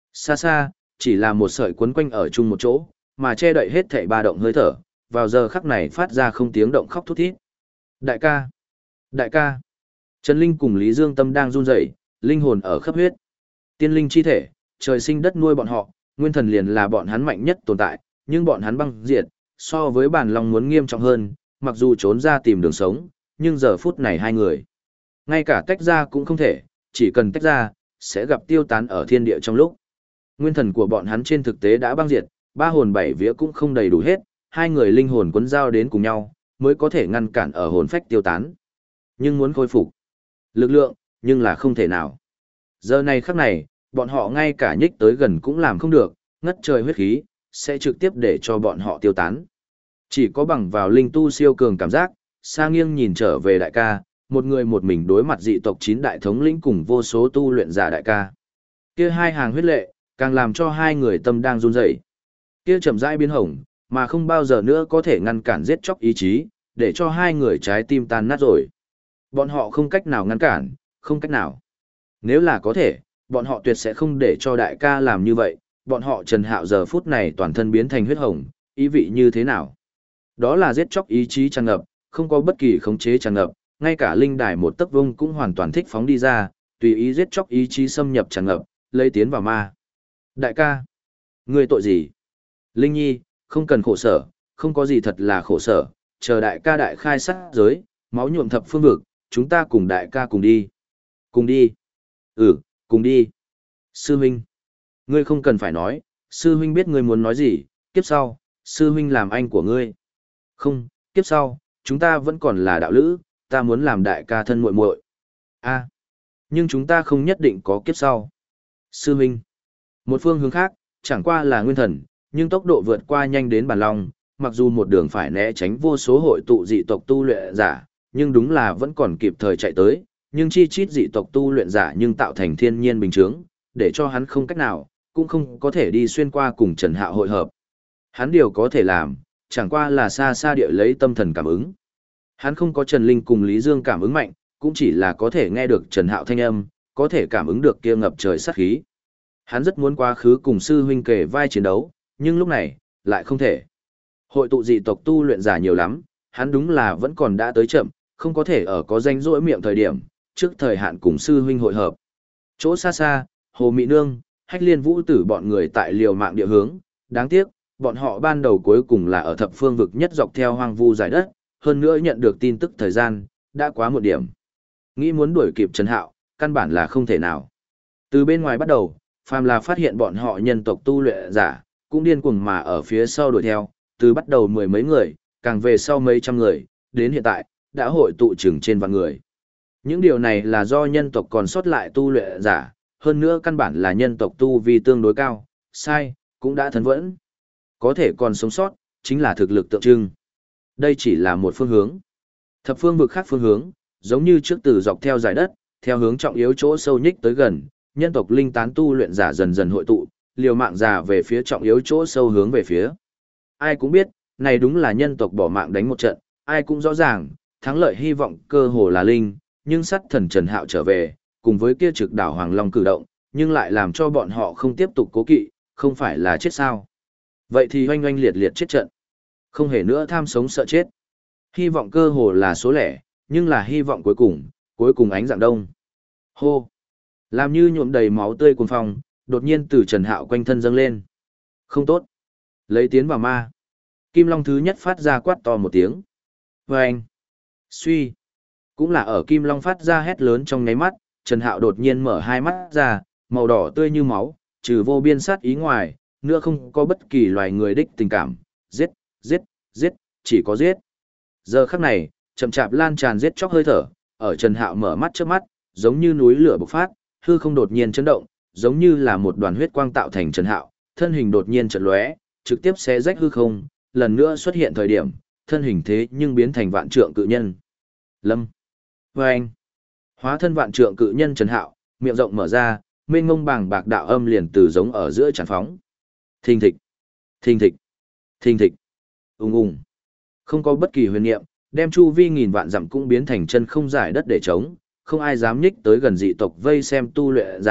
Xa xa, chỉ là một sợi quấn quanh ở chung một chỗ, mà che đậy hết thảy ba động hơi thở, vào giờ khắc này phát ra không tiếng động khóc thút thít. Đại ca! Đại ca! Trần Linh cùng Lý Dương tâm đang run rẩy, linh hồn ở khắp huyết. Tiên linh chi thể, trời sinh đất nuôi bọn họ, nguyên thần liền là bọn hắn mạnh nhất tồn tại, nhưng bọn hắn băng diệt, so với bản lòng muốn nghiêm trọng hơn, mặc dù trốn ra tìm đường sống, nhưng giờ phút này hai người, ngay cả tách ra cũng không thể, chỉ cần tách ra, sẽ gặp tiêu tán ở thiên địa trong lúc. Nguyên thần của bọn hắn trên thực tế đã băng diệt, ba hồn bảy vía cũng không đầy đủ hết, hai người linh hồn quấn giao đến cùng nhau, mới có thể ngăn cản ở hồn phách tiêu tán. Nhưng muốn khôi phục lực lượng, nhưng là không thể nào. Giờ này khắc này, bọn họ ngay cả nhích tới gần cũng làm không được, ngất trời huyết khí, sẽ trực tiếp để cho bọn họ tiêu tán. Chỉ có bằng vào linh tu siêu cường cảm giác, xa nghiêng nhìn trở về đại ca, một người một mình đối mặt dị tộc 9 đại thống lĩnh cùng vô số tu luyện giả đại ca. Kia hai hàng huyết lệ, càng làm cho hai người tâm đang run rẩy. Kia chậm rãi biến hồng, mà không bao giờ nữa có thể ngăn cản giết chóc ý chí, để cho hai người trái tim tan nát rồi. Bọn họ không cách nào ngăn cản, không cách nào. Nếu là có thể, bọn họ tuyệt sẽ không để cho đại ca làm như vậy, bọn họ Trần Hạo giờ phút này toàn thân biến thành huyết hồng, ý vị như thế nào? Đó là giết chóc ý chí tràn ngập, không có bất kỳ khống chế tràn ngập, ngay cả linh đài một tấc vung cũng hoàn toàn thích phóng đi ra, tùy ý giết chóc ý chí xâm nhập tràn ngập, lấy tiến vào ma. Đại ca, ngươi tội gì? Linh Nhi, không cần khổ sở, không có gì thật là khổ sở, chờ đại ca đại khai sát giới, máu nhuộm thập phương vực, chúng ta cùng đại ca cùng đi. Cùng đi. Ừ, cùng đi. Sư huynh, ngươi không cần phải nói, sư huynh biết ngươi muốn nói gì, kiếp sau, sư huynh làm anh của ngươi. Không, kiếp sau, chúng ta vẫn còn là đạo lữ, ta muốn làm đại ca thân muội muội. A, nhưng chúng ta không nhất định có kiếp sau. Sư huynh, một phương hướng khác, chẳng qua là nguyên thần, nhưng tốc độ vượt qua nhanh đến bản long, mặc dù một đường phải né tránh vô số hội tụ dị tộc tu luyện giả, nhưng đúng là vẫn còn kịp thời chạy tới, nhưng chi chít dị tộc tu luyện giả nhưng tạo thành thiên nhiên bình chướng, để cho hắn không cách nào, cũng không có thể đi xuyên qua cùng Trần Hạo hội hợp. Hắn điều có thể làm, chẳng qua là xa xa địa lấy tâm thần cảm ứng. Hắn không có Trần Linh cùng Lý Dương cảm ứng mạnh, cũng chỉ là có thể nghe được Trần Hạo thanh âm, có thể cảm ứng được kia ngập trời sát khí. Hắn rất muốn quá khứ cùng sư huynh kề vai chiến đấu, nhưng lúc này, lại không thể. Hội tụ dị tộc tu luyện giả nhiều lắm, hắn đúng là vẫn còn đã tới chậm, không có thể ở có danh rỗi miệng thời điểm, trước thời hạn cùng sư huynh hội hợp. Chỗ xa xa, Hồ Mị Nương, Hách Liên Vũ Tử bọn người tại liều mạng địa hướng, đáng tiếc, bọn họ ban đầu cuối cùng là ở thập phương vực nhất dọc theo hoang vu giải đất, hơn nữa nhận được tin tức thời gian, đã quá một điểm. Nghĩ muốn đuổi kịp Trần Hạo, căn bản là không thể nào. Từ bên ngoài bắt đầu, phàm là phát hiện bọn họ nhân tộc tu luyện giả, cũng điên cuồng mà ở phía sau đuổi theo, từ bắt đầu mười mấy người, càng về sau mấy trăm người, đến hiện tại, đã hội tụ chừng trên vạn người. Những điều này là do nhân tộc còn sót lại tu luyện giả, hơn nữa căn bản là nhân tộc tu vi tương đối cao, sai, cũng đã thần vẫn. Có thể còn sống sót, chính là thực lực tượng trưng. Đây chỉ là một phương hướng. Thập phương vực khác phương hướng, giống như trước từ dọc theo dải đất, theo hướng trọng yếu chỗ sâu nhích tới gần, nhân tộc linh tán tu luyện giả dần dần hội tụ, liều mạng giả về phía trọng yếu chỗ sâu hướng về phía. Ai cũng biết, này đúng là nhân tộc bỏ mạng đánh một trận, ai cũng rõ ràng, thắng lợi hy vọng cơ hồ là linh, nhưng sát thần Trần Hạo trở về, cùng với kia trực đảo Hoàng Long cử động, nhưng lại làm cho bọn họ không tiếp tục cố kỵ, không phải là chết sao. Vậy thì oanh oanh liệt liệt chết trận. Không hề nữa tham sống sợ chết. Hy vọng cơ hồ là số lẻ, nhưng là hy vọng cuối cùng ánh dạng đông. Hô! Làm như nhuộm đầy máu tươi cuồng phong, đột nhiên từ Trần Hạo quanh thân dâng lên. Không tốt! Lấy tiến vào ma. Kim Long thứ nhất phát ra quát to một tiếng. Vâng! Suy! Cũng là ở Kim Long phát ra hét lớn trong ngáy mắt, Trần Hạo đột nhiên mở hai mắt ra, màu đỏ tươi như máu, trừ vô biên sát ý ngoài, nữa không có bất kỳ loài người đích tình cảm. Giết, giết, giết, chỉ có giết. Giờ khắc này, chậm chạp lan tràn giết chóc hơi thở, ở Trần Hạo mở mắt trước mắt, giống như núi lửa bộc phát, hư không đột nhiên chấn động, giống như là một đoàn huyết quang tạo thành Trần Hạo, thân hình đột nhiên chợt lóe, trực tiếp xé rách hư không, lần nữa xuất hiện thời điểm, thân hình thế nhưng biến thành vạn trượng cự nhân. Lâm. Vâng. Hóa thân vạn trượng cự nhân Trần Hạo, miệng rộng mở ra, mênh mông bàng bạc đạo âm liền từ giống ở giữa tràn phóng. Thình thịch. Thình thịch. Thình thịch. Ùng ùng. Không có bất kỳ huyền niệm, đem chu vi nghìn vạn dặm cũng biến thành chân không giải đất để chống, không ai dám nhích tới gần dị tộc vây xem tu luyện giả,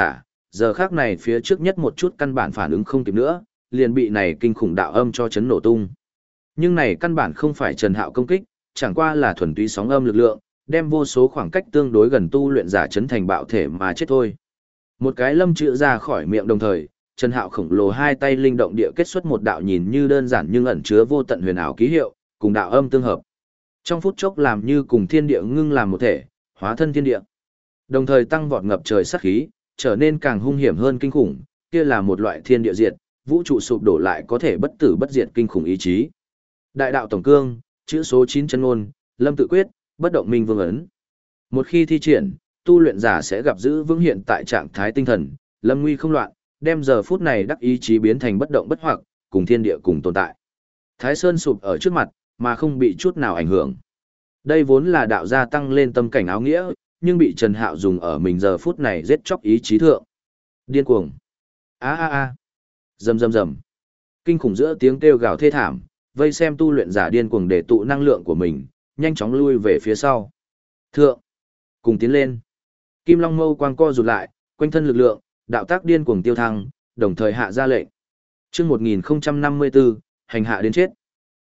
giờ khác này phía trước nhất một chút căn bản phản ứng không kịp nữa, liền bị này kinh khủng đạo âm cho chấn nổ tung. Nhưng này căn bản không phải Trần Hạo công kích, chẳng qua là thuần túy sóng âm lực lượng, đem vô số khoảng cách tương đối gần tu luyện giả chấn thành bạo thể mà chết thôi. Một cái lâm chữ ra khỏi miệng đồng thời, Trần Hạo khổng lồ hai tay linh động địa kết xuất một đạo nhìn như đơn giản nhưng ẩn chứa vô tận huyền ảo ký hiệu, cùng đạo âm tương hợp. Trong phút chốc làm như cùng thiên địa ngưng làm một thể, hóa thân thiên địa. Đồng thời tăng vọt ngập trời sát khí, trở nên càng hung hiểm hơn kinh khủng, kia là một loại thiên địa diệt, vũ trụ sụp đổ lại có thể bất tử bất diệt kinh khủng ý chí. Đại đạo tổng cương, chữ số 9 chân ngôn, lâm tự quyết, bất động minh vương ấn. Một khi thi triển, tu luyện giả sẽ gặp giữ vững hiện tại trạng thái tinh thần, lâm nguy không loạn, đem giờ phút này đắc ý chí biến thành bất động bất hoặc, cùng thiên địa cùng tồn tại. Thái Sơn sụp ở trước mặt, mà không bị chút nào ảnh hưởng. Đây vốn là đạo gia tăng lên tâm cảnh áo nghĩa, nhưng bị Trần Hạo dùng ở mình giờ phút này giết chóc ý chí thượng. Điên cuồng. A a a. Rầm rầm rầm. Kinh khủng giữa tiếng kêu gào thê thảm, vây xem tu luyện giả điên cuồng để tụ năng lượng của mình, nhanh chóng lui về phía sau. Thượng. Cùng tiến lên. Kim Long Mâu quang co rụt lại, quanh thân lực lượng, đạo tác điên cuồng tiêu thăng, đồng thời hạ ra lệnh. Chương 1054, hành hạ đến chết.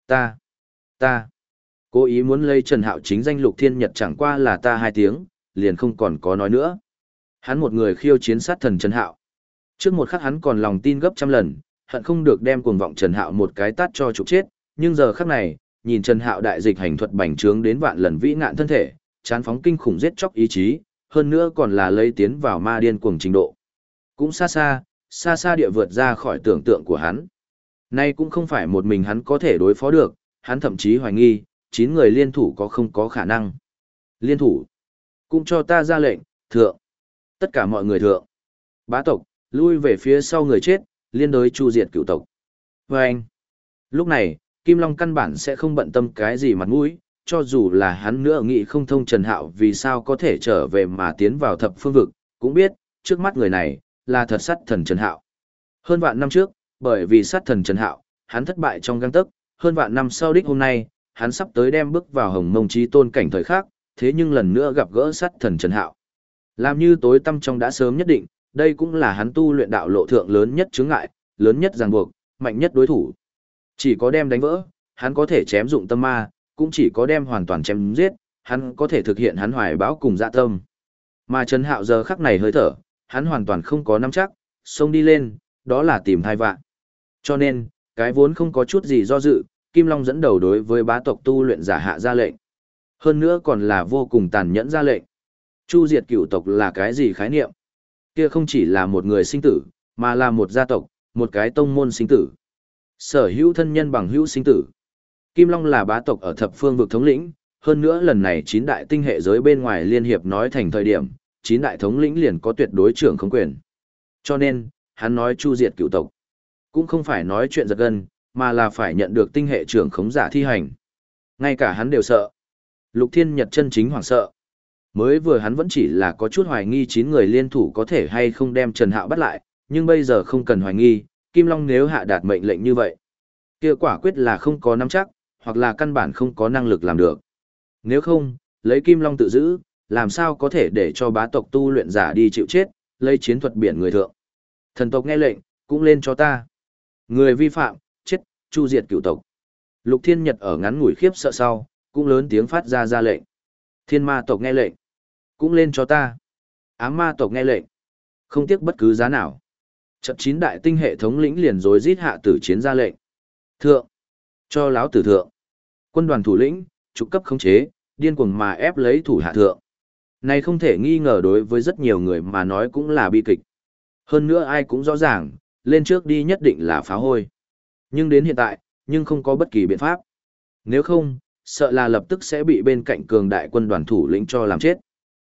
Ta. Cố ý muốn lấy Trần Hạo chính danh Lục Thiên Nhật chẳng qua là ta hai tiếng, liền không còn có nói nữa. Hắn một người khiêu chiến sát thần Trần Hạo. Trước một khắc hắn còn lòng tin gấp trăm lần, hận không được đem cuồng vọng Trần Hạo một cái tát cho trục chết, nhưng giờ khắc này, nhìn Trần Hạo đại dịch hành thuật bành trướng đến vạn lần vĩ ngạn thân thể, chán phóng kinh khủng giết chóc ý chí, hơn nữa còn là lấy tiến vào ma điên cuồng trình độ. Cũng xa xa địa vượt ra khỏi tưởng tượng của hắn. Nay cũng không phải một mình hắn có thể đối phó được, hắn thậm chí hoài nghi, 9 người liên thủ có không có khả năng. Liên thủ. Cũng cho ta ra lệnh, thượng. Tất cả mọi người thượng. Bá tộc, lui về phía sau người chết, liên đối chu diệt cựu tộc. Và anh. Lúc này, Kim Long căn bản sẽ không bận tâm cái gì mặt mũi, cho dù là hắn nữa nghĩ không thông Trần Hạo vì sao có thể trở về mà tiến vào thập phương vực, cũng biết, trước mắt người này, là thật sát thần Trần Hạo. Hơn vạn năm trước, bởi vì sát thần Trần Hạo, hắn thất bại trong gang tấc, hơn vạn năm sau đích hôm nay, hắn sắp tới đem bước vào Hồng Mông Chí Tôn cảnh thời khác, thế nhưng lần nữa gặp gỡ sát thần Trần Hạo. Làm như tối tâm trong đã sớm nhất định, đây cũng là hắn tu luyện đạo lộ thượng lớn nhất chướng ngại, lớn nhất ràng buộc, mạnh nhất đối thủ. Chỉ có đem đánh vỡ, hắn có thể chém dụng tâm ma, cũng chỉ có đem hoàn toàn chém giết, hắn có thể thực hiện hắn hoài bão cùng dạ tâm. Mà Trần Hạo giờ khắc này hơi thở, hắn hoàn toàn không có nắm chắc, xông đi lên, đó là tìm thai vạn. Cho nên, cái vốn không có chút gì do dự, Kim Long dẫn đầu đối với bá tộc tu luyện giả hạ ra lệnh. Hơn nữa còn là vô cùng tàn nhẫn ra lệnh. Chu diệt cửu tộc là cái gì khái niệm? Kia không chỉ là một người sinh tử, mà là một gia tộc, một cái tông môn sinh tử. Sở hữu thân nhân bằng hữu sinh tử. Kim Long là bá tộc ở thập phương vực thống lĩnh, hơn nữa lần này 9 đại tinh hệ giới bên ngoài liên hiệp nói thành thời điểm, 9 đại thống lĩnh liền có tuyệt đối trưởng không quyền. Cho nên, hắn nói chu diệt cửu tộc, cũng không phải nói chuyện giật gân, mà là phải nhận được tinh hệ trưởng khống giả thi hành. Ngay cả hắn đều sợ. Lục Thiên Nhật chân chính hoảng sợ. Mới vừa hắn vẫn chỉ là có chút hoài nghi 9 người liên thủ có thể hay không đem Trần Hạo bắt lại, nhưng bây giờ không cần hoài nghi, Kim Long nếu hạ đạt mệnh lệnh như vậy, kia quả quyết là không có nắm chắc, hoặc là căn bản không có năng lực làm được. Nếu không, lấy Kim Long tự giữ, làm sao có thể để cho bá tộc tu luyện giả đi chịu chết, lấy chiến thuật biển người thượng. Thần tộc nghe lệnh, cũng lên cho ta. Người vi phạm, chết, chu diệt cửu tộc. Lục Thiên Nhật ở ngắn ngủi khiếp sợ sau, cũng lớn tiếng phát ra lệnh. Thiên ma tộc nghe lệnh, cũng lên cho ta. Ám ma tộc nghe lệnh, không tiếc bất cứ giá nào. Trận 9 đại tinh hệ thống lĩnh liền rối rít hạ tử chiến ra lệnh. Thượng, cho láo tử thượng. Quân đoàn thủ lĩnh, trục cấp khống chế, điên cuồng mà ép lấy thủ hạ thượng. Này không thể nghi ngờ đối với rất nhiều người mà nói cũng là bi kịch. Hơn nữa ai cũng rõ ràng, lên trước đi nhất định là phá hôi. Nhưng đến hiện tại, nhưng không có bất kỳ biện pháp. Nếu không, sợ là lập tức sẽ bị bên cạnh cường đại quân đoàn thủ lĩnh cho làm chết.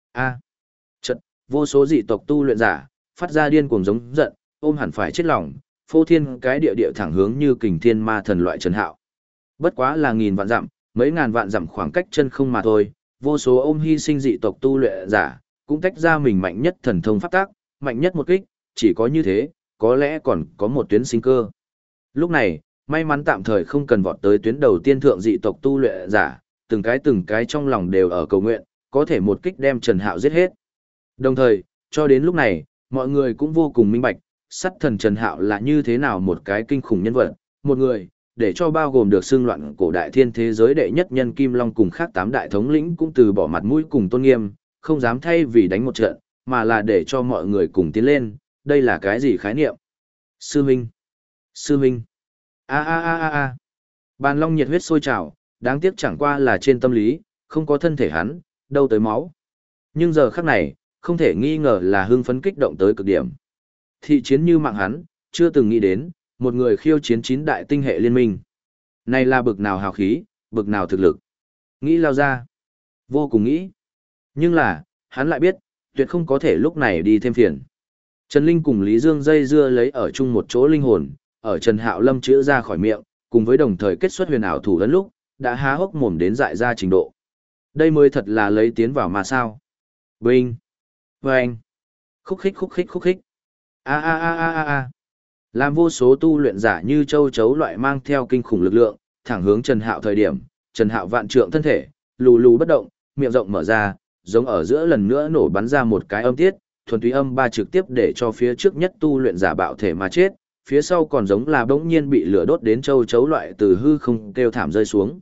Chật, vô số dị tộc tu luyện giả, phát ra điên cuồng giống giận, ôm hẳn phải chết lòng, phô thiên cái địa thẳng hướng như kình thiên ma thần loại Trần Hạo. Bất quá là nghìn vạn dặm, mấy ngàn vạn dặm khoảng cách chân không mà thôi, vô số ôm hy sinh dị tộc tu luyện giả, cũng tách ra mình mạnh nhất thần thông pháp tác, mạnh nhất một kích, chỉ có như thế, có lẽ còn có một tuyến sinh cơ. Lúc này, may mắn tạm thời không cần vọt tới tuyến đầu tiên thượng dị tộc tu luyện giả, từng cái trong lòng đều ở cầu nguyện, có thể một kích đem Trần Hạo giết hết. Đồng thời, cho đến lúc này, Mọi người cũng vô cùng minh bạch, sắt thần Trần Hạo là như thế nào một cái kinh khủng nhân vật, một người, để cho bao gồm được xưng loạn cổ đại thiên thế giới đệ nhất nhân Kim Long cùng khác 8 đại thống lĩnh cũng từ bỏ mặt mũi cùng tôn nghiêm, không dám thay vì đánh một trận, mà là để cho mọi người cùng tiến lên, đây là cái gì khái niệm? Sư Minh! Sư Minh! A a a a a! Bàn Long nhiệt huyết sôi trào, đáng tiếc chẳng qua là trên tâm lý, không có thân thể hắn, đâu tới máu. Nhưng giờ khắc này, không thể nghi ngờ là hưng phấn kích động tới cực điểm. Thị chiến như mạng hắn, chưa từng nghĩ đến, một người khiêu chiến 9 đại tinh hệ liên minh. Này là bực nào hào khí, bực nào thực lực. Nghĩ lao ra. Vô cùng nghĩ. Nhưng là, hắn lại biết, tuyệt không có thể lúc này đi thêm phiền. Trần Linh cùng Lý Dương dây dưa lấy ở chung một chỗ linh hồn, ở Trần Hạo Lâm chữa ra khỏi miệng, cùng với đồng thời kết xuất huyền ảo thủ lẫn lúc, đã há hốc mồm đến dại ra trình độ. Đây mới thật là lấy tiến vào mà sao. Vinh. Vâng. Khúc khích khúc khích khúc khích. A a a a a a. Làm vô số tu luyện giả như châu chấu loại mang theo kinh khủng lực lượng, thẳng hướng Trần Hạo thời điểm, Trần Hạo vạn trượng thân thể, lù lù bất động, miệng rộng mở ra, giống ở giữa lần nữa nổ bắn ra một cái âm tiết, thuần túy âm ba trực tiếp để cho phía trước nhất tu luyện giả bạo thể mà chết, phía sau còn giống là bỗng nhiên bị lửa đốt đến châu chấu loại từ hư không kêu thảm rơi xuống.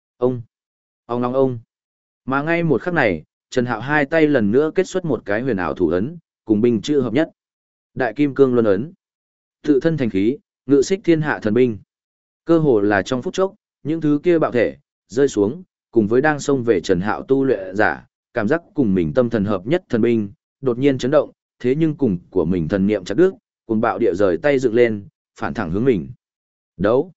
Ông. Mà ngay một khắc này, Trần Hạo hai tay lần nữa kết xuất một cái huyền ảo thủ ấn, cùng binh chữ hợp nhất. Đại kim cương luân ấn. Tự thân thành khí, ngự xích thiên hạ thần binh. Cơ hồ là trong phút chốc, những thứ kia bạo thể, rơi xuống, cùng với đang xông về Trần Hạo tu luyện giả, cảm giác cùng mình tâm thần hợp nhất thần binh, đột nhiên chấn động, thế nhưng cùng của mình thần niệm chặt đứt, cùng bạo địa rời tay dựng lên, phản thẳng hướng mình. Đấu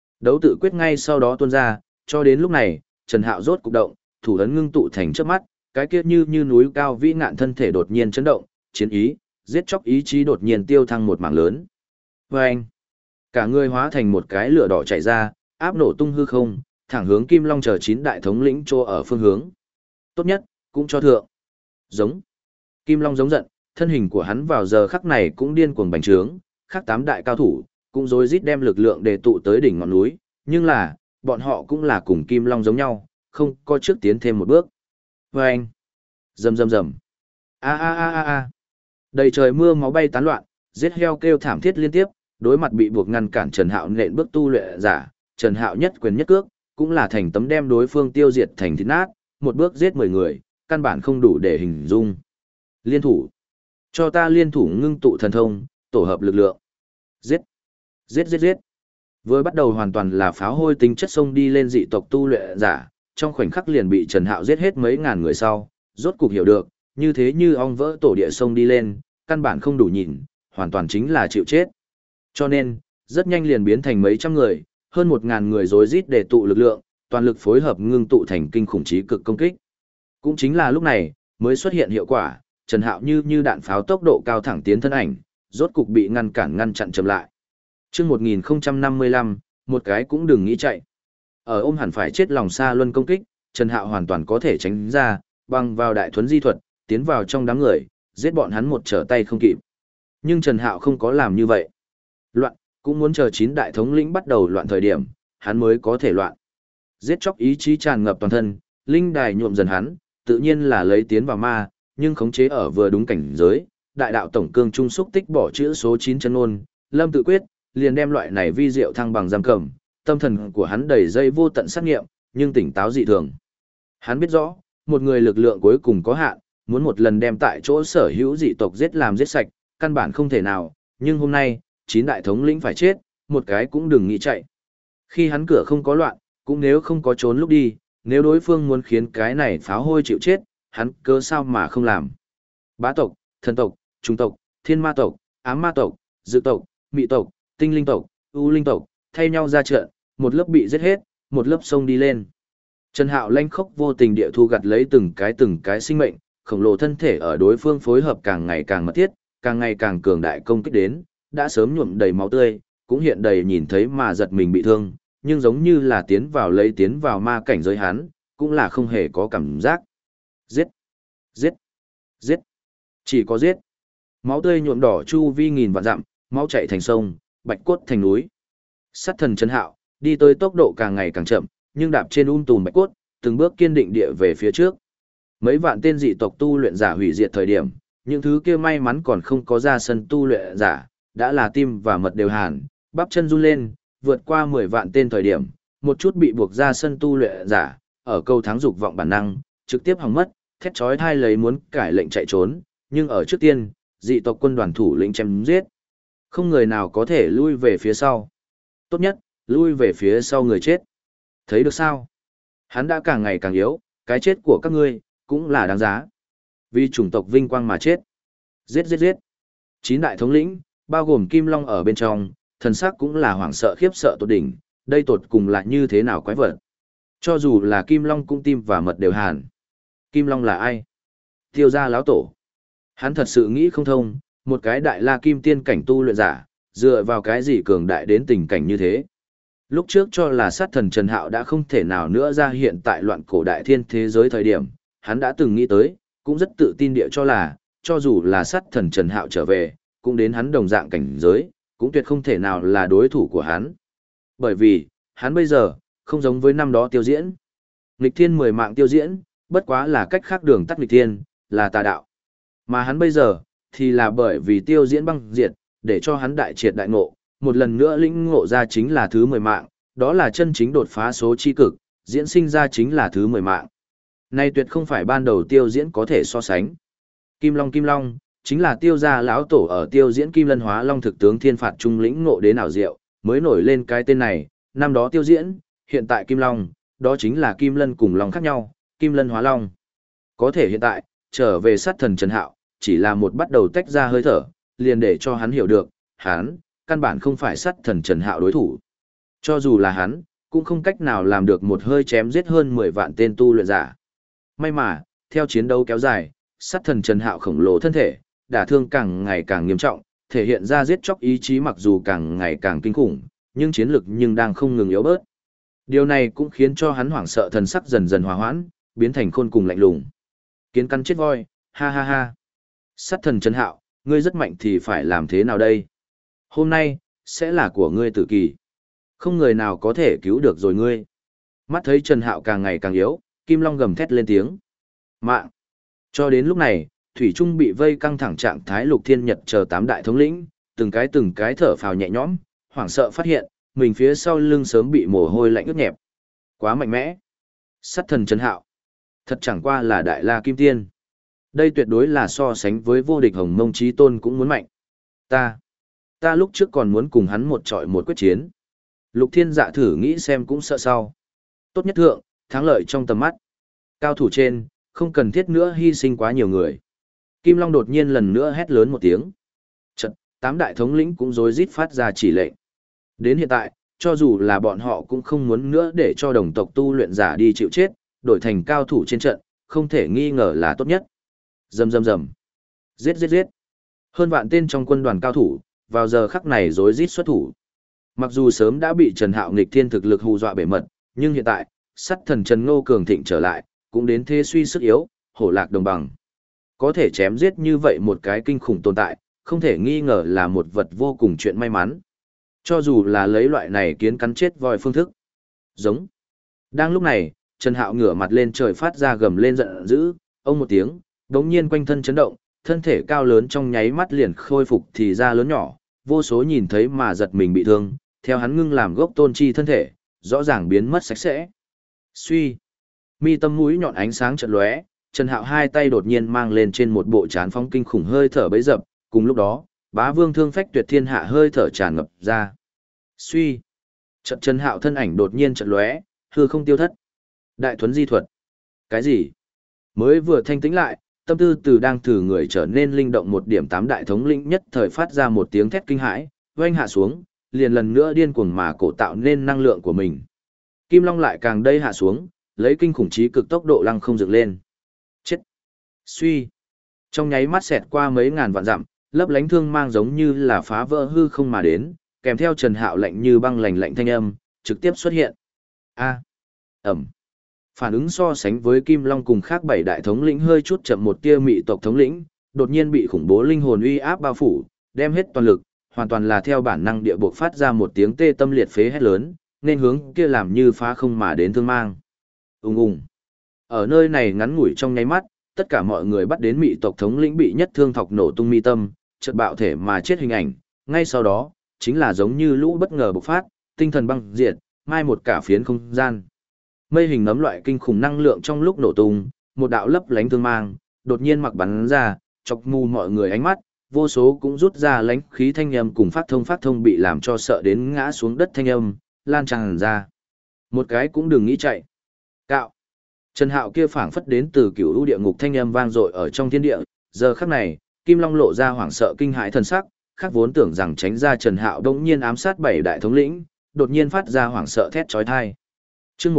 tự quyết ngay sau đó tuôn ra, cho đến lúc này, Trần Hạo rốt cục động, thủ ấn ngưng tụ thành trước mắt, cái kia như núi cao vĩ ngạn thân thể đột nhiên chấn động, chiến ý, giết chóc ý chí đột nhiên tiêu thăng một mảng lớn. Vâng! Cả người hóa thành một cái lửa đỏ chạy ra, áp nổ tung hư không, thẳng hướng Kim Long chờ 9 đại thống lĩnh trô ở phương hướng. Tốt nhất, cũng cho thượng. Giống. Kim Long giống giận, thân hình của hắn vào giờ khắc này cũng điên cuồng bành trướng, khác 8 đại cao thủ, cũng rối rít đem lực lượng để tụ tới đỉnh ngọn núi, nhưng là, bọn họ cũng là cùng Kim Long giống nhau, không có trước tiến thêm một bước. Vâng! Rầm rầm rầm. A a a a a. Đầy trời mưa máu bay tán loạn, giết heo kêu thảm thiết liên tiếp, đối mặt bị buộc ngăn cản Trần Hạo nện bước tu luyện giả, Trần Hạo nhất quyền nhất cước, cũng là thành tấm đem đối phương tiêu diệt thành thịt nát, một bước giết 10 người, căn bản không đủ để hình dung. Liên thủ. Cho ta liên thủ ngưng tụ thần thông, tổ hợp lực lượng. Giết. Giết giết giết. Vừa bắt đầu hoàn toàn là pháo hôi tính chất xông đi lên dị tộc tu luyện giả, trong khoảnh khắc liền bị Trần Hạo giết hết mấy ngàn người sau, rốt cục hiểu được, như thế như ong vỡ tổ địa sông đi lên, căn bản không đủ nhìn, hoàn toàn chính là chịu chết. Cho nên, rất nhanh liền biến thành mấy trăm người, hơn 1000 người rối rít để tụ lực lượng, toàn lực phối hợp ngưng tụ thành kinh khủng chí cực công kích. Cũng chính là lúc này, mới xuất hiện hiệu quả, Trần Hạo như đạn pháo tốc độ cao thẳng tiến thân ảnh, rốt cục bị ngăn chặn chậm lại. Chương 1055, một cái cũng đừng nghĩ chạy. Ở ôm hẳn phải chết lòng xa luân công kích, Trần Hạo hoàn toàn có thể tránh ra, bằng vào đại thuấn di thuật, tiến vào trong đám người, giết bọn hắn một trở tay không kịp. Nhưng Trần Hạo không có làm như vậy. Loạn, cũng muốn chờ 9 đại thống lĩnh bắt đầu loạn thời điểm, hắn mới có thể loạn. Giết chóc ý chí tràn ngập toàn thân, linh đài nhuộm dần hắn, tự nhiên là lấy tiến vào ma, nhưng khống chế ở vừa đúng cảnh giới, đại đạo tổng cương trung xúc tích bỏ chữ số 9 chân ôn, Lâm tự quyết, liền đem loại này vi diệu thăng bằng giam cầm, tâm thần của hắn đầy dây vô tận sát nghiệm, nhưng tỉnh táo dị thường. Hắn biết rõ, một người lực lượng cuối cùng có hạn, muốn một lần đem tại chỗ sở hữu dị tộc giết làm giết sạch, căn bản không thể nào, nhưng hôm nay, 9 đại thống lĩnh phải chết, một cái cũng đừng nghĩ chạy. Khi hắn cửa không có loạn, cũng nếu không có trốn lúc đi, nếu đối phương muốn khiến cái này pháo hôi chịu chết, hắn cơ sao mà không làm. Bá tộc, thần tộc, trung tộc, thiên ma tộc, ám ma tộc, dự tộc, mị tộc, tinh linh tộc, u linh tộc, thay nhau ra trận, một lớp bị giết hết, một lớp sông đi lên. Trần Hạo lanh khốc vô tình địa thu gặt lấy từng cái sinh mệnh, khổng lồ thân thể ở đối phương phối hợp càng ngày càng mật thiết, càng ngày càng cường đại công kích đến, đã sớm nhuộm đầy máu tươi, cũng hiện đầy nhìn thấy mà giật mình bị thương, nhưng giống như là tiến vào ma cảnh giới hắn, cũng là không hề có cảm giác. Giết! Giết! Giết! Chỉ có giết! Máu tươi nhuộm đỏ chu vi nghìn vạn dặm, máu chảy thành sông, bạch cốt thành núi. Sát thần Trần Hạo, đi tới tốc độ càng ngày càng chậm, nhưng đạp trên tùm bạch cốt, từng bước kiên định địa về phía trước. Mấy vạn tên dị tộc tu luyện giả hủy diệt thời điểm, những thứ kia may mắn còn không có ra sân tu luyện giả, đã là tim và mật đều hàn, bắp chân run lên, vượt qua 10 vạn tên thời điểm, một chút bị buộc ra sân tu luyện giả, ở câu thắng dục vọng bản năng, trực tiếp hỏng mất, thét chói tai lấy muốn cải lệnh chạy trốn, nhưng ở trước tiên, dị tộc quân đoàn thủ lĩnh chém giết. Không người nào có thể lui về phía sau. Tốt nhất, lui về phía sau người chết. Thấy được sao? Hắn đã càng ngày càng yếu, cái chết của các ngươi, cũng là đáng giá. Vì chủng tộc vinh quang mà chết. Giết giết giết. 9 đại thống lĩnh, bao gồm Kim Long ở bên trong, thần sắc cũng là hoảng sợ khiếp sợ tột đỉnh, đây tột cùng là như thế nào quái vật. Cho dù là Kim Long cũng tim và mật đều hàn. Kim Long là ai? Tiêu gia lão tổ. Hắn thật sự nghĩ không thông, một cái đại la kim tiên cảnh tu luyện giả, dựa vào cái gì cường đại đến tình cảnh như thế. Lúc trước cho là sát thần Trần Hạo đã không thể nào nữa ra hiện tại loạn cổ đại thiên thế giới thời điểm, hắn đã từng nghĩ tới, cũng rất tự tin địa cho là, cho dù là sát thần Trần Hạo trở về, cũng đến hắn đồng dạng cảnh giới, cũng tuyệt không thể nào là đối thủ của hắn. Bởi vì, hắn bây giờ, không giống với năm đó tiêu diễn. Nghịch thiên 10 mạng tiêu diễn, bất quá là cách khác đường tắt nghịch thiên, là tà đạo. Mà hắn bây giờ, thì là bởi vì tiêu diễn băng diệt, để cho hắn đại triệt đại ngộ, một lần nữa lĩnh ngộ ra chính là thứ 10 mạng, đó là chân chính đột phá số chi cực, diễn sinh ra chính là thứ 10 mạng. Này tuyệt không phải ban đầu tiêu diễn có thể so sánh. Kim Long, chính là tiêu gia lão tổ ở tiêu diễn Kim Lân Hóa Long thực tướng thiên phạt trung lĩnh ngộ đến ảo diệu, mới nổi lên cái tên này, năm đó tiêu diễn, hiện tại Kim Long, đó chính là Kim Lân cùng Long khác nhau, Kim Lân Hóa Long. Có thể hiện tại, trở về sát thần Trần Hạo, chỉ là một bắt đầu tách ra hơi thở, liền để cho hắn hiểu được, hắn, căn bản không phải sát thần Trần Hạo đối thủ. Cho dù là hắn, cũng không cách nào làm được một hơi chém giết hơn 10 vạn tên tu luyện giả. May mà, theo chiến đấu kéo dài, sát thần Trần Hạo khổng lồ thân thể, đả thương càng ngày càng nghiêm trọng, thể hiện ra giết chóc ý chí mặc dù càng ngày càng kinh khủng, nhưng chiến lực nhưng đang không ngừng yếu bớt. Điều này cũng khiến cho hắn hoảng sợ thần sắc dần dần hòa hoãn, biến thành khôn cùng lạnh lùng. Kiến căn chết voi, ha ha ha. Sát thần Trần Hạo, ngươi rất mạnh thì phải làm thế nào đây? Hôm nay, sẽ là của ngươi tử kỳ. Không người nào có thể cứu được rồi ngươi. Mắt thấy Trần Hạo càng ngày càng yếu, Kim Long gầm thét lên tiếng. Mạng. Cho đến lúc này, Thủy Trung bị vây căng thẳng trạng thái Lục Thiên Nhật chờ 8 đại thống lĩnh, từng cái thở phào nhẹ nhõm, hoảng sợ phát hiện, mình phía sau lưng sớm bị mồ hôi lạnh ướt nhẹp. Quá mạnh mẽ. Sát thần Trần Hạo. Thật chẳng qua là đại la kim tiên. Đây tuyệt đối là so sánh với vô địch Hồng Mông Chí Tôn cũng muốn mạnh. Ta lúc trước còn muốn cùng hắn một trọi một quyết chiến. Lục Thiên Dạ thử nghĩ xem cũng sợ sau. Tốt nhất thượng, thắng lợi trong tầm mắt. Cao thủ trên, không cần thiết nữa hy sinh quá nhiều người. Kim Long đột nhiên lần nữa hét lớn một tiếng. Chợt, 8 đại thống lĩnh cũng rối rít phát ra chỉ lệnh. Đến hiện tại, cho dù là bọn họ cũng không muốn nữa để cho đồng tộc tu luyện giả đi chịu chết, đổi thành cao thủ trên trận, không thể nghi ngờ là tốt nhất. Rầm rầm rầm. Giết giết giết. Hơn vạn tên trong quân đoàn cao thủ, vào giờ khắc này rối rít xuất thủ. Mặc dù sớm đã bị Trần Hạo nghịch thiên thực lực hù dọa bể mật, nhưng hiện tại, sắt thần Trần Ngô cường thịnh trở lại, cũng đến thế suy sức yếu, hổ lạc đồng bằng. Có thể chém giết như vậy một cái kinh khủng tồn tại, không thể nghi ngờ là một vật vô cùng chuyện may mắn. Cho dù là lấy loại này kiến cắn chết voi phương thức. Giống. Đang lúc này, Trần Hạo ngửa mặt lên trời phát ra gầm lên giận dữ, ông một tiếng, đống nhiên quanh thân chấn động, thân thể cao lớn trong nháy mắt liền khôi phục thì ra lớn nhỏ, vô số nhìn thấy mà giật mình bị thương, theo hắn ngưng làm gốc tôn chi thân thể, rõ ràng biến mất sạch sẽ. Suy. Mi tâm mũi nhọn ánh sáng chợt lóe, Trần Hạo hai tay đột nhiên mang lên trên một bộ trán phóng kinh khủng hơi thở bấy dập, cùng lúc đó, Bá Vương thương phách tuyệt thiên hạ hơi thở tràn ngập ra. Suy. Trận Trần Hạo thân ảnh đột nhiên chợt lóe, hư không tiêu thất. Đại thuấn di thuật. Cái gì? Mới vừa thanh tĩnh lại, tâm tư từ đang thử người trở nên linh động một điểm, 8 đại thống lĩnh nhất thời phát ra một tiếng thét kinh hãi, oanh hạ xuống, liền lần nữa điên cuồng mà cổ tạo nên năng lượng của mình. Kim Long lại càng đây hạ xuống, lấy kinh khủng trí cực tốc độ lăng không dựng lên. Chết! Suy! Trong nháy mắt xẹt qua mấy ngàn vạn dặm, lấp lánh thương mang giống như là phá vỡ hư không mà đến, kèm theo Trần Hạo lạnh như băng lạnh lạnh thanh âm, trực tiếp xuất hiện. A! Ẩm! Phản ứng so sánh với Kim Long cùng khác 7 đại thống lĩnh hơi chút chậm một tia, mị tộc thống lĩnh, đột nhiên bị khủng bố linh hồn uy áp bao phủ, đem hết toàn lực, hoàn toàn là theo bản năng địa buộc phát ra một tiếng tê tâm liệt phế hét lớn, nên hướng kia làm như phá không mà đến thương mang. Ùng ùng. Ở nơi này ngắn ngủi trong nháy mắt, tất cả mọi người bắt đến mị tộc thống lĩnh bị nhất thương thọc nổ tung mi tâm, chợt bạo thể mà chết hình ảnh, ngay sau đó, chính là giống như lũ bất ngờ bộc phát, tinh thần băng diệt, mai một cả phiến không gian. Mây hình nấm loại kinh khủng năng lượng trong lúc nổ tung, một đạo lấp lánh thương mang, đột nhiên mặc bắn ra, chọc mù mọi người ánh mắt, vô số cũng rút ra lánh khí thanh âm cùng phát thông bị làm cho sợ đến ngã xuống đất thanh âm, lan tràn ra. Một cái cũng đừng nghĩ chạy. Cạo. Trần Hạo kia phảng phất đến từ cửu u địa ngục thanh âm vang dội ở trong thiên địa, giờ khắc này, Kim Long lộ ra hoảng sợ kinh hãi thần sắc, khác vốn tưởng rằng tránh ra Trần Hạo đống nhiên ám sát bảy đại thống lĩnh, đột nhiên phát ra hoảng sợ thét chói tai. Chương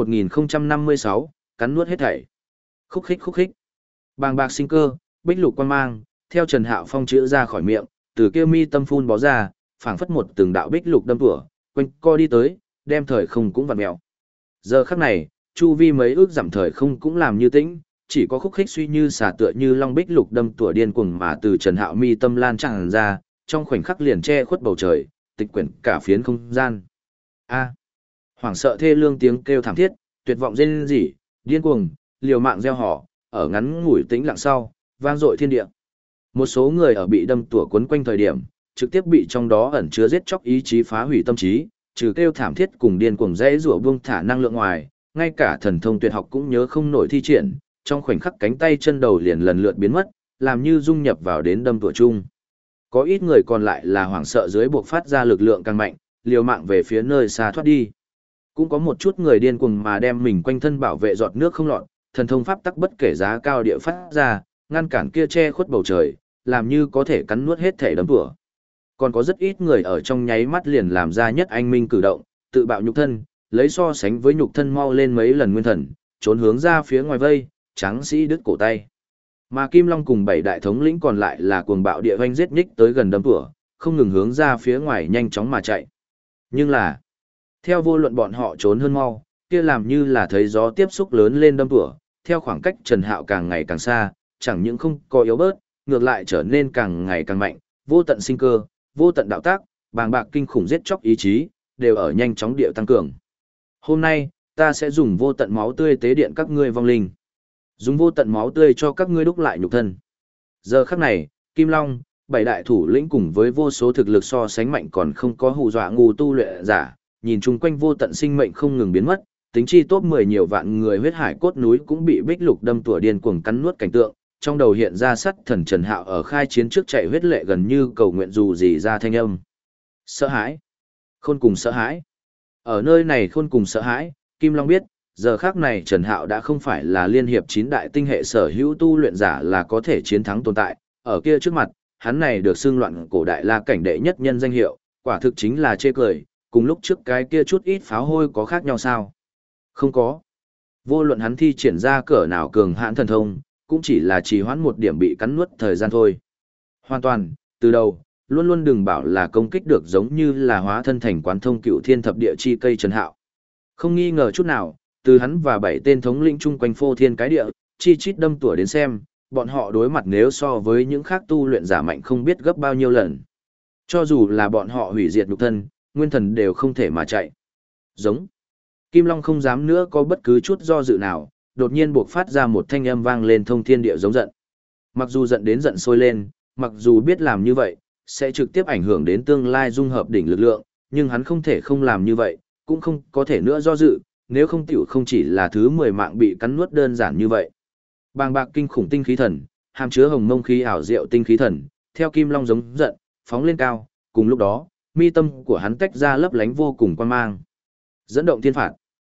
1056, cắn nuốt hết thảy. Khúc khích. Bàng bạc sinh cơ, bích lục quan mang, theo Trần Hạo phong chữ ra khỏi miệng, từ kia mi tâm phun bó ra, phảng phất một từng đạo bích lục đâm tủa, quanh co đi tới, đem thời không cũng vặn mèo. Giờ khắc này, chu vi mấy ước giảm thời không cũng làm như tĩnh, chỉ có khúc khích suy như xả tựa như long bích lục đâm tủa điên cuồng mà từ Trần Hạo mi tâm lan tràn ra, trong khoảnh khắc liền che khuất bầu trời, tịch quyển cả phiến không gian. A. Hoảng sợ thê lương tiếng kêu thảm thiết, tuyệt vọng rên rỉ, điên cuồng, liều mạng gieo họ, ở ngắn ngủi tĩnh lặng sau, vang dội thiên địa. Một số người ở bị đâm tủa quấn quanh thời điểm, trực tiếp bị trong đó ẩn chứa giết chóc ý chí phá hủy tâm trí, trừ kêu thảm thiết cùng điên cuồng dễ rủa buông thả năng lượng ngoài, ngay cả thần thông tuyệt học cũng nhớ không nổi thi triển, trong khoảnh khắc cánh tay chân đầu liền lần lượt biến mất, làm như dung nhập vào đến đâm tủa chung. Có ít người còn lại là hoảng sợ dưới buộc phát ra lực lượng càng mạnh, liều mạng về phía nơi xa thoát đi. Cũng có một chút người điên cuồng mà đem mình quanh thân bảo vệ giọt nước không lọt, thần thông pháp tắc bất kể giá cao địa phát ra, ngăn cản kia che khuất bầu trời, làm như có thể cắn nuốt hết thể đấm tủa. Còn có rất ít người ở trong nháy mắt liền làm ra nhất anh minh cử động, tự bạo nhục thân, lấy so sánh với nhục thân mau lên mấy lần nguyên thần, trốn hướng ra phía ngoài vây, trắng sĩ đứt cổ tay. Mà Kim Long cùng bảy đại thống lĩnh còn lại là cuồng bạo địa hoanh giết nhích tới gần đấm tủa, không ngừng hướng ra phía ngoài nhanh chóng mà chạy. Nhưng là, theo vô luận bọn họ trốn hơn mau, kia làm như là thấy gió tiếp xúc lớn lên đâm tủa, theo khoảng cách Trần Hạo càng ngày càng xa, chẳng những không có yếu bớt, ngược lại trở nên càng ngày càng mạnh, vô tận sinh cơ, vô tận đạo tác, bàng bạc kinh khủng giết chóc ý chí, đều ở nhanh chóng địa tăng cường. Hôm nay, ta sẽ dùng vô tận máu tươi tế điện các ngươi vong linh. Dùng vô tận máu tươi cho các ngươi đúc lại nhục thân. Giờ khắc này, Kim Long, bảy đại thủ lĩnh cùng với vô số thực lực so sánh mạnh còn không có hù dọa ngu tu luyện giả, nhìn chung quanh vô tận sinh mệnh không ngừng biến mất, tính chi top 10 nhiều vạn người huyết hải cốt núi cũng bị bích lục đâm tủa điên cuồng cắn nuốt cảnh tượng, trong đầu hiện ra sắt thần Trần Hạo ở khai chiến trước chạy huyết lệ gần như cầu nguyện dù gì ra thanh âm. Sợ hãi, khôn cùng sợ hãi. Ở nơi này khôn cùng sợ hãi, Kim Long biết, giờ khác này Trần Hạo đã không phải là liên hiệp 9 đại tinh hệ sở hữu tu luyện giả là có thể chiến thắng tồn tại, ở kia trước mặt, hắn này được xưng loạn cổ đại la cảnh đệ nhất nhân danh hiệu, quả thực chính là chê cười, cùng lúc trước cái kia chút ít pháo hôi có khác nhau sao? Không có. Vô luận hắn thi triển ra cỡ nào cường hãn thần thông, cũng chỉ là trì hoãn một điểm bị cắn nuốt thời gian thôi. Hoàn toàn, từ đầu, luôn luôn đừng bảo là công kích được giống như là hóa thân thành quán thông cựu thiên thập địa chi cây Trần Hạo. Không nghi ngờ chút nào, từ hắn và 7 tên thống lĩnh chung quanh phô thiên cái địa, chi chít đâm tủa đến xem, bọn họ đối mặt nếu so với những khác tu luyện giả mạnh không biết gấp bao nhiêu lần. Cho dù là bọn họ hủy diệt nhục thân, nguyên thần đều không thể mà chạy. Giống. Kim Long không dám nữa có bất cứ chút do dự nào, đột nhiên buộc phát ra một thanh âm vang lên thông thiên địa giống giận. Mặc dù giận đến giận sôi lên, mặc dù biết làm như vậy, sẽ trực tiếp ảnh hưởng đến tương lai dung hợp đỉnh lực lượng, nhưng hắn không thể không làm như vậy, cũng không có thể nữa do dự, nếu không tiểu không chỉ là thứ 10 mạng bị cắn nuốt đơn giản như vậy. Bàng bạc kinh khủng tinh khí thần, hàm chứa hồng mông khí ảo diệu tinh khí thần, theo Kim Long giống giận, phóng lên cao, cùng lúc đó, mi tâm của hắn tách ra lấp lánh vô cùng quan mang. Dẫn động thiên phạt.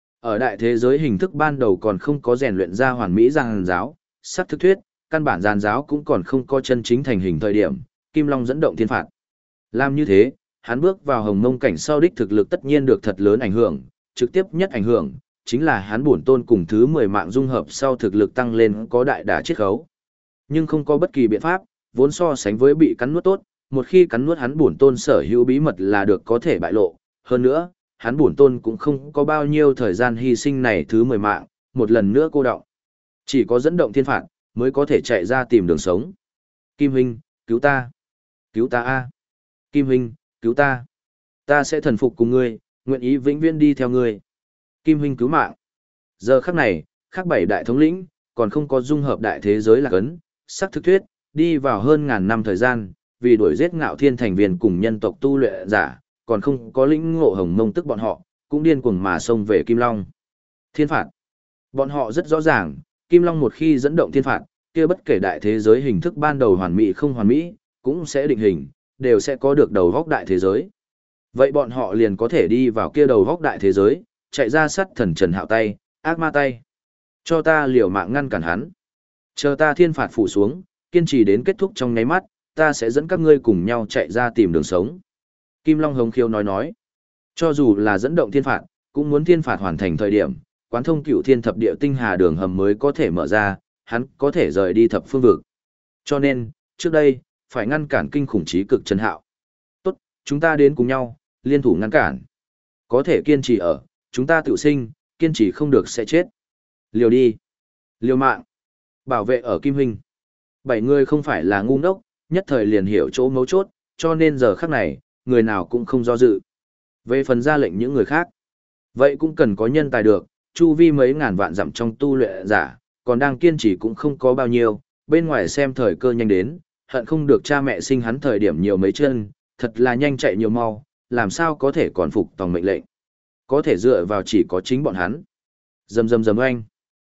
Ở đại thế giới hình thức ban đầu còn không có rèn luyện ra hoàn mỹ giàn giáo, sắc thực thuyết, căn bản giàn giáo cũng còn không có chân chính thành hình thời điểm, Kim Long dẫn động thiên phạt. Làm như thế, hắn bước vào hồng mông cảnh sau đích thực lực tất nhiên được thật lớn ảnh hưởng, trực tiếp nhất ảnh hưởng, chính là hắn bổn tôn cùng thứ 10 mạng dung hợp sau thực lực tăng lên có đại đả chiết khấu. Nhưng không có bất kỳ biện pháp, vốn so sánh với bị cắn nuốt tốt, một khi cắn nuốt hắn bổn tôn sở hữu bí mật là được có thể bại lộ, hơn nữa, hắn bổn tôn cũng không có bao nhiêu thời gian hy sinh này thứ 10 mạng, một lần nữa cô đọng. Chỉ có dẫn động thiên phạt, mới có thể chạy ra tìm đường sống. Kim huynh, cứu ta. Cứu ta a. Kim huynh, cứu ta. Ta sẽ thần phục cùng ngươi, nguyện ý vĩnh viễn đi theo ngươi. Kim huynh cứu mạng. Giờ khắc này, khắc 7 đại thống lĩnh, còn không có dung hợp đại thế giới là cấn, sắc thực thuyết, đi vào hơn ngàn năm thời gian, vì đuổi giết Ngạo Thiên thành viên cùng nhân tộc tu luyện giả, còn không có lĩnh ngộ Hồng Mông tức bọn họ, cũng điên cuồng mà xông về Kim Long. Thiên phạt. Bọn họ rất rõ ràng, Kim Long một khi dẫn động thiên phạt, kia bất kể đại thế giới hình thức ban đầu hoàn mỹ không hoàn mỹ, cũng sẽ định hình, đều sẽ có được đầu góc đại thế giới. Vậy bọn họ liền có thể đi vào kia đầu góc đại thế giới, chạy ra sát thần Trần Hạo tay, ác ma tay. Cho ta liều mạng ngăn cản hắn. Chờ ta thiên phạt phủ xuống, kiên trì đến kết thúc trong nháy mắt, ta sẽ dẫn các ngươi cùng nhau chạy ra tìm đường sống. Kim Long hống khiếu nói. Cho dù là dẫn động thiên phạt, cũng muốn thiên phạt hoàn thành thời điểm, quán thông cửu thiên thập địa tinh hà đường hầm mới có thể mở ra, hắn có thể rời đi thập phương vực. Cho nên, trước đây, phải ngăn cản kinh khủng trí cực Trần Hạo. Tốt, chúng ta đến cùng nhau, liên thủ ngăn cản. Có thể kiên trì ở, chúng ta tự sinh, kiên trì không được sẽ chết. Liều đi. Liều mạng. Bảo vệ ở Kim Huynh. 7 người không phải là ngu ngốc, nhất thời liền hiểu chỗ mấu chốt, cho nên giờ khắc này, người nào cũng không do dự. Về phần ra lệnh những người khác, vậy cũng cần có nhân tài được, chu vi mấy ngàn vạn dặm trong tu luyện giả, còn đang kiên trì cũng không có bao nhiêu, bên ngoài xem thời cơ nhanh đến, hận không được cha mẹ sinh hắn thời điểm nhiều mấy chân, thật là nhanh chạy nhiều mau, làm sao có thể còn phục tòng mệnh lệnh. Có thể dựa vào chỉ có chính bọn hắn. Rầm rầm rầm oanh.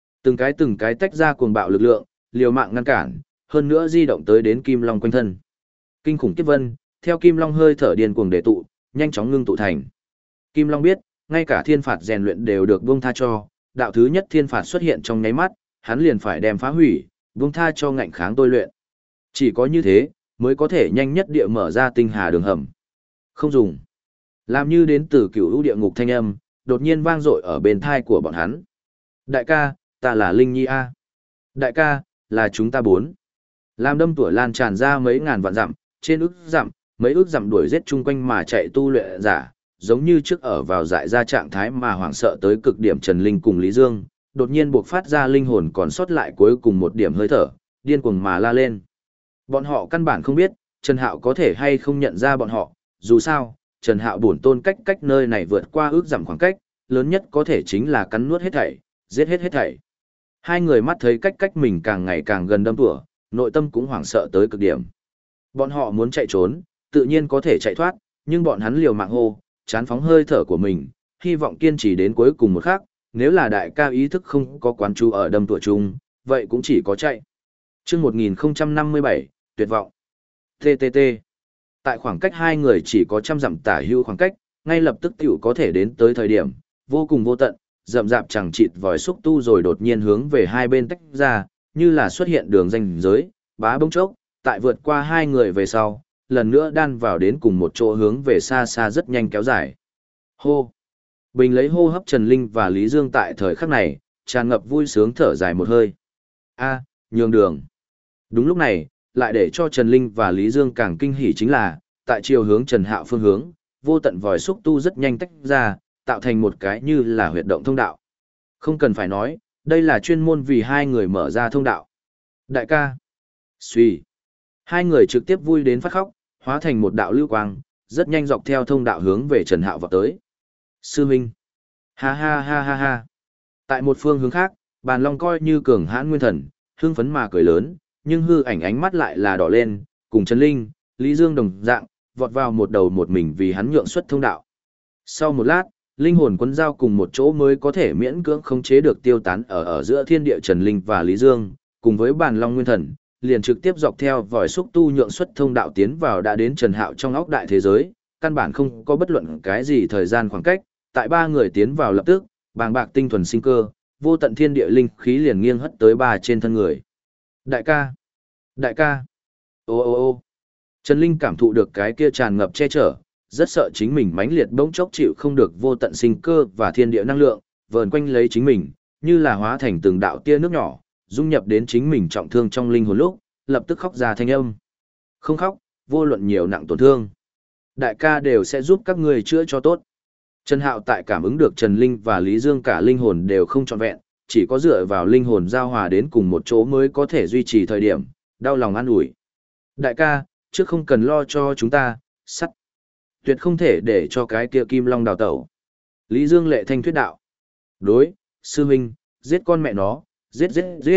Từng cái tách ra cuồng bạo lực lượng, liều mạng ngăn cản, hơn nữa di động tới đến Kim Long quanh thân. Kinh khủng kiếp vân, theo Kim Long hơi thở điên cuồng để tụ, nhanh chóng ngưng tụ thành. Kim Long biết, ngay cả thiên phạt rèn luyện đều được buông tha cho, đạo thứ nhất thiên phạt xuất hiện trong nháy mắt, hắn liền phải đem phá hủy, buông tha cho ngạnh kháng tôi luyện. Chỉ có như thế, mới có thể nhanh nhất địa mở ra tinh hà đường hầm. Không dùng. Làm như đến từ cửu lũ địa ngục thanh âm, đột nhiên vang dội ở bên thai của bọn hắn. Đại ca, ta là Linh Nhi A. Đại ca, là chúng ta 4. Làm đâm tuổi lan tràn ra mấy ngàn vạn dặm, trên ức dặm, mấy ức dặm đuổi giết chung quanh mà chạy tu luyện giả, giống như trước ở vào dại ra trạng thái mà hoảng sợ tới cực điểm Trần Linh cùng Lý Dương, đột nhiên buộc phát ra linh hồn còn sót lại cuối cùng một điểm hơi thở, điên cuồng mà la lên. Bọn họ căn bản không biết, Trần Hạo có thể hay không nhận ra bọn họ, dù sao, Trần Hạo bổn tôn cách nơi này vượt qua ước giảm khoảng cách, lớn nhất có thể chính là cắn nuốt hết thảy, giết hết thảy. Hai người mắt thấy cách mình càng ngày càng gần đâm tủa, nội tâm cũng hoảng sợ tới cực điểm. Bọn họ muốn chạy trốn, tự nhiên có thể chạy thoát, nhưng bọn hắn liều mạng hô, chán phóng hơi thở của mình, hy vọng kiên trì đến cuối cùng một khắc, nếu là đại ca ý thức không có quán chú ở đâm tủa chung, vậy cũng chỉ có chạy. Chương 1057, tuyệt vọng. TTT. Tại khoảng cách hai người chỉ có trăm dặm tả hữu khoảng cách, ngay lập tức tiểu có thể đến tới thời điểm, vô cùng vô tận, rậm rạp chẳng chịt vòi xúc tu rồi đột nhiên hướng về hai bên tách ra, như là xuất hiện đường ranh giới, bá bông chốc, tại vượt qua hai người về sau, lần nữa đan vào đến cùng một chỗ hướng về xa xa rất nhanh kéo dài. Hô! Bình lấy hô hấp Trần Linh và Lý Dương tại thời khắc này, tràn ngập vui sướng thở dài một hơi. A, nhường đường. Đúng lúc này, lại để cho Trần Linh và Lý Dương càng kinh hỉ chính là, tại chiều hướng Trần Hạo phương hướng, vô tận vòi xúc tu rất nhanh tách ra, tạo thành một cái như là huyệt động thông đạo. Không cần phải nói, đây là chuyên môn vì hai người mở ra thông đạo. Đại ca. Xuy. Hai người trực tiếp vui đến phát khóc, hóa thành một đạo lưu quang, rất nhanh dọc theo thông đạo hướng về Trần Hạo vào tới. Sư Minh. Ha ha ha ha ha. Tại một phương hướng khác, Bàn Long coi như cường hãn nguyên thần, hưng phấn mà cười lớn, nhưng hư ảnh ánh mắt lại là đỏ lên, cùng Trần Linh, Lý Dương đồng dạng, vọt vào một đầu một mình vì hắn nhượng xuất thông đạo. Sau một lát, linh hồn quấn giao cùng một chỗ mới có thể miễn cưỡng khống chế được tiêu tán ở giữa thiên địa Trần Linh và Lý Dương, cùng với Bàn Long nguyên thần, liền trực tiếp dọc theo vòi xúc tu nhượng xuất thông đạo tiến vào đã đến Trần Hạo trong óc đại thế giới, căn bản không có bất luận cái gì thời gian khoảng cách, tại ba người tiến vào lập tức, bàng bạc tinh thuần sinh cơ, vô tận thiên địa linh khí liền nghiêng hất tới ba trên thân người. Đại ca! Đại ca! Ô ô ô! Trần Linh cảm thụ được cái kia tràn ngập che chở, rất sợ chính mình mãnh liệt bỗng chốc chịu không được vô tận sinh cơ và thiên địa năng lượng, vờn quanh lấy chính mình, như là hóa thành từng đạo tia nước nhỏ, dung nhập đến chính mình trọng thương trong linh hồn lúc, lập tức khóc ra thanh âm. Không khóc, vô luận nhiều nặng tổn thương. Đại ca đều sẽ giúp các người chữa cho tốt. Trần Hạo tại cảm ứng được Trần Linh và Lý Dương cả linh hồn đều không trọn vẹn, chỉ có dựa vào linh hồn giao hòa đến cùng một chỗ mới có thể duy trì thời điểm, đau lòng an ủi. Đại ca, trước không cần lo cho chúng ta, sắt. Tuyệt không thể để cho cái kia Kim Long đào tẩu. Lý Dương lệ thanh thuyết đạo. Đối, sư huynh, giết con mẹ nó, giết,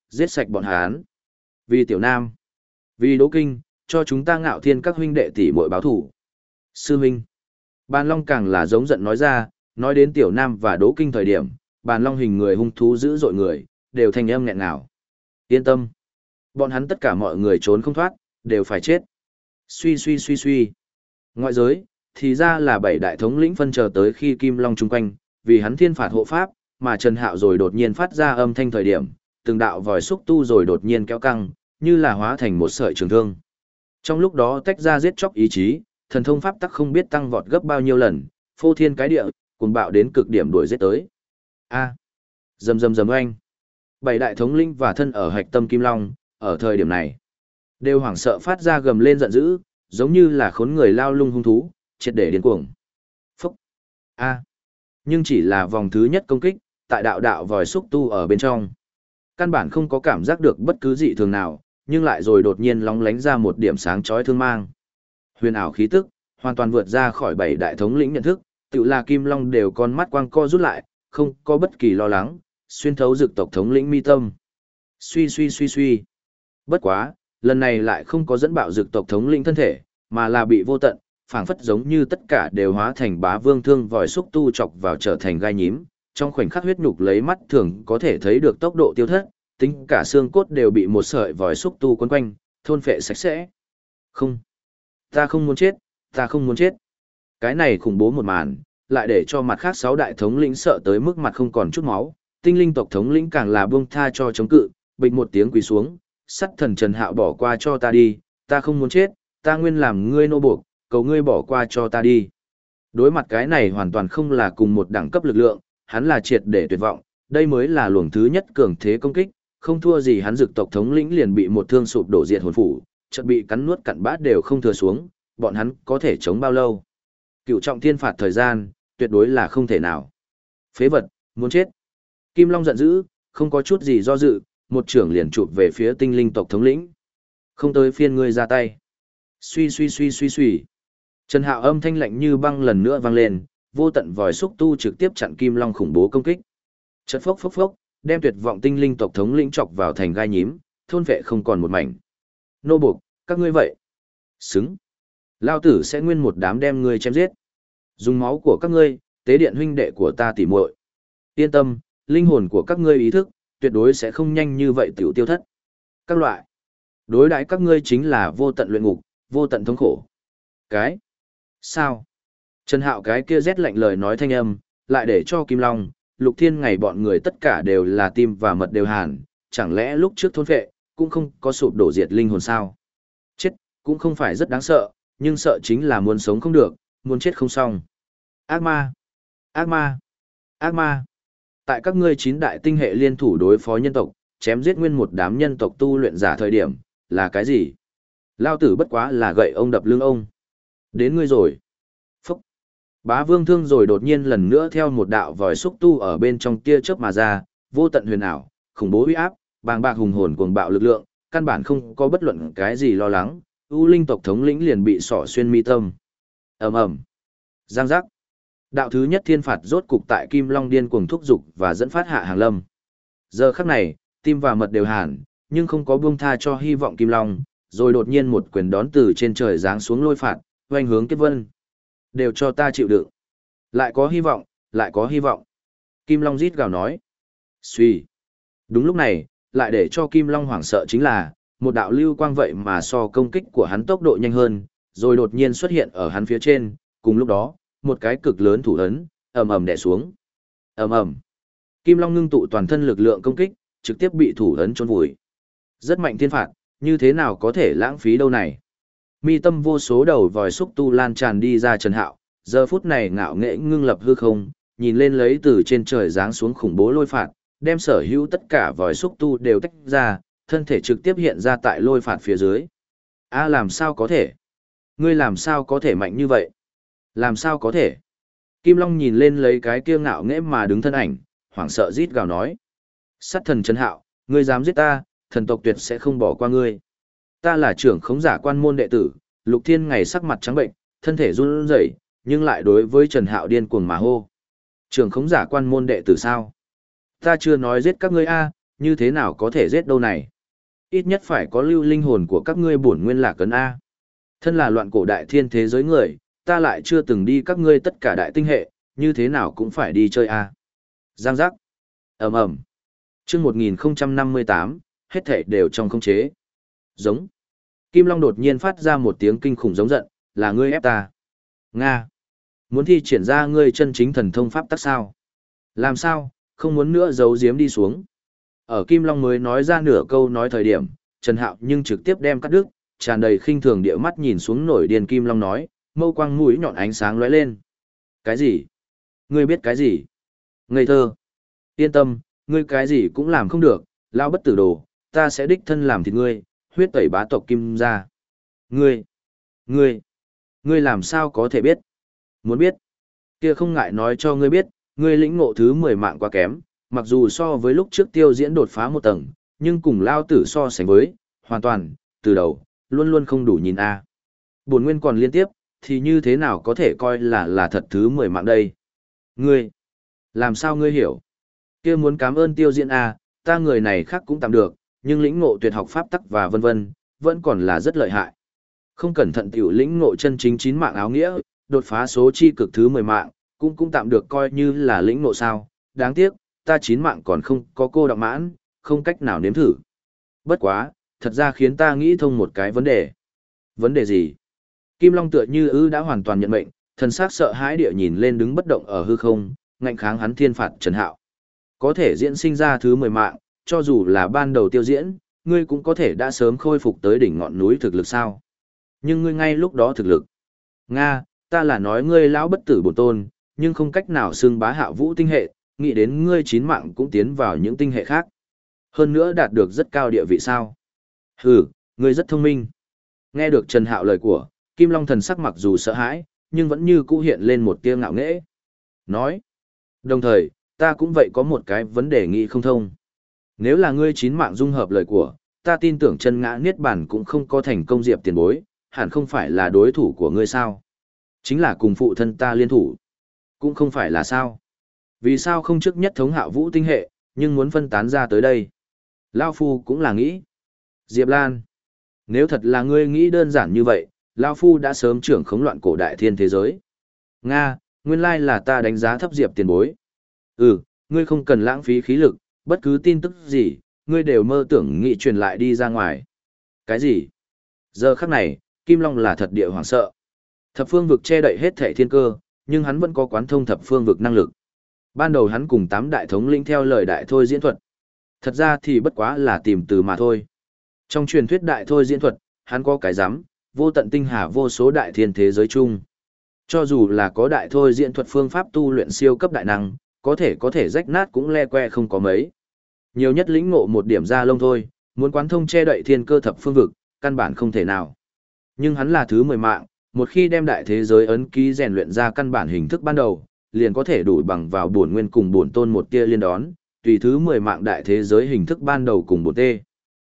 giết sạch bọn hắn. Vì Tiểu Nam, vì Đỗ Kinh, cho chúng ta Ngạo Thiên các huynh đệ tỷ muội báo thủ. Sư huynh. Bàn Long càng là giống giận nói ra, nói đến Tiểu Nam và Đỗ Kinh thời điểm, Bàn Long hình người hung thú dữ dội người, đều thành âm nghẹn ngào. Yên tâm. Bọn hắn tất cả mọi người trốn không thoát, đều phải chết. Suy suy suy suy. Ngoại giới, thì ra là 7 đại thống lĩnh phân chờ tới khi Kim Long chung quanh, vì hắn thiên phạt hộ pháp, mà Trần Hạo rồi đột nhiên phát ra âm thanh thời điểm, từng đạo vòi xúc tu rồi đột nhiên kéo căng, như là hóa thành một sợi trường thương. Trong lúc đó tách ra giết chóc ý chí, thần thông pháp tắc không biết tăng vọt gấp bao nhiêu lần, phô thiên cái địa, cuồng bạo đến cực điểm đuổi giết tới. A. Rầm rầm rầm oanh. 7 đại thống lĩnh và thân ở hạch tâm Kim Long, ở thời điểm này, đều hoảng sợ phát ra gầm lên giận dữ, giống như là khốn người lao lung hung thú, triệt để điên cuồng. Phúc. A. Nhưng chỉ là vòng thứ nhất công kích, tại đạo đạo vòi xúc tu ở bên trong. Căn bản không có cảm giác được bất cứ dị thường nào, nhưng lại rồi đột nhiên lóng lánh ra một điểm sáng chói thương mang. Huyền ảo khí tức, hoàn toàn vượt ra khỏi 7 đại thống lĩnh nhận thức, tự là Kim Long đều con mắt quang co rút lại, không có bất kỳ lo lắng, xuyên thấu dực tộc thống lĩnh mi tâm. Suy suy suy suy. Bất quá, lần này lại không có dẫn bạo dực tộc thống lĩnh thân thể, mà là bị vô tận, phảng phất giống như tất cả đều hóa thành bá vương thương vòi xúc tu chọc vào trở thành gai nhím, trong khoảnh khắc huyết nhục lấy mắt thường có thể thấy được tốc độ tiêu thất, tính cả xương cốt đều bị một sợi vòi xúc tu quấn quanh, thôn phệ sạch sẽ. Không, ta không muốn chết, ta không muốn chết. Cái này khủng bố một màn, lại để cho mặt khác 6 đại thống lĩnh sợ tới mức mặt không còn chút máu, tinh linh tộc thống lĩnh càng là buông tha cho chống cự, bịch một tiếng quỳ xuống, sắt thần Trần Hạo bỏ qua cho ta đi, ta không muốn chết, ta nguyên làm ngươi nô buộc, cầu ngươi bỏ qua cho ta đi. Đối mặt cái này hoàn toàn không là cùng một đẳng cấp lực lượng, hắn là triệt để tuyệt vọng, đây mới là luồng thứ nhất cường thế công kích, không thua gì hắn dực tộc thống lĩnh liền bị một thương sụp đổ diệt hồn phủ, chợt bị cắn nuốt cặn bát đều không thừa xuống, bọn hắn có thể chống bao lâu? Cựu trọng thiên phạt thời gian, tuyệt đối là không thể nào. Phế vật, muốn chết. Kim Long giận dữ, không có chút gì do dự, một trưởng liền chụp về phía tinh linh tộc thống lĩnh. Không tới phiên ngươi ra tay. Suy suy suy suy suy. Trần Hạo âm thanh lạnh như băng lần nữa vang lên, vô tận vòi xúc tu trực tiếp chặn Kim Long khủng bố công kích. Chợt phốc phốc phốc, đem tuyệt vọng tinh linh tộc thống lĩnh chọc vào thành gai nhím, thôn vệ không còn một mảnh. Nô buộc, các ngươi vậy. Xứng. Lao tử sẽ nguyên một đám đem ngươi chém giết. Dùng máu của các ngươi, tế điện huynh đệ của ta tỉ muội. Yên tâm, linh hồn của các ngươi ý thức, tuyệt đối sẽ không nhanh như vậy tiểu tiêu thất. Các loại. Đối đãi các ngươi chính là vô tận luyện ngục, vô tận thống khổ. Cái. Sao? Trần Hạo cái kia rét lạnh lời nói thanh âm, lại để cho Kim Long, Lục Thiên ngày bọn người tất cả đều là tim và mật đều hàn, chẳng lẽ lúc trước thôn phệ, cũng không có sụp đổ diệt linh hồn sao? Chết, cũng không phải rất đáng sợ, nhưng sợ chính là muốn sống không được, muốn chết không xong. Ác ma! Ác ma! Ác ma! Tại các ngươi 9 đại tinh hệ liên thủ đối phó nhân tộc, chém giết nguyên một đám nhân tộc tu luyện giả thời điểm, là cái gì? Lao tử bất quá là gậy ông đập lưng ông. Đến ngươi rồi. Phúc! Bá vương thương rồi đột nhiên lần nữa theo một đạo vòi xúc tu ở bên trong tia chớp mà ra, vô tận huyền ảo, khủng bố uy áp, bàng bạc hùng hồn cuồng bạo lực lượng, căn bản không có bất luận cái gì lo lắng, U Linh tộc thống lĩnh liền bị xỏ xuyên mi tâm. Ầm ầm. Giang giác. Đạo thứ nhất thiên phạt rốt cục tại Kim Long điên cuồng thúc dục và dẫn phát hạ hàng lâm. Giờ khắc này, tim và mật đều hàn, nhưng không có buông tha cho hy vọng Kim Long, rồi đột nhiên một quyền đón từ trên trời giáng xuống lôi phạt, oanh hướng Kiếp Vân. Đều cho ta chịu đựng. Lại có hy vọng, lại có hy vọng. Kim Long rít gào nói. Xuy. Đúng lúc này, lại để cho Kim Long hoảng sợ chính là, một đạo lưu quang vậy mà so công kích của hắn tốc độ nhanh hơn, rồi đột nhiên xuất hiện ở hắn phía trên, cùng lúc đó, một cái cực lớn thủ ấn, ầm ầm đè xuống. Ầm ầm. Kim Long ngưng tụ toàn thân lực lượng công kích, trực tiếp bị thủ ấn chôn vùi. Rất mạnh thiên phạt, như thế nào có thể lãng phí đâu này. Mi tâm vô số đầu vòi xúc tu lan tràn đi ra Trần Hạo, giờ phút này ngạo nghễ ngưng lập hư không, nhìn lên lấy từ trên trời giáng xuống khủng bố lôi phạt, đem sở hữu tất cả vòi xúc tu đều tách ra, thân thể trực tiếp hiện ra tại lôi phạt phía dưới. A làm sao có thể? Ngươi làm sao có thể mạnh như vậy? Làm sao có thể? Kim Long nhìn lên lấy cái kia ngạo nghễ mà đứng thân ảnh, hoảng sợ rít gào nói. Sát thần Trần Hạo, ngươi dám giết ta, thần tộc tuyệt sẽ không bỏ qua ngươi. Ta là trưởng khống giả quan môn đệ tử, Lục Thiên ngày sắc mặt trắng bệnh, thân thể run rẩy, nhưng lại đối với Trần Hạo điên cuồng mà hô. Trưởng khống giả quan môn đệ tử sao? Ta chưa nói giết các ngươi a, như thế nào có thể giết đâu này? Ít nhất phải có lưu linh hồn của các ngươi bổn nguyên lạc cấn A. Thân là loạn cổ đại thiên thế giới người, ta lại chưa từng đi các ngươi tất cả đại tinh hệ, như thế nào cũng phải đi chơi A. Giang giác. Ầm ầm. Chương 1058, hết thảy đều trong khống chế. Giống. Kim Long đột nhiên phát ra một tiếng kinh khủng giống giận, là ngươi ép ta. Nga. Muốn thi triển ra ngươi chân chính thần thông pháp tắc sao? Làm sao, không muốn nữa giấu giếm đi xuống. Ở Kim Long mới nói ra nửa câu nói thời điểm, Trần Hạo nhưng trực tiếp đem cắt đứt, tràn đầy khinh thường địa mắt nhìn xuống nổi điên Kim Long nói, mâu quang mũi nhọn ánh sáng lóe lên. Cái gì? Ngươi biết cái gì? Ngây thơ. Yên tâm, ngươi cái gì cũng làm không được, lao bất tử đồ, ta sẽ đích thân làm thịt ngươi, huyết tẩy bá tộc Kim gia. Ngươi làm sao có thể biết? Muốn biết? Kia không ngại nói cho ngươi biết, ngươi lĩnh ngộ thứ 10 mạng quá kém, mặc dù so với lúc trước tiêu diễn đột phá một tầng, nhưng cùng lao tử so sánh với, hoàn toàn, từ đầu, luôn luôn không đủ nhìn a. Bổn nguyên còn liên tiếp, thì như thế nào có thể coi là thật thứ 10 mạng đây? Ngươi, làm sao ngươi hiểu? Kia muốn cảm ơn tiêu diễn a, ta người này khác cũng tạm được, nhưng lĩnh ngộ tuyệt học pháp tắc và vân vân, vẫn còn là rất lợi hại. Không cẩn thận tiểu lĩnh ngộ chân chính 9 mạng áo nghĩa, đột phá số chi cực thứ 10 mạng, cũng tạm được coi như là lĩnh ngộ sao, đáng tiếc, ta 9 mạng còn không có cô đọng mãn, không cách nào nếm thử. Bất quá, thật ra khiến ta nghĩ thông một cái vấn đề. Vấn đề gì? Kim Long tựa như đã hoàn toàn nhận mệnh, thần sắc sợ hãi địa nhìn lên đứng bất động ở hư không, ngạnh kháng hắn thiên phạt Trần Hạo. Có thể diễn sinh ra thứ 10 mạng, cho dù là ban đầu tiêu diễn, ngươi cũng có thể đã sớm khôi phục tới đỉnh ngọn núi thực lực sao? Nhưng ngươi ngay lúc đó thực lực. Nga, ta là nói ngươi lão bất tử bổn tôn, nhưng không cách nào xưng bá hạ vũ tinh hệ, nghĩ đến ngươi 9 mạng cũng tiến vào những tinh hệ khác. Hơn nữa đạt được rất cao địa vị sao. Hừ, ngươi rất thông minh. Nghe được Trần Hạo lời của, Kim Long thần sắc mặc dù sợ hãi, nhưng vẫn như cũ hiện lên một tia ngạo nghễ. Nói, đồng thời, ta cũng vậy có một cái vấn đề nghĩ không thông. Nếu là ngươi 9 mạng dung hợp lời của, ta tin tưởng chân ngã niết bản cũng không có thành công diệp tiền bối, hẳn không phải là đối thủ của ngươi sao. Chính là cùng phụ thân ta liên thủ. Cũng không phải là sao. Vì sao không trước nhất thống hạ vũ tinh hệ, nhưng muốn phân tán ra tới đây? Lao Phu cũng là nghĩ. Diệp Lan, nếu thật là ngươi nghĩ đơn giản như vậy, Lao Phu đã sớm trưởng khống loạn cổ đại thiên thế giới. Nga, nguyên lai là ta đánh giá thấp Diệp tiền bối. Ngươi không cần lãng phí khí lực, bất cứ tin tức gì, ngươi đều mơ tưởng nghị truyền lại đi ra ngoài. Cái gì? Giờ khắc này, Kim Long là thật địa hoảng sợ. Thập phương vực che đậy hết thảy thiên cơ, nhưng hắn vẫn có quán thông thập phương vực năng lực. Ban đầu hắn cùng 8 đại thống lĩnh theo lời đại thôi diễn thuật. Thật ra thì bất quá là tìm từ mà thôi. Trong truyền thuyết đại thôi diễn thuật, hắn có cái giám, vô tận tinh hà vô số đại thiên thế giới chung. Cho dù là có đại thôi diễn thuật phương pháp tu luyện siêu cấp đại năng, có thể rách nát cũng le que không có mấy. Nhiều nhất lĩnh ngộ một điểm ra lông thôi, muốn quán thông che đậy thiên cơ thập phương vực, căn bản không thể nào. Nhưng hắn là thứ 10 mạng, một khi đem đại thế giới ấn ký rèn luyện ra căn bản hình thức ban đầu, liền có thể đủ bằng vào bổn nguyên cùng bổn tôn một tia liên đón, tùy thứ 10 mạng đại thế giới hình thức ban đầu cùng bổn tê.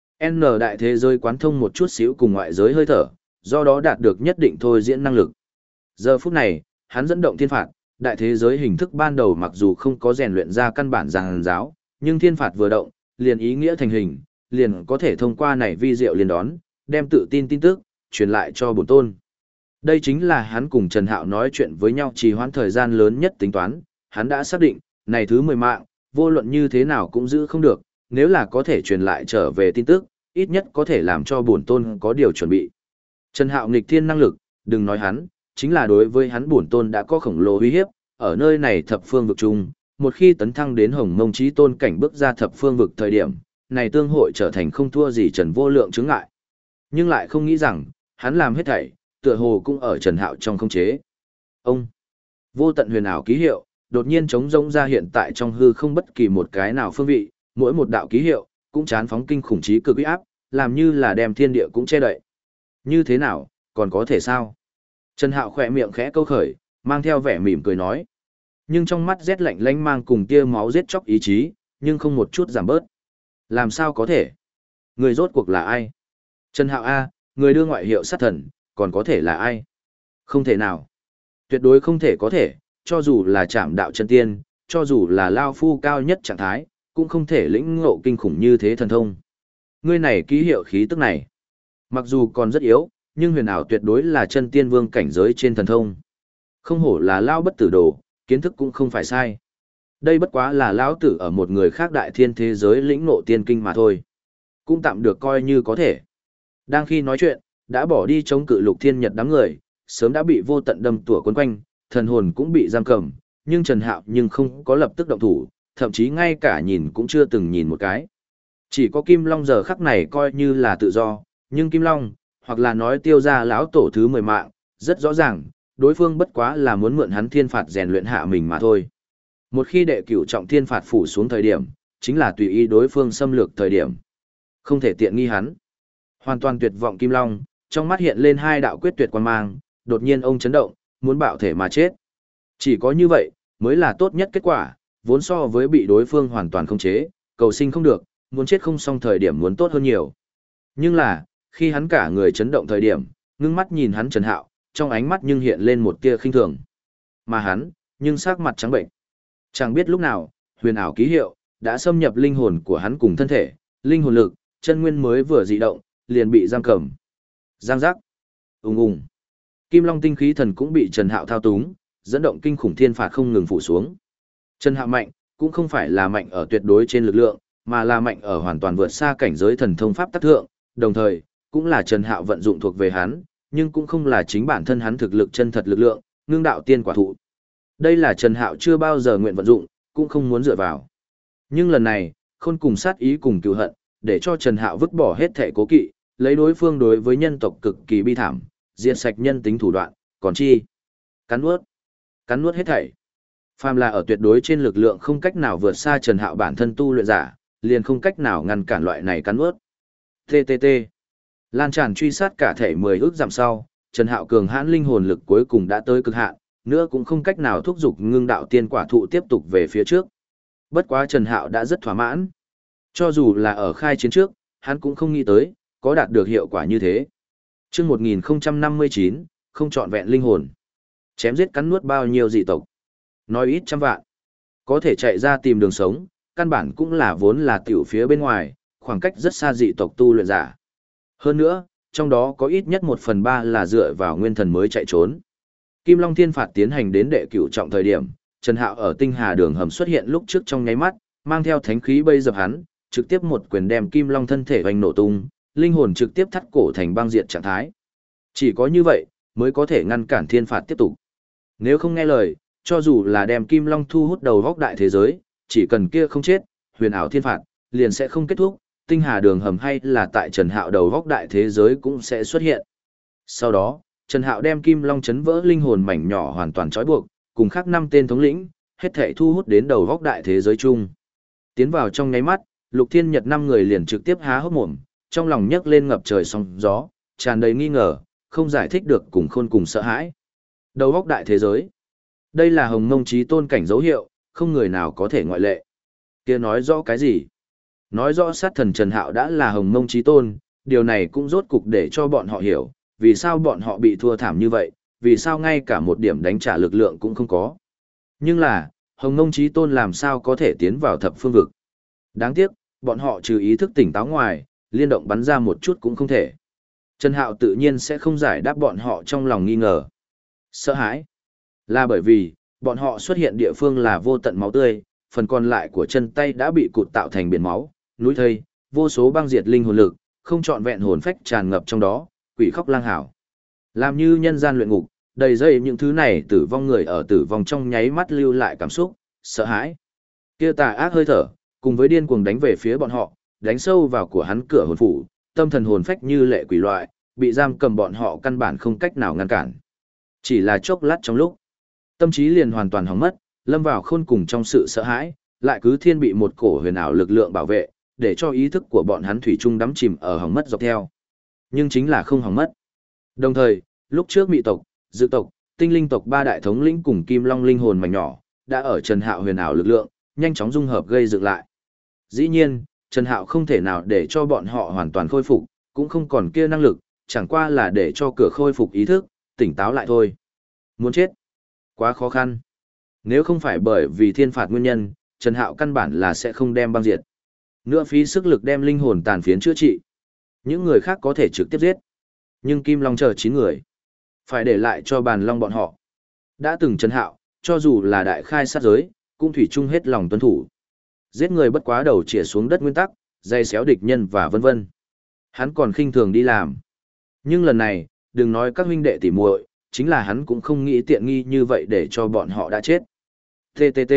N đại thế giới quán thông một chút xíu cùng ngoại giới hơi thở, do đó đạt được nhất định thôi diễn năng lực. Giờ phút này, hắn dẫn động thiên phạt, đại thế giới hình thức ban đầu mặc dù không có rèn luyện ra căn bản giàn giáo, nhưng thiên phạt vừa động, liền ý nghĩa thành hình, liền có thể thông qua này vi diệu liên đón, đem tự tin tin tức truyền lại cho bổn tôn. Đây chính là hắn cùng Trần Hạo nói chuyện với nhau trì hoãn thời gian lớn nhất tính toán, hắn đã xác định, này thứ 10 mạng, vô luận như thế nào cũng giữ không được, nếu là có thể truyền lại trở về tin tức, ít nhất có thể làm cho bổn tôn có điều chuẩn bị. Trần Hạo nghịch thiên năng lực, đừng nói hắn, chính là đối với hắn bổn tôn đã có khổng lồ uy hiếp, ở nơi này thập phương vực chung, một khi tấn thăng đến Hồng Mông Chí Tôn cảnh bước ra thập phương vực thời điểm, này tương hội trở thành không thua gì Trần Vô Lượng chướng ngại. Nhưng lại không nghĩ rằng, hắn làm hết thảy, tựa hồ cũng ở Trần Hạo trong không chế. Ông, vô tận huyền ảo ký hiệu, đột nhiên trống rỗng ra hiện tại trong hư không bất kỳ một cái nào phương vị, mỗi một đạo ký hiệu, cũng chán phóng kinh khủng trí cực uy áp, làm như là đem thiên địa cũng che đậy. Như thế nào, còn có thể sao? Trần Hạo khỏe miệng khẽ câu khởi, mang theo vẻ mỉm cười nói. Nhưng trong mắt rét lạnh lánh mang cùng tia máu giết chóc ý chí, nhưng không một chút giảm bớt. Làm sao có thể? Người rốt cuộc là ai? Trần Hạo A, người đưa ngoại hiệu sát thần, còn có thể là ai? Không thể nào. Tuyệt đối không thể có thể, cho dù là trảm đạo chân tiên, cho dù là lao phu cao nhất trạng thái, cũng không thể lĩnh ngộ kinh khủng như thế thần thông. Ngươi này ký hiệu khí tức này, mặc dù còn rất yếu, nhưng huyền ảo tuyệt đối là chân tiên vương cảnh giới trên thần thông. Không hổ là lao bất tử đồ, kiến thức cũng không phải sai. Đây bất quá là lão tử ở một người khác đại thiên thế giới lĩnh ngộ tiên kinh mà thôi. Cũng tạm được coi như có thể. Đang khi nói chuyện, đã bỏ đi chống cự Lục Thiên Nhật đám người, sớm đã bị vô tận đâm tủa quấn quanh, thần hồn cũng bị giam cầm, nhưng Trần Hạo nhưng không có lập tức động thủ, thậm chí ngay cả nhìn cũng chưa từng nhìn một cái. Chỉ có Kim Long giờ khắc này coi như là tự do, nhưng Kim Long, hoặc là nói Tiêu gia lão tổ thứ 10 mạng, rất rõ ràng, đối phương bất quá là muốn mượn hắn thiên phạt rèn luyện hạ mình mà thôi. Một khi đệ cửu trọng thiên phạt phủ xuống thời điểm, chính là tùy ý đối phương xâm lược thời điểm. Không thể tiện nghi hắn. Hoàn toàn tuyệt vọng Kim Long, trong mắt hiện lên hai đạo quyết tuyệt quan mang, đột nhiên ông chấn động, muốn bạo thể mà chết. Chỉ có như vậy, mới là tốt nhất kết quả, vốn so với bị đối phương hoàn toàn khống chế, cầu sinh không được, muốn chết không xong thời điểm muốn tốt hơn nhiều. Nhưng là, khi hắn cả người chấn động thời điểm, ngưng mắt nhìn hắn Trần Hạo, trong ánh mắt nhưng hiện lên một tia khinh thường. Mà hắn, nhưng sắc mặt trắng bệnh. Chẳng biết lúc nào, huyền ảo ký hiệu, đã xâm nhập linh hồn của hắn cùng thân thể, linh hồn lực, chân nguyên mới vừa dị động, liền bị giam cầm. Giang giác. Ùng ùng. Kim Long tinh khí thần cũng bị Trần Hạo thao túng, dẫn động kinh khủng thiên phạt không ngừng phủ xuống. Trần Hạo mạnh, cũng không phải là mạnh ở tuyệt đối trên lực lượng, mà là mạnh ở hoàn toàn vượt xa cảnh giới thần thông pháp tác thượng, đồng thời, cũng là Trần Hạo vận dụng thuộc về hắn, nhưng cũng không là chính bản thân hắn thực lực chân thật lực lượng, ngưng đạo tiên quả thụ. Đây là Trần Hạo chưa bao giờ nguyện vận dụng, cũng không muốn dựa vào. Nhưng lần này, khôn cùng sát ý cùng cừu hận, để cho Trần Hạo vứt bỏ hết thể cố kỵ, lấy đối phương đối với nhân tộc cực kỳ bi thảm, diệt sạch nhân tính thủ đoạn, còn chi? Cắn nuốt hết thảy. Phàm là ở tuyệt đối trên lực lượng không cách nào vượt xa Trần Hạo bản thân tu luyện giả, liền không cách nào ngăn cản loại này cắn nuốt. TTT. Lan tràn truy sát cả thể 10 ước dặm sau, Trần Hạo cường hãn linh hồn lực cuối cùng đã tới cực hạn, nữa cũng không cách nào thúc giục ngưng đạo tiên quả thụ tiếp tục về phía trước. Bất quá Trần Hạo đã rất thỏa mãn. Cho dù là ở khai chiến trước, hắn cũng không nghĩ tới, có đạt được hiệu quả như thế. Trước 1059, không trọn vẹn linh hồn. Chém giết cắn nuốt bao nhiêu dị tộc. Nói ít trăm vạn. Có thể chạy ra tìm đường sống, căn bản cũng là vốn là tiểu phía bên ngoài, khoảng cách rất xa dị tộc tu luyện giả. Hơn nữa, trong đó có ít nhất 1/3 là dựa vào nguyên thần mới chạy trốn. Kim Long Thiên Phạt tiến hành đến đệ cửu trọng thời điểm, Trần Hạo ở tinh hà đường hầm xuất hiện lúc trước trong nháy mắt, mang theo thánh khí bây dập hắn, trực tiếp một quyền đem Kim Long thân thể hoành nổ tung, linh hồn trực tiếp thắt cổ thành băng diệt trạng thái. Chỉ có như vậy, mới có thể ngăn cản Thiên Phạt tiếp tục. Nếu không nghe lời, cho dù là đem Kim Long thu hút đầu góc đại thế giới, chỉ cần kia không chết, huyền ảo Thiên Phạt, liền sẽ không kết thúc, tinh hà đường hầm hay là tại Trần Hạo đầu góc đại thế giới cũng sẽ xuất hiện. Sau đó, Trần Hạo đem Kim Long chấn vỡ linh hồn mảnh nhỏ hoàn toàn trói buộc, cùng khác 5 tên thống lĩnh, hết thảy thu hút đến đầu góc đại thế giới chung. Tiến vào trong nháy mắt, Lục Thiên Nhật 5 người liền trực tiếp há hốc mồm, trong lòng nhấc lên ngập trời sóng gió, tràn đầy nghi ngờ, không giải thích được cùng khôn cùng sợ hãi. Đầu góc đại thế giới. Đây là Hồng Mông Chí Tôn cảnh dấu hiệu, không người nào có thể ngoại lệ. Kia nói rõ cái gì? Nói rõ sát thần Trần Hạo đã là Hồng Mông Chí Tôn, điều này cũng rốt cục để cho bọn họ hiểu, vì sao bọn họ bị thua thảm như vậy, vì sao ngay cả một điểm đánh trả lực lượng cũng không có. Nhưng là, Hồng Mông Chí Tôn làm sao có thể tiến vào thập phương vực. Đáng tiếc, bọn họ trừ ý thức tỉnh táo ngoài, liên động bắn ra một chút cũng không thể. Trần Hạo tự nhiên sẽ không giải đáp bọn họ trong lòng nghi ngờ. Sợ hãi. Là bởi vì, bọn họ xuất hiện địa phương là vô tận máu tươi, phần còn lại của chân tay đã bị cụt tạo thành biển máu, núi thây, vô số băng diệt linh hồn lực, không trọn vẹn hồn phách tràn ngập trong đó, quỷ khóc lang hảo. Làm như nhân gian luyện ngục, đầy dây những thứ này tử vong người ở tử vong trong nháy mắt lưu lại cảm xúc, sợ hãi. Kia tà ác hơi thở, cùng với điên cuồng đánh về phía bọn họ, đánh sâu vào của hắn cửa hồn phủ, tâm thần hồn phách như lệ quỷ loại, bị giam cầm bọn họ căn bản không cách nào ngăn cản. Chỉ là chốc lát trong lúc, tâm trí liền hoàn toàn hỏng mất, lâm vào khôn cùng trong sự sợ hãi, lại cứ thiên bị một cổ huyền ảo lực lượng bảo vệ, để cho ý thức của bọn hắn thủy chung đắm chìm ở hỏng mất dọc theo. Nhưng chính là không hỏng mất. Đồng thời, lúc trước mị tộc, dự tộc, tinh linh tộc 3 đại thống lĩnh cùng Kim Long linh hồn mảnh nhỏ, đã ở Trần Hạo huyền ảo lực lượng, nhanh chóng dung hợp gây dựng lại. Dĩ nhiên, Trần Hạo không thể nào để cho bọn họ hoàn toàn khôi phục, cũng không còn kia năng lực, chẳng qua là để cho cửa khôi phục ý thức, tỉnh táo lại thôi. Muốn chết. Quá khó khăn. Nếu không phải bởi vì thiên phạt nguyên nhân, Trần Hạo căn bản là sẽ không đem băng diệt. Nữa phí sức lực đem linh hồn tàn phiến chữa trị. Những người khác có thể trực tiếp giết. Nhưng Kim Long chờ 9 người. Phải để lại cho bàn long bọn họ. Đã từng Trần Hạo, cho dù là đại khai sát giới, cũng thủy chung hết lòng tuân thủ. Giết người bất quá đầu chĩa xuống đất nguyên tắc, dây xéo địch nhân và vân vân. Hắn còn khinh thường đi làm. Nhưng lần này, đừng nói các huynh đệ tỉ muội, chính là hắn cũng không nghĩ tiện nghi như vậy để cho bọn họ đã chết. TTT.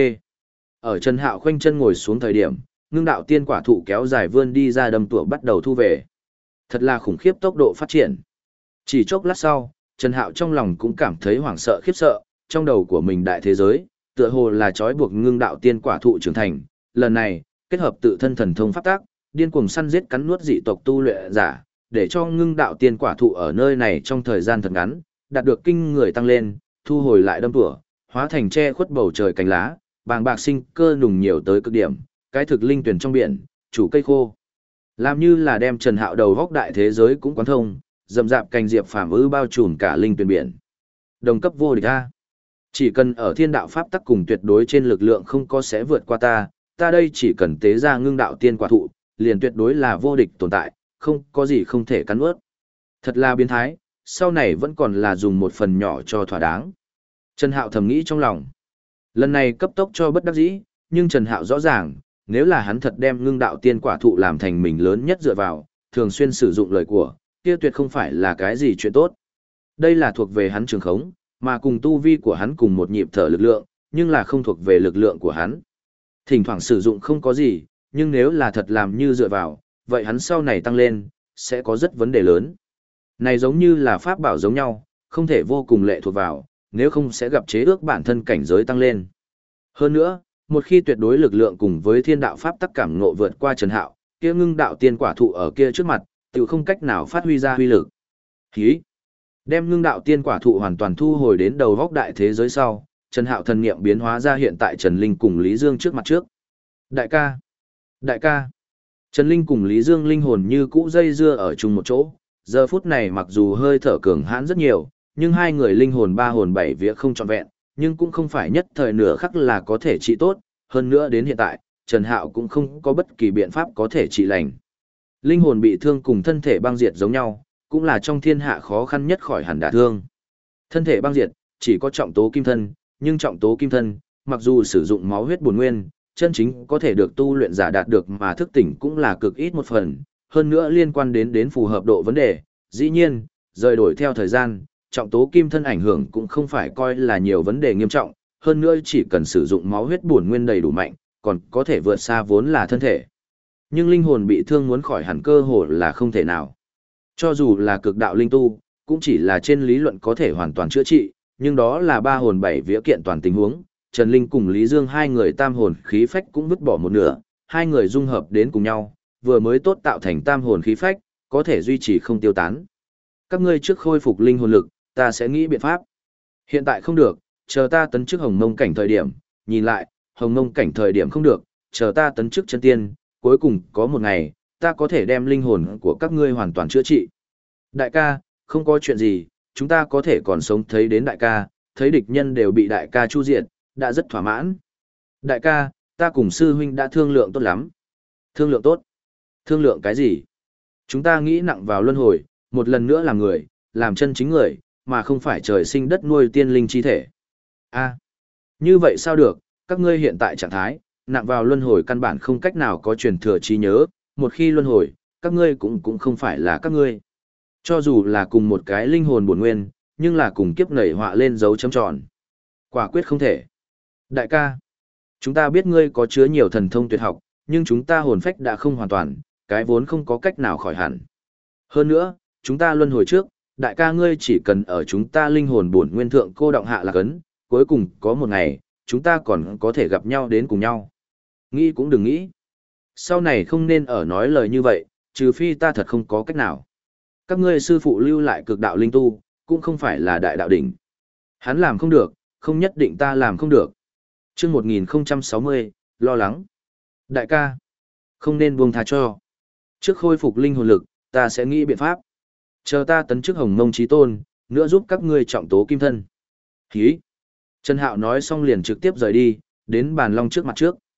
Ở Trần Hạo khoanh chân ngồi xuống thời điểm, ngưng đạo tiên quả thụ kéo dài vươn đi ra đâm tủa bắt đầu thu về. Thật là khủng khiếp tốc độ phát triển. Chỉ chốc lát sau, Trần Hạo trong lòng cũng cảm thấy hoảng sợ khiếp sợ, trong đầu của mình đại thế giới, tựa hồ là trói buộc ngưng đạo tiên quả thụ trưởng thành. Lần này, kết hợp tự thân thần thông pháp tác, điên cuồng săn giết cắn nuốt dị tộc tu luyện giả, để cho ngưng đạo tiên quả thụ ở nơi này trong thời gian thật ngắn, đạt được kinh người tăng lên, thu hồi lại đâm tủa, hóa thành che khuất bầu trời cánh lá, bàng bạc sinh cơ nùng nhiều tới cực điểm, cái thực linh tuyển trong biển, chủ cây khô. Làm như là đem Trần Hạo đầu góc đại thế giới cũng quán thông, rậm rạp cành diệp phàm ư bao trùm cả linh tuyển biển. Đồng cấp vô địch a. Chỉ cần ở thiên đạo pháp tắc cùng tuyệt đối trên lực lượng không có sẽ vượt qua ta đây chỉ cần tế ra ngưng đạo tiên quả thụ, liền tuyệt đối là vô địch tồn tại, không có gì không thể cắn ướt. Thật là biến thái, sau này vẫn còn là dùng một phần nhỏ cho thỏa đáng. Trần Hạo thầm nghĩ trong lòng. Lần này cấp tốc cho bất đắc dĩ, nhưng Trần Hạo rõ ràng, nếu là hắn thật đem ngưng đạo tiên quả thụ làm thành mình lớn nhất dựa vào, thường xuyên sử dụng lời của, kia tuyệt không phải là cái gì chuyện tốt. Đây là thuộc về hắn trường khống, mà cùng tu vi của hắn cùng một nhịp thở lực lượng, nhưng là không thuộc về lực lượng của hắn. Thỉnh thoảng sử dụng không có gì, nhưng nếu là thật làm như dựa vào, vậy hắn sau này tăng lên, sẽ có rất vấn đề lớn. Này giống như là pháp bảo giống nhau, không thể vô cùng lệ thuộc vào, nếu không sẽ gặp chế ước bản thân cảnh giới tăng lên. Hơn nữa, một khi tuyệt đối lực lượng cùng với thiên đạo pháp tắc cảm ngộ vượt qua Trần Hạo, kia ngưng đạo tiên quả thụ ở kia trước mặt, tự không cách nào phát huy ra huy lực. Hí! Đem ngưng đạo tiên quả thụ hoàn toàn thu hồi đến đầu góc đại thế giới sau, Trần Hạo thần niệm biến hóa ra hiện tại Trần Linh cùng Lý Dương trước mặt trước. Đại ca! Đại ca! Trần Linh cùng Lý Dương linh hồn như cũ dây dưa ở chung một chỗ, giờ phút này mặc dù hơi thở cường hãn rất nhiều, nhưng hai người linh hồn ba hồn bảy vía không trọn vẹn, nhưng cũng không phải nhất thời nửa khắc là có thể trị tốt, hơn nữa đến hiện tại, Trần Hạo cũng không có bất kỳ biện pháp có thể trị lành. Linh hồn bị thương cùng thân thể băng diệt giống nhau, cũng là trong thiên hạ khó khăn nhất khỏi hẳn đả thương. Thân thể băng diệt, chỉ có trọng tố kim thân, nhưng trọng tố kim thân, mặc dù sử dụng máu huyết bổn nguyên, chân chính có thể được tu luyện giả đạt được mà thức tỉnh cũng là cực ít một phần, hơn nữa liên quan đến phù hợp độ vấn đề, dĩ nhiên, rời đổi theo thời gian, trọng tố kim thân ảnh hưởng cũng không phải coi là nhiều vấn đề nghiêm trọng, hơn nữa chỉ cần sử dụng máu huyết bổn nguyên đầy đủ mạnh, còn có thể vượt xa vốn là thân thể. Nhưng linh hồn bị thương muốn khỏi hẳn cơ hồ là không thể nào. Cho dù là cực đạo linh tu, cũng chỉ là trên lý luận có thể hoàn toàn chữa trị, nhưng đó là ba hồn bảy vía kiện toàn tình huống. Trần Linh cùng Lý Dương hai người tam hồn khí phách cũng vứt bỏ một nửa, hai người dung hợp đến cùng nhau, vừa mới tốt tạo thành tam hồn khí phách, có thể duy trì không tiêu tán. Các ngươi trước khôi phục linh hồn lực, ta sẽ nghĩ biện pháp. Hiện tại không được, chờ ta tấn chức hồng mông cảnh thời điểm, nhìn lại, hồng mông cảnh thời điểm không được, chờ ta tấn chức chân tiên, cuối cùng có một ngày, ta có thể đem linh hồn của các ngươi hoàn toàn chữa trị. Đại ca, không có chuyện gì, chúng ta có thể còn sống thấy đến đại ca, thấy địch nhân đều bị đại ca chu diệt, đã rất thỏa mãn. Đại ca, ta cùng sư huynh đã thương lượng tốt lắm. Thương lượng tốt? Thương lượng cái gì? Chúng ta nghĩ nặng vào luân hồi, một lần nữa làm người, làm chân chính người, mà không phải trời sinh đất nuôi tiên linh chi thể. A, như vậy sao được, các ngươi hiện tại trạng thái, nặng vào luân hồi căn bản không cách nào có truyền thừa trí nhớ, một khi luân hồi, các ngươi cũng không phải là các ngươi. Cho dù là cùng một cái linh hồn bổn nguyên, nhưng là cùng kiếp nảy họa lên dấu chấm tròn. Quả quyết không thể. Đại ca, chúng ta biết ngươi có chứa nhiều thần thông tuyệt học, nhưng chúng ta hồn phách đã không hoàn toàn, cái vốn không có cách nào khỏi hẳn. Hơn nữa, chúng ta luân hồi trước, đại ca ngươi chỉ cần ở chúng ta linh hồn bổn nguyên thượng cô động hạ lạc ấn, cuối cùng có một ngày, chúng ta còn có thể gặp nhau đến cùng nhau. Nghĩ cũng đừng nghĩ. Sau này không nên ở nói lời như vậy, trừ phi ta thật không có cách nào. Các ngươi sư phụ lưu lại cực đạo linh tu, cũng không phải là đại đạo đỉnh. Hắn làm không được, không nhất định ta làm không được. Chương 1060, lo lắng. Đại ca, không nên buông tha cho. Trước khôi phục linh hồn lực, ta sẽ nghĩ biện pháp. Chờ ta tấn chức hồng mông chí tôn, nữa giúp các ngươi trọng tố kim thân. Hí. Trần Hạo nói xong liền trực tiếp rời đi, đến bàn long trước mặt trước.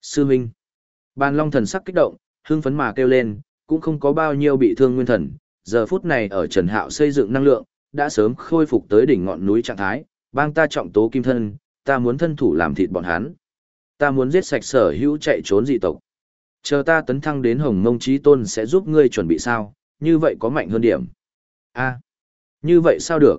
Sư huynh. Bàn Long thần sắc kích động, hưng phấn mà kêu lên, cũng không có bao nhiêu bị thương nguyên thần, giờ phút này ở Trần Hạo xây dựng năng lượng, đã sớm khôi phục tới đỉnh ngọn núi trạng thái, bang ta trọng tố kim thân, ta muốn thân thủ làm thịt bọn hắn. Ta muốn giết sạch sở hữu chạy trốn dị tộc. Chờ ta tấn thăng đến Hồng Mông Chí Tôn sẽ giúp ngươi chuẩn bị sao, như vậy có mạnh hơn điểm. A, như vậy sao được?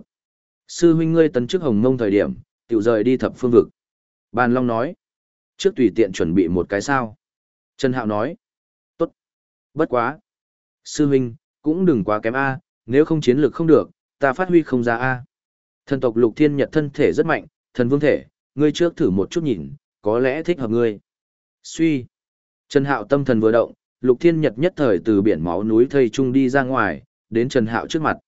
Sư huynh ngươi tấn chức Hồng Mông thời điểm, tiểu rời đi thập phương vực. Bàn Long nói, trước tùy tiện chuẩn bị một cái sao. Trần Hạo nói, tốt, bất quá. Sư huynh, cũng đừng quá kém A, nếu không chiến lược không được, ta phát huy không ra A. Thần tộc Lục Thiên Nhật thân thể rất mạnh, thần vương thể, ngươi trước thử một chút nhìn, có lẽ thích hợp ngươi. Suy. Trần Hạo tâm thần vừa động, Lục Thiên Nhật nhất thời từ biển máu núi thây trung đi ra ngoài, đến Trần Hạo trước mặt.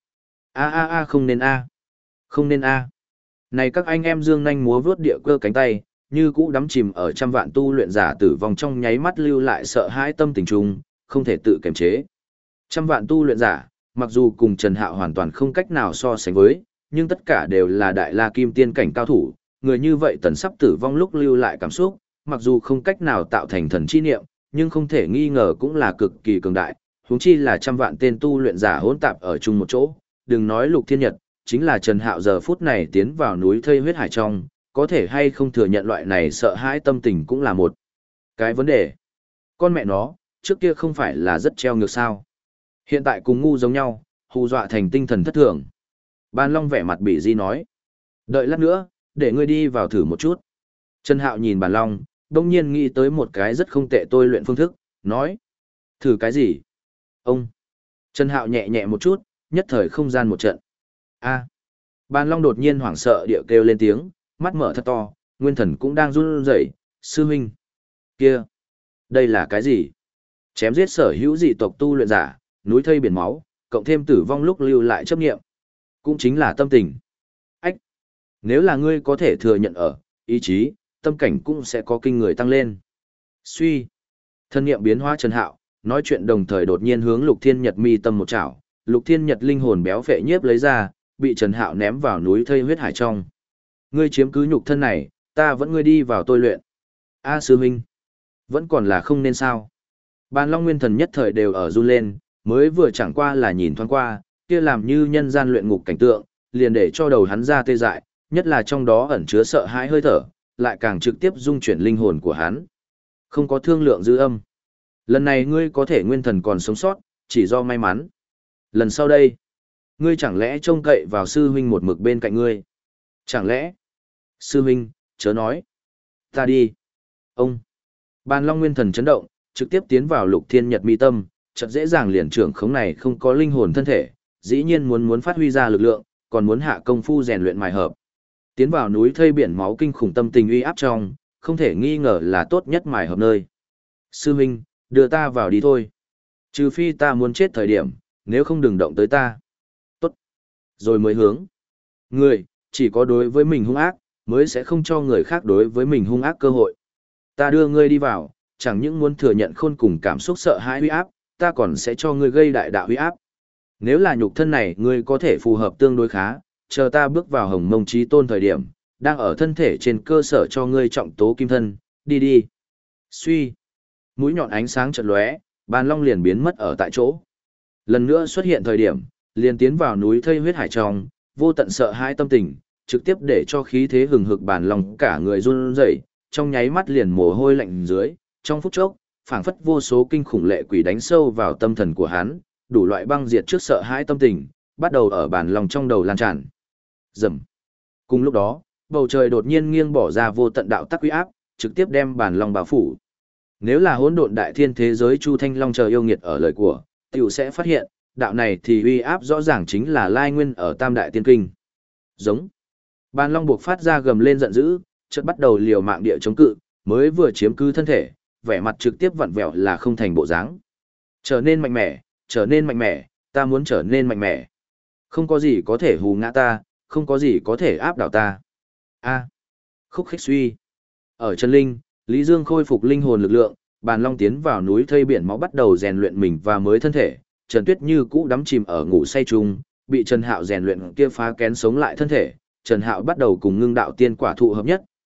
A không nên A. Không nên A. Này các anh em dương nhanh múa vướt địa cơ cánh tay, như cũ đắm chìm ở trăm vạn tu luyện giả tử vong trong nháy mắt lưu lại sợ hãi tâm tình trung, không thể tự kiềm chế. Trăm vạn tu luyện giả, mặc dù cùng Trần Hạo hoàn toàn không cách nào so sánh với, nhưng tất cả đều là đại la kim tiên cảnh cao thủ, người như vậy tần sắp tử vong lúc lưu lại cảm xúc, mặc dù không cách nào tạo thành thần chi niệm, nhưng không thể nghi ngờ cũng là cực kỳ cường đại, huống chi là trăm vạn tên tu luyện giả hỗn tạp ở chung một chỗ, đừng nói Lục Thiên Nhật, chính là Trần Hạo giờ phút này tiến vào núi thây huyết hải trong, có thể hay không thừa nhận loại này sợ hãi tâm tình cũng là một cái vấn đề. Con mẹ nó, trước kia không phải là rất treo ngược sao? Hiện tại cùng ngu giống nhau, hù dọa thành tinh thần thất thường. Ban Long vẻ mặt bỉ di nói, đợi lát nữa, để ngươi đi vào thử một chút. Trần Hạo nhìn Bàn Long, đông nhiên nghĩ tới một cái rất không tệ tôi luyện phương thức, nói, thử cái gì? Ông. Trần Hạo nhẹ nhẹ một chút, nhất thời không gian một trận. A. Bàn Long đột nhiên hoảng sợ địa kêu lên tiếng, mắt mở thật to, nguyên thần cũng đang run rẩy. Sư huynh. Kia. Đây là cái gì? Chém giết sở hữu dị tộc tu luyện giả, núi thây biển máu, cộng thêm tử vong lúc lưu lại chấp nghiệm. Cũng chính là tâm tình. Ách. Nếu là ngươi có thể thừa nhận ở, ý chí, tâm cảnh cũng sẽ có kinh người tăng lên. Suy. Thân niệm biến hóa Trần Hạo, nói chuyện đồng thời đột nhiên hướng Lục Thiên Nhật mi tâm một chảo, Lục Thiên Nhật linh hồn béo phệ nhiếp lấy ra, bị Trần Hạo ném vào núi thây huyết hải trong. Ngươi chiếm cứ nhục thân này, ta vẫn ngươi đi vào tôi luyện. A sư huynh, vẫn còn là không nên sao? Bàn Long nguyên thần nhất thời đều ở run lên, mới vừa chẳng qua là nhìn thoáng qua, kia làm như nhân gian luyện ngục cảnh tượng, liền để cho đầu hắn ra tê dại, nhất là trong đó ẩn chứa sợ hãi hơi thở, lại càng trực tiếp dung chuyển linh hồn của hắn. Không có thương lượng dư âm. Lần này ngươi có thể nguyên thần còn sống sót, chỉ do may mắn. Lần sau đây, ngươi chẳng lẽ trông cậy vào sư huynh một mực bên cạnh ngươi? Chẳng lẽ, sư huynh, chớ nói. Ta đi. Ông. Bàn Long nguyên thần chấn động, trực tiếp tiến vào Lục Thiên Nhật mi tâm, chợt dễ dàng liền trưởng khống này không có linh hồn thân thể, dĩ nhiên muốn phát huy ra lực lượng, còn muốn hạ công phu rèn luyện mài hợp. Tiến vào núi thây biển máu kinh khủng tâm tình uy áp trong, không thể nghi ngờ là tốt nhất mài hợp nơi. Sư huynh, đưa ta vào đi thôi. Trừ phi ta muốn chết thời điểm, nếu không đừng động tới ta. Tốt. Rồi mới hướng. Người, chỉ có đối với mình hung ác, mới sẽ không cho người khác đối với mình hung ác cơ hội. Ta đưa ngươi đi vào, chẳng những muốn thừa nhận khôn cùng cảm xúc sợ hãi uy áp, ta còn sẽ cho ngươi gây đại đạo uy áp. Nếu là nhục thân này ngươi có thể phù hợp tương đối khá, chờ ta bước vào Hồng Mông Chí Tôn thời điểm, đang ở thân thể trên cơ sở cho ngươi trọng tố kim thân, đi đi. Suy. Mũi nhọn ánh sáng chợt lóe, Bàn Long liền biến mất ở tại chỗ. Lần nữa xuất hiện thời điểm, liền tiến vào núi thây huyết hải trong, vô tận sợ hãi tâm tình, trực tiếp để cho khí thế hừng hực Bàn Long cả người run rẩy, trong nháy mắt liền mồ hôi lạnh dưới, trong phút chốc, phảng phất vô số kinh khủng lệ quỷ đánh sâu vào tâm thần của hắn, đủ loại băng diệt trước sợ hãi tâm tình, bắt đầu ở Bàn Long trong đầu lan tràn. Rầm. Cùng lúc đó, bầu trời đột nhiên nghiêng bỏ ra vô tận đạo tắc uy áp, trực tiếp đem Bàn Long bao phủ. Nếu là hỗn độn đại thiên thế giới Chu Thanh Long chờ yêu nghiệt ở lời của, tiểu sẽ phát hiện, đạo này thì uy áp rõ ràng chính là lai nguyên ở Tam Đại Tiên Kinh. Giống. Bàn Long buộc phát ra gầm lên giận dữ, chợt bắt đầu liều mạng địa chống cự, mới vừa chiếm cứ thân thể, vẻ mặt trực tiếp vặn vẹo là không thành bộ dáng. Trở nên mạnh mẽ, trở nên mạnh mẽ, ta muốn trở nên mạnh mẽ. Không có gì có thể hù ngã ta, không có gì có thể áp đảo ta. A. Khúc khích suy. Ở chân linh, Lý Dương khôi phục linh hồn lực lượng, Bàn Long tiến vào núi thây biển máu bắt đầu rèn luyện mình và mới thân thể. Trần Tuyết như cũ đắm chìm ở ngủ say chung, bị Trần Hạo rèn luyện kia phá kén sống lại thân thể. Trần Hạo bắt đầu cùng ngưng đạo tiên quả thụ hợp nhất,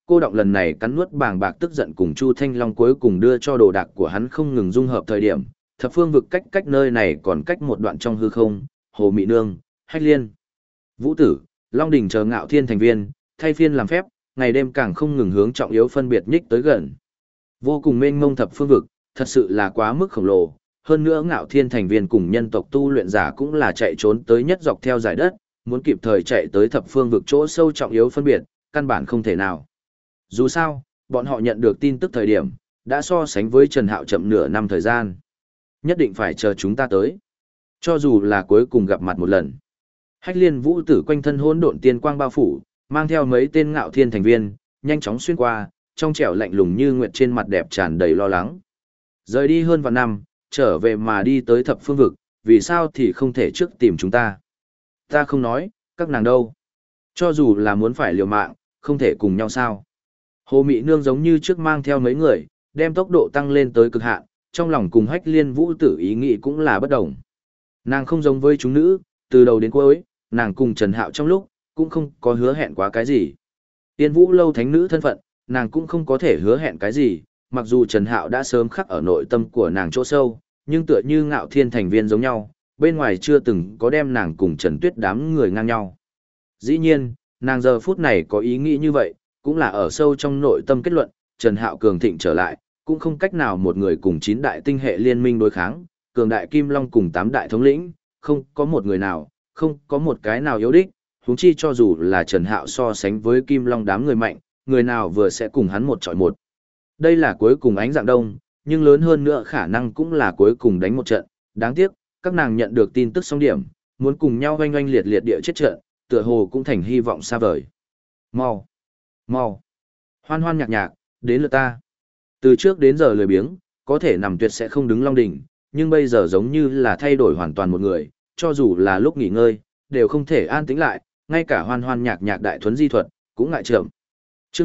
Cô đọng lần này cắn nuốt bàng bạc tức giận cùng Chu Thanh Long cuối cùng đưa cho đồ đạc của hắn không ngừng dung hợp thời điểm, thập phương vực cách nơi này còn cách một đoạn trong hư không, Hồ Mị Nương, Hách Liên, Vũ Tử, Long Đình chờ Ngạo Thiên thành viên, thay phiên làm phép, ngày đêm càng không ngừng hướng trọng yếu phân biệt nhích tới gần. Vô cùng mênh mông thập phương vực, thật sự là quá mức khổng lồ, hơn nữa Ngạo Thiên thành viên cùng nhân tộc tu luyện giả cũng là chạy trốn tới nhất dọc theo dải đất, muốn kịp thời chạy tới thập phương vực chỗ sâu trọng yếu phân biệt, căn bản không thể nào. Dù sao, bọn họ nhận được tin tức thời điểm, đã so sánh với Trần Hạo chậm nửa năm thời gian. Nhất định phải chờ chúng ta tới. Cho dù là cuối cùng gặp mặt một lần. Hách Liên Vũ Tử quanh thân hỗn độn tiên quang bao phủ, mang theo mấy tên Ngạo Thiên thành viên, nhanh chóng xuyên qua, trong trẻo lạnh lùng như nguyệt trên mặt đẹp tràn đầy lo lắng. Rời đi hơn vạn năm, trở về mà đi tới thập phương vực, vì sao thì không thể trước tìm chúng ta? Ta không nói, các nàng đâu? Cho dù là muốn phải liều mạng, không thể cùng nhau sao? Hồ Mị Nương giống như trước mang theo mấy người, đem tốc độ tăng lên tới cực hạn, trong lòng cùng Hách Liên Vũ Tử ý nghĩ cũng là bất đồng. Nàng không giống với chúng nữ, từ đầu đến cuối, nàng cùng Trần Hạo trong lúc, cũng không có hứa hẹn quá cái gì. Tiên Vũ Lâu thánh nữ thân phận, nàng cũng không có thể hứa hẹn cái gì, mặc dù Trần Hạo đã sớm khắc ở nội tâm của nàng chỗ sâu, nhưng tựa như Ngạo Thiên thành viên giống nhau, bên ngoài chưa từng có đem nàng cùng Trần Tuyết đám người ngang nhau. Dĩ nhiên, nàng giờ phút này có ý nghĩ như vậy, cũng là ở sâu trong nội tâm kết luận, Trần Hạo cường thịnh trở lại, cũng không cách nào một người cùng 9 đại tinh hệ liên minh đối kháng, cường đại Kim Long cùng 8 đại thống lĩnh, không có một người nào, không có một cái nào yếu đích, huống chi cho dù là Trần Hạo so sánh với Kim Long đám người mạnh, người nào vừa sẽ cùng hắn một chọi một. Đây là cuối cùng ánh dạng đông, nhưng lớn hơn nữa khả năng cũng là cuối cùng đánh một trận, đáng tiếc, các nàng nhận được tin tức xong điểm, muốn cùng nhau oanh oanh liệt liệt địa chết trận, tựa hồ cũng thành hy vọng xa vời. Mau, mau, hoan hoan nhạc nhạc, đến lượt ta. Từ trước đến giờ lười biếng, có thể nằm tuyệt sẽ không đứng long đỉnh, nhưng bây giờ giống như là thay đổi hoàn toàn một người, cho dù là lúc nghỉ ngơi, đều không thể an tĩnh lại, ngay cả hoan hoan nhạc nhạc đại thuấn di thuật, cũng ngại trưởng. Trước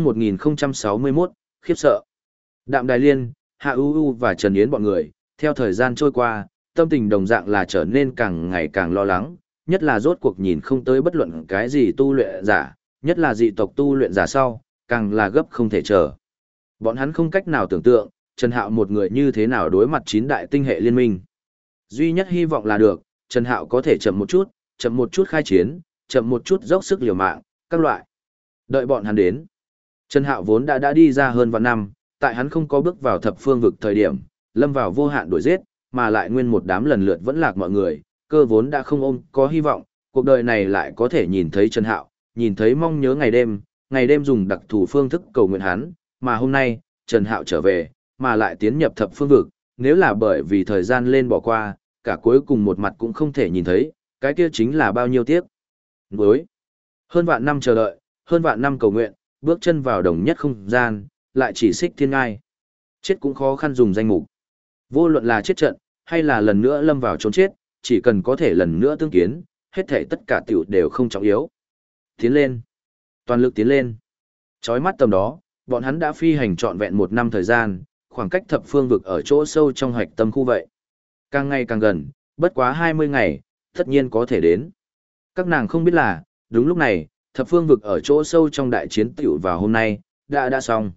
1061, khiếp sợ. Đạm Đài Liên, Hạ U U và Trần Yến bọn người, theo thời gian trôi qua, tâm tình đồng dạng là trở nên càng ngày càng lo lắng, nhất là rốt cuộc nhìn không tới bất luận cái gì tu luyện giả, nhất là dị tộc tu luyện giả sau, càng là gấp không thể chờ. Bọn hắn không cách nào tưởng tượng, Trần Hạo một người như thế nào đối mặt 9 đại tinh hệ liên minh. Duy nhất hy vọng là được, Trần Hạo có thể chậm một chút khai chiến, chậm một chút dốc sức liều mạng, các loại. Đợi bọn hắn đến. Trần Hạo vốn đã đi ra hơn vạn năm, tại hắn không có bước vào thập phương vực thời điểm, lâm vào vô hạn đuổi giết, mà lại nguyên một đám lần lượt vẫn lạc mọi người, cơ vốn đã không ôm có hy vọng, cuộc đời này lại có thể nhìn thấy Trần Hạo, nhìn thấy mong nhớ ngày đêm dùng đặc thù phương thức cầu nguyện hắn, mà hôm nay, Trần Hạo trở về, mà lại tiến nhập thập phương vực, nếu là bởi vì thời gian lên bỏ qua, cả cuối cùng một mặt cũng không thể nhìn thấy, cái kia chính là bao nhiêu tiếc. Với hơn vạn năm chờ đợi, hơn vạn năm cầu nguyện, bước chân vào đồng nhất không gian, lại chỉ xích thiên ngai. Chết cũng khó khăn dùng danh mục. Vô luận là chết trận, hay là lần nữa lâm vào trốn chết, chỉ cần có thể lần nữa tương kiến, hết thảy tất cả tiểu đều không trọng yếu. Tiến lên. Toàn lực tiến lên. Chói mắt tầm đó, bọn hắn đã phi hành trọn vẹn 1 năm thời gian, khoảng cách thập phương vực ở chỗ sâu trong hoạch tâm khu vậy. Càng ngày càng gần, bất quá 20 ngày, tất nhiên có thể đến. Các nàng không biết là, đúng lúc này, thập phương vực ở chỗ sâu trong đại chiến tiểu vào hôm nay, đã xong.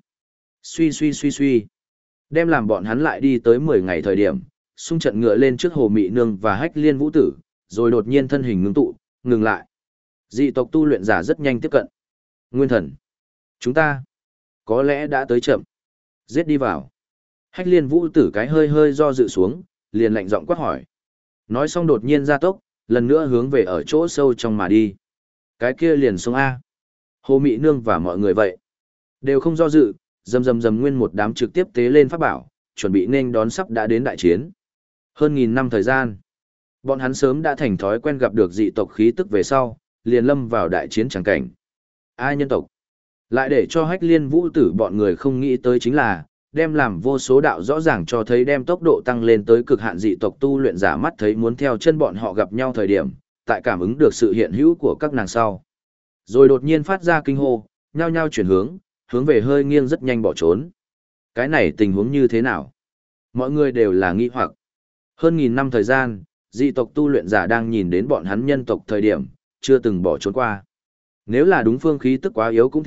Suy. Đem làm bọn hắn lại đi tới 10 ngày thời điểm, xung trận ngựa lên trước Hồ Mị Nương và Hách Liên Vũ Tử, rồi đột nhiên thân hình ngưng tụ, ngừng lại. Dị tộc tu luyện giả rất nhanh tiếp cận. Nguyên thần. Chúng ta, có lẽ đã tới chậm. Giết đi vào. Hách Liên Vũ Tử cái hơi do dự xuống, liền lạnh giọng quát hỏi. Nói xong đột nhiên ra tốc, lần nữa hướng về ở chỗ sâu trong mà đi. Cái kia liền xuống A. Hồ Mị Nương và mọi người vậy. Đều không do dự, dầm nguyên một đám trực tiếp tế lên pháp bảo, chuẩn bị nên đón sắp đã đến đại chiến. Hơn 1000 năm thời gian. Bọn hắn sớm đã thành thói quen gặp được dị tộc khí tức về sau, liền lâm vào đại chiến chẳng cảnh. Ai nhân tộc? Lại để cho Hách Liên Vũ Tử bọn người không nghĩ tới chính là, đem làm vô số đạo rõ ràng cho thấy đem tốc độ tăng lên tới cực hạn dị tộc tu luyện giả mắt thấy muốn theo chân bọn họ gặp nhau thời điểm, tại cảm ứng được sự hiện hữu của các nàng sau. Rồi đột nhiên phát ra kinh hô, nhao nhao chuyển hướng về hơi nghiêng rất nhanh bỏ trốn. Cái này tình huống như thế nào? Mọi người đều là nghi hoặc. Hơn 1000 năm thời gian, dị tộc tu luyện giả đang nhìn đến bọn hắn nhân tộc thời điểm, chưa từng bỏ trốn qua. Nếu là đúng phương khí tức quá yếu cũng thế,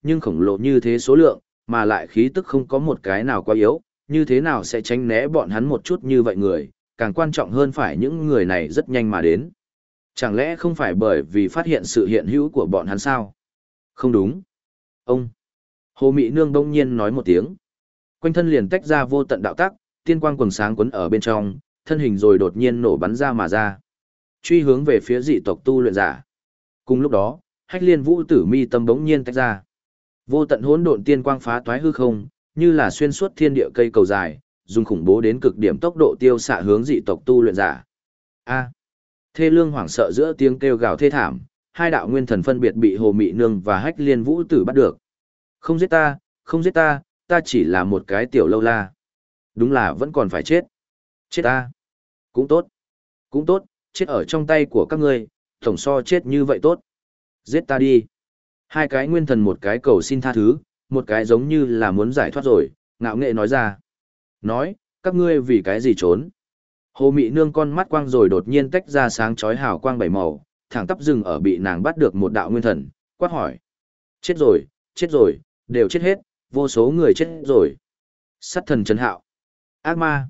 nhưng khổng lồ như thế số lượng, mà lại khí tức không có một cái nào quá yếu, như thế nào sẽ tránh né bọn hắn một chút như vậy người, càng quan trọng hơn phải những người này rất nhanh mà đến. Chẳng lẽ không phải bởi vì phát hiện sự hiện hữu của bọn hắn sao? Không đúng. Ông. Hồ Mị Nương đông nhiên nói một tiếng. Quanh thân liền tách ra vô tận đạo tắc, tiên quang quần sáng quấn ở bên trong, thân hình rồi đột nhiên nổ bắn ra mà ra. Truy hướng về phía dị tộc tu luyện giả. Cùng lúc đó, Hách Liên Vũ Tử mi tâm bỗng nhiên tách ra. Vô tận hỗn độn tiên quang phá toái hư không, như là xuyên suốt thiên địa cây cầu dài, dùng khủng bố đến cực điểm tốc độ tiêu xạ hướng dị tộc tu luyện giả. A. Thê lương hoảng sợ giữa tiếng kêu gào thê thảm, hai đạo nguyên thần phân biệt bị Hồ Mị Nương và Hách Liên Vũ Tử bắt được. Không giết ta, không giết ta, ta chỉ là một cái tiểu lâu la. Đúng là vẫn còn phải chết. Chết ta. Cũng tốt. Cũng tốt, chết ở trong tay của các ngươi, tổng so chết như vậy tốt. Giết ta đi. Hai cái nguyên thần một cái cầu xin tha thứ, một cái giống như là muốn giải thoát rồi, ngạo nghệ nói ra. Nói, các ngươi vì cái gì trốn? Hồ Mị Nương con mắt quang rồi đột nhiên tách ra sáng chói hào quang bảy màu, thẳng tắp dừng ở bị nàng bắt được một đạo nguyên thần, quát hỏi. Chết rồi, đều chết hết, vô số người chết rồi. Sát thần Trần Hạo. Ác ma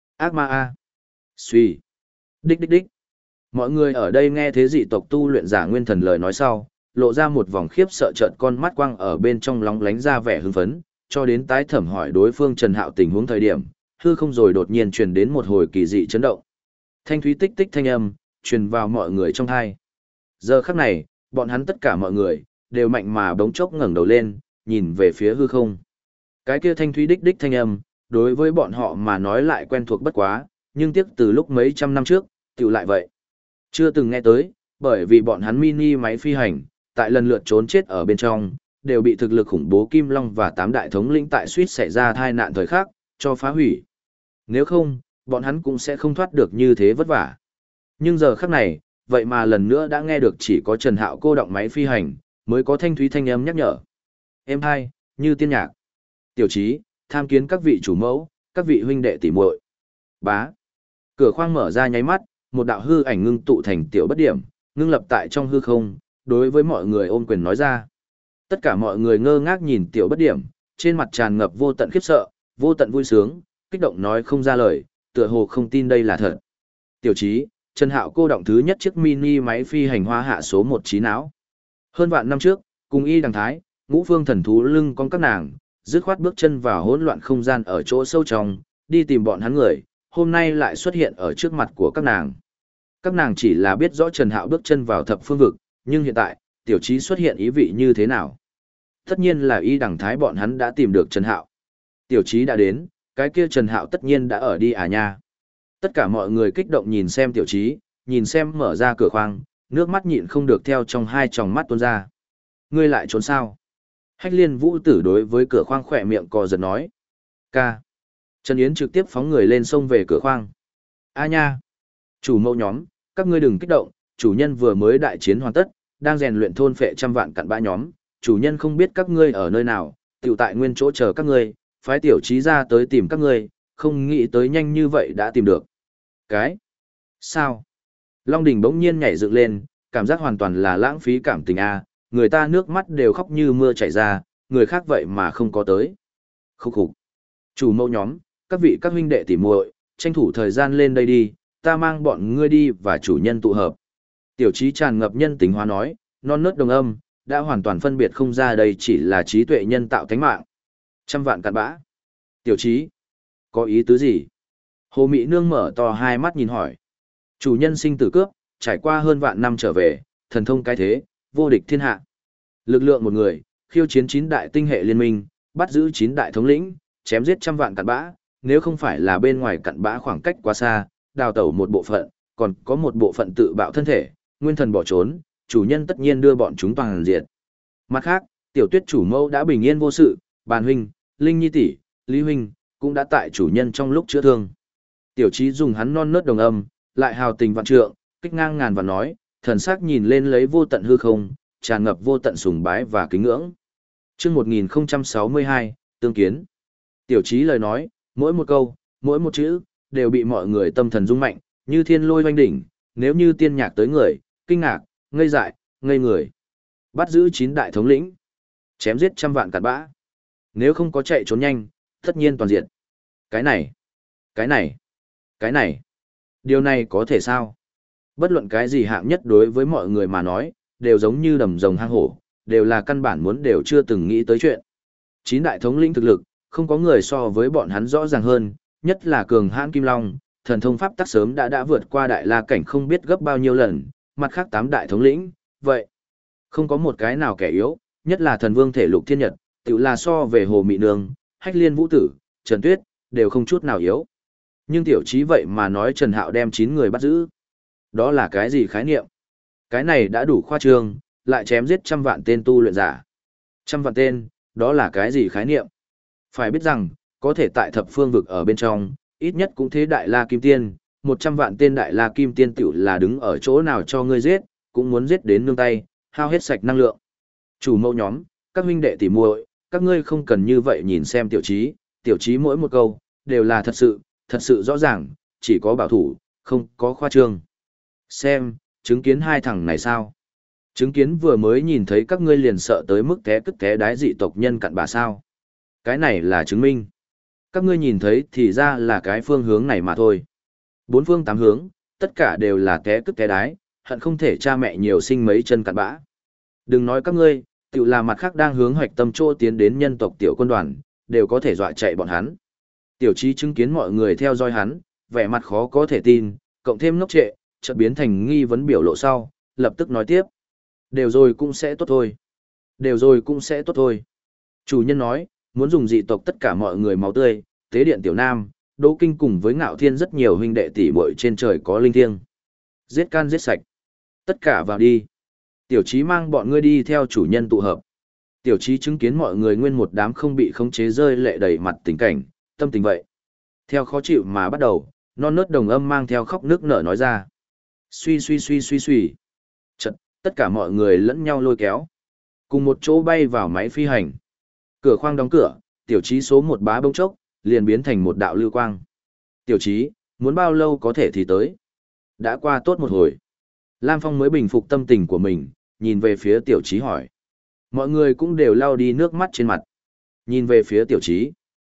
a. Suy. Đích. Mọi người ở đây nghe thế dị tộc tu luyện giả nguyên thần lời nói sau, lộ ra một vòng khiếp sợ trợn con mắt quang ở bên trong lóng lánh ra vẻ hưng phấn, cho đến tái thẩm hỏi đối phương Trần Hạo tình huống thời điểm, hư không rồi đột nhiên truyền đến một hồi kỳ dị chấn động. Thanh thúy tích tích thanh âm, truyền vào mọi người trong tai. Giờ khắc này, bọn hắn tất cả mọi người, đều mạnh mà bỗng chốc ngẩng đầu lên, nhìn về phía hư không. Cái kia thanh thúy đích thanh âm, đối với bọn họ mà nói lại quen thuộc bất quá, nhưng tiếc từ lúc mấy trăm năm trước, tiểu lại vậy. Chưa từng nghe tới, bởi vì bọn hắn mini máy phi hành, tại lần lượt trốn chết ở bên trong, đều bị thực lực khủng bố Kim Long và 8 đại thống lĩnh tại suýt xảy ra tai nạn thời khắc, cho phá hủy. Nếu không, bọn hắn cũng sẽ không thoát được như thế vất vả. Nhưng giờ khắc này, vậy mà lần nữa đã nghe được chỉ có Trần Hạo cô động máy phi hành, mới có thanh thúy thanh âm nhắc nhở. Em hai, như tiên nhạc. Tiểu trí, tham kiến các vị chủ mẫu, các vị huynh đệ tỷ muội. Bá. Cửa khoang mở ra nháy mắt, một đạo hư ảnh ngưng tụ thành tiểu bất điểm, ngưng lập tại trong hư không, đối với mọi người ôm quyền nói ra. Tất cả mọi người ngơ ngác nhìn tiểu bất điểm, trên mặt tràn ngập vô tận khiếp sợ, vô tận vui sướng, kích động nói không ra lời, tựa hồ không tin đây là thật. Tiểu trí, Trần Hạo cô động thứ nhất chiếc mini máy phi hành hoa hạ số 1 trí não. Hơn vạn năm trước, cùng y đằng thái, ngũ phương thần thú lưng con các nàng, dứt khoát bước chân vào hỗn loạn không gian ở chỗ sâu trong, đi tìm bọn hắn người, hôm nay lại xuất hiện ở trước mặt của các nàng. Các nàng chỉ là biết rõ Trần Hạo bước chân vào thập phương vực, nhưng hiện tại, tiểu trí xuất hiện ý vị như thế nào? Tất nhiên là y đằng thái bọn hắn đã tìm được Trần Hạo. Tiểu trí đã đến, cái kia Trần Hạo tất nhiên đã ở đi à nha. Tất cả mọi người kích động nhìn xem tiểu trí, nhìn xem mở ra cửa khoang, nước mắt nhịn không được theo trong hai tròng mắt tuôn ra. Ngươi lại trốn sao? Hách Liên Vũ Tử đối với cửa khoang khỏe miệng cò giật nói. Ca. Trần Yến trực tiếp phóng người lên sông về cửa khoang. A nha. Chủ mẫu nhóm, các ngươi đừng kích động, chủ nhân vừa mới đại chiến hoàn tất, đang rèn luyện thôn phệ trăm vạn cặn bã nhóm, chủ nhân không biết các ngươi ở nơi nào, tiểu tại nguyên chỗ chờ các ngươi, phái tiểu trí ra tới tìm các ngươi, không nghĩ tới nhanh như vậy đã tìm được. Cái? Sao? Long Đình bỗng nhiên nhảy dựng lên, cảm giác hoàn toàn là lãng phí cảm tình a, người ta nước mắt đều khóc như mưa chảy ra, người khác vậy mà không có tới. Khúc khục. Chủ mẫu nhóm, các huynh đệ tỉ muội, tranh thủ thời gian lên đây đi, ta mang bọn ngươi đi và chủ nhân tụ hợp. Tiểu trí tràn ngập nhân tính hóa nói, non nớt đồng âm, đã hoàn toàn phân biệt không ra đây chỉ là trí tuệ nhân tạo thánh mạng. Trăm vạn cặn bã. Tiểu trí, có ý tứ gì? Hồ Mị Nương mở to hai mắt nhìn hỏi. Chủ nhân sinh tử cướp, trải qua hơn vạn năm trở về, thần thông cái thế, vô địch thiên hạ. Lực lượng một người, khiêu chiến 9 đại tinh hệ liên minh, bắt giữ 9 đại thống lĩnh, chém giết trăm vạn cặn bã, nếu không phải là bên ngoài cặn bã khoảng cách quá xa, đào tẩu một bộ phận, còn có một bộ phận tự bạo thân thể, nguyên thần bỏ trốn, chủ nhân tất nhiên đưa bọn chúng toàn diệt. Mặt khác, tiểu tuyết chủ mẫu đã bình yên vô sự, bàn huynh, Linh Nhi tỷ, Lý huynh, cũng đã tại chủ nhân trong lúc chữa thương. Tiểu trí dùng hắn non nớt đồng âm, lại hào tình vạn trượng, kích ngang ngàn và nói, thần sắc nhìn lên lấy vô tận hư không, tràn ngập vô tận sùng bái và kính ngưỡng. Chương 1062, tương kiến. Tiểu trí lời nói, mỗi một câu, mỗi một chữ, đều bị mọi người tâm thần rung mạnh, như thiên lôi oanh đỉnh, nếu như tiên nhạc tới người, kinh ngạc, ngây dại, ngây người. Bắt giữ 9 đại thống lĩnh. Chém giết trăm vạn cặn bã. Nếu không có chạy trốn nhanh, tất nhiên toàn diện. Cái này, cái này, cái này. Điều này có thể sao? Bất luận cái gì hạng nhất đối với mọi người mà nói, đều giống như đầm rồng hang hổ, đều là căn bản muốn đều chưa từng nghĩ tới chuyện. Chín đại thống lĩnh thực lực, không có người so với bọn hắn rõ ràng hơn, nhất là cường hãn Kim Long, thần thông pháp tắc sớm đã vượt qua đại la cảnh không biết gấp bao nhiêu lần, mặt khác tám đại thống lĩnh, vậy không có một cái nào kẻ yếu, nhất là thần vương thể lục thiên nhật, tự là so về Hồ Mị Nương, Hách Liên Vũ Tử, Trần Tuyết, đều không chút nào yếu. Nhưng tiểu chí vậy mà nói Trần Hạo đem 9 người bắt giữ. Đó là cái gì khái niệm? Cái này đã đủ khoa trương, lại chém giết trăm vạn tên tu luyện giả. Trăm vạn tên, đó là cái gì khái niệm? Phải biết rằng, có thể tại thập phương vực ở bên trong, ít nhất cũng thế đại la kim tiên, 100 vạn tên đại la kim tiên tiểu là đứng ở chỗ nào cho ngươi giết, cũng muốn giết đến nương tay, hao hết sạch năng lượng. Chủ mẫu nhóm, các huynh đệ tỉ muội, các ngươi không cần như vậy nhìn xem tiểu chí mỗi một câu, đều là thật sự rõ ràng, chỉ có bảo thủ, không có khoa trương. Xem, chứng kiến hai thằng này sao? Chứng kiến vừa mới nhìn thấy các ngươi liền sợ tới mức té cứt té đái dị tộc nhân cặn bà sao? Cái này là chứng minh. Các ngươi nhìn thấy thì ra là cái phương hướng này mà thôi. Bốn phương tám hướng, tất cả đều là té cứt té đái, hận không thể cha mẹ nhiều sinh mấy chân cặn bã. Đừng nói các ngươi, tự là mặt khác đang hướng hoạch tâm chỗ tiến đến nhân tộc tiểu quân đoàn, đều có thể dọa chạy bọn hắn. Tiểu chí chứng kiến mọi người theo dõi hắn, vẻ mặt khó có thể tin, cộng thêm ngốc trệ, chợt biến thành nghi vấn biểu lộ sau, lập tức nói tiếp. Đều rồi cũng sẽ tốt thôi. Đều rồi cũng sẽ tốt thôi. Chủ nhân nói, muốn dùng dị tộc tất cả mọi người máu tươi, tế điện tiểu nam, Đỗ Kinh cùng với Ngạo Thiên rất nhiều huynh đệ tỷ muội trên trời có linh thiêng. Giết can giết sạch. Tất cả vào đi. Tiểu chí mang bọn ngươi đi theo chủ nhân tụ hợp. Tiểu chí chứng kiến mọi người nguyên một đám không bị khống chế rơi lệ đầy mặt tình cảnh, tâm tình vậy. Theo khó chịu mà bắt đầu, non nớt đồng âm mang theo khóc nước nở nói ra. Suy suy suy suy suy. Chật, tất cả mọi người lẫn nhau lôi kéo. Cùng một chỗ bay vào máy phi hành. Cửa khoang đóng cửa, tiểu chí số một bá bông chốc, liền biến thành một đạo lưu quang. Tiểu chí, muốn bao lâu có thể thì tới. Đã qua tốt một hồi. Lam Phong mới bình phục tâm tình của mình, nhìn về phía tiểu chí hỏi. Mọi người cũng đều lau đi nước mắt trên mặt. Nhìn về phía tiểu chí.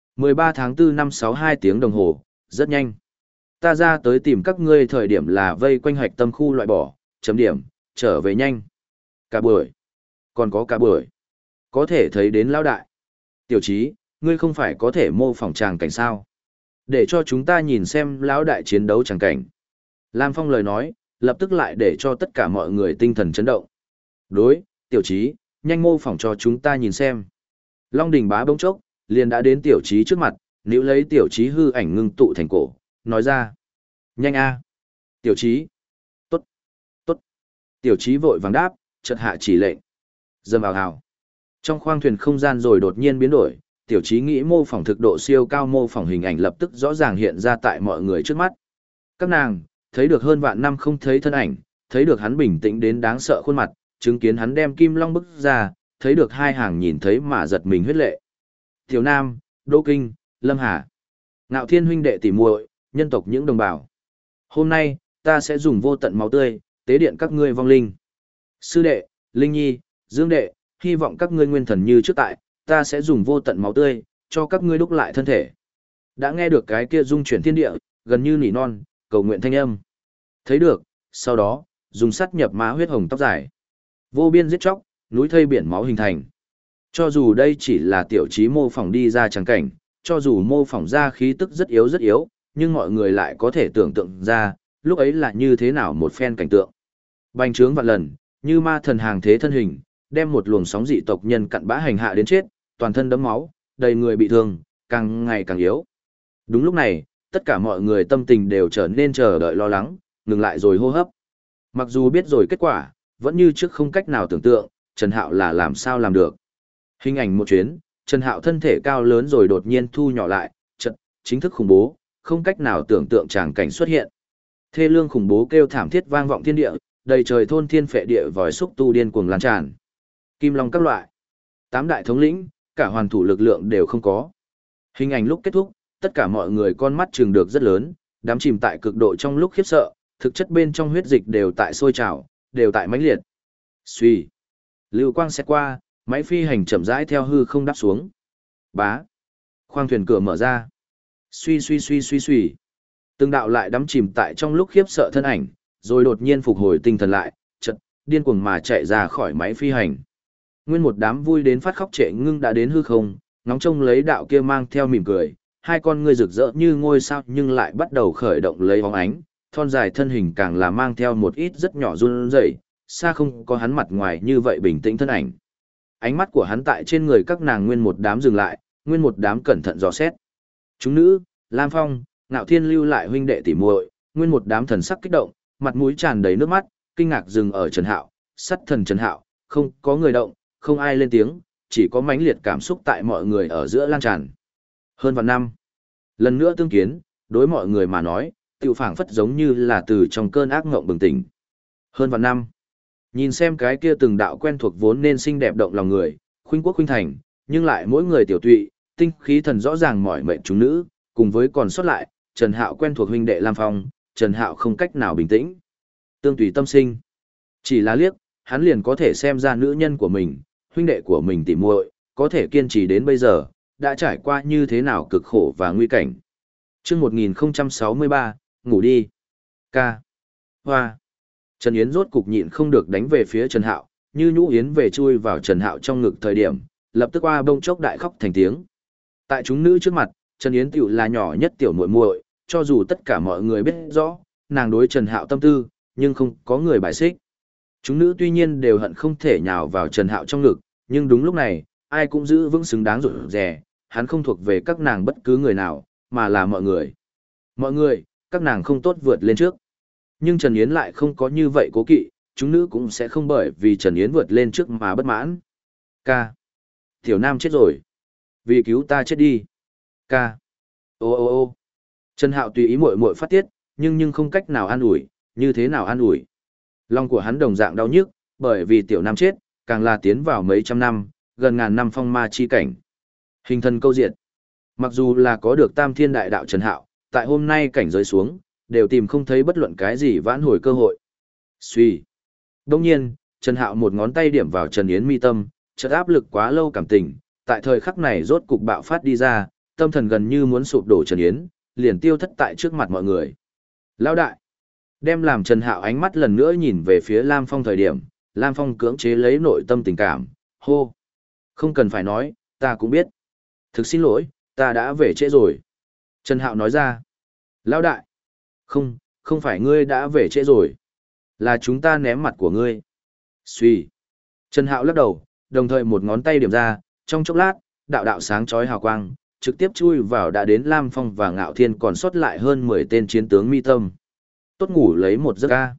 13 tháng 4 năm 62 tiếng đồng hồ, rất nhanh. Ta ra tới tìm các ngươi thời điểm là vây quanh hạch tâm khu loại bỏ, chấm điểm, trở về nhanh. Cả buổi. Còn có cả buổi. Có thể thấy đến lão đại. Tiểu chí, ngươi không phải có thể mô phỏng tràng cảnh sao? Để cho chúng ta nhìn xem lão đại chiến đấu tràng cảnh. Lam Phong lời nói, lập tức lại để cho tất cả mọi người tinh thần chấn động. Đối, tiểu chí, nhanh mô phỏng cho chúng ta nhìn xem. Long Đình bá bỗng chốc, liền đã đến tiểu chí trước mặt, níu lấy tiểu chí hư ảnh ngưng tụ thành cổ, nói ra. Nhanh a, Tiểu chí. Tốt, tốt. Tiểu chí vội vàng đáp, chợt hạ chỉ lệnh. Dầm vào hào. Trong khoang thuyền không gian rồi đột nhiên biến đổi, tiểu chí nghĩ mô phỏng thực độ siêu cao mô phỏng hình ảnh lập tức rõ ràng hiện ra tại mọi người trước mắt. Các nàng, thấy được hơn vạn năm không thấy thân ảnh, thấy được hắn bình tĩnh đến đáng sợ khuôn mặt, chứng kiến hắn đem kim long bức ra, thấy được hai hàng nhìn thấy mà giật mình huyết lệ. Tiểu Nam, Đỗ Kinh, Lâm Hà, Ngạo Thiên huynh đệ tỷ muội, nhân tộc những đồng bào. Hôm nay, ta sẽ dùng vô tận máu tươi, tế điện các ngươi vong linh. Sư đệ, Linh Nhi, Dương đệ, hy vọng các ngươi nguyên thần như trước tại, ta sẽ dùng vô tận máu tươi, cho các ngươi đúc lại thân thể. Đã nghe được cái kia dung chuyển thiên địa, gần như nỉ non, cầu nguyện thanh âm. Thấy được, sau đó, dùng sắt nhập mã huyết hồng tóc dài. Vô biên giết chóc, núi thây biển máu hình thành. Cho dù đây chỉ là tiểu chí mô phỏng đi ra trắng cảnh, cho dù mô phỏng ra khí tức rất yếu, nhưng mọi người lại có thể tưởng tượng ra, lúc ấy là như thế nào một phen cảnh tượng. Bành trướng vạn lần, như ma thần hàng thế thân hình, đem một luồng sóng dị tộc nhân cặn bã hành hạ đến chết, toàn thân đẫm máu, đầy người bị thương, càng ngày càng yếu. Đúng lúc này, tất cả mọi người tâm tình đều trở nên chờ đợi lo lắng, ngừng lại rồi hô hấp. Mặc dù biết rồi kết quả, vẫn như trước không cách nào tưởng tượng, Trần Hạo là làm sao làm được. Hình ảnh một chuyến, Trần Hạo thân thể cao lớn rồi đột nhiên thu nhỏ lại, chợt chính thức khủng bố, không cách nào tưởng tượng tràng cảnh xuất hiện. Thê lương khủng bố kêu thảm thiết vang vọng thiên địa, đầy trời thôn thiên phệ địa vòi xúc tu điên cuồng lan tràn. Kim long các loại, tám đại thống lĩnh, cả hoàn thủ lực lượng đều không có. Hình ảnh lúc kết thúc, tất cả mọi người con mắt trừng được rất lớn, đắm chìm tại cực độ trong lúc khiếp sợ, thực chất bên trong huyết dịch đều tại sôi trào, đều tại mãnh liệt. Suy, lưu quang sẽ qua, máy phi hành chậm rãi theo hư không đáp xuống. Bá. Khoang thuyền cửa mở ra. Suy suy suy suy suy. Từng đạo lại đắm chìm tại trong lúc khiếp sợ thân ảnh, rồi đột nhiên phục hồi tinh thần lại, chợt điên cuồng mà chạy ra khỏi máy phi hành. Nguyên một đám vui đến phát khóc trệ ngưng đã đến hư không, ngóng trông lấy đạo kia mang theo mỉm cười, hai con ngươi rực rỡ như ngôi sao nhưng lại bắt đầu khởi động lấy bóng ánh, thon dài thân hình càng là mang theo một ít rất nhỏ run rẩy, xa không có hắn mặt ngoài như vậy bình tĩnh thân ảnh. Ánh mắt của hắn tại trên người các nàng nguyên một đám dừng lại, nguyên một đám cẩn thận dò xét. Chúng nữ, Lam Phong, Ngạo Thiên lưu lại huynh đệ tỉ muội, nguyên một đám thần sắc kích động, mặt mũi tràn đầy nước mắt, kinh ngạc dừng ở Trần Hạo, sắt thần Trần Hạo, không có người động, không ai lên tiếng, chỉ có mãnh liệt cảm xúc tại mọi người ở giữa lan tràn. Hơn vạn năm, lần nữa tương kiến, đối mọi người mà nói, tiểu phảng phất giống như là từ trong cơn ác ngộng bừng tỉnh. Hơn vạn năm, nhìn xem cái kia từng đạo quen thuộc vốn nên xinh đẹp động lòng người, khuynh quốc khuynh thành, nhưng lại mỗi người tiểu tụy, tinh khí thần rõ ràng mỏi mệt chúng nữ, cùng với còn sót lại, Trần Hạo quen thuộc huynh đệ Lam Phong, Trần Hạo không cách nào bình tĩnh. Tương tùy tâm sinh. Chỉ là liếc, hắn liền có thể xem ra nữ nhân của mình, huynh đệ của mình tỉ muội, có thể kiên trì đến bây giờ, đã trải qua như thế nào cực khổ và nguy cảnh. Chương 1063, ngủ đi. Ca. Hoa. Trần Yến rốt cục nhịn không được đánh về phía Trần Hạo, như nhũ yến về chui vào Trần Hạo trong ngực thời điểm, lập tức oa bông chốc đại khóc thành tiếng. Tại chúng nữ trước mặt, Trần Yến tiểu là nhỏ nhất tiểu muội muội, cho dù tất cả mọi người biết rõ, nàng đối Trần Hạo tâm tư, nhưng không có người bài xích. Chúng nữ tuy nhiên đều hận không thể nhào vào Trần Hạo trong ngực, nhưng đúng lúc này, ai cũng giữ vững xứng đáng rụt rè, hắn không thuộc về các nàng bất cứ người nào, mà là mọi người. Mọi người, các nàng không tốt vượt lên trước. Nhưng Trần Yến lại không có như vậy cố kỵ, chúng nữ cũng sẽ không bởi vì Trần Yến vượt lên trước mà bất mãn. Ca. Tiểu Nam chết rồi. Vì cứu ta chết đi. Ca. Ô ô ô. Trần Hạo tùy ý muội muội phát tiết, nhưng không cách nào an ủi, như thế nào an ủi. Lòng của hắn đồng dạng đau nhức, bởi vì Tiểu Nam chết, càng là tiến vào mấy trăm năm, gần ngàn năm phong ma chi cảnh. Hình thần câu diệt. Mặc dù là có được Tam Thiên Đại Đạo Trần Hạo, tại hôm nay cảnh giới xuống, đều tìm không thấy bất luận cái gì vãn hồi cơ hội. Suy. Đông nhiên, Trần Hạo một ngón tay điểm vào Trần Yến mi tâm, chợt áp lực quá lâu cảm tình, tại thời khắc này rốt cục bạo phát đi ra, tâm thần gần như muốn sụp đổ Trần Yến, liền tiêu thất tại trước mặt mọi người. Lão đại. Đem làm Trần Hạo ánh mắt lần nữa nhìn về phía Lam Phong thời điểm, Lam Phong cưỡng chế lấy nội tâm tình cảm, hô. Không cần phải nói, ta cũng biết. Thực xin lỗi, ta đã về trễ rồi. Trần Hạo nói ra. Lão đại. Không phải ngươi đã về trễ rồi. Là chúng ta ném mặt của ngươi. Suy. Trần Hạo lắc đầu, đồng thời một ngón tay điểm ra, trong chốc lát, đạo đạo sáng chói hào quang, trực tiếp chui vào đã đến Lam Phong và Ngạo Thiên còn sót lại hơn 10 tên chiến tướng mi tâm. Tốt ngủ lấy một giấc ca.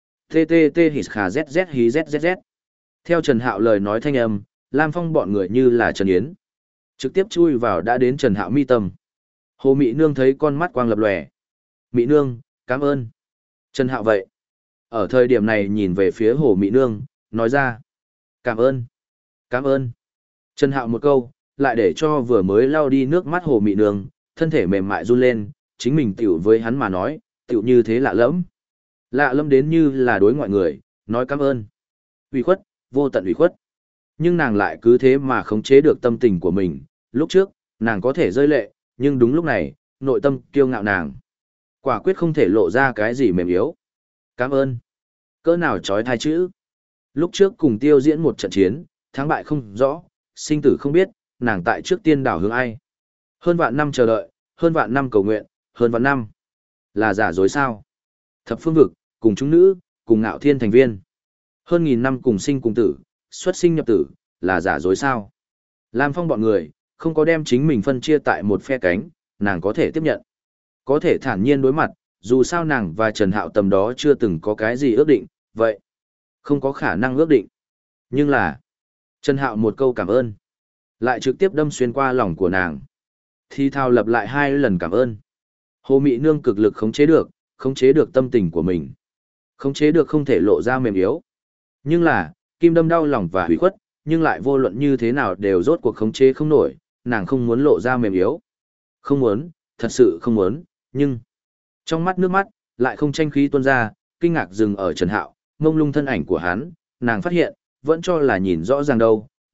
TTT hít khà ZZ hí ZZZ. Theo Trần Hạo lời nói thanh âm, Lam Phong bọn người như là Trần Yến. Trực tiếp chui vào đã đến Trần Hạo mi tâm. Hồ Mị Nương thấy con mắt quang lập lòe. Mị Nương, cảm ơn. Trần Hạo vậy. Ở thời điểm này nhìn về phía Hồ Mị Nương, nói ra. Cảm ơn. Cảm ơn. Trần Hạo một câu, lại để cho vừa mới lau đi nước mắt Hồ Mị Nương, thân thể mềm mại run lên, chính mình tiểu với hắn mà nói, tiểu như thế lạ lẫm. Lạ lẫm đến như là đối ngoại người, nói cảm ơn. Ủy khuất, vô tận ủy khuất. Nhưng nàng lại cứ thế mà khống chế được tâm tình của mình, lúc trước, nàng có thể rơi lệ, nhưng đúng lúc này, nội tâm kiêu ngạo nàng. Quả quyết không thể lộ ra cái gì mềm yếu. Cảm ơn. Cỡ nào trói thai chữ. Lúc trước cùng Tiêu diễn một trận chiến, thắng bại không rõ, sinh tử không biết, nàng tại trước tiên đảo hướng ai. Hơn vạn năm chờ đợi, hơn vạn năm cầu nguyện, hơn vạn năm. Là giả dối sao? Thập phương vực, cùng chúng nữ, cùng Ngạo Thiên thành viên. Hơn nghìn năm cùng sinh cùng tử, xuất sinh nhập tử, là giả dối sao? Lam Phong bọn người, không có đem chính mình phân chia tại một phe cánh, nàng có thể tiếp nhận. Có thể thản nhiên đối mặt, dù sao nàng và Trần Hạo tầm đó chưa từng có cái gì ước định, vậy. Không có khả năng ước định. Nhưng là, Trần Hạo một câu cảm ơn, lại trực tiếp đâm xuyên qua lòng của nàng. Thi thao lặp lại 2 lần cảm ơn. Hồ Mị Nương cực lực khống chế được tâm tình của mình. Khống chế được không thể lộ ra mềm yếu. Nhưng là, kim đâm đau lòng và hủy khuất, nhưng lại vô luận như thế nào đều rốt cuộc khống chế không nổi, nàng không muốn lộ ra mềm yếu. Không muốn, thật sự không muốn, nhưng trong mắt nước mắt lại không tranh khí tuôn ra, kinh ngạc dừng ở Trần Hạo, mông lung thân ảnh của hắn, nàng phát hiện, vẫn cho là nhìn rõ ràng đâu,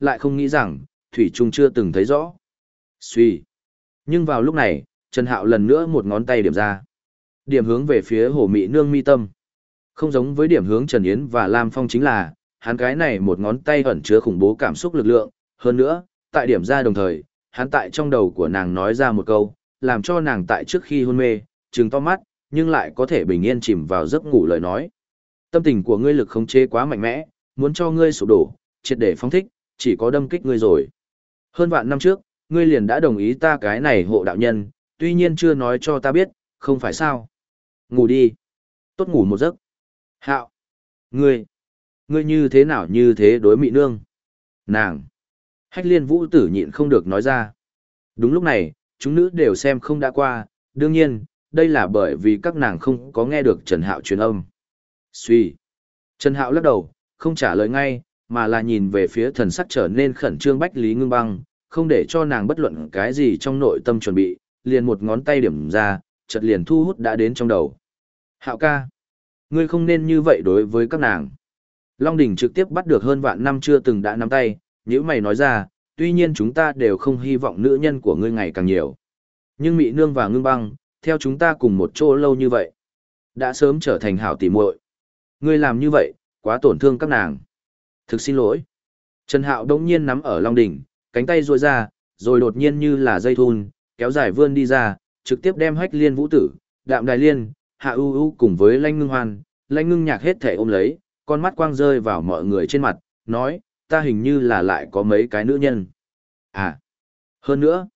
lại không nghĩ rằng, Thủy Trung chưa từng thấy rõ. Suy. Nhưng vào lúc này, Trần Hạo lần nữa một ngón tay điểm ra. Điểm hướng về phía Hồ Mị Nương mi tâm. Không giống với điểm hướng Trần Yến và Lam Phong chính là, hắn cái này một ngón tay ẩn chứa khủng bố cảm xúc lực lượng. Hơn nữa, tại điểm ra đồng thời, hắn tại trong đầu của nàng nói ra một câu, làm cho nàng tại trước khi hôn mê, trừng to mắt, nhưng lại có thể bình yên chìm vào giấc ngủ lời nói. Tâm tình của ngươi lực khống chế quá mạnh mẽ, muốn cho ngươi sụp đổ, triệt để phóng thích, chỉ có đâm kích ngươi rồi. Hơn vạn năm trước, ngươi liền đã đồng ý ta cái này hộ đạo nhân, tuy nhiên chưa nói cho ta biết, không phải sao. Ngủ đi. Tốt ngủ một giấc. Hạo. Ngươi như thế nào như thế đối Mị Nương? Nàng. Hách Liên Vũ Tử nhịn không được nói ra. Đúng lúc này, chúng nữ đều xem không đã qua, đương nhiên, đây là bởi vì các nàng không có nghe được Trần Hạo truyền âm. Suy. Trần Hạo lắc đầu, không trả lời ngay, mà là nhìn về phía thần sắc trở nên khẩn trương Bách Lý Ngưng Băng, không để cho nàng bất luận cái gì trong nội tâm chuẩn bị, liền một ngón tay điểm ra, chợt liền thu hút đã đến trong đầu. Hạo ca, ngươi không nên như vậy đối với các nàng. Long Đỉnh trực tiếp bắt được hơn vạn năm chưa từng đã nắm tay, nếu mày nói ra, tuy nhiên chúng ta đều không hy vọng nữ nhân của ngươi ngày càng nhiều. Nhưng Mị Nương và Ngưng Băng, theo chúng ta cùng một chỗ lâu như vậy, đã sớm trở thành hảo tỉ muội. Ngươi làm như vậy, quá tổn thương các nàng. Thực xin lỗi. Trần Hạo đống nhiên nắm ở Long Đỉnh, cánh tay duỗi ra, rồi đột nhiên như là dây thun, kéo dài vươn đi ra, trực tiếp đem Hách Liên Vũ Tử, Đạm Đài Liên, Hạ U U cùng với Lãnh Ngưng Hoan, Lãnh Ngưng Nhạc hết thể ôm lấy, con mắt quang rơi vào mọi người trên mặt, nói, ta hình như là lại có mấy cái nữ nhân. À, hơn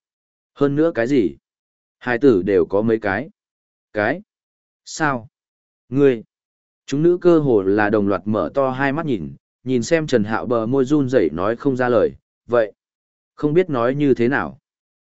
nữa cái gì? Hai tử đều có mấy cái. Cái? Sao? Ngươi? Chúng nữ cơ hồ là đồng loạt mở to hai mắt nhìn xem Trần Hạo bờ môi run rẩy nói không ra lời, vậy? Không biết nói như thế nào?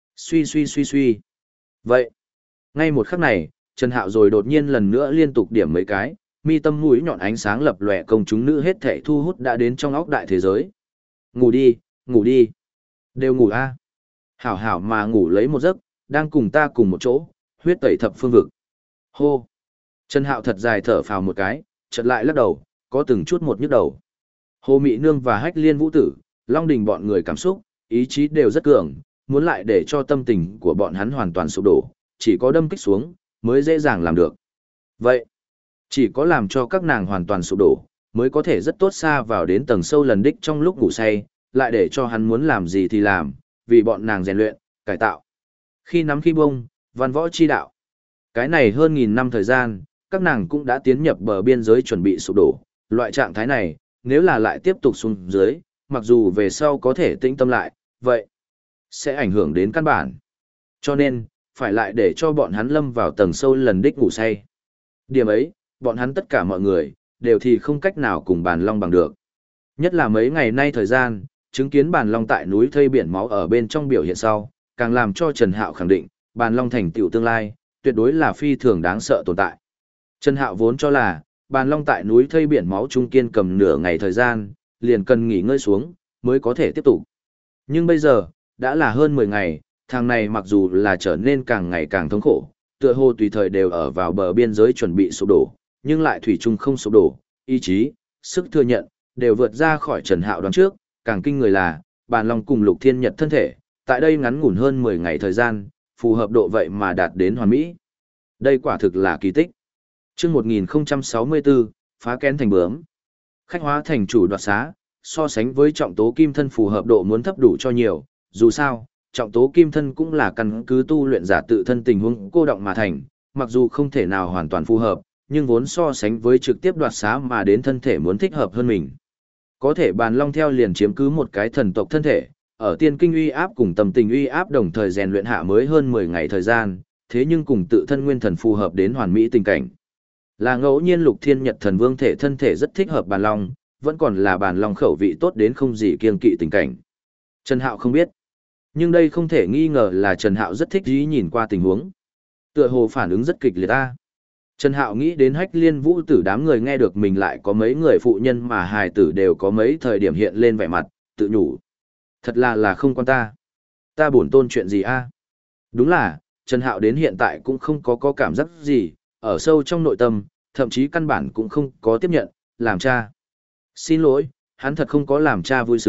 Suy. Vậy? Ngay một khắc này, Trần Hạo rồi đột nhiên lần nữa liên tục điểm mấy cái, mi tâm mũi nhọn ánh sáng lập lòe công chúng nữ hết thảy thu hút đã đến trong óc đại thế giới. Ngủ đi. Đều ngủ a. Hảo hảo mà ngủ lấy một giấc, đang cùng ta cùng một chỗ, huyết tẩy thập phương vực. Hô. Trần Hạo thật dài thở phào một cái, chợt lại lắc đầu, có từng chút một nhức đầu. Hồ Mị Nương và Hách Liên Vũ Tử, Long Đình bọn người cảm xúc, ý chí đều rất cường, muốn lại để cho tâm tình của bọn hắn hoàn toàn sụp đổ, chỉ có đâm kích xuống, mới dễ dàng làm được. Vậy, chỉ có làm cho các nàng hoàn toàn sụp đổ, mới có thể rất tốt xa vào đến tầng sâu lần đích trong lúc ngủ say, lại để cho hắn muốn làm gì thì làm, vì bọn nàng rèn luyện, cải tạo. Khi nắm khi bông, văn võ chi đạo. Cái này hơn 1000 năm thời gian, các nàng cũng đã tiến nhập bờ biên giới chuẩn bị sụp đổ. Loại trạng thái này, nếu là lại tiếp tục xuống dưới, mặc dù về sau có thể tĩnh tâm lại, vậy sẽ ảnh hưởng đến căn bản. Cho nên, phải lại để cho bọn hắn lâm vào tầng sâu lần đích ngủ say. Điểm ấy, bọn hắn tất cả mọi người, đều thì không cách nào cùng bàn long bằng được. Nhất là mấy ngày nay thời gian, chứng kiến bàn long tại núi thây biển máu ở bên trong biểu hiện sau, càng làm cho Trần Hạo khẳng định, bàn long thành tựu tương lai, tuyệt đối là phi thường đáng sợ tồn tại. Trần Hạo vốn cho là, bàn long tại núi thây biển máu trung kiên cầm nửa ngày thời gian, liền cần nghỉ ngơi xuống, mới có thể tiếp tục. Nhưng bây giờ, đã là hơn 10 ngày, thằng này mặc dù là trở nên càng ngày càng thống khổ, tựa hồ tùy thời đều ở vào bờ biên giới chuẩn bị sụp đổ, nhưng lại thủy chung không sụp đổ, ý chí, sức thừa nhận, đều vượt ra khỏi Trần Hạo đoán trước, càng kinh người là, bàn long cùng Lục Thiên Nhật thân thể, tại đây ngắn ngủn hơn 10 ngày thời gian, phù hợp độ vậy mà đạt đến hoàn mỹ. Đây quả thực là kỳ tích. Chương 1064, phá kén thành bướm. Khách hóa thành chủ đoạt xá, so sánh với trọng tố kim thân phù hợp độ muốn thấp đủ cho nhiều, dù sao, trọng tố kim thân cũng là căn cứ tu luyện giả tự thân tình huống cô động mà thành, mặc dù không thể nào hoàn toàn phù hợp, nhưng vốn so sánh với trực tiếp đoạt xá mà đến thân thể muốn thích hợp hơn mình. Có thể bàn long theo liền chiếm cứ một cái thần tộc thân thể, ở tiên kinh uy áp cùng tâm tình uy áp đồng thời rèn luyện hạ mới hơn 10 ngày thời gian, thế nhưng cùng tự thân nguyên thần phù hợp đến hoàn mỹ tình cảnh. Là ngẫu nhiên Lục Thiên Nhật thần vương thể thân thể rất thích hợp bàn long, vẫn còn là bàn long khẩu vị tốt đến không gì kiêng kỵ tình cảnh. Trần Hạo không biết, nhưng đây không thể nghi ngờ là Trần Hạo rất thích ý nhìn qua tình huống. Tựa hồ phản ứng rất kịch liệt ta. Trần Hạo nghĩ đến Hách Liên Vũ Tử đám người nghe được mình lại có mấy người phụ nhân mà hài tử đều có mấy thời điểm hiện lên vẻ mặt, tự nhủ. Thật là không quan ta. Ta bổn tôn chuyện gì a? Đúng là, Trần Hạo đến hiện tại cũng không có cảm giác gì, ở sâu trong nội tâm, thậm chí căn bản cũng không có tiếp nhận, làm cha. Xin lỗi, hắn thật không có làm cha vui sướng,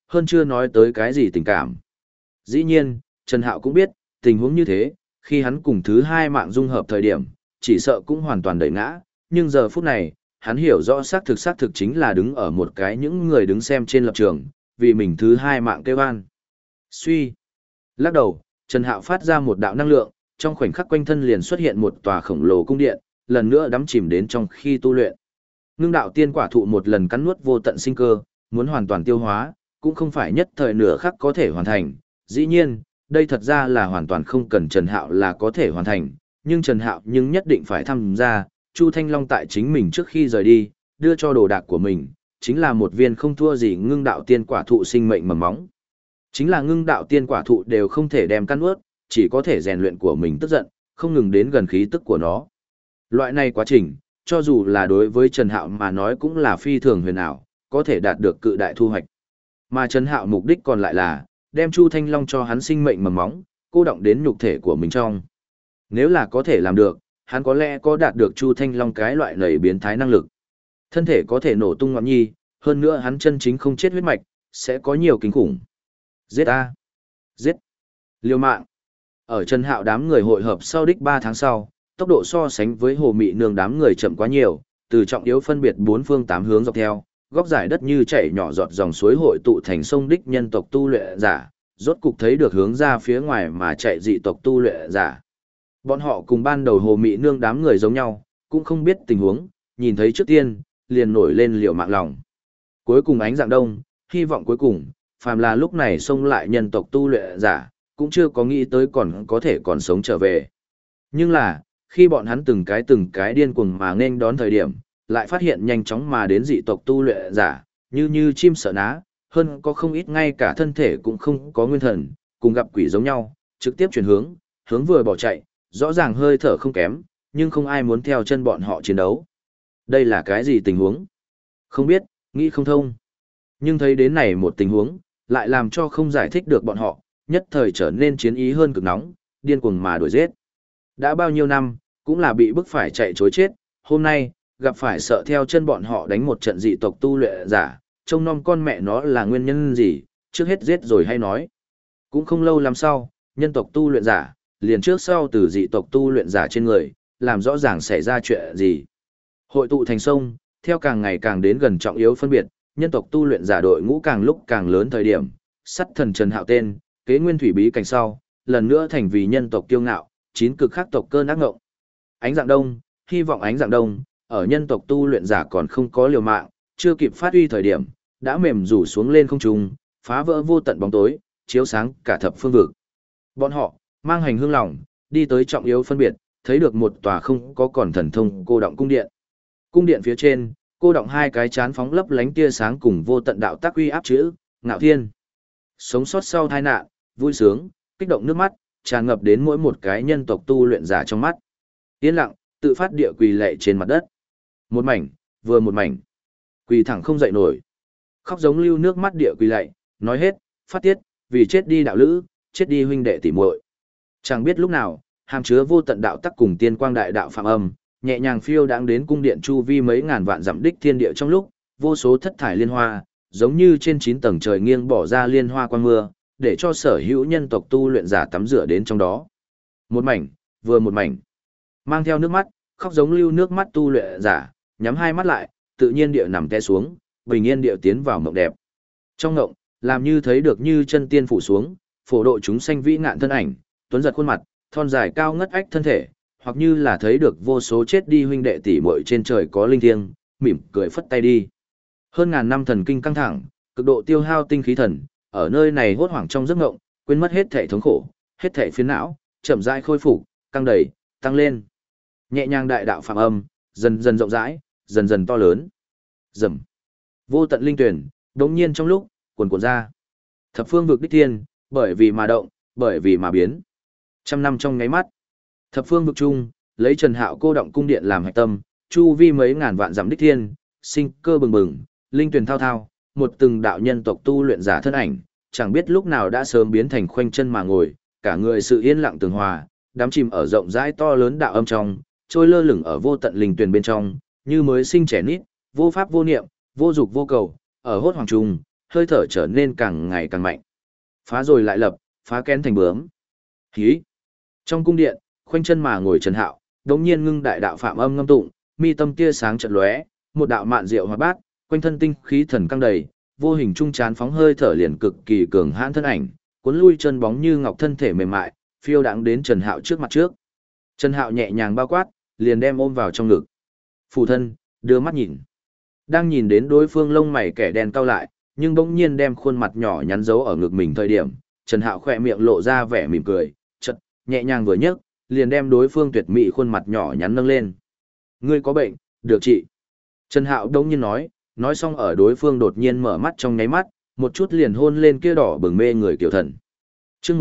hơn chưa nói tới cái gì tình cảm. Dĩ nhiên, Trần Hạo cũng biết, tình huống như thế, khi hắn cùng thứ hai mạng dung hợp thời điểm, chỉ sợ cũng hoàn toàn đẩy ngã, nhưng giờ phút này, hắn hiểu rõ xác thực chính là đứng ở một cái những người đứng xem trên lập trường, vì mình thứ hai mạng kêu an. Suy. Lắc đầu, Trần Hạo phát ra một đạo năng lượng, trong khoảnh khắc quanh thân liền xuất hiện một tòa khổng lồ cung điện, lần nữa đắm chìm đến trong khi tu luyện. Ngưng đạo tiên quả thụ một lần cắn nuốt vô tận sinh cơ, muốn hoàn toàn tiêu hóa, cũng không phải nhất thời nửa khắc có thể hoàn thành. Dĩ nhiên, đây thật ra là hoàn toàn không cần Trần Hạo là có thể hoàn thành, nhưng Trần Hạo nhưng nhất định phải tham gia. Chu Thanh Long tại chính mình trước khi rời đi, đưa cho đồ đạc của mình, chính là một viên không thua gì ngưng đạo tiên quả thụ sinh mệnh mầm móng. Chính là ngưng đạo tiên quả thụ đều không thể đem căn ướt, chỉ có thể rèn luyện của mình tức giận, không ngừng đến gần khí tức của nó. Loại này quá trình, cho dù là đối với Trần Hạo mà nói cũng là phi thường huyền ảo, có thể đạt được cự đại thu hoạch. Mà Trần Hạo mục đích còn lại là, đem Chu Thanh Long cho hắn sinh mệnh mầm móng, cô động đến nhục thể của mình trong. Nếu là có thể làm được, hắn có lẽ có đạt được Chu Thanh Long cái loại nảy biến thái năng lực. Thân thể có thể nổ tung ngọn nhi, hơn nữa hắn chân chính không chết huyết mạch, sẽ có nhiều kinh khủng. Giết A. Giết. Liều mạng. Ở Trần Hạo đám người hội hợp sau đích 3 tháng sau, tốc độ so sánh với Hồ Mị Nương đám người chậm quá nhiều, từ trọng yếu phân biệt 4 phương 8 hướng dọc theo, góc giải đất như chảy nhỏ giọt dòng suối hội tụ thành sông đích nhân tộc tu luyện giả, rốt cục thấy được hướng ra phía ngoài mà chạy dị tộc tu luyện giả. Bọn họ cùng ban đầu Hồ Mị Nương đám người giống nhau, cũng không biết tình huống, nhìn thấy trước tiên, liền nổi lên liều mạng lòng. Cuối cùng ánh dạng đông, hy vọng cuối cùng, phàm là lúc này xông lại nhân tộc tu luyện giả, cũng chưa có nghĩ tới còn có thể còn sống trở về. Nhưng là, khi bọn hắn từng cái điên cuồng mà nên đón thời điểm, lại phát hiện nhanh chóng mà đến dị tộc tu luyện giả, như chim sợ ná, hơn có không ít ngay cả thân thể cũng không có nguyên thần, cùng gặp quỷ giống nhau, trực tiếp chuyển hướng vừa bỏ chạy, rõ ràng hơi thở không kém, nhưng không ai muốn theo chân bọn họ chiến đấu. Đây là cái gì tình huống? Không biết, nghĩ không thông. Nhưng thấy đến này một tình huống, lại làm cho không giải thích được bọn họ, nhất thời trở nên chiến ý hơn cực nóng, điên cuồng mà đuổi giết. Đã bao nhiêu năm, cũng là bị bức phải chạy chối chết, hôm nay, gặp phải sợ theo chân bọn họ đánh một trận dị tộc tu luyện giả, trông nom con mẹ nó là nguyên nhân gì, trước hết giết rồi hay nói. Cũng không lâu lắm sau, nhân tộc tu luyện giả, liền trước sau từ dị tộc tu luyện giả trên người, làm rõ ràng xảy ra chuyện gì. Hội tụ thành sông, theo càng ngày càng đến gần trọng yếu phân biệt, nhân tộc tu luyện giả đội ngũ càng lúc càng lớn thời điểm, sắt thần Trần Hạo tên, kế nguyên thủy bí cảnh sau, lần nữa thành vì nhân tộc kiêu ngạo, chín cực khắc tộc cơn ác ngộng. Ánh dạng đông, hy vọng ánh dạng đông, ở nhân tộc tu luyện giả còn không có liều mạng, chưa kịp phát huy thời điểm, đã mềm rủ xuống lên không trung, phá vỡ vô tận bóng tối, chiếu sáng cả thập phương vực. Bọn họ, mang hành hương lòng, đi tới trọng yếu phân biệt, thấy được một tòa không có còn thần thông cô động cung điện. Cung điện phía trên, cô động hai cái chán phóng lấp lánh tia sáng cùng vô tận đạo tác uy áp chữ, ngạo thiên. Sống sót sau tai nạn, vui sướng, kích động nước mắt, tràn ngập đến mỗi một cái nhân tộc tu luyện giả trong mắt. Yên lặng, tự phát địa quỳ lệ trên mặt đất. Một mảnh, vừa một mảnh. Quỳ thẳng không dậy nổi. Khóc giống lưu nước mắt địa quỳ lạy, nói hết, phát tiết, vì chết đi đạo lữ, chết đi huynh đệ tỉ muội. Chẳng biết lúc nào, hàm chứa vô tận đạo tắc cùng tiên quang đại đạo phạm âm, nhẹ nhàng phiêu đãng đến cung điện chu vi mấy ngàn vạn dặm đích thiên địa trong lúc, vô số thất thải liên hoa, giống như trên 9 tầng trời nghiêng bỏ ra liên hoa quang mưa, để cho sở hữu nhân tộc tu luyện giả tắm rửa đến trong đó. Một mảnh, vừa một mảnh. Mang theo nước mắt, khóc giống lưu nước mắt tu luyện giả, nhắm hai mắt lại, tự nhiên địa nằm té xuống, bình yên địa tiến vào mộng đẹp. Trong mộng, làm như thấy được như chân tiên phủ xuống, phổ độ chúng sanh vĩ ngạn thân ảnh, tuấn giật khuôn mặt, thon dài cao ngất ách thân thể, hoặc như là thấy được vô số chết đi huynh đệ tỷ muội trên trời có linh thiêng, mỉm cười phất tay đi. Hơn ngàn năm thần kinh căng thẳng, cực độ tiêu hao tinh khí thần, ở nơi này hốt hoảng trong giấc ngộng, quên mất hết thể thống khổ, hết thể phiền não, chậm rãi khôi phục, căng đầy, tăng lên. Nhẹ nhàng đại đạo phạm âm, dần dần rộng rãi, dần dần to lớn. Rầm. Vô tận linh tuyển, đống nhiên trong lúc, cuồn cuộn ra. Thập phương vực đích thiên, bởi vì mà động, bởi vì mà biến. Trăm năm trong ngáy mắt. Thập phương vực chung, lấy Trần Hạo cô động cung điện làm hạch tâm, chu vi mấy ngàn vạn dặm đích thiên, sinh cơ bừng bừng, linh tuyển thao thao, một từng đạo nhân tộc tu luyện giả thân ảnh, chẳng biết lúc nào đã sớm biến thành khoanh chân mà ngồi, cả người sự yên lặng tường hòa, đắm chìm ở rộng rãi to lớn đạo âm trong, trôi lơ lửng ở vô tận linh tuyển bên trong, như mới sinh trẻ nít, vô pháp vô niệm, vô dục vô cầu, ở hốt hoàng trùng, hơi thở trở nên càng ngày càng mạnh. Phá rồi lại lập, phá kén thành bướm. Hí! Trong cung điện, khoanh chân mà ngồi Trần Hạo, đống nhiên ngưng đại đạo phạm âm ngâm tụng, mi tâm tia sáng chợt lóe, một đạo mạn diệu hóa bát, quanh thân tinh khí thần căng đầy, vô hình trung chán phóng hơi thở liền cực kỳ cường hãn thân ảnh, cuốn lui chân bóng như ngọc thân thể mềm mại, phiêu đãng đến Trần Hạo trước mặt trước. Trần Hạo nhẹ nhàng bao quát, liền đem ôm vào trong ngực. Phụ thân, đưa mắt nhìn. Đang nhìn đến đối phương lông mày kẻ đen cau lại, nhưng bỗng nhiên đem khuôn mặt nhỏ nhắn giấu ở ngực mình thời điểm, Trần Hạo khỏe miệng lộ ra vẻ mỉm cười, chợt nhẹ nhàng vừa nhấc, liền đem đối phương tuyệt mỹ khuôn mặt nhỏ nhắn nâng lên. Ngươi có bệnh, được trị. Trần Hạo đống nhiên nói xong ở đối phương đột nhiên mở mắt trong nháy mắt, một chút liền hôn lên kia đỏ bừng mê người kiểu thần. Chương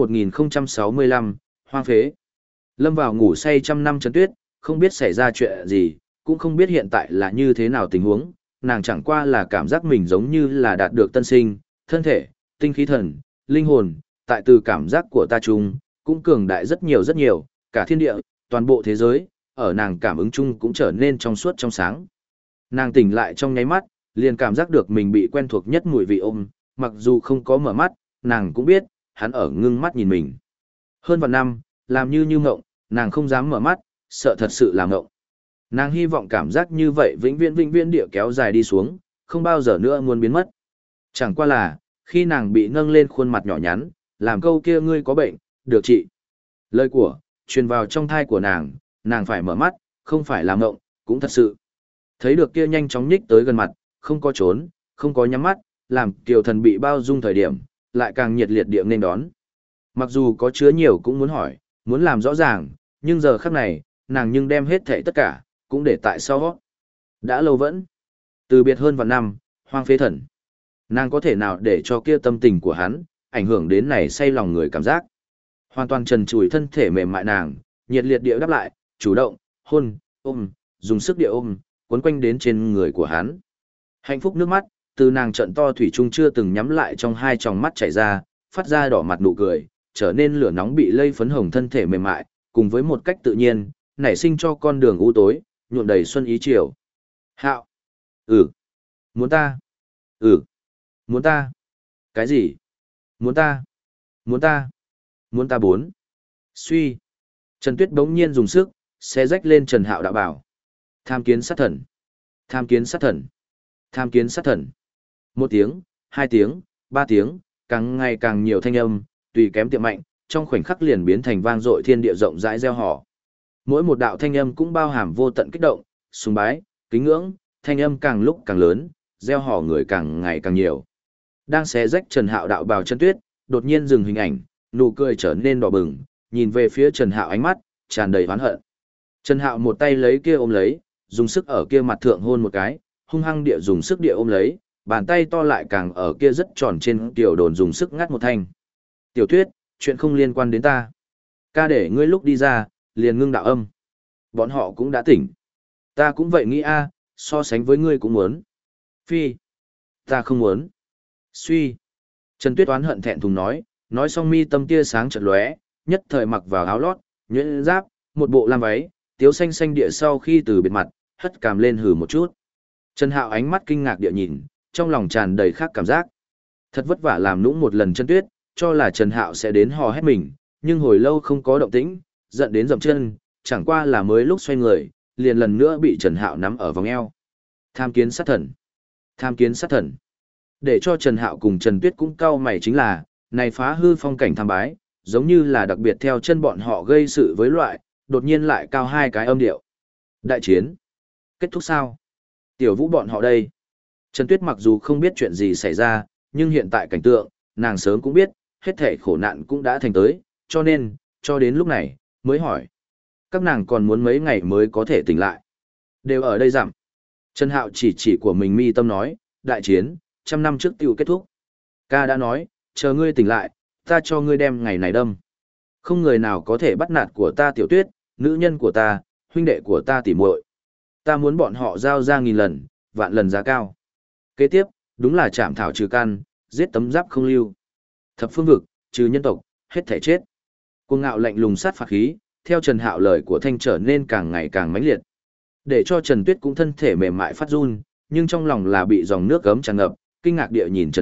1065, hoang phế. Lâm vào ngủ say trăm năm Trần Tuyết, không biết xảy ra chuyện gì, cũng không biết hiện tại là như thế nào tình huống, nàng chẳng qua là cảm giác mình giống như là đạt được tân sinh, thân thể, tinh khí thần, linh hồn, tại từ cảm giác của ta chung, cũng cường đại rất nhiều, cả thiên địa, toàn bộ thế giới, ở nàng cảm ứng chung cũng trở nên trong suốt trong sáng. Nàng tỉnh lại trong nháy mắt, liền cảm giác được mình bị quen thuộc nhất mùi vị ôm, mặc dù không có mở mắt, nàng cũng biết, hắn ở ngưng mắt nhìn mình. Hơn vạn năm, làm như ngộng, nàng không dám mở mắt, sợ thật sự là ngộng. Nàng hy vọng cảm giác như vậy vĩnh viễn địa kéo dài đi xuống, không bao giờ nữa muốn biến mất. Chẳng qua là, khi nàng bị nâng lên khuôn mặt nhỏ nhắn, làm câu kia ngươi có bệnh, được trị. Lời của, truyền vào trong thai của nàng phải mở mắt, không phải làm ngộng, cũng thật sự. Thấy được kia nhanh chóng nhích tới gần mặt, không có trốn, không có nhắm mắt, làm Kiều Thần bị bao dung thời điểm, lại càng nhiệt liệt địa nên đón. Mặc dù có chứa nhiều cũng muốn hỏi, muốn làm rõ ràng, nhưng giờ khắc này, nàng nhưng đem hết thảy tất cả, cũng để tại sau. Đã lâu vẫn, từ biệt hơn vạn năm, hoang phế thần. Nàng có thể nào để cho kia tâm tình của hắn, ảnh hưởng đến này say lòng người cảm giác. Hoàn toàn trần trụi thân thể mềm mại nàng, nhiệt liệt địa đáp lại, chủ động, hôn, ôm, dùng sức địa ôm, cuốn quanh đến trên người của hắn. Hạnh phúc nước mắt, từ nàng trận to thủy chung chưa từng nhắm lại trong hai tròng mắt chảy ra, phát ra đỏ mặt nụ cười, trở nên lửa nóng bị lây phấn hồng thân thể mềm mại, cùng với một cách tự nhiên, nảy sinh cho con đường u tối, nhuộm đầy xuân ý chiều. Hạo. Ừ. Muốn ta. Ừ. Muốn ta. Cái gì? Muốn ta. Muốn ta. Muốn ta bốn. Suy. Trần Tuyết bỗng nhiên dùng sức, xé rách lên Trần Hạo đạo bảo. Tham kiến sát thần. Tham kiến sát thần. Tham kiến sát thần. Một tiếng, hai tiếng, ba tiếng, càng ngày càng nhiều thanh âm, tùy kém tiệm mạnh, trong khoảnh khắc liền biến thành vang dội thiên địa rộng rãi reo hò. Mỗi một đạo thanh âm cũng bao hàm vô tận kích động, sùng bái, kính ngưỡng, thanh âm càng lúc càng lớn, reo hò người càng ngày càng nhiều. Đang xé rách Trần Hạo đạo bào Trần Tuyết, đột nhiên dừng hình ảnh, nụ cười trở nên đỏ bừng, nhìn về phía Trần Hạo ánh mắt tràn đầy oán hận. Trần Hạo một tay lấy kia ôm lấy, dùng sức ở kia mặt thượng hôn một cái, hung hăng địa dùng sức địa ôm lấy, bàn tay to lại càng ở kia rất tròn trên tiểu đồn dùng sức ngắt một thanh. Tiểu Tuyết, chuyện không liên quan đến ta. Ca để ngươi lúc đi ra, liền ngưng đạo âm. Bọn họ cũng đã tỉnh. Ta cũng vậy nghĩ a, so sánh với ngươi cũng muốn. Phi. Ta không muốn. Suy. Trần Tuyết oán hận thẹn thùng nói xong mi tâm tia sáng chợt lóe, nhất thời mặc vào áo lót, nhuyễn giáp, một bộ lam váy, tiếu xanh xanh địa sau khi từ biệt mặt, hất cằm lên hừ một chút. Trần Hạo ánh mắt kinh ngạc địa nhìn, trong lòng tràn đầy khác cảm giác. Thật vất vả làm nũng một lần Trần Tuyết, cho là Trần Hạo sẽ đến hò hét mình, nhưng hồi lâu không có động tĩnh, giận đến dậm chân, chẳng qua là mới lúc xoay người, liền lần nữa bị Trần Hạo nắm ở vòng eo. Tham kiến sát thần. Tham kiến sát thần. Để cho Trần Hạo cùng Trần Tuyết cũng cau mày chính là, này phá hư phong cảnh tham bái, giống như là đặc biệt theo chân bọn họ gây sự với loại, đột nhiên lại cao hai cái âm điệu. Đại chiến. Kết thúc sao? Tiểu Vũ bọn họ đây. Trần Tuyết mặc dù không biết chuyện gì xảy ra, nhưng hiện tại cảnh tượng, nàng sớm cũng biết, hết thể khổ nạn cũng đã thành tới, cho nên, cho đến lúc này, mới hỏi. Các nàng còn muốn mấy ngày mới có thể tỉnh lại. Đều ở đây giảm. Trần Hạo chỉ của mình mi tâm nói, đại chiến, 100 năm trước tiêu kết thúc. Ca đã nói, chờ ngươi tỉnh lại, ta cho ngươi đem ngày này đâm. Không người nào có thể bắt nạt của ta Tiểu Tuyết, nữ nhân của ta, huynh đệ của ta tỉ muội. Ta muốn bọn họ giao ra 1000 lần, vạn lần giá cao. Kế tiếp, đúng là chạm thảo trừ căn, giết tấm giáp không lưu. Thập phương vực, trừ nhân tộc, hết thể chết. Cuồng ngạo lạnh lùng sát phạt khí, theo Trần Hạo lời của thanh trở nên càng ngày càng mãnh liệt. Để cho Trần Tuyết cũng thân thể mềm mại phát run, nhưng trong lòng là bị dòng nước gấm tràn ngập, kinh ngạc địa nhìn Trần Hạo,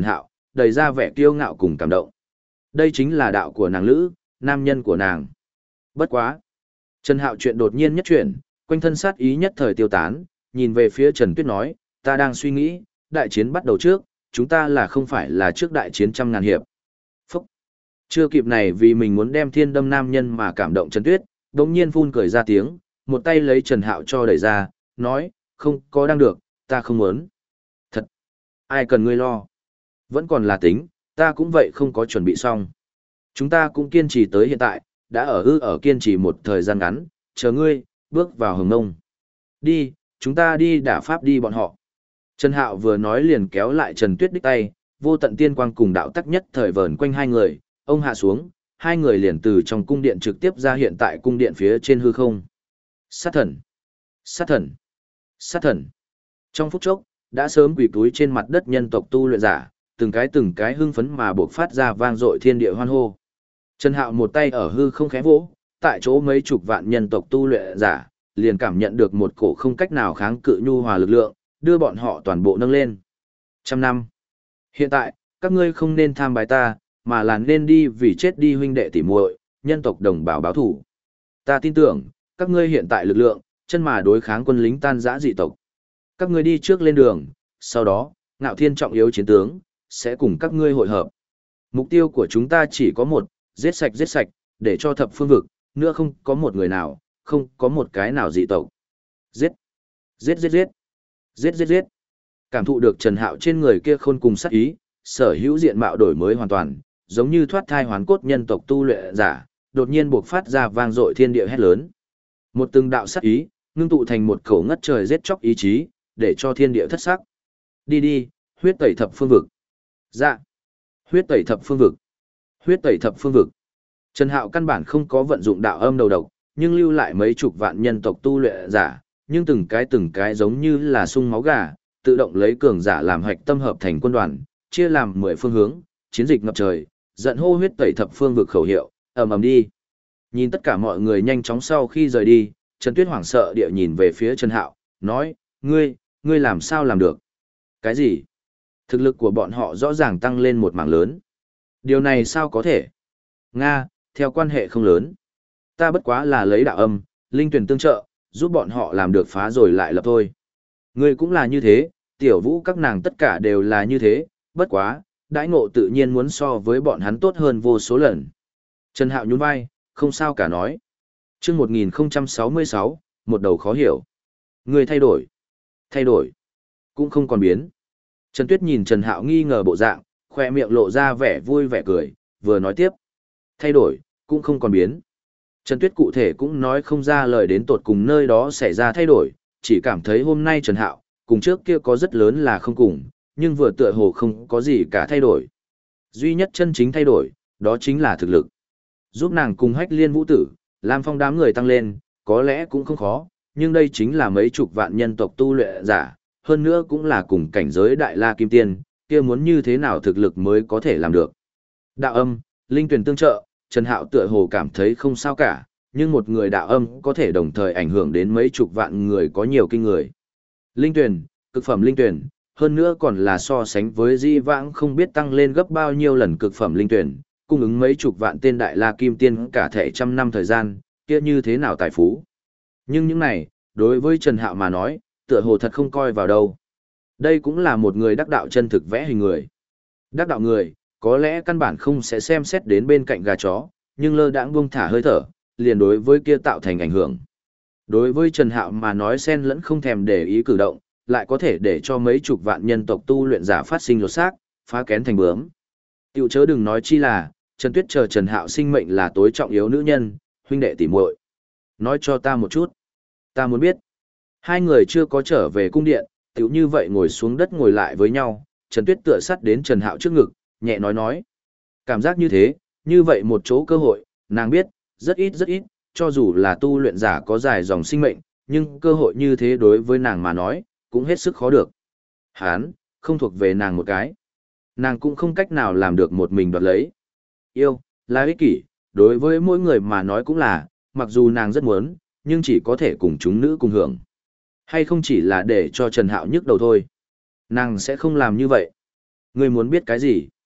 đầy ra vẻ kiêu ngạo cùng cảm động. Đây chính là đạo của nàng Lữ, nam nhân của nàng. Bất quá. Trần Hạo chuyện đột nhiên nhất chuyển, quanh thân sát ý nhất thời tiêu tán, nhìn về phía Trần Tuyết nói, ta đang suy nghĩ, đại chiến bắt đầu trước, chúng ta là không phải là trước đại chiến trăm ngàn hiệp. Phúc! Chưa kịp này vì mình muốn đem thiên đâm nam nhân mà cảm động Trần Tuyết, đống nhiên phun cười ra tiếng, một tay lấy Trần Hạo cho đẩy ra, nói, không có đang được, ta không muốn. Thật! Ai cần ngươi lo? Vẫn còn là tính, ta cũng vậy không có chuẩn bị xong. Chúng ta cũng kiên trì tới hiện tại, đã ở kiên trì một thời gian ngắn, chờ ngươi, bước vào Hồng Nông. Đi, chúng ta đi đả pháp đi bọn họ. Trần Hạo vừa nói liền kéo lại Trần Tuyết đích tay, vô tận tiên quang cùng đạo tắc nhất thời vờn quanh hai người, ông hạ xuống, hai người liền từ trong cung điện trực tiếp ra hiện tại cung điện phía trên hư không. Sát thần! Sát thần! Sát thần! Trong phút chốc, đã sớm quỳ túi trên mặt đất nhân tộc tu luyện giả, từng cái hưng phấn mà buộc phát ra vang dội thiên địa hoan hô. Trần Hạo một tay ở hư không khẽ vỗ, tại chỗ mấy chục vạn nhân tộc tu luyện giả, liền cảm nhận được một cổ không cách nào kháng cự nhu hòa lực lượng, đưa bọn họ toàn bộ nâng lên. 100 năm. Hiện tại, các ngươi không nên tham bái ta, mà là nên đi vì chết đi huynh đệ tỉ muội, nhân tộc đồng bào báo thủ. Ta tin tưởng, các ngươi hiện tại lực lượng, chân mà đối kháng quân lính tan rã dị tộc. Các ngươi đi trước lên đường, sau đó, Ngạo Thiên trọng yếu chiến tướng, sẽ cùng các ngươi hội hợp. Mục tiêu của chúng ta chỉ có một, giết sạch, để cho thập phương vực, nữa không có một người nào, không có một cái nào dị tộc. Giết, giết, giết, giết, giết, giết, giết. Cảm thụ được Trần Hạo trên người kia khôn cùng sát ý, sở hữu diện mạo đổi mới hoàn toàn, giống như thoát thai hoán cốt nhân tộc tu luyện giả, đột nhiên buộc phát ra vang dội thiên địa hét lớn. Một từng đạo sát ý, ngưng tụ thành một khẩu ngất trời giết chóc ý chí, để cho thiên địa thất sắc. Đi đi, huyết tẩy thập phương vực. Dạ. Huyết tẩy thập phương vực. Huyết tẩy thập phương vực. Trần Hạo căn bản không có vận dụng đạo âm đầu độc, nhưng lưu lại mấy chục vạn nhân tộc tu luyện giả, nhưng từng cái giống như là sung máu gà, tự động lấy cường giả làm hạch tâm hợp thành quân đoàn, chia làm 10 phương hướng, chiến dịch ngập trời, giận hô huyết tẩy thập phương vực khẩu hiệu, ầm ầm đi. Nhìn tất cả mọi người nhanh chóng sau khi rời đi, Trần Tuyết hoảng sợ địa nhìn về phía Trần Hạo, nói, ngươi làm sao làm được? Cái gì? Thực lực của bọn họ rõ ràng tăng lên một mảng lớn. Điều này sao có thể? Nga, theo quan hệ không lớn. Ta bất quá là lấy đạo âm, linh tuyển tương trợ, giúp bọn họ làm được phá rồi lại lập thôi. Ngươi cũng là như thế, tiểu vũ các nàng tất cả đều là như thế, bất quá, đãi ngộ tự nhiên muốn so với bọn hắn tốt hơn vô số lần. Trần Hạo nhún vai, không sao cả nói. Trước 1066, một đầu khó hiểu. Ngươi thay đổi, cũng không còn biến. Trần Tuyết nhìn Trần Hạo nghi ngờ bộ dạng, khoe miệng lộ ra vẻ vui vẻ cười, vừa nói tiếp. Thay đổi, cũng không còn biến. Trần Tuyết cụ thể cũng nói không ra lời đến tột cùng nơi đó xảy ra thay đổi, chỉ cảm thấy hôm nay Trần Hạo, cùng trước kia có rất lớn là không cùng, nhưng vừa tựa hồ không có gì cả thay đổi. Duy nhất chân chính thay đổi, đó chính là thực lực. Giúp nàng cùng Hách Liên Vũ Tử, Lam Phong đám người tăng lên, có lẽ cũng không khó, nhưng đây chính là mấy chục vạn nhân tộc tu luyện giả, hơn nữa cũng là cùng cảnh giới Đại La Kim Tiên, kia muốn như thế nào thực lực mới có thể làm được. Đạo âm, linh tuyển tương trợ, Trần Hạo tựa hồ cảm thấy không sao cả, nhưng một người đạo âm có thể đồng thời ảnh hưởng đến mấy chục vạn người có nhiều kinh người. Linh tuyển, cực phẩm linh tuyển, hơn nữa còn là so sánh với di vãng không biết tăng lên gấp bao nhiêu lần cực phẩm linh tuyển, cung ứng mấy chục vạn tên Đại La Kim Tiên cả thể trăm năm thời gian, kia như thế nào tài phú. Nhưng những này, đối với Trần Hạo mà nói, tựa hồ thật không coi vào đâu. Đây cũng là một người đắc đạo chân thực vẽ hình người. Đắc đạo người, có lẽ căn bản không sẽ xem xét đến bên cạnh gà chó, nhưng lơ đãng buông thả hơi thở, liền đối với kia tạo thành ảnh hưởng. Đối với Trần Hạo mà nói xen lẫn không thèm để ý cử động, lại có thể để cho mấy chục vạn nhân tộc tu luyện giả phát sinh lột xác, phá kén thành bướm. Tiểu chớ đừng nói chi là, Trần Tuyết chờ Trần Hạo sinh mệnh là tối trọng yếu nữ nhân, huynh đệ tỉ muội. Nói cho ta một chút. Ta muốn biết. Hai người chưa có trở về cung điện, tiểu như vậy ngồi xuống đất ngồi lại với nhau, Trần Tuyết tựa sát đến Trần Hạo trước ngực, nhẹ nói. Cảm giác như thế, như vậy một chỗ cơ hội, nàng biết, rất ít, cho dù là tu luyện giả có dài dòng sinh mệnh, nhưng cơ hội như thế đối với nàng mà nói, cũng hết sức khó được. Hán, không thuộc về nàng một cái. Nàng cũng không cách nào làm được một mình đoạt lấy. Yêu, là ích kỷ, đối với mỗi người mà nói cũng là, mặc dù nàng rất muốn, nhưng chỉ có thể cùng chúng nữ cùng hưởng. Hay không chỉ là để cho Trần Hạo nhức đầu thôi. Nàng sẽ không làm như vậy. Ngươi muốn biết cái gì?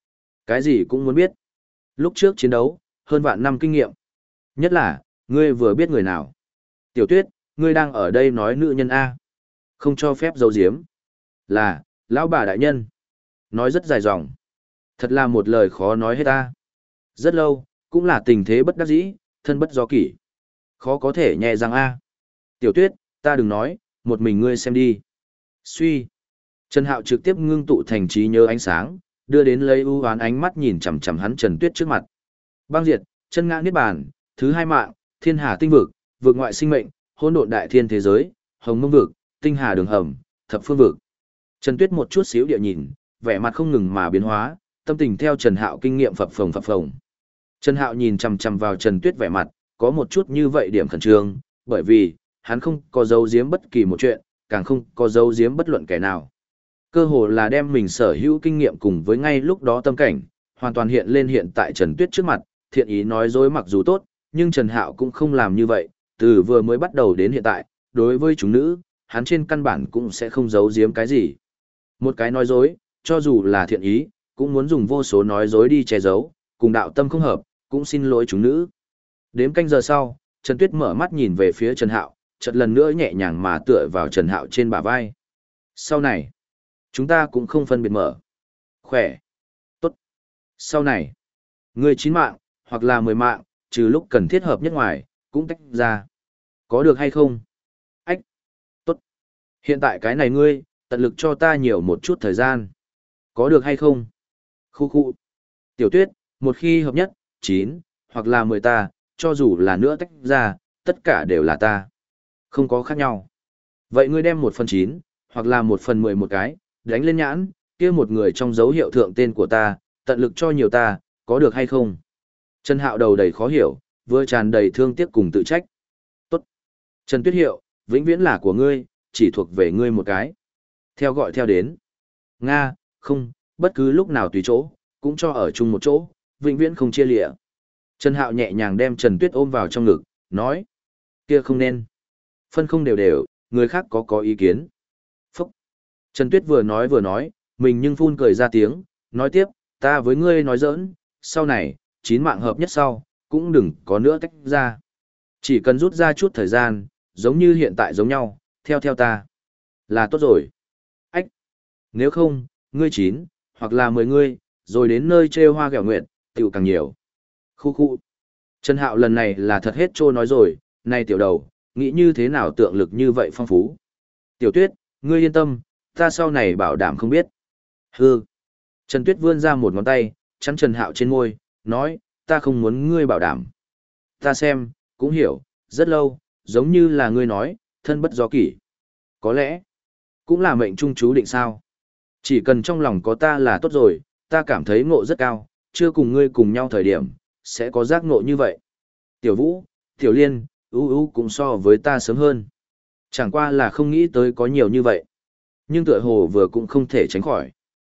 Cái gì cũng muốn biết. Lúc trước chiến đấu, hơn vạn năm kinh nghiệm. Nhất là, ngươi vừa biết người nào. Tiểu Tuyết, ngươi đang ở đây nói nữ nhân A. Không cho phép giấu giếm. Là, lão bà đại nhân. Nói rất dài dòng. Thật là một lời khó nói hết ta. Rất lâu, cũng là tình thế bất đắc dĩ, thân bất do kỷ. Khó có thể nhẹ răng A. Tiểu Tuyết, ta đừng nói, một mình ngươi xem đi. Suy. Trần Hạo trực tiếp ngưng tụ thành trí nhớ ánh sáng, đưa đến lấy ưu hoán ánh mắt nhìn chằm chằm hắn Trần Tuyết trước mặt. Băng diệt, chân ngã niết bàn, thứ hai mạng, thiên hà tinh vực, vực ngoại sinh mệnh, hỗn độn đại thiên thế giới, hồng mông vực, tinh hà đường hầm, thập phương vực. Trần Tuyết một chút xíu địa nhìn, vẻ mặt không ngừng mà biến hóa, tâm tình theo Trần Hạo kinh nghiệm phập phồng phập phồng. Trần Hạo nhìn chằm chằm vào Trần Tuyết vẻ mặt, có một chút như vậy điểm khẩn trương, bởi vì hắn không có giấu giếm bất kỳ một chuyện, càng không có giấu giếm bất luận kẻ nào. Cơ hồ là đem mình sở hữu kinh nghiệm cùng với ngay lúc đó tâm cảnh, hoàn toàn hiện lên hiện tại Trần Tuyết trước mặt, thiện ý nói dối mặc dù tốt, nhưng Trần Hạo cũng không làm như vậy, từ vừa mới bắt đầu đến hiện tại, đối với chúng nữ, hắn trên căn bản cũng sẽ không giấu giếm cái gì. Một cái nói dối, cho dù là thiện ý, cũng muốn dùng vô số nói dối đi che giấu, cùng đạo tâm không hợp, cũng xin lỗi chúng nữ. Đếm canh giờ sau, Trần Tuyết mở mắt nhìn về phía Trần Hạo, chợt lần nữa nhẹ nhàng mà tựa vào Trần Hạo trên bả vai. Sau này, chúng ta cũng không phân biệt mở. Khỏe. Tốt. Sau này, ngươi 9 mạng, hoặc là 10 mạng, trừ lúc cần thiết hợp nhất ngoài, cũng tách ra. Có được hay không? Ách. Tốt. Hiện tại cái này ngươi, tận lực cho ta nhiều một chút thời gian. Có được hay không? Khu khu. Tiểu Tuyết, một khi hợp nhất, 9, hoặc là 10 ta, cho dù là nữa tách ra, tất cả đều là ta. Không có khác nhau. Vậy ngươi đem 1/9, hoặc là 1/10 một cái, đánh lên nhãn, kia một người trong dấu hiệu thượng tên của ta, tận lực cho nhiều ta, có được hay không? Trần Hạo đầu đầy khó hiểu, vừa tràn đầy thương tiếc cùng tự trách. Tốt. Trần Tuyết Hiệu, vĩnh viễn là của ngươi, chỉ thuộc về ngươi một cái. Theo gọi theo đến. Nga, không, bất cứ lúc nào tùy chỗ, cũng cho ở chung một chỗ, vĩnh viễn không chia lịa. Trần Hạo nhẹ nhàng đem Trần Tuyết ôm vào trong ngực, nói. Kia không nên. Phân không đều đều, người khác có ý kiến. Phúc. Trần Tuyết vừa nói, mình nhưng phun cười ra tiếng, nói tiếp, ta với ngươi nói giỡn, sau này, 9 mạng hợp nhất sau, cũng đừng có nữa tách ra. Chỉ cần rút ra chút thời gian, giống như hiện tại giống nhau, theo ta. Là tốt rồi. Ách. Nếu không, ngươi 9, hoặc là 10 ngươi, rồi đến nơi trêu hoa ghẹo nguyện, tiểu càng nhiều. Khu khu. Trần Hạo lần này là thật hết trô nói rồi, này tiểu đầu, nghĩ như thế nào tượng lực như vậy phong phú. Tiểu Tuyết, ngươi yên tâm, ta sau này bảo đảm không biết. Hừ. Trần Tuyết vươn ra một ngón tay, chắn Trần Hạo trên môi, nói, ta không muốn ngươi bảo đảm. Ta xem, cũng hiểu, rất lâu, giống như là ngươi nói, thân bất do kỷ. Có lẽ, cũng là mệnh trung chú định sao. Chỉ cần trong lòng có ta là tốt rồi, ta cảm thấy ngộ rất cao, chưa cùng ngươi cùng nhau thời điểm, sẽ có giác ngộ như vậy. Tiểu Vũ, Tiểu Liên, cũng so với ta sớm hơn. Chẳng qua là không nghĩ tới có nhiều như vậy. Nhưng tựa hồ vừa cũng không thể tránh khỏi.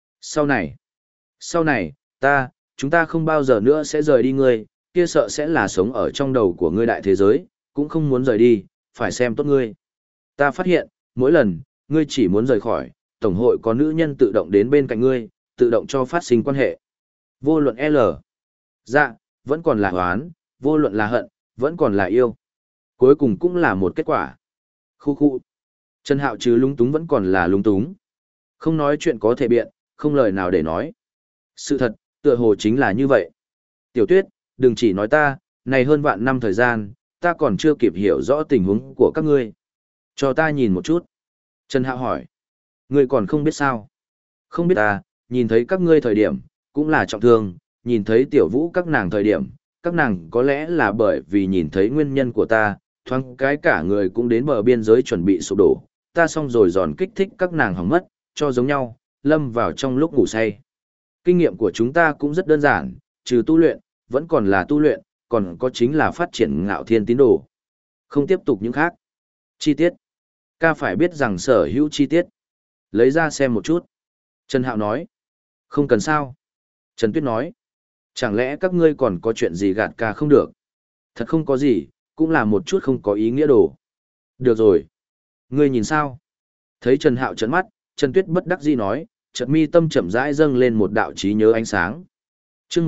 Sau này, chúng ta không bao giờ nữa sẽ rời đi ngươi, kia sợ sẽ là sống ở trong đầu của ngươi đại thế giới, cũng không muốn rời đi, phải xem tốt ngươi. Ta phát hiện, mỗi lần, ngươi chỉ muốn rời khỏi, tổng hội có nữ nhân tự động đến bên cạnh ngươi, tự động cho phát sinh quan hệ. Vô luận L. Dạ, vẫn còn là hoán, vô luận là hận, vẫn còn là yêu. Cuối cùng cũng là một kết quả. Khu khu. Trần Hạo chứ lung túng vẫn còn là lung túng. Không nói chuyện có thể biện, không lời nào để nói. Sự thật, tựa hồ chính là như vậy. Tiểu Tuyết, đừng chỉ nói ta, này hơn vạn năm thời gian, ta còn chưa kịp hiểu rõ tình huống của các ngươi. Cho ta nhìn một chút. Trần Hạo hỏi. Ngươi còn không biết sao? Không biết ta, nhìn thấy các ngươi thời điểm, cũng là trọng thương, nhìn thấy Tiểu Vũ các nàng thời điểm, các nàng có lẽ là bởi vì nhìn thấy nguyên nhân của ta, thoáng cái cả người cũng đến bờ biên giới chuẩn bị sụp đổ, ta xong rồi giòn kích thích các nàng hỏng mất, cho giống nhau, lâm vào trong lúc ngủ say. Kinh nghiệm của chúng ta cũng rất đơn giản, trừ tu luyện, vẫn còn là tu luyện, còn có chính là phát triển ngạo thiên tín đồ. Không tiếp tục những khác. Chi tiết. Ca phải biết rằng sở hữu chi tiết. Lấy ra xem một chút. Trần Hạo nói. Không cần sao. Trần Tuyết nói. Chẳng lẽ các ngươi còn có chuyện gì gạt ca không được? Thật không có gì, cũng là một chút không có ý nghĩa đồ. Được rồi. Ngươi nhìn sao? Thấy Trần Hạo trợn mắt, Trần Tuyết bất đắc dĩ nói, chợt mi tâm chậm rãi dâng lên một đạo trí nhớ ánh sáng. Chương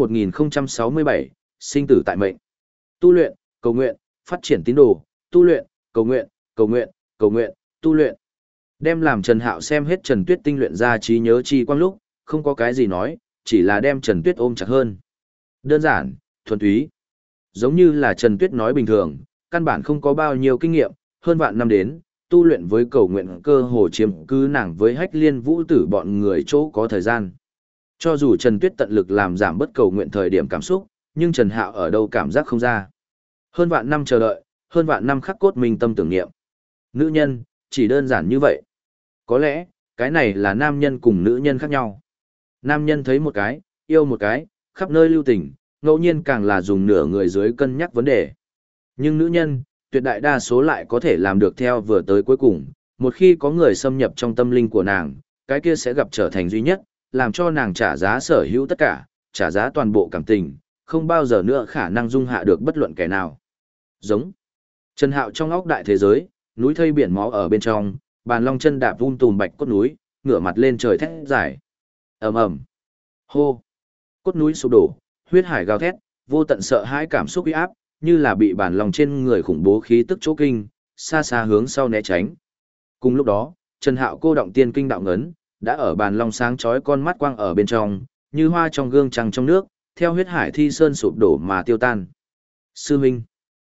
1067, sinh tử tại mệnh. Tu luyện, cầu nguyện, phát triển tín đồ, tu luyện, cầu nguyện, cầu nguyện, cầu nguyện, tu luyện. Đem làm Trần Hạo xem hết Trần Tuyết tinh luyện ra trí nhớ chi quang lúc, không có cái gì nói, chỉ là đem Trần Tuyết ôm chặt hơn. Đơn giản, thuần túy. Giống như là Trần Tuyết nói bình thường, căn bản không có bao nhiêu kinh nghiệm, hơn vạn năm đến, tu luyện với cầu nguyện cơ hồ chiếm cứ nàng với Hách Liên Vũ Tử bọn người chỗ có thời gian. Cho dù Trần Tuyết tận lực làm giảm bất cầu nguyện thời điểm cảm xúc, nhưng Trần Hạo ở đâu cảm giác không ra. Hơn vạn năm chờ đợi, hơn vạn năm khắc cốt minh tâm tưởng niệm. Nữ nhân, chỉ đơn giản như vậy. Có lẽ, cái này là nam nhân cùng nữ nhân khác nhau. Nam nhân thấy một cái, yêu một cái, khắp nơi lưu tình, ngẫu nhiên càng là dùng nửa người dưới cân nhắc vấn đề. Nhưng nữ nhân, tuyệt đại đa số lại có thể làm được theo vừa tới cuối cùng, một khi có người xâm nhập trong tâm linh của nàng, cái kia sẽ gặp trở thành duy nhất, làm cho nàng trả giá sở hữu tất cả, trả giá toàn bộ cảm tình, không bao giờ nữa khả năng dung hạ được bất luận kẻ nào. Giống Trần Hạo trong óc đại thế giới, núi thây biển máu ở bên trong, bàn long chân đạp vung tùm bạch cốt núi, ngửa mặt lên trời thét giải. Ầm ầm. Hô. Cốt núi sụp đổ, huyết hải gào thét, vô tận sợ hãi cảm xúc uy áp, như là bị bàn long trên người khủng bố khí tức chỗ kinh, xa xa hướng sau né tránh. Cùng lúc đó, Trần Hạo cô động tiên kinh đạo ngấn, đã ở bàn long sáng chói con mắt quang ở bên trong, như hoa trong gương trăng trong nước, theo huyết hải thi sơn sụp đổ mà tiêu tan. Sư Minh!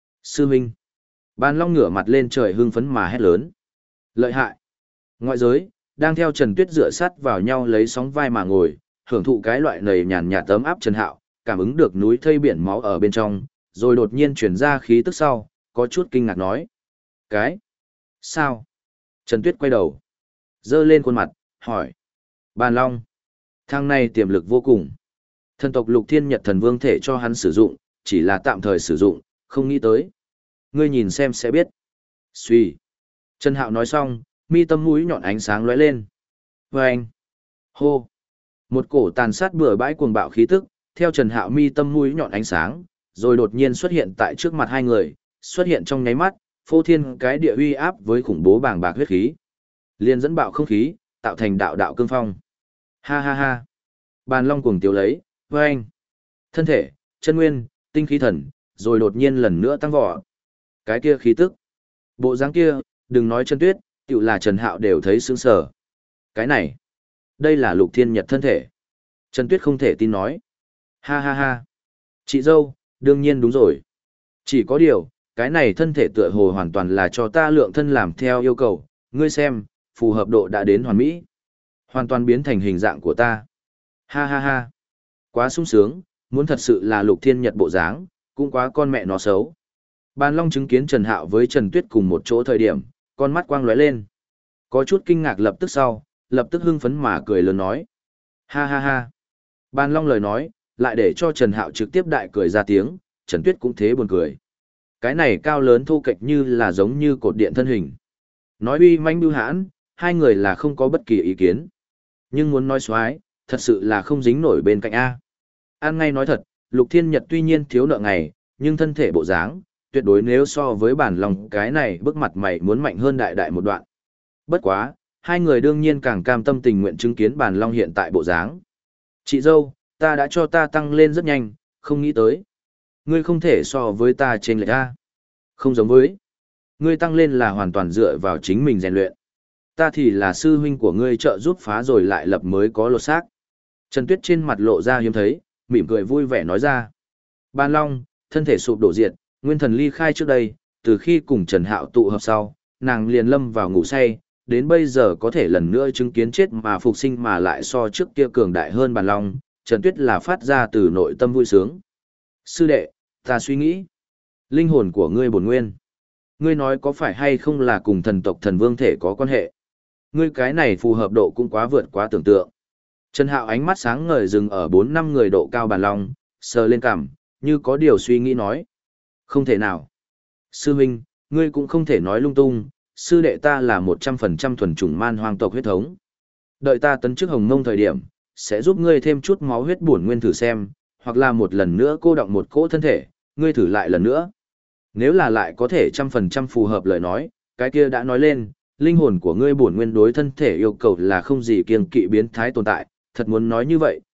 Sư Minh! Bàn long ngửa mặt lên trời hưng phấn mà hét lớn. Lợi hại! Ngoại giới, đang theo Trần Tuyết dựa sát vào nhau lấy sóng vai mà ngồi, hưởng thụ cái loại nầy nhàn nhạt tấm áp Trần Hạo, cảm ứng được núi thây biển máu ở bên trong, rồi đột nhiên chuyển ra khí tức sau, có chút kinh ngạc nói. Cái? Sao? Trần Tuyết quay đầu, dơ lên khuôn mặt, hỏi. Bàn long. Thằng này tiềm lực vô cùng. Thần tộc Lục Thiên Nhật Thần Vương thể cho hắn sử dụng, chỉ là tạm thời sử dụng, không nghĩ tới. Ngươi nhìn xem sẽ biết. Xuy. Trần Hạo nói xong, mi tâm mũi nhọn ánh sáng lóe lên. Vâng. Hô. Một cổ tàn sát bừa bãi cuồng bạo khí tức, theo Trần Hạo mi tâm mũi nhọn ánh sáng, rồi đột nhiên xuất hiện tại trước mặt hai người, xuất hiện trong nháy mắt, phô thiên cái địa uy áp với khủng bố bàng bạc huyết khí. Liên dẫn bạo không khí, tạo thành đạo đạo cương phong. Ha ha ha. Bàn long cuồng tiếu lấy, vâng. Thân thể, chân nguyên, tinh khí thần, rồi đột nhiên lần nữa tăng vọt. Cái kia khí tức. Bộ dáng kia, đừng nói Trần Tuyết, tựu là Trần Hạo đều thấy sướng sở. Cái này, đây là Lục Thiên Nhật thân thể. Trần Tuyết không thể tin nói. Ha ha ha. Chị dâu, đương nhiên đúng rồi. Chỉ có điều, cái này thân thể tựa hồ hoàn toàn là cho ta lượng thân làm theo yêu cầu, ngươi xem, phù hợp độ đã đến hoàn mỹ. Hoàn toàn biến thành hình dạng của ta. Ha ha ha. Quá sung sướng, muốn thật sự là Lục Thiên Nhật bộ dáng, cũng quá con mẹ nó xấu. Bàn Long chứng kiến Trần Hạo với Trần Tuyết cùng một chỗ thời điểm, con mắt quang lóe lên. Có chút kinh ngạc lập tức sau, lập tức hưng phấn mà cười lớn nói. Ha ha ha. Bàn Long lời nói, lại để cho Trần Hạo trực tiếp đại cười ra tiếng, Trần Tuyết cũng thế buồn cười. Cái này cao lớn thu kệch như là giống như cột điện thân hình. Nói uy manh bưu hãn, hai người là không có bất kỳ ý kiến. Nhưng muốn nói xoái, thật sự là không dính nổi bên cạnh A. An ngay nói thật, Lục Thiên Nhật tuy nhiên thiếu nợ ngày, nhưng thân thể bộ dáng, tuyệt đối nếu so với bản lòng cái này bức mặt mày muốn mạnh hơn đại đại một đoạn. Bất quá, hai người đương nhiên càng cam tâm tình nguyện chứng kiến bản long hiện tại bộ dáng. Chị dâu, ta đã cho ta tăng lên rất nhanh, không nghĩ tới. Ngươi không thể so với ta trên lệch A. Không giống với. Ngươi tăng lên là hoàn toàn dựa vào chính mình rèn luyện. Ta thì là sư huynh của ngươi trợ giúp phá rồi lại lập mới có lột xác. Trần Tuyết trên mặt lộ ra hiếm thấy, mỉm cười vui vẻ nói ra. Bàn Long, thân thể sụp đổ diệt, nguyên thần ly khai trước đây, từ khi cùng Trần Hạo tụ hợp sau, nàng liền lâm vào ngủ say, đến bây giờ có thể lần nữa chứng kiến chết mà phục sinh mà lại so trước kia cường đại hơn Bàn Long, Trần Tuyết là phát ra từ nội tâm vui sướng. Sư đệ, ta suy nghĩ, linh hồn của ngươi bổn nguyên. Ngươi nói có phải hay không là cùng thần tộc thần vương thể có quan hệ? Ngươi cái này phù hợp độ cũng quá vượt quá tưởng tượng. Trần Hạo ánh mắt sáng ngời dừng ở 4-5 người độ cao Bàn Long, sờ lên cằm, như có điều suy nghĩ nói. Không thể nào. Sư huynh, ngươi cũng không thể nói lung tung, sư đệ ta là 100% thuần chủng man hoang tộc huyết thống. Đợi ta tấn chức Hồng Mông thời điểm, sẽ giúp ngươi thêm chút máu huyết bổn nguyên thử xem, hoặc là một lần nữa cô động một cỗ thân thể, ngươi thử lại lần nữa. Nếu là lại có thể 100% phù hợp lời nói, cái kia đã nói lên, linh hồn của ngươi bổn nguyên đối thân thể yêu cầu là không gì kiêng kỵ biến thái tồn tại, thật muốn nói như vậy,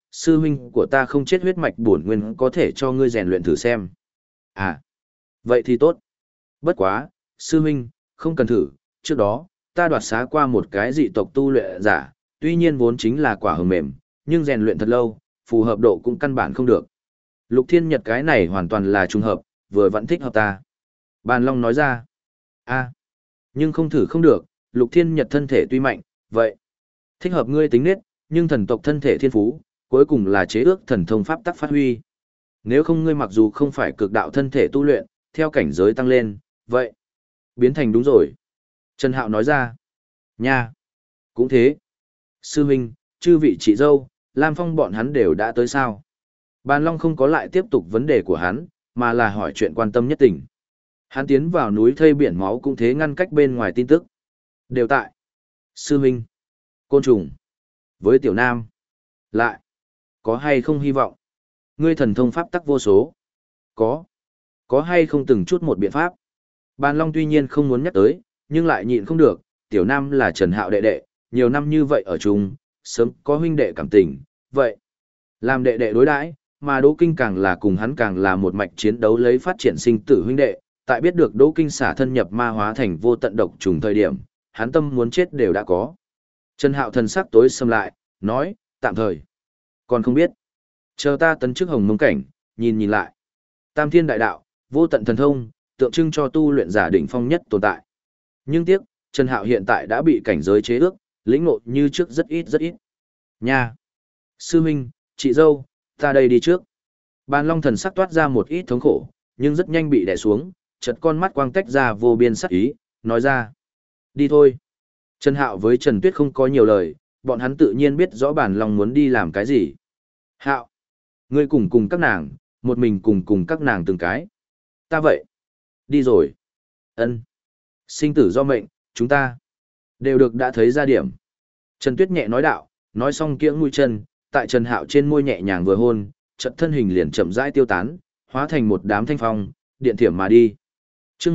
Sư huynh của ta không chết huyết mạch bổn nguyên có thể cho ngươi rèn luyện thử xem. À, vậy thì tốt. Bất quá, sư huynh, không cần thử, trước đó, ta đoạt xá qua một cái dị tộc tu luyện giả, tuy nhiên vốn chính là quả hờ mềm, nhưng rèn luyện thật lâu, phù hợp độ cũng căn bản không được. Lục Thiên Nhật cái này hoàn toàn là trùng hợp, vừa vẫn thích hợp ta. Bàn Long nói ra, a, nhưng không thử không được, Lục Thiên Nhật thân thể tuy mạnh, vậy, thích hợp ngươi tính nết, nhưng thần tộc thân thể thiên phú, cuối cùng là chế ước thần thông pháp tắc phát huy. Nếu không ngươi mặc dù không phải cực đạo thân thể tu luyện, theo cảnh giới tăng lên, vậy, biến thành đúng rồi. Trần Hạo nói ra, nha, cũng thế. Sư huynh, chư vị chị dâu, Lam Phong bọn hắn đều đã tới sao? Bàn Long không có lại tiếp tục vấn đề của hắn, mà là hỏi chuyện quan tâm nhất tình. Hắn tiến vào núi thây biển máu cũng thế ngăn cách bên ngoài tin tức. Đều tại. Sư huynh, côn trùng, với tiểu nam. Lại, có hay không hy vọng? Ngươi thần thông pháp tắc vô số. Có hay không từng chút một biện pháp? Bàn Long tuy nhiên không muốn nhắc tới, nhưng lại nhịn không được, tiểu nam là Trần Hạo đệ đệ, nhiều năm như vậy ở chung, sớm có huynh đệ cảm tình, vậy. Làm đệ đệ đối đãi, mà Đỗ Kinh càng là cùng hắn càng là một mạch chiến đấu lấy phát triển sinh tử huynh đệ, tại biết được Đỗ Kinh xả thân nhập ma hóa thành vô tận độc trùng thời điểm, hắn tâm muốn chết đều đã có. Trần Hạo thần sắc tối sầm lại, nói, tạm thời. Còn không biết. Chờ ta tấn chức hồng mông cảnh, nhìn lại. Tam thiên đại đạo, vô tận thần thông, tượng trưng cho tu luyện giả đỉnh phong nhất tồn tại. Nhưng tiếc, Trần Hạo hiện tại đã bị cảnh giới chế ước, lĩnh ngộ như trước rất ít. Nha! Sư huynh, chị dâu, ta đây đi trước. Bàn Long thần sắc toát ra một ít thống khổ, nhưng rất nhanh bị đè xuống, chợt con mắt quang tách ra vô biên sắc ý, nói ra. Đi thôi. Trần Hạo với Trần Tuyết không có nhiều lời, bọn hắn tự nhiên biết rõ Bàn Long muốn đi làm cái gì. Hạo! Ngươi cùng các nàng, một mình cùng các nàng từng cái. Ta vậy. Đi rồi. Ân. Sinh tử do mệnh, chúng ta đều được đã thấy ra điểm. Trần Tuyết nhẹ nói đạo, nói xong kiễng mũi chân, tại Trần Hạo trên môi nhẹ nhàng vừa hôn, chợt thân hình liền chậm rãi tiêu tán, hóa thành một đám thanh phong, điện thiểm mà đi. Chương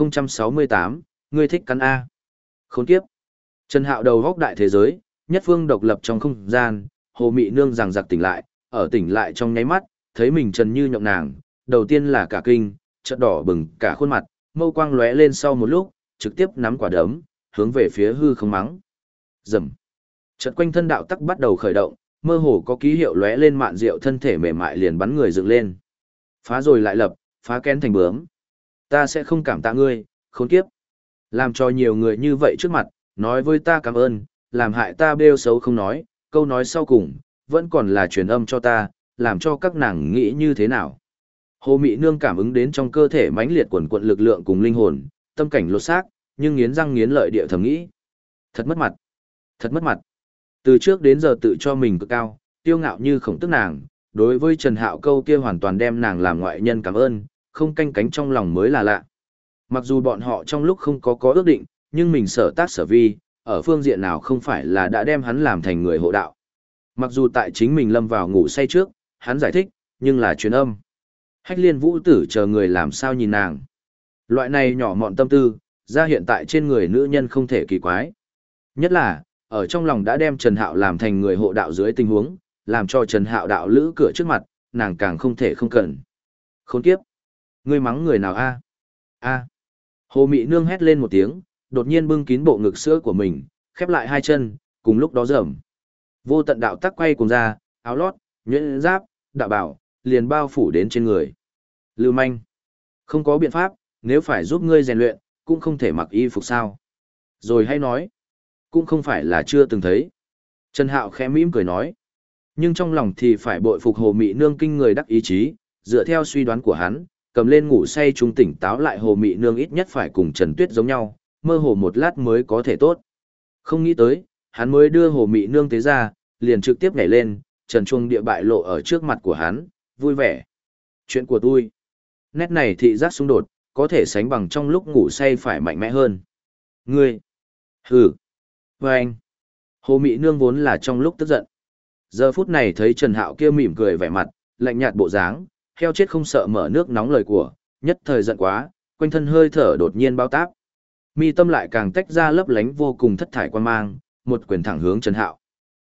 1068, ngươi thích cắn A. Khốn kiếp. Trần Hạo đầu góc đại thế giới, nhất phương độc lập trong không gian, Hồ Mị Nương rằng giặc tỉnh lại, ở tỉnh lại trong nháy mắt, thấy mình Trần Như nhộng nàng, đầu tiên là cả kinh, chợt đỏ bừng cả khuôn mặt, mâu quang lóe lên sau một lúc, trực tiếp nắm quả đấm, hướng về phía hư không mắng. Rầm. Chợt quanh thân đạo tắc bắt đầu khởi động, mơ hồ có ký hiệu lóe lên mạn diệu thân thể mềm mại liền bắn người dựng lên. Phá rồi lại lập, phá kén thành bướm. Ta sẽ không cảm tạ ngươi, khốn kiếp. Làm cho nhiều người như vậy trước mặt, nói với ta cảm ơn, làm hại ta bêu xấu không nói, câu nói sau cùng, vẫn còn là truyền âm cho ta, làm cho các nàng nghĩ như thế nào. Hồ Mị Nương cảm ứng đến trong cơ thể mãnh liệt quần quận lực lượng cùng linh hồn, tâm cảnh lột xác, nhưng nghiến răng nghiến lợi địa thầm nghĩ. Thật mất mặt. Thật mất mặt. Từ trước đến giờ tự cho mình cực cao, tiêu ngạo như khổng tức nàng, đối với Trần Hạo câu kia hoàn toàn đem nàng làm ngoại nhân cảm ơn, không canh cánh trong lòng mới là lạ. Mặc dù bọn họ trong lúc không có ước định, nhưng mình sở tác sở vi, ở phương diện nào không phải là đã đem hắn làm thành người hộ đạo. Mặc dù tại chính mình lâm vào ngủ say trước, hắn giải thích, nhưng là truyền âm. Hách Liên Vũ Tử chờ người làm sao nhìn nàng. Loại này nhỏ mọn tâm tư, ra hiện tại trên người nữ nhân không thể kỳ quái. Nhất là, ở trong lòng đã đem Trần Hạo làm thành người hộ đạo dưới tình huống, làm cho Trần Hạo đạo lữ cửa trước mặt, nàng càng không thể không cần. Khốn kiếp! Ngươi mắng người nào a? A! Hồ Mị Nương hét lên một tiếng, đột nhiên bưng kín bộ ngực sữa của mình, khép lại hai chân, cùng lúc đó rầm. Vô tận đạo tắc quay cùng ra, áo lót, nhuyễn giáp, đạo bảo, liền bao phủ đến trên người. Lưu manh! Không có biện pháp, nếu phải giúp ngươi rèn luyện, cũng không thể mặc y phục sao. Rồi hay nói, cũng không phải là chưa từng thấy. Trần Hạo khẽ mỉm cười nói, nhưng trong lòng thì phải bội phục Hồ Mị Nương kinh người đắc ý chí, dựa theo suy đoán của hắn, cầm lên ngủ say trung tỉnh táo lại Hồ Mị Nương ít nhất phải cùng Trần Tuyết giống nhau, mơ hồ một lát mới có thể tốt. Không nghĩ tới, hắn mới đưa Hồ Mị Nương tế ra, liền trực tiếp nhảy lên, Trần Chuông địa bại lộ ở trước mặt của hắn, vui vẻ. Chuyện của tôi. Nét này thị giác xung đột, có thể sánh bằng trong lúc ngủ say phải mạnh mẽ hơn. Ngươi. Hừ. Và anh. Hồ Mị Nương vốn là trong lúc tức giận. Giờ phút này thấy Trần Hạo kia mỉm cười vẻ mặt, lạnh nhạt bộ dáng, heo chết không sợ mở nước nóng lời của, nhất thời giận quá, quanh thân hơi thở đột nhiên bao táp. Mi tâm lại càng tách ra lấp lánh vô cùng thất thải quan mang, một quyền thẳng hướng Trần Hạo.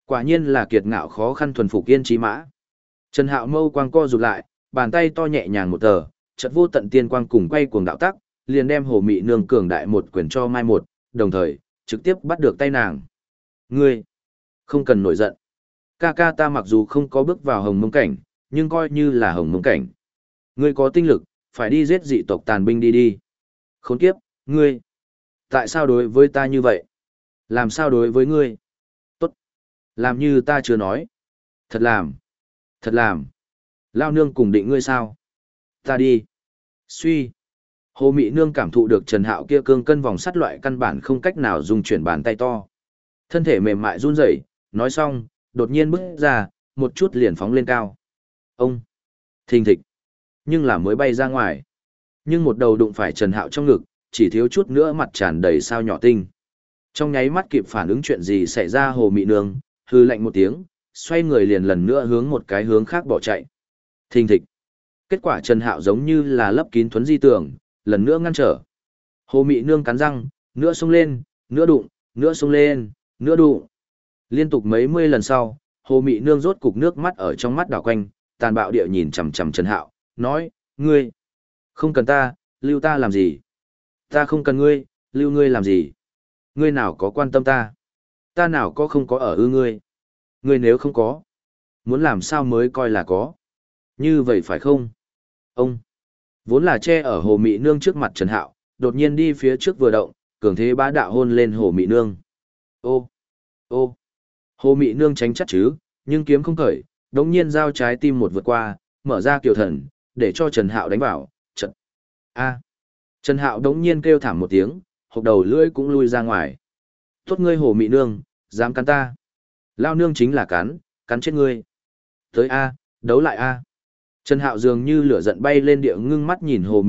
Quả nhiên là kiệt ngạo khó khăn thuần phục yên trí mã. Trần Hạo mâu quang co rụt lại, bàn tay to nhẹ nhàng một tờ, chợt vô tận tiên quang cùng quay cuồng đạo tắc, liền đem Hồ Mị Nương cường đại một quyền cho mai một, đồng thời trực tiếp bắt được tay nàng. Ngươi không cần nổi giận. Ca ca ta mặc dù không có bước vào hồng mông cảnh, nhưng coi như là hồng mông cảnh. Ngươi có tinh lực, phải đi giết dị tộc tàn binh đi đi. Khốn kiếp, ngươi. Tại sao đối với ta như vậy? Làm sao đối với ngươi? Tốt. Làm như ta chưa nói. Thật làm. Thật làm. Lao nương cùng định ngươi sao? Ta đi. Suy. Hồ Mị Nương cảm thụ được Trần Hạo kia cương cân vòng sắt loại căn bản không cách nào dùng chuyển bàn tay to. Thân thể mềm mại run rẩy, nói xong, đột nhiên bước ra, một chút liền phóng lên cao. Ông. Thình thịch. Nhưng là mới bay ra ngoài. Nhưng một đầu đụng phải Trần Hạo trong ngực, chỉ thiếu chút nữa mặt tràn đầy sao nhỏ tinh. Trong nháy mắt kịp phản ứng chuyện gì xảy ra, Hồ Mị Nương hư lạnh một tiếng, xoay người liền lần nữa hướng một cái hướng khác bỏ chạy. Thình thịch. Kết quả Trần Hạo giống như là lấp kín thuấn di tường, lần nữa ngăn trở. Hồ Mị Nương cắn răng, nữa xông lên, nữa đụng, nữa xông lên, nữa đụng. Liên tục mấy mươi lần sau, Hồ Mị Nương rốt cục nước mắt ở trong mắt đảo quanh, tàn bạo địa nhìn chằm chằm Trần Hạo, nói: "Ngươi không cần ta, lưu ta làm gì? Ta không cần ngươi, lưu ngươi làm gì? Ngươi nào có quan tâm ta? Ta nào có không có ở ư ngươi? Ngươi nếu không có, muốn làm sao mới coi là có? Như vậy phải không?" Ông vốn là che ở Hồ Mị Nương trước mặt Trần Hạo, đột nhiên đi phía trước vừa động, cường thế bá đạo hôn lên Hồ Mị Nương. Ô, ô, Hồ Mị Nương tránh chắc chứ, nhưng kiếm không khởi, đống nhiên giao trái tim một vượt qua, mở ra kiều thần, để cho Trần Hạo đánh vào, trận. A. Trần Hạo đống nhiên kêu thảm một tiếng, hộc đầu lưỡi cũng lui ra ngoài. Tốt ngươi Hồ Mị Nương, dám cắn ta. Lao nương chính là cắn chết ngươi. Tới A, đấu lại A. Trần Hạo dường như lửa giận bay lên địa, ngưng mắt nhìn Hồ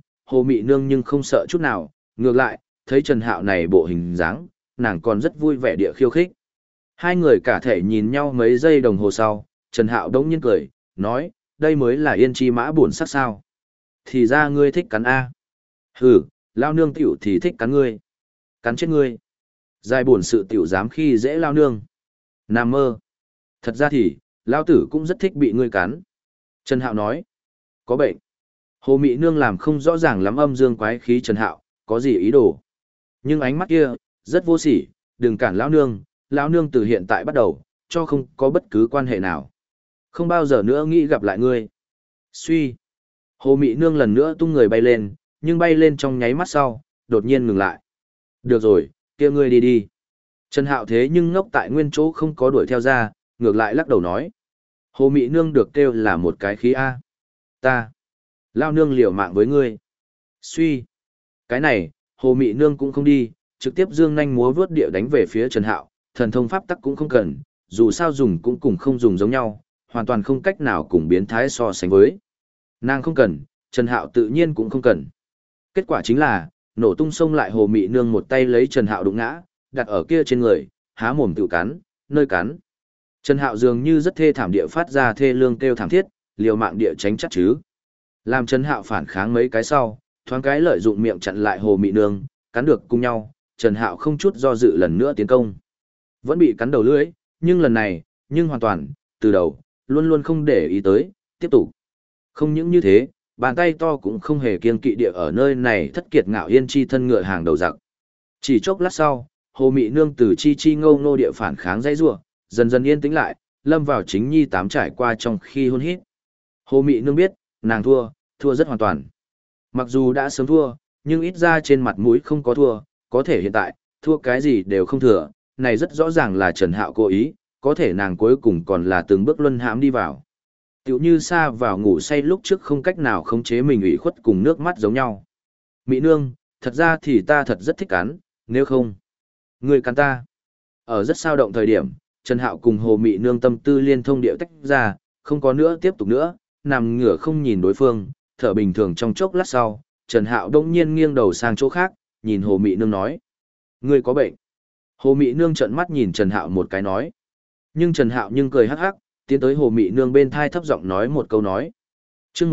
Mị Nương nhưng không sợ chút nào, ngược lại, thấy Trần Hạo này bộ hình dáng, nàng còn rất vui vẻ địa khiêu khích. Hai người cả thể nhìn nhau mấy giây đồng hồ sau, Trần Hạo đống nhiên cười, nói: "Đây mới là yên chi mã buồn sắc sao? Thì ra ngươi thích cắn A. Hừ, lao nương tiểu thì thích cắn ngươi. Cắn chết ngươi. Dài buồn sự tiểu dám khi dễ lao nương. Nằm mơ. Thật ra thì, lao tử cũng rất thích bị ngươi cắn." Trần Hạo nói: "Có bệnh." Hồ Mị Nương làm không rõ ràng lắm âm dương quái khí Trần Hạo có gì ý đồ. Nhưng ánh mắt kia, rất vô sỉ, đừng cản lão nương từ hiện tại bắt đầu, cho không có bất cứ quan hệ nào. Không bao giờ nữa nghĩ gặp lại ngươi. Suy. Hồ Mị Nương lần nữa tung người bay lên, nhưng bay lên trong nháy mắt sau, đột nhiên ngừng lại. Được rồi, kia ngươi đi đi. Trần Hạo thế nhưng ngốc tại nguyên chỗ không có đuổi theo ra, ngược lại lắc đầu nói: "Hồ Mị Nương được kêu là một cái khí A. Ta. Lao nương liều mạng với ngươi." Suy. Cái này, Hồ Mị Nương cũng không đi, trực tiếp dương nhanh múa vớt địa đánh về phía Trần Hạo, thần thông pháp tắc cũng không cần, dù sao dùng cũng cùng không dùng giống nhau, hoàn toàn không cách nào cùng biến thái so sánh với. Nàng không cần, Trần Hạo tự nhiên cũng không cần. Kết quả chính là, nổ tung xông lại Hồ Mị Nương một tay lấy Trần Hạo đụng ngã, đặt ở kia trên người, há mồm tự cắn, nơi cắn. Trần Hạo dường như rất thê thảm địa phát ra thê lương kêu thảm thiết, liều mạng địa tránh chắc chứ. Làm Trần Hạo phản kháng mấy cái sau, thoáng cái lợi dụng miệng chặn lại Hồ Mị Nương, cắn được cùng nhau, Trần Hạo không chút do dự lần nữa tiến công. Vẫn bị cắn đầu lưỡi, nhưng lần này, nhưng hoàn toàn, từ đầu, luôn luôn không để ý tới, tiếp tục. Không những như thế, bàn tay to cũng không hề kiêng kỵ địa ở nơi này thất kiệt ngạo yên chi thân ngựa hàng đầu giặc. Chỉ chốc lát sau, Hồ Mị Nương từ chi chi ngâu nô địa phản kháng dãy rủa, dần dần yên tĩnh lại, lâm vào chính nhi tám trải qua trong khi hôn hít. Hồ Mị Nương biết, nàng thua rất hoàn toàn. Mặc dù đã sớm thua, nhưng ít ra trên mặt mũi không có thua, có thể hiện tại, thua cái gì đều không thừa, này rất rõ ràng là Trần Hạo cố ý, có thể nàng cuối cùng còn là từng bước luân hãm đi vào. Tiểu như sa vào ngủ say lúc trước không cách nào khống chế mình ủy khuất cùng nước mắt giống nhau. Mị Nương, thật ra thì ta thật rất thích cắn, nếu không, ngươi cắn ta. Ở rất sao động thời điểm, Trần Hạo cùng Hồ Mị Nương tâm tư liên thông điệu tách ra, không có nữa tiếp tục nữa, nằm ngửa không nhìn đối phương, thở bình thường trong chốc lát sau, Trần Hạo đông nhiên nghiêng đầu sang chỗ khác, nhìn Hồ Mị Nương nói: "Ngươi có bệnh." Hồ Mị Nương trợn mắt nhìn Trần Hạo một cái nói. Nhưng Trần Hạo nhưng cười hắc hắc, tiến tới Hồ Mị Nương bên thai thấp giọng nói một câu nói. Chương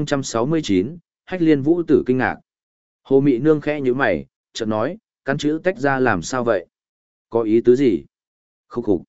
1069, Hách Liên Vũ Tử kinh ngạc. Hồ Mị Nương khẽ nhíu mày, chợt nói, cắn chữ tách ra làm sao vậy? Có ý tứ gì? Khúc khục.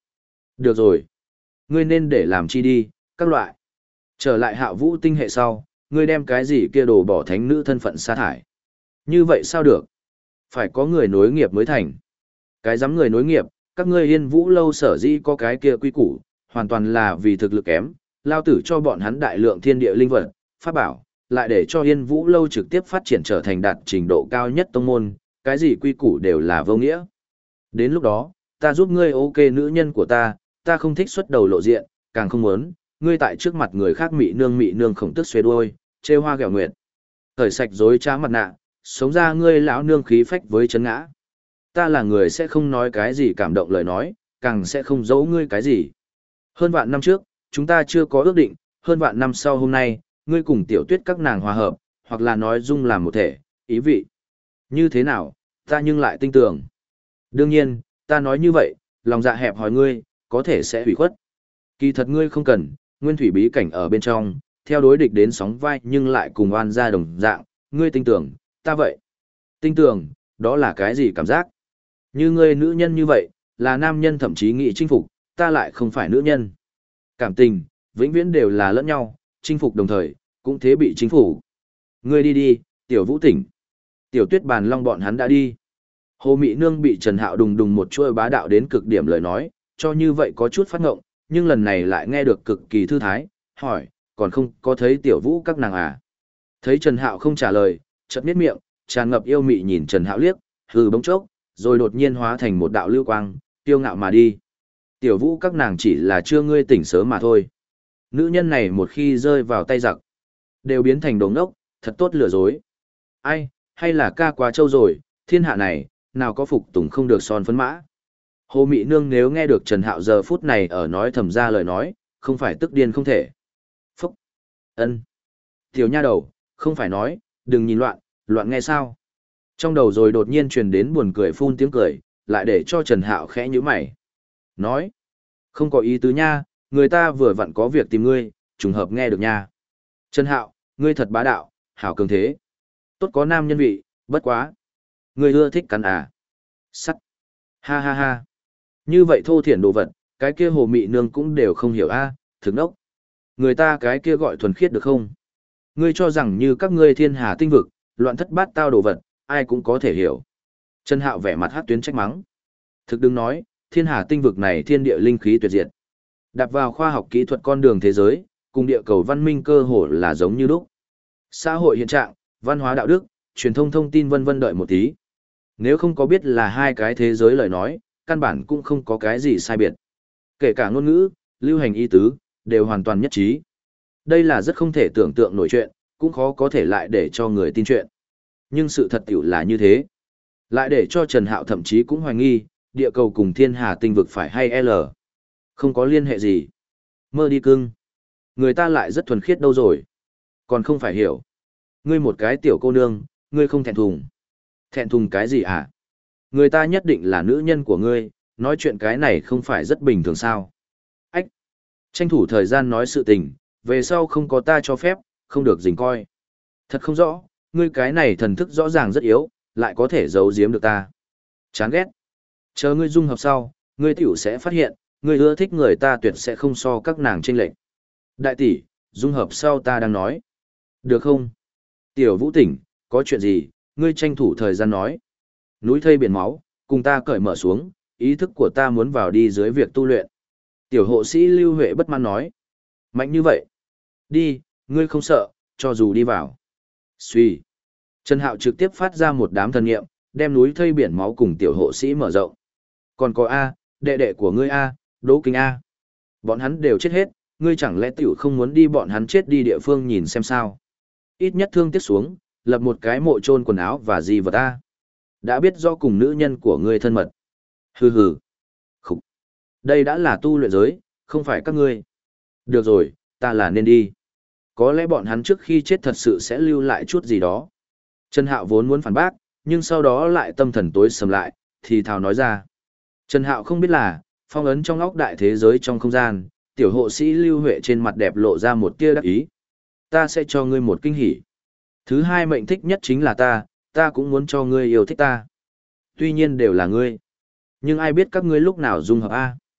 Được rồi. Ngươi nên để làm chi đi, các loại. Trở lại Hạ Vũ tinh hệ sau, ngươi đem cái gì kia đồ bỏ thánh nữ thân phận sa thải. Như vậy sao được? Phải có người nối nghiệp mới thành. Cái dám người nối nghiệp, các ngươi Yên Vũ lâu sở dĩ có cái kia quy củ, hoàn toàn là vì thực lực kém, lao tử cho bọn hắn đại lượng thiên địa linh vật, pháp bảo, lại để cho Yên Vũ lâu trực tiếp phát triển trở thành đạt trình độ cao nhất tông môn, cái gì quy củ đều là vô nghĩa. Đến lúc đó, ta giúp ngươi ok nữ nhân của ta không thích xuất đầu lộ diện, càng không muốn, ngươi tại trước mặt người khác mị nương khổng tức xuê đuôi, trêu hoa ghẹo nguyệt. Cởi sạch dối trá mặt nạ, sống ra ngươi lão nương khí phách với chấn ngã. Ta là người sẽ không nói cái gì cảm động lời nói, càng sẽ không giấu ngươi cái gì. Hơn vạn năm trước, chúng ta chưa có ước định, hơn vạn năm sau hôm nay, ngươi cùng tiểu tuyết các nàng hòa hợp, hoặc là nói dung làm một thể, ý vị. Như thế nào, ta nhưng lại tin tưởng. Đương nhiên, ta nói như vậy, lòng dạ hẹp hỏi ngươi, có thể sẽ hủy khuất. Kỳ thật ngươi không cần, nguyên thủy bí cảnh ở bên trong, theo đối địch đến sóng vai nhưng lại cùng oan ra đồng dạng, ngươi tin tưởng, ta vậy. Tin tưởng, đó là cái gì cảm giác? Như ngươi nữ nhân như vậy, là nam nhân thậm chí nghĩ chinh phục, ta lại không phải nữ nhân. Cảm tình, vĩnh viễn đều là lẫn nhau, chinh phục đồng thời, cũng thế bị chính phủ. Ngươi đi đi, tiểu vũ tỉnh. Tiểu tuyết bàn long bọn hắn đã đi. Hồ Mị Nương bị Trần Hạo đùng đùng một chuôi bá đạo đến cực điểm lời nói, cho như vậy có chút phát ngộng, nhưng lần này lại nghe được cực kỳ thư thái, hỏi, còn không có thấy tiểu vũ các nàng à? Thấy Trần Hạo không trả lời, chợt miết miệng, tràn ngập yêu mị nhìn Trần Hạo liếc, hừ bỗng chốc, rồi đột nhiên hóa thành một đạo lưu quang, tiêu ngạo mà đi. Tiểu vũ các nàng chỉ là chưa ngươi tỉnh sớm mà thôi. Nữ nhân này một khi rơi vào tay giặc, đều biến thành đồ ngốc, thật tốt lừa dối. Ai, hay là ca quá trâu rồi, thiên hạ này, nào có phục tùng không được son phấn mã. Hồ Mị Nương nếu nghe được Trần Hạo giờ phút này ở nói thầm ra lời nói, không phải tức điên không thể. Phúc! Ân! Tiểu nha đầu, không phải nói, đừng nhìn loạn, loạn nghe sao. Trong đầu rồi đột nhiên truyền đến buồn cười phun tiếng cười, lại để cho Trần Hạo khẽ nhíu mày. Nói! Không có ý tứ nha, người ta vừa vặn có việc tìm ngươi, trùng hợp nghe được nha. Trần Hạo, ngươi thật bá đạo, hảo cường thế. Tốt có nam nhân vị, bất quá. Ngươi ưa thích cắn à? Sắt! Ha ha ha! Như vậy thô thiển đồ vật, cái kia Hồ Mị Nương cũng đều không hiểu a, thực đốc. Người ta cái kia gọi thuần khiết được không? Ngươi cho rằng như các ngươi thiên hà tinh vực, loạn thất bát tao đồ vật, ai cũng có thể hiểu. Trần Hạo vẻ mặt hát tuyến trách mắng. Thực đừng nói, thiên hà tinh vực này thiên địa linh khí tuyệt diệt. Đạp vào khoa học kỹ thuật con đường thế giới, cùng địa cầu văn minh cơ hồ là giống như lúc. Xã hội hiện trạng, văn hóa đạo đức, truyền thông thông tin vân vân đợi một tí. Nếu không có biết là hai cái thế giới lời nói, căn bản cũng không có cái gì sai biệt. Kể cả ngôn ngữ, lưu hành ý tứ, đều hoàn toàn nhất trí. Đây là rất không thể tưởng tượng nổi chuyện, cũng khó có thể lại để cho người tin chuyện. Nhưng sự thật tiểu là như thế. Lại để cho Trần Hạo thậm chí cũng hoài nghi, địa cầu cùng thiên hà tinh vực phải hay L. Không có liên hệ gì. Mơ đi cưng. Người ta lại rất thuần khiết đâu rồi. Còn không phải hiểu. Ngươi một cái tiểu cô nương, ngươi không thẹn thùng. Thẹn thùng cái gì à? Người ta nhất định là nữ nhân của ngươi, nói chuyện cái này không phải rất bình thường sao. Ách! Tranh thủ thời gian nói sự tình, về sau không có ta cho phép, không được dình coi. Thật không rõ, ngươi cái này thần thức rõ ràng rất yếu, lại có thể giấu giếm được ta. Chán ghét! Chờ ngươi dung hợp sau, ngươi tiểu sẽ phát hiện, ngươi ưa thích người ta tuyệt sẽ không so các nàng chênh lệch. Đại tỷ, dung hợp sau ta đang nói. Được không? Tiểu Vũ tỉnh, có chuyện gì, ngươi tranh thủ thời gian nói. Núi thây biển máu, cùng ta cởi mở xuống, ý thức của ta muốn vào đi dưới việc tu luyện. Tiểu hộ sĩ Lưu Huệ bất mãn nói. Mạnh như vậy. Đi, ngươi không sợ, cho dù đi vào. Xuy. Trần Hạo trực tiếp phát ra một đám thần nghiệm, đem núi thây biển máu cùng tiểu hộ sĩ mở rộng. Còn có A, đệ đệ của ngươi A, Đỗ Kinh A. Bọn hắn đều chết hết, ngươi chẳng lẽ tiểu không muốn đi bọn hắn chết đi địa phương nhìn xem sao. Ít nhất thương tiếc xuống, lập một cái mộ chôn quần áo và gì vật A. Đã biết do cùng nữ nhân của ngươi thân mật. Hừ hừ. Khúc. Đây đã là tu luyện giới, không phải các ngươi. Được rồi, ta là nên đi. Có lẽ bọn hắn trước khi chết thật sự sẽ lưu lại chút gì đó. Trần Hạo vốn muốn phản bác, nhưng sau đó lại tâm thần tối sầm lại, thì thào nói ra. Trần Hạo không biết là, phong ấn trong óc đại thế giới trong không gian, tiểu hộ sĩ Lưu Huệ trên mặt đẹp lộ ra một tia đắc ý. Ta sẽ cho ngươi một kinh hỉ. Thứ hai mệnh thích nhất chính là ta cũng muốn cho ngươi yêu thích ta. Tuy nhiên đều là ngươi. Nhưng ai biết các ngươi lúc nào dung hợp A.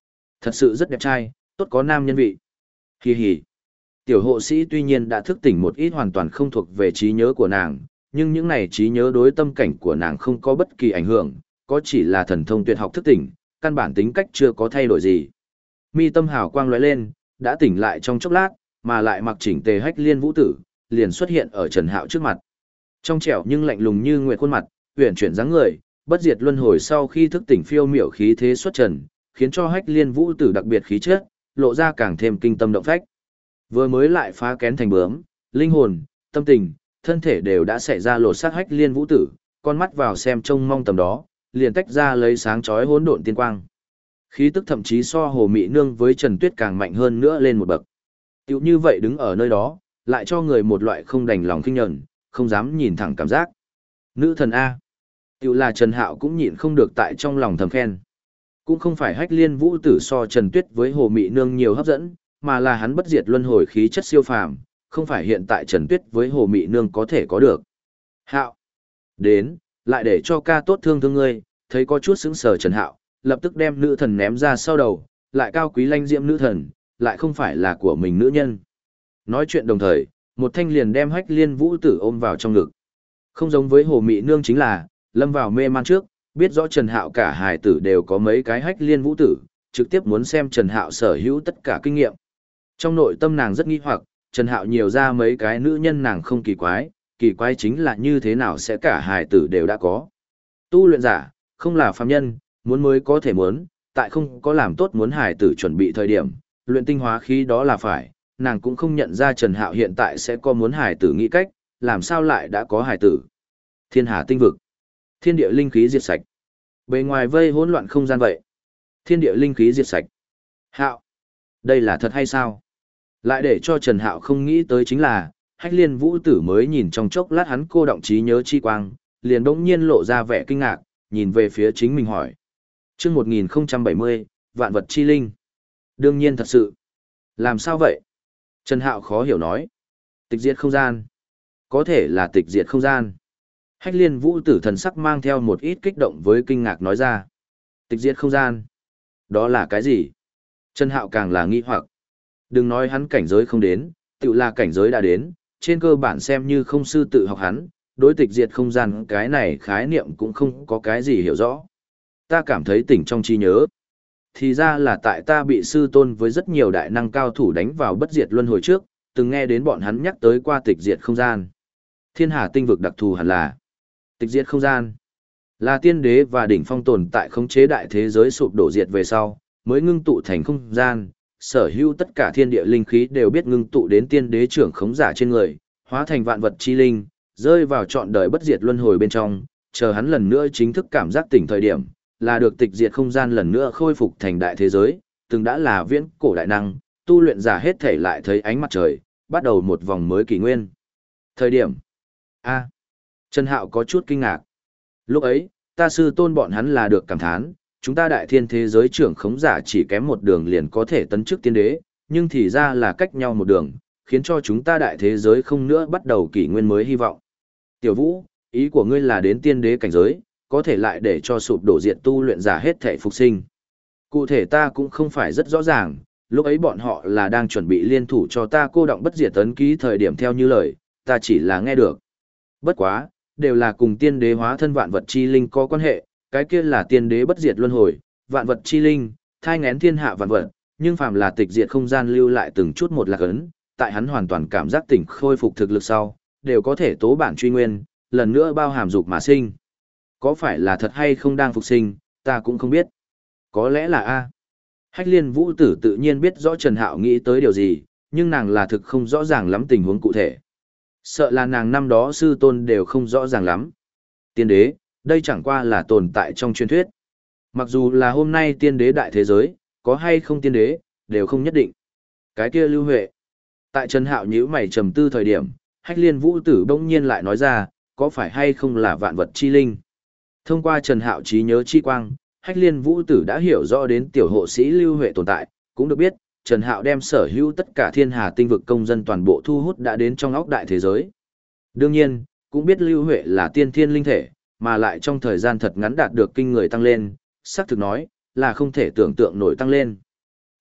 Thật sự rất đẹp trai, tốt có nam nhân vị. Hì hì. Tiểu hộ sĩ tuy nhiên đã thức tỉnh một ít hoàn toàn không thuộc về trí nhớ của nàng, nhưng những này trí nhớ đối tâm cảnh của nàng không có bất kỳ ảnh hưởng, có chỉ là thần thông tuyệt học thức tỉnh, căn bản tính cách chưa có thay đổi gì. Mi tâm hào quang lóe lên, đã tỉnh lại trong chốc lát, mà lại mặc chỉnh tề Hách Liên Vũ Tử, liền xuất hiện ở Trần Hạo trước mặt. Trong trẻo nhưng lạnh lùng như nguyệt khuôn mặt, huyền chuyển dáng người, bất diệt luân hồi sau khi thức tỉnh phiêu miểu khí thế xuất trần, khiến cho Hách Liên Vũ Tử đặc biệt khí chất, lộ ra càng thêm kinh tâm động phách. Vừa mới lại phá kén thành bướm, linh hồn, tâm tình, thân thể đều đã xảy ra lột xác Hách Liên Vũ Tử, con mắt vào xem trông mong tầm đó, liền tách ra lấy sáng chói hỗn độn tiên quang. Khí tức thậm chí so Hồ Mị Nương với Trần Tuyết càng mạnh hơn nữa lên một bậc. Tiểu như vậy đứng ở nơi đó, lại cho người một loại không đành lòng khinh nhẫn, không dám nhìn thẳng cảm giác. Nữ thần A. Tiểu là Trần Hạo cũng nhịn không được tại trong lòng thầm khen. Cũng không phải Hách Liên Vũ Tử so Trần Tuyết với Hồ Mị Nương nhiều hấp dẫn, mà là hắn bất diệt luân hồi khí chất siêu phàm, không phải hiện tại Trần Tuyết với Hồ Mị Nương có thể có được. Hạo. Đến, lại để cho ca tốt thương thương ngươi, thấy có chút sững sờ Trần Hạo, lập tức đem nữ thần ném ra sau đầu, lại cao quý lanh diễm nữ thần, lại không phải là của mình nữ nhân. Nói chuyện đồng thời, một thanh liền đem Hách Liên Vũ Tử ôm vào trong ngực. Không giống với Hồ Mị Nương chính là, lâm vào mê man trước, biết rõ Trần Hạo cả hài tử đều có mấy cái Hách Liên Vũ Tử, trực tiếp muốn xem Trần Hạo sở hữu tất cả kinh nghiệm. Trong nội tâm nàng rất nghi hoặc, Trần Hạo nhiều ra mấy cái nữ nhân nàng không kỳ quái chính là như thế nào sẽ cả hài tử đều đã có. Tu luyện giả, không là phàm nhân, muốn mới có thể muốn, tại không có làm tốt muốn hài tử chuẩn bị thời điểm, luyện tinh hóa khí đó là phải, nàng cũng không nhận ra Trần Hạo hiện tại sẽ có muốn hài tử nghĩ cách, làm sao lại đã có hài tử. Thiên hà tinh vực, thiên địa linh khí diệt sạch. Bề ngoài vây hỗn loạn không gian vậy. Thiên địa linh khí diệt sạch. Hạo, đây là thật hay sao? Lại để cho Trần Hạo không nghĩ tới chính là, Hách Liên Vũ Tử mới nhìn trong chốc lát hắn cô động trí nhớ chi quang, liền bỗng nhiên lộ ra vẻ kinh ngạc, nhìn về phía chính mình hỏi. Chương 1070, Vạn vật chi linh. Đương nhiên thật sự. Làm sao vậy? Trần Hạo khó hiểu nói. Tịch diệt không gian. Có thể là tịch diệt không gian. Hách Liên Vũ Tử thần sắc mang theo một ít kích động với kinh ngạc nói ra. Tịch diệt không gian. Đó là cái gì? Trần Hạo càng là nghi hoặc. Đừng nói hắn cảnh giới không đến, tự là cảnh giới đã đến, trên cơ bản xem như không sư tự học hắn, đối tịch diệt không gian cái này khái niệm cũng không có cái gì hiểu rõ. Ta cảm thấy tỉnh trong trí nhớ. Thì ra là tại ta bị sư tôn với rất nhiều đại năng cao thủ đánh vào bất diệt luân hồi trước, từng nghe đến bọn hắn nhắc tới qua tịch diệt không gian. Thiên hà tinh vực đặc thù hẳn là tịch diệt không gian. Là tiên đế và đỉnh phong tồn tại khống chế đại thế giới sụp đổ diệt về sau, mới ngưng tụ thành không gian, sở hữu tất cả thiên địa linh khí đều biết ngưng tụ đến tiên đế trưởng khống giả trên người, hóa thành vạn vật chi linh, rơi vào trọn đời bất diệt luân hồi bên trong, chờ hắn lần nữa chính thức cảm giác tỉnh thời điểm, là được tịch diệt không gian lần nữa khôi phục thành đại thế giới, từng đã là viễn cổ đại năng, tu luyện giả hết thể lại thấy ánh mặt trời, bắt đầu một vòng mới kỷ nguyên. Thời điểm A. Trần Hạo có chút kinh ngạc. Lúc ấy, ta sư tôn bọn hắn là được cảm thán, chúng ta đại thiên thế giới trưởng khống giả chỉ kém một đường liền có thể tấn chức tiên đế, nhưng thì ra là cách nhau một đường, khiến cho chúng ta đại thế giới không nữa bắt đầu kỷ nguyên mới hy vọng. Tiểu Vũ, ý của ngươi là đến tiên đế cảnh giới, có thể lại để cho sụp đổ diệt tu luyện giả hết thể phục sinh. Cụ thể ta cũng không phải rất rõ ràng, lúc ấy bọn họ là đang chuẩn bị liên thủ cho ta cô động bất diệt tấn ký thời điểm theo như lời, ta chỉ là nghe được. Bất quá, đều là cùng tiên đế hóa thân vạn vật chi linh có quan hệ, cái kia là tiên đế bất diệt luân hồi, vạn vật chi linh, thai ngén thiên hạ vạn vật, nhưng phàm là tịch diệt không gian lưu lại từng chút một lạc ấn, tại hắn hoàn toàn cảm giác tỉnh khôi phục thực lực sau, đều có thể tố bản truy nguyên, lần nữa bao hàm dục mà sinh. Có phải là thật hay không đang phục sinh, ta cũng không biết. Có lẽ là A. Hách Liên Vũ Tử tự nhiên biết rõ Trần Hạo nghĩ tới điều gì, nhưng nàng là thực không rõ ràng lắm tình huống cụ thể. Sợ là nàng năm đó sư tôn đều không rõ ràng lắm. Tiên đế, đây chẳng qua là tồn tại trong truyền thuyết. Mặc dù là hôm nay tiên đế đại thế giới, có hay không tiên đế, đều không nhất định. Cái kia Lưu Huệ. Tại Trần Hạo nhíu mày trầm tư thời điểm, Hách Liên Vũ Tử bỗng nhiên lại nói ra, có phải hay không là vạn vật chi linh. Thông qua Trần Hạo trí nhớ chi quang, Hách Liên Vũ Tử đã hiểu rõ đến tiểu hộ sĩ Lưu Huệ tồn tại, cũng được biết, Trần Hạo đem sở hữu tất cả thiên hà tinh vực công dân toàn bộ thu hút đã đến trong óc đại thế giới. Đương nhiên, cũng biết Lưu Huệ là tiên thiên linh thể, mà lại trong thời gian thật ngắn đạt được kinh người tăng lên, xác thực nói, là không thể tưởng tượng nổi tăng lên.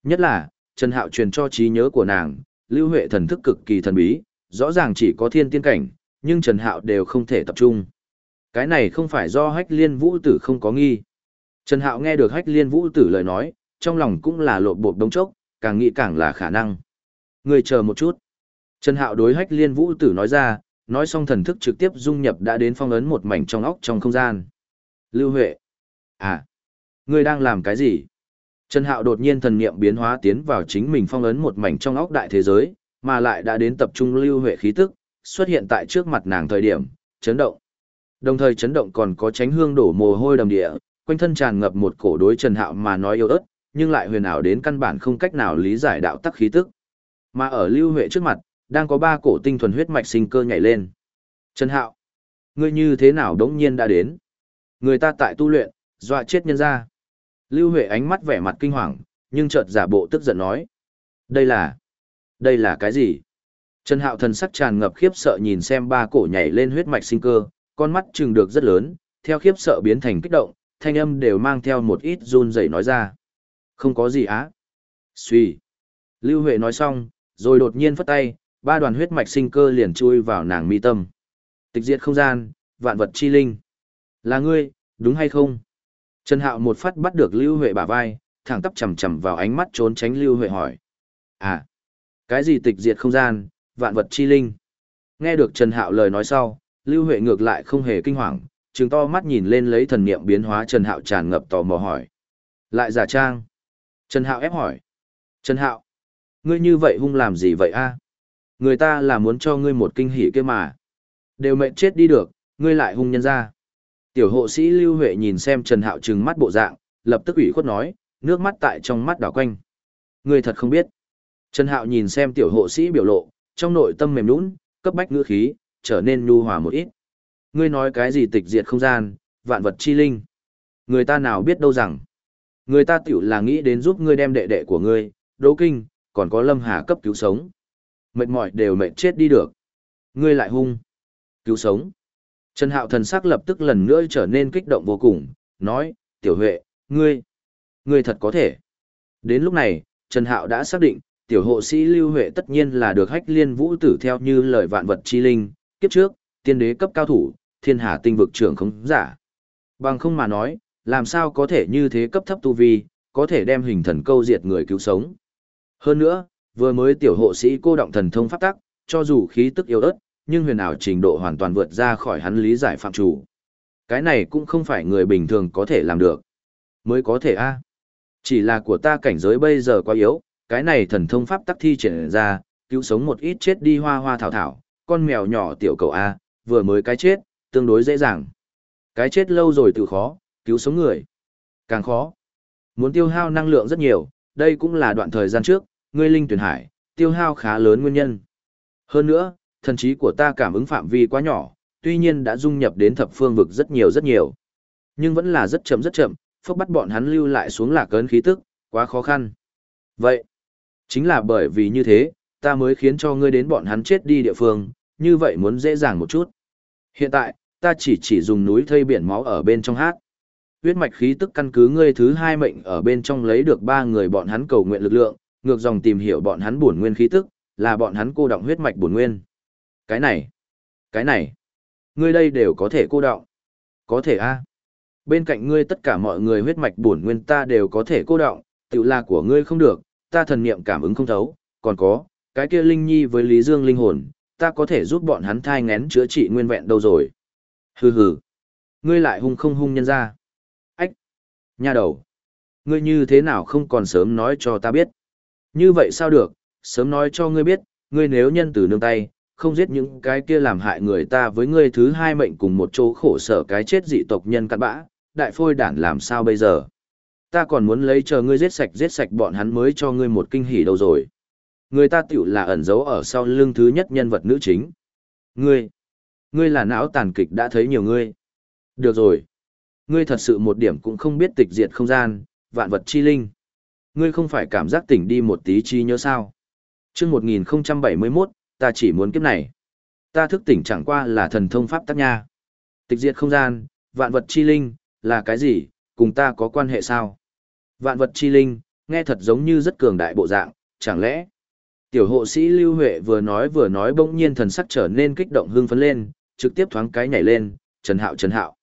Nhất là, Trần Hạo truyền cho trí nhớ của nàng, Lưu Huệ thần thức cực kỳ thần bí, rõ ràng chỉ có thiên tiên cảnh, nhưng Trần Hạo đều không thể tập trung. Cái này không phải do Hách Liên Vũ Tử không có nghi. Trần Hạo nghe được Hách Liên Vũ Tử lời nói, trong lòng cũng là lộn bộp đống chốc, càng nghĩ càng là khả năng. Người chờ một chút. Trần Hạo đối Hách Liên Vũ Tử nói ra, nói xong thần thức trực tiếp dung nhập đã đến phong ấn một mảnh trong óc trong không gian. Lưu Huệ. À, ngươi đang làm cái gì? Trần Hạo đột nhiên thần niệm biến hóa tiến vào chính mình phong ấn một mảnh trong óc đại thế giới, mà lại đã đến tập trung Lưu Huệ khí tức, xuất hiện tại trước mặt nàng thời điểm, chấn động. Đồng thời chấn động còn có tránh hương đổ mồ hôi đầm địa, quanh thân tràn ngập một cổ đối Trần Hạo mà nói yếu ớt, nhưng lại huyền ảo đến căn bản không cách nào lý giải đạo tắc khí tức. Mà ở Lưu Huệ trước mặt, đang có ba cổ tinh thuần huyết mạch sinh cơ nhảy lên. Trần Hạo, ngươi như thế nào đống nhiên đã đến? Người ta tại tu luyện, dọa chết nhân ra. Lưu Huệ ánh mắt vẻ mặt kinh hoàng, nhưng chợt giả bộ tức giận nói. Đây là cái gì? Trần Hạo thần sắc tràn ngập khiếp sợ nhìn xem ba cổ nhảy lên huyết mạch sinh cơ, con mắt trừng được rất lớn, theo khiếp sợ biến thành kích động, thanh âm đều mang theo một ít run rẩy nói ra. Không có gì á. Xuy. Lưu Huệ nói xong, rồi đột nhiên phất tay, ba đoàn huyết mạch sinh cơ liền chui vào nàng mi tâm. Tịch diệt không gian, vạn vật chi linh. Là ngươi, đúng hay không? Trần Hạo một phát bắt được Lưu Huệ bả vai, thẳng tắp chầm chầm vào ánh mắt trốn tránh Lưu Huệ hỏi. À, cái gì tịch diệt không gian, vạn vật chi linh? Nghe được Trần Hạo lời nói sau, Lưu Huệ ngược lại không hề kinh hoàng, trừng to mắt nhìn lên lấy thần niệm biến hóa Trần Hạo tràn ngập tò mò hỏi. Lại giả trang. Trần Hạo ép hỏi. Trần Hạo, ngươi như vậy hung làm gì vậy a? Người ta là muốn cho ngươi một kinh hỉ kia mà. Đều mệnh chết đi được, ngươi lại hung nhân ra. Tiểu hộ sĩ Lưu Huệ nhìn xem Trần Hạo trừng mắt bộ dạng, lập tức ủy khuất nói, nước mắt tại trong mắt đảo quanh. Ngươi thật không biết. Trần Hạo nhìn xem tiểu hộ sĩ biểu lộ, trong nội tâm mềm nũng, cấp bách ngữ khí, trở nên nhu hòa một ít. Ngươi nói cái gì tịch diệt không gian, vạn vật chi linh. Người ta nào biết đâu rằng. Người ta tiểu là nghĩ đến giúp ngươi đem đệ đệ của ngươi, Đỗ Kinh, còn có Lâm Hà cấp cứu sống. Mệt mỏi đều mệt chết đi được. Ngươi lại hung. Cứu sống. Trần Hạo thần sắc lập tức lần nữa trở nên kích động vô cùng, nói, Tiểu Huệ, ngươi thật có thể. Đến lúc này, Trần Hạo đã xác định, tiểu hộ sĩ Lưu Huệ tất nhiên là được Hách Liên Vũ Tử theo như lời vạn vật chi linh, kiếp trước, tiên đế cấp cao thủ, thiên hà tinh vực trưởng không giả. Bằng không mà nói, làm sao có thể như thế cấp thấp tu vi, có thể đem hình thần câu diệt người cứu sống. Hơn nữa, vừa mới tiểu hộ sĩ cô động thần thông pháp tắc, cho dù khí tức yếu ớt, nhưng huyền ảo trình độ hoàn toàn vượt ra khỏi hắn lý giải phạm chủ. Cái này cũng không phải người bình thường có thể làm được. Mới có thể a. Chỉ là của ta cảnh giới bây giờ quá yếu, cái này thần thông pháp tắc thi triển ra, cứu sống một ít chết đi hoa hoa thảo thảo, con mèo nhỏ tiểu cầu a, vừa mới cái chết, tương đối dễ dàng. Cái chết lâu rồi tự khó, cứu sống người càng khó. Muốn tiêu hao năng lượng rất nhiều, đây cũng là đoạn thời gian trước, ngươi linh tuyển hải, tiêu hao khá lớn nguyên nhân. Hơn nữa, thần trí của ta cảm ứng phạm vi quá nhỏ, tuy nhiên đã dung nhập đến thập phương vực rất nhiều. Nhưng vẫn là rất chậm, phốc bắt bọn hắn lưu lại xuống lạc ấn khí tức, quá khó khăn. Vậy, chính là bởi vì như thế, ta mới khiến cho ngươi đến bọn hắn chết đi địa phương, như vậy muốn dễ dàng một chút. Hiện tại, ta chỉ dùng núi thây biển máu ở bên trong hát. Huyết mạch khí tức căn cứ ngươi thứ hai mệnh ở bên trong lấy được 3 người bọn hắn cầu nguyện lực lượng, ngược dòng tìm hiểu bọn hắn bổn nguyên khí tức, là bọn hắn cô động huyết mạch bổn nguyên. Cái này, ngươi đây đều có thể cô động. Có thể a. Bên cạnh ngươi tất cả mọi người huyết mạch bổn nguyên ta đều có thể cô động, tự là của ngươi không được, ta thần niệm cảm ứng không thấu, còn có, cái kia Linh Nhi với Lý Dương linh hồn, ta có thể giúp bọn hắn thai ngén chữa trị nguyên vẹn đâu rồi. Hừ, ngươi lại hung không hung nhân ra. Ách, nha đầu, ngươi như thế nào không còn sớm nói cho ta biết. Như vậy sao được, sớm nói cho ngươi biết, ngươi nếu nhân từ nương tay, không giết những cái kia làm hại người ta với ngươi thứ hai mệnh cùng một chỗ khổ sở cái chết dị tộc nhân cặn bã, đại phôi đản làm sao bây giờ. Ta còn muốn lấy chờ ngươi giết sạch bọn hắn mới cho ngươi một kinh hỉ đâu rồi. Người ta tiểu là ẩn giấu ở sau lưng thứ nhất nhân vật nữ chính. Ngươi là não tàn kịch đã thấy nhiều ngươi. Được rồi. Ngươi thật sự một điểm cũng không biết tịch diệt không gian, vạn vật chi linh. Ngươi không phải cảm giác tỉnh đi một tí chi nhớ sao. Chương 1071, ta chỉ muốn kiếp này. Ta thức tỉnh chẳng qua là thần thông pháp tắc nha. Tịch diệt không gian, vạn vật chi linh, là cái gì, cùng ta có quan hệ sao? Vạn vật chi linh, nghe thật giống như rất cường đại bộ dạng, chẳng lẽ... Tiểu hộ sĩ Lưu Huệ vừa nói bỗng nhiên thần sắc trở nên kích động hưng phấn lên, trực tiếp thoáng cái nhảy lên, Trần Hạo.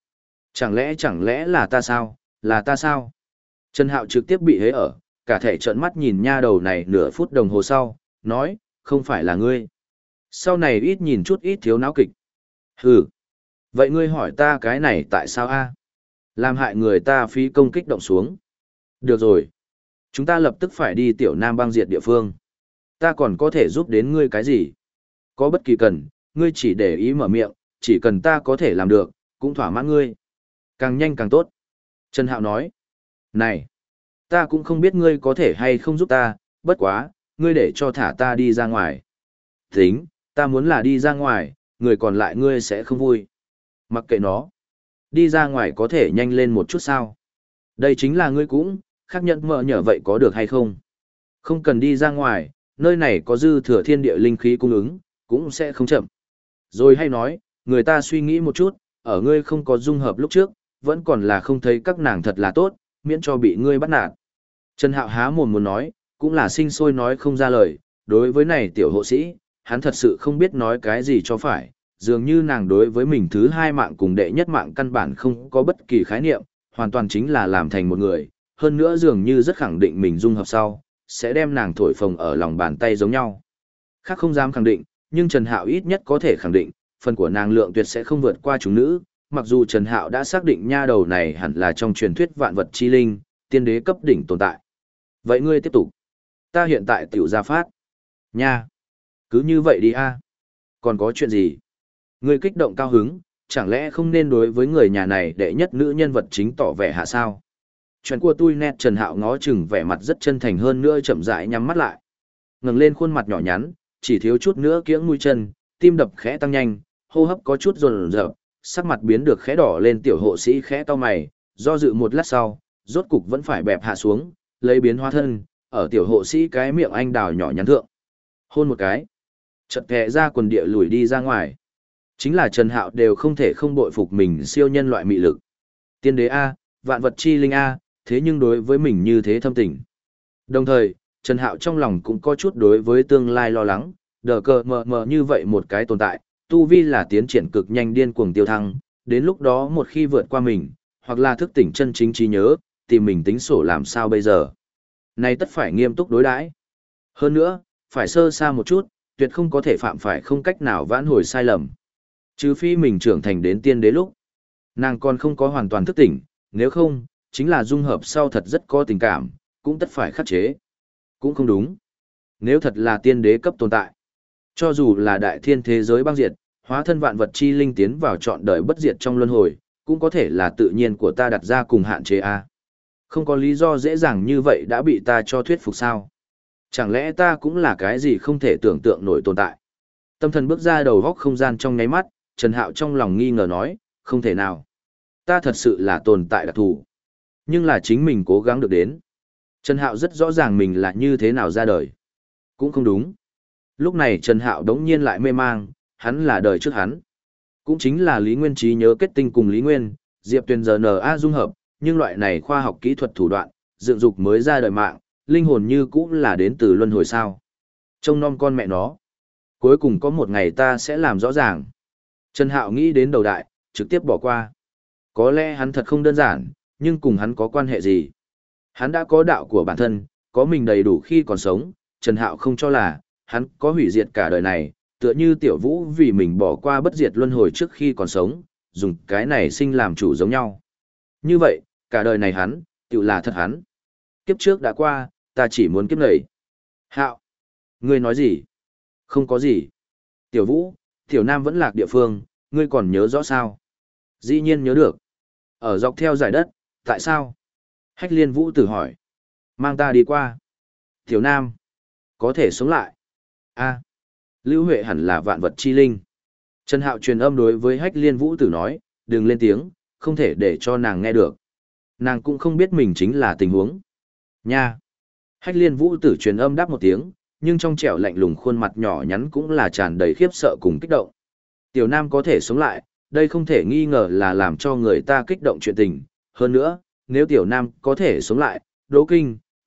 Chẳng lẽ là ta sao, là ta sao? Trần Hạo trực tiếp bị hế ở, cả thể trợn mắt nhìn nha đầu này nửa phút đồng hồ sau, nói, không phải là ngươi. Sau này ít nhìn chút ít thiếu não kịch. Hừ. Vậy ngươi hỏi ta cái này tại sao a? Làm hại người ta phí công kích động xuống. Được rồi. Chúng ta lập tức phải đi tiểu Nam băng diệt địa phương. Ta còn có thể giúp đến ngươi cái gì? Có bất kỳ cần, ngươi chỉ để ý mở miệng, chỉ cần ta có thể làm được, cũng thỏa mãn ngươi. Càng nhanh càng tốt. Trần Hạo nói. Này, ta cũng không biết ngươi có thể hay không giúp ta, bất quá, ngươi để cho thả ta đi ra ngoài. Tính, ta muốn là đi ra ngoài, người còn lại ngươi sẽ không vui. Mặc kệ nó. Đi ra ngoài có thể nhanh lên một chút sao? Đây chính là ngươi cũng, khác nhận mợ nhờ vậy có được hay không? Không cần đi ra ngoài, nơi này có dư thừa thiên địa linh khí cung ứng, cũng sẽ không chậm. Rồi hay nói, người ta suy nghĩ một chút, ở ngươi không có dung hợp lúc trước, vẫn còn là không thấy các nàng thật là tốt, miễn cho bị ngươi bắt nạt. Trần Hạo há mồm muốn nói, cũng là sinh sôi nói không ra lời, đối với này tiểu hộ sĩ, hắn thật sự không biết nói cái gì cho phải, dường như nàng đối với mình thứ hai mạng cùng đệ nhất mạng căn bản không có bất kỳ khái niệm, hoàn toàn chính là làm thành một người, hơn nữa dường như rất khẳng định mình dung hợp sau, sẽ đem nàng thổi phồng ở lòng bàn tay giống nhau. Khác không dám khẳng định, nhưng Trần Hạo ít nhất có thể khẳng định, phần của nàng lượng tuyệt sẽ không vượt qua chúng nữ, mặc dù Trần Hạo đã xác định nha đầu này hẳn là trong truyền thuyết vạn vật chi linh, tiên đế cấp đỉnh tồn tại. Vậy ngươi tiếp tục. Ta hiện tại tiểu ra phát. Nha. Cứ như vậy đi a. Còn có chuyện gì? Ngươi kích động cao hứng, chẳng lẽ không nên đối với người nhà này đệ nhất nữ nhân vật chính tỏ vẻ hạ sao? Chuyện của tôi nét Trần Hạo ngó chừng vẻ mặt rất chân thành hơn nữa chậm rãi nhắm mắt lại. Ngẩng lên khuôn mặt nhỏ nhắn, chỉ thiếu chút nữa kiễng mũi chân, tim đập khẽ tăng nhanh, hô hấp có chút rồn rợp, sắc mặt biến được khẽ đỏ lên tiểu hộ sĩ khẽ cau mày, do dự một lát sau, rốt cục vẫn phải bẹp hạ xuống, lấy biến hóa thân, ở tiểu hộ sĩ cái miệng anh đào nhỏ nhắn thượng. Hôn một cái, chợt kẹ ra quần địa lùi đi ra ngoài. Chính là Trần Hạo đều không thể không bội phục mình siêu nhân loại mị lực. Tiên đế A, vạn vật chi linh A, thế nhưng đối với mình như thế thâm tình. Đồng thời, Trần Hạo trong lòng cũng có chút đối với tương lai lo lắng, đờ cờ mờ mờ như vậy một cái tồn tại, tu vi là tiến triển cực nhanh điên cuồng tiêu thăng, đến lúc đó một khi vượt qua mình, hoặc là thức tỉnh chân chính trí nhớ, tìm mình tính sổ làm sao bây giờ. Này tất phải nghiêm túc đối đãi. Hơn nữa, phải sơ xa một chút, tuyệt không có thể phạm phải không cách nào vãn hồi sai lầm. Trừ phi mình trưởng thành đến tiên đế lúc, nàng còn không có hoàn toàn thức tỉnh, nếu không, chính là dung hợp sau thật rất có tình cảm, cũng tất phải khắc chế. Cũng không đúng. Nếu thật là tiên đế cấp tồn tại, cho dù là đại thiên thế giới băng diệt, hóa thân vạn vật chi linh tiến vào trọn đời bất diệt trong luân hồi, cũng có thể là tự nhiên của ta đặt ra cùng hạn chế a. Không có lý do dễ dàng như vậy đã bị ta cho thuyết phục sao? Chẳng lẽ ta cũng là cái gì không thể tưởng tượng nổi tồn tại? Tâm thần bước ra đầu góc không gian trong nháy mắt, Trần Hạo trong lòng nghi ngờ nói, không thể nào. Ta thật sự là tồn tại đặc thù. Nhưng là chính mình cố gắng được đến. Trần Hạo rất rõ ràng mình là như thế nào ra đời. Cũng không đúng. Lúc này Trần Hạo đống nhiên lại mê mang, hắn là đời trước hắn. Cũng chính là Lý Nguyên trí nhớ kết tinh cùng Lý Nguyên, Diệp Tuyền giờ N.A. dung hợp, nhưng loại này khoa học kỹ thuật thủ đoạn, dựng dục mới ra đời mạng, linh hồn như cũ là đến từ luân hồi sao. Trông nom con mẹ nó. Cuối cùng có một ngày ta sẽ làm rõ ràng. Trần Hạo nghĩ đến đầu đại, trực tiếp bỏ qua. Có lẽ hắn thật không đơn giản, nhưng cùng hắn có quan hệ gì? Hắn đã có đạo của bản thân, có mình đầy đủ khi còn sống, Trần Hạo không cho là, hắn có hủy diệt cả đời này, tựa như Tiểu Vũ vì mình bỏ qua bất diệt luân hồi trước khi còn sống, dùng cái này sinh làm chủ giống nhau. Như vậy, cả đời này hắn, tự là thật hắn. Kiếp trước đã qua, ta chỉ muốn kiếp này. Hạo, ngươi nói gì? Không có gì. Tiểu Vũ, Tiểu Nam vẫn lạc địa phương, ngươi còn nhớ rõ sao? Dĩ nhiên nhớ được. Ở dọc theo dải đất, tại sao? Hách Liên Vũ tử hỏi. Mang ta đi qua. Tiểu Nam, có thể sống lại. A, Lưu Huệ hẳn là vạn vật chi linh. Trần Hạo truyền âm đối với Hách Liên Vũ tử nói, đừng lên tiếng, không thể để cho nàng nghe được. Nàng cũng không biết mình chính là tình huống. Nha. Hách Liên Vũ tử truyền âm đáp một tiếng, nhưng trong trẻo lạnh lùng khuôn mặt nhỏ nhắn cũng là tràn đầy khiếp sợ cùng kích động. Tiểu Nam có thể sống lại, đây không thể nghi ngờ là làm cho người ta kích động chuyện tình. Hơn nữa, nếu Tiểu Nam có thể sống lại, Đỗ Kinh,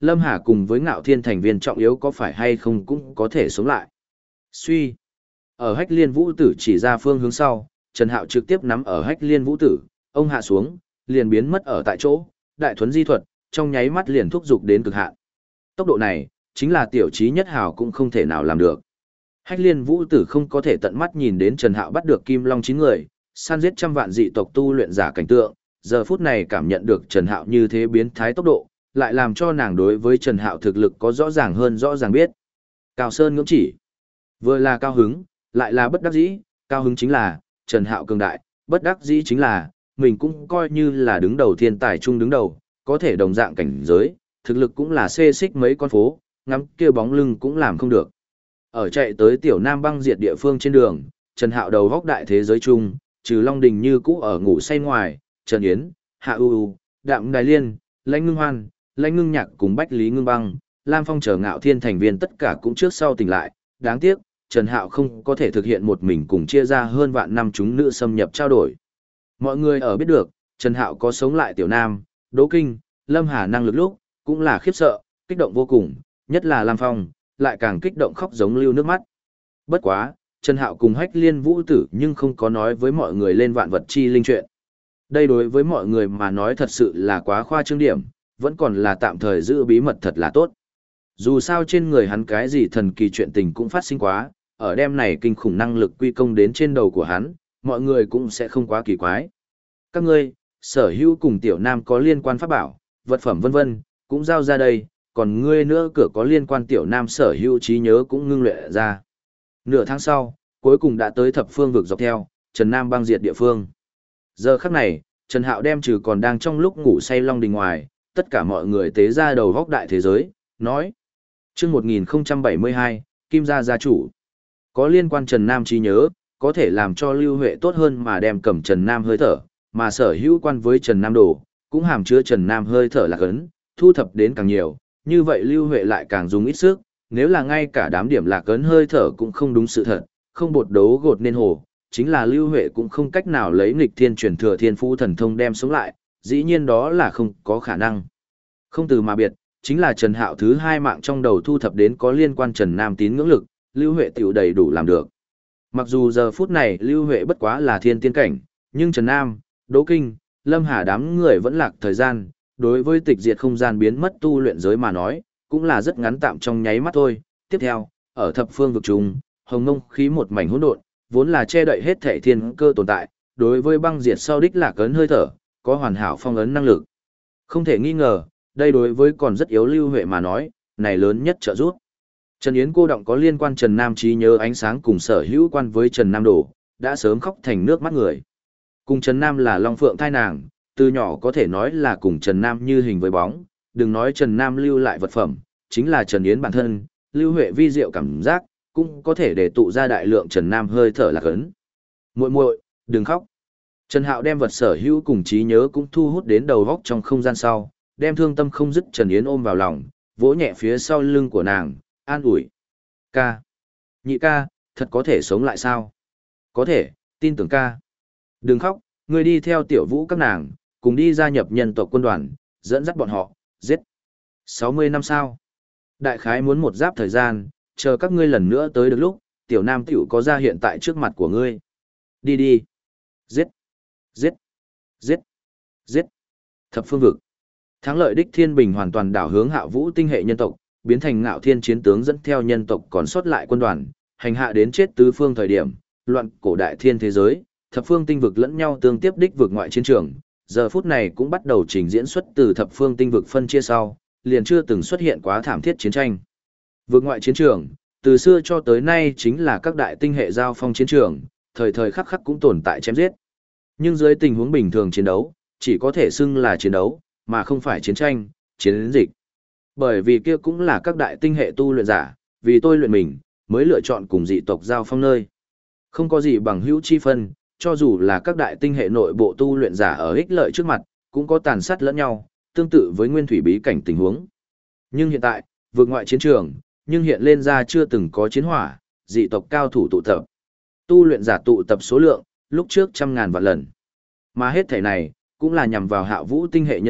Lâm Hà cùng với Ngạo Thiên thành viên trọng yếu có phải hay không cũng có thể sống lại. Suy. Ở Hách Liên Vũ Tử chỉ ra phương hướng sau, Trần Hạo trực tiếp nắm ở Hách Liên Vũ Tử, ông hạ xuống, liền biến mất ở tại chỗ, đại thuấn di thuật, trong nháy mắt liền thúc giục đến cực hạn. Tốc độ này, chính là tiểu trí nhất hào cũng không thể nào làm được. Hách Liên Vũ Tử không có thể tận mắt nhìn đến Trần Hạo bắt được Kim Long 9 người, săn giết trăm vạn dị tộc tu luyện giả cảnh tượng, giờ phút này cảm nhận được Trần Hạo như thế biến thái tốc độ, lại làm cho nàng đối với Trần Hạo thực lực có rõ ràng hơn rõ ràng biết. Cao Sơn ngưỡng chỉ. Vừa là cao hứng, lại là bất đắc dĩ, cao hứng chính là Trần Hạo cường đại, bất đắc dĩ chính là mình cũng coi như là đứng đầu thiên tài chung đứng đầu, có thể đồng dạng cảnh giới, thực lực cũng là xê xích mấy con phố, ngắm kia bóng lưng cũng làm không được. Ở chạy tới tiểu Nam băng diệt địa phương trên đường, Trần Hạo đầu góc đại thế giới chung, trừ Long Đình như cũ ở ngủ say ngoài, Trần Yến, Hạ U, Đạm Đài Liên, Lãnh Ngưng Hoan, Lãnh Ngưng Nhạc cùng Bách Lý Ngưng Băng, Lam Phong chờ Ngạo Thiên thành viên tất cả cũng trước sau tỉnh lại, đáng tiếc, Trần Hạo không có thể thực hiện một mình cùng chia ra hơn vạn năm chúng nữ xâm nhập trao đổi. Mọi người ở biết được, Trần Hạo có sống lại tiểu Nam, Đỗ Kinh, Lâm Hà năng lực lúc, cũng là khiếp sợ, kích động vô cùng, nhất là Lam Phong, lại càng kích động khóc giống lưu nước mắt. Bất quá, Trần Hạo cùng Hách Liên Vũ Tử nhưng không có nói với mọi người lên vạn vật chi linh chuyện. Đây đối với mọi người mà nói thật sự là quá khoa trương điểm, vẫn còn là tạm thời giữ bí mật thật là tốt. Dù sao trên người hắn cái gì thần kỳ chuyện tình cũng phát sinh quá, ở đêm này kinh khủng năng lực quy công đến trên đầu của hắn, mọi người cũng sẽ không quá kỳ quái. Các ngươi, sở hữu cùng tiểu Nam có liên quan pháp bảo, vật phẩm vân vân, cũng giao ra đây, còn ngươi nữa cửa có liên quan tiểu Nam sở hữu trí nhớ cũng ngưng luyện ra. Nửa tháng sau, cuối cùng đã tới thập phương vực dọc theo, Trần Nam băng diệt địa phương. Giờ khắc này, Trần Hạo đem trừ còn đang trong lúc ngủ say Long Đình ngoài, tất cả mọi người tế ra đầu góc đại thế giới, nói. Chương 1072, Kim gia gia chủ. Có liên quan Trần Nam trí nhớ, có thể làm cho Lưu Huệ tốt hơn mà đem cầm Trần Nam hơi thở, mà sở hữu quan với Trần Nam đồ, cũng hàm chứa Trần Nam hơi thở là cấn, thu thập đến càng nhiều, như vậy Lưu Huệ lại càng dùng ít sức, nếu là ngay cả đám điểm lạc cấn hơi thở cũng không đúng sự thật, không bột đấu gột nên hồ, chính là Lưu Huệ cũng không cách nào lấy nghịch thiên truyền thừa thiên phú thần thông đem sống lại, dĩ nhiên đó là không có khả năng. Không từ mà biệt, chính là Trần Hạo thứ hai mạng trong đầu thu thập đến có liên quan Trần Nam tín ngưỡng lực, Lưu Huệ tiểu đầy đủ làm được. Mặc dù giờ phút này Lưu Huệ bất quá là thiên tiên cảnh, nhưng Trần Nam, Đỗ Kinh, Lâm Hà đám người vẫn lạc thời gian, đối với tịch diệt không gian biến mất tu luyện giới mà nói, cũng là rất ngắn tạm trong nháy mắt thôi. Tiếp theo, ở thập phương vực trùng, hồng ngông khí một mảnh hỗn độn, vốn là che đậy hết thảy thiên cơ tồn tại, đối với băng diệt sau đích lạc ấn hơi thở, có hoàn hảo phong ấn năng lực. Không thể nghi ngờ, đây đối với còn rất yếu Lưu Huệ mà nói, này lớn nhất trợ giúp. Trần Yến cô động có liên quan Trần Nam trí nhớ ánh sáng cùng sở hữu quan với Trần Nam đồ, đã sớm khóc thành nước mắt người. Cùng Trần Nam là Long Phượng thai nàng, từ nhỏ có thể nói là cùng Trần Nam như hình với bóng, đừng nói Trần Nam lưu lại vật phẩm, chính là Trần Yến bản thân, Lưu Huệ vi diệu cảm giác, cũng có thể để tụ ra đại lượng Trần Nam hơi thở lạc ấn. Muội muội, đừng khóc. Trần Hạo đem vật sở hữu cùng trí nhớ cũng thu hút đến đầu góc trong không gian sau, đem thương tâm không dứt Trần Yến ôm vào lòng, vỗ nhẹ phía sau lưng của nàng, an ủi. Ca. Nhị ca, thật có thể sống lại sao? Có thể, tin tưởng ca. Đừng khóc, ngươi đi theo tiểu vũ các nàng, cùng đi gia nhập nhân tộc quân đoàn, dẫn dắt bọn họ, giết. 60 năm sau. Đại khái muốn một giáp thời gian, chờ các ngươi lần nữa tới được lúc, tiểu nam tiểu có ra hiện tại trước mặt của ngươi. Đi đi. Giết. Giết. Giết. Giết. Thập phương vực. Thắng lợi đích thiên bình hoàn toàn đảo hướng Hạ Vũ tinh hệ nhân tộc, biến thành Ngạo Thiên chiến tướng dẫn theo nhân tộc còn sót lại quân đoàn, hành hạ đến chết tứ phương thời điểm, loạn cổ đại thiên thế giới, thập phương tinh vực lẫn nhau tương tiếp đích vực ngoại chiến trường, giờ phút này cũng bắt đầu trình diễn xuất từ thập phương tinh vực phân chia sau, liền chưa từng xuất hiện quá thảm thiết chiến tranh. Vực ngoại chiến trường, từ xưa cho tới nay chính là các đại tinh hệ giao phong chiến trường, thời thời khắc khắc cũng tồn tại chém giết. Nhưng dưới tình huống bình thường chiến đấu, chỉ có thể xưng là chiến đấu, mà không phải chiến tranh, chiến dịch. Bởi vì kia cũng là các đại tinh hệ tu luyện giả, vì tôi luyện mình, mới lựa chọn cùng dị tộc giao phong nơi. Không có gì bằng hữu chi phân, cho dù là các đại tinh hệ nội bộ tu luyện giả ở ích lợi trước mặt, cũng có tàn sát lẫn nhau, tương tự với nguyên thủy bí cảnh tình huống. Nhưng hiện tại, vượt ngoại chiến trường, nhưng hiện lên ra chưa từng có chiến hỏa, dị tộc cao thủ tụ tập. Tu luyện giả tụ tập số lượng, lúc trước trăm ngàn vạn lần. Mà hết thể này, cũng là nhằm vào Hạ Vũ tinh hệ nhân tộc,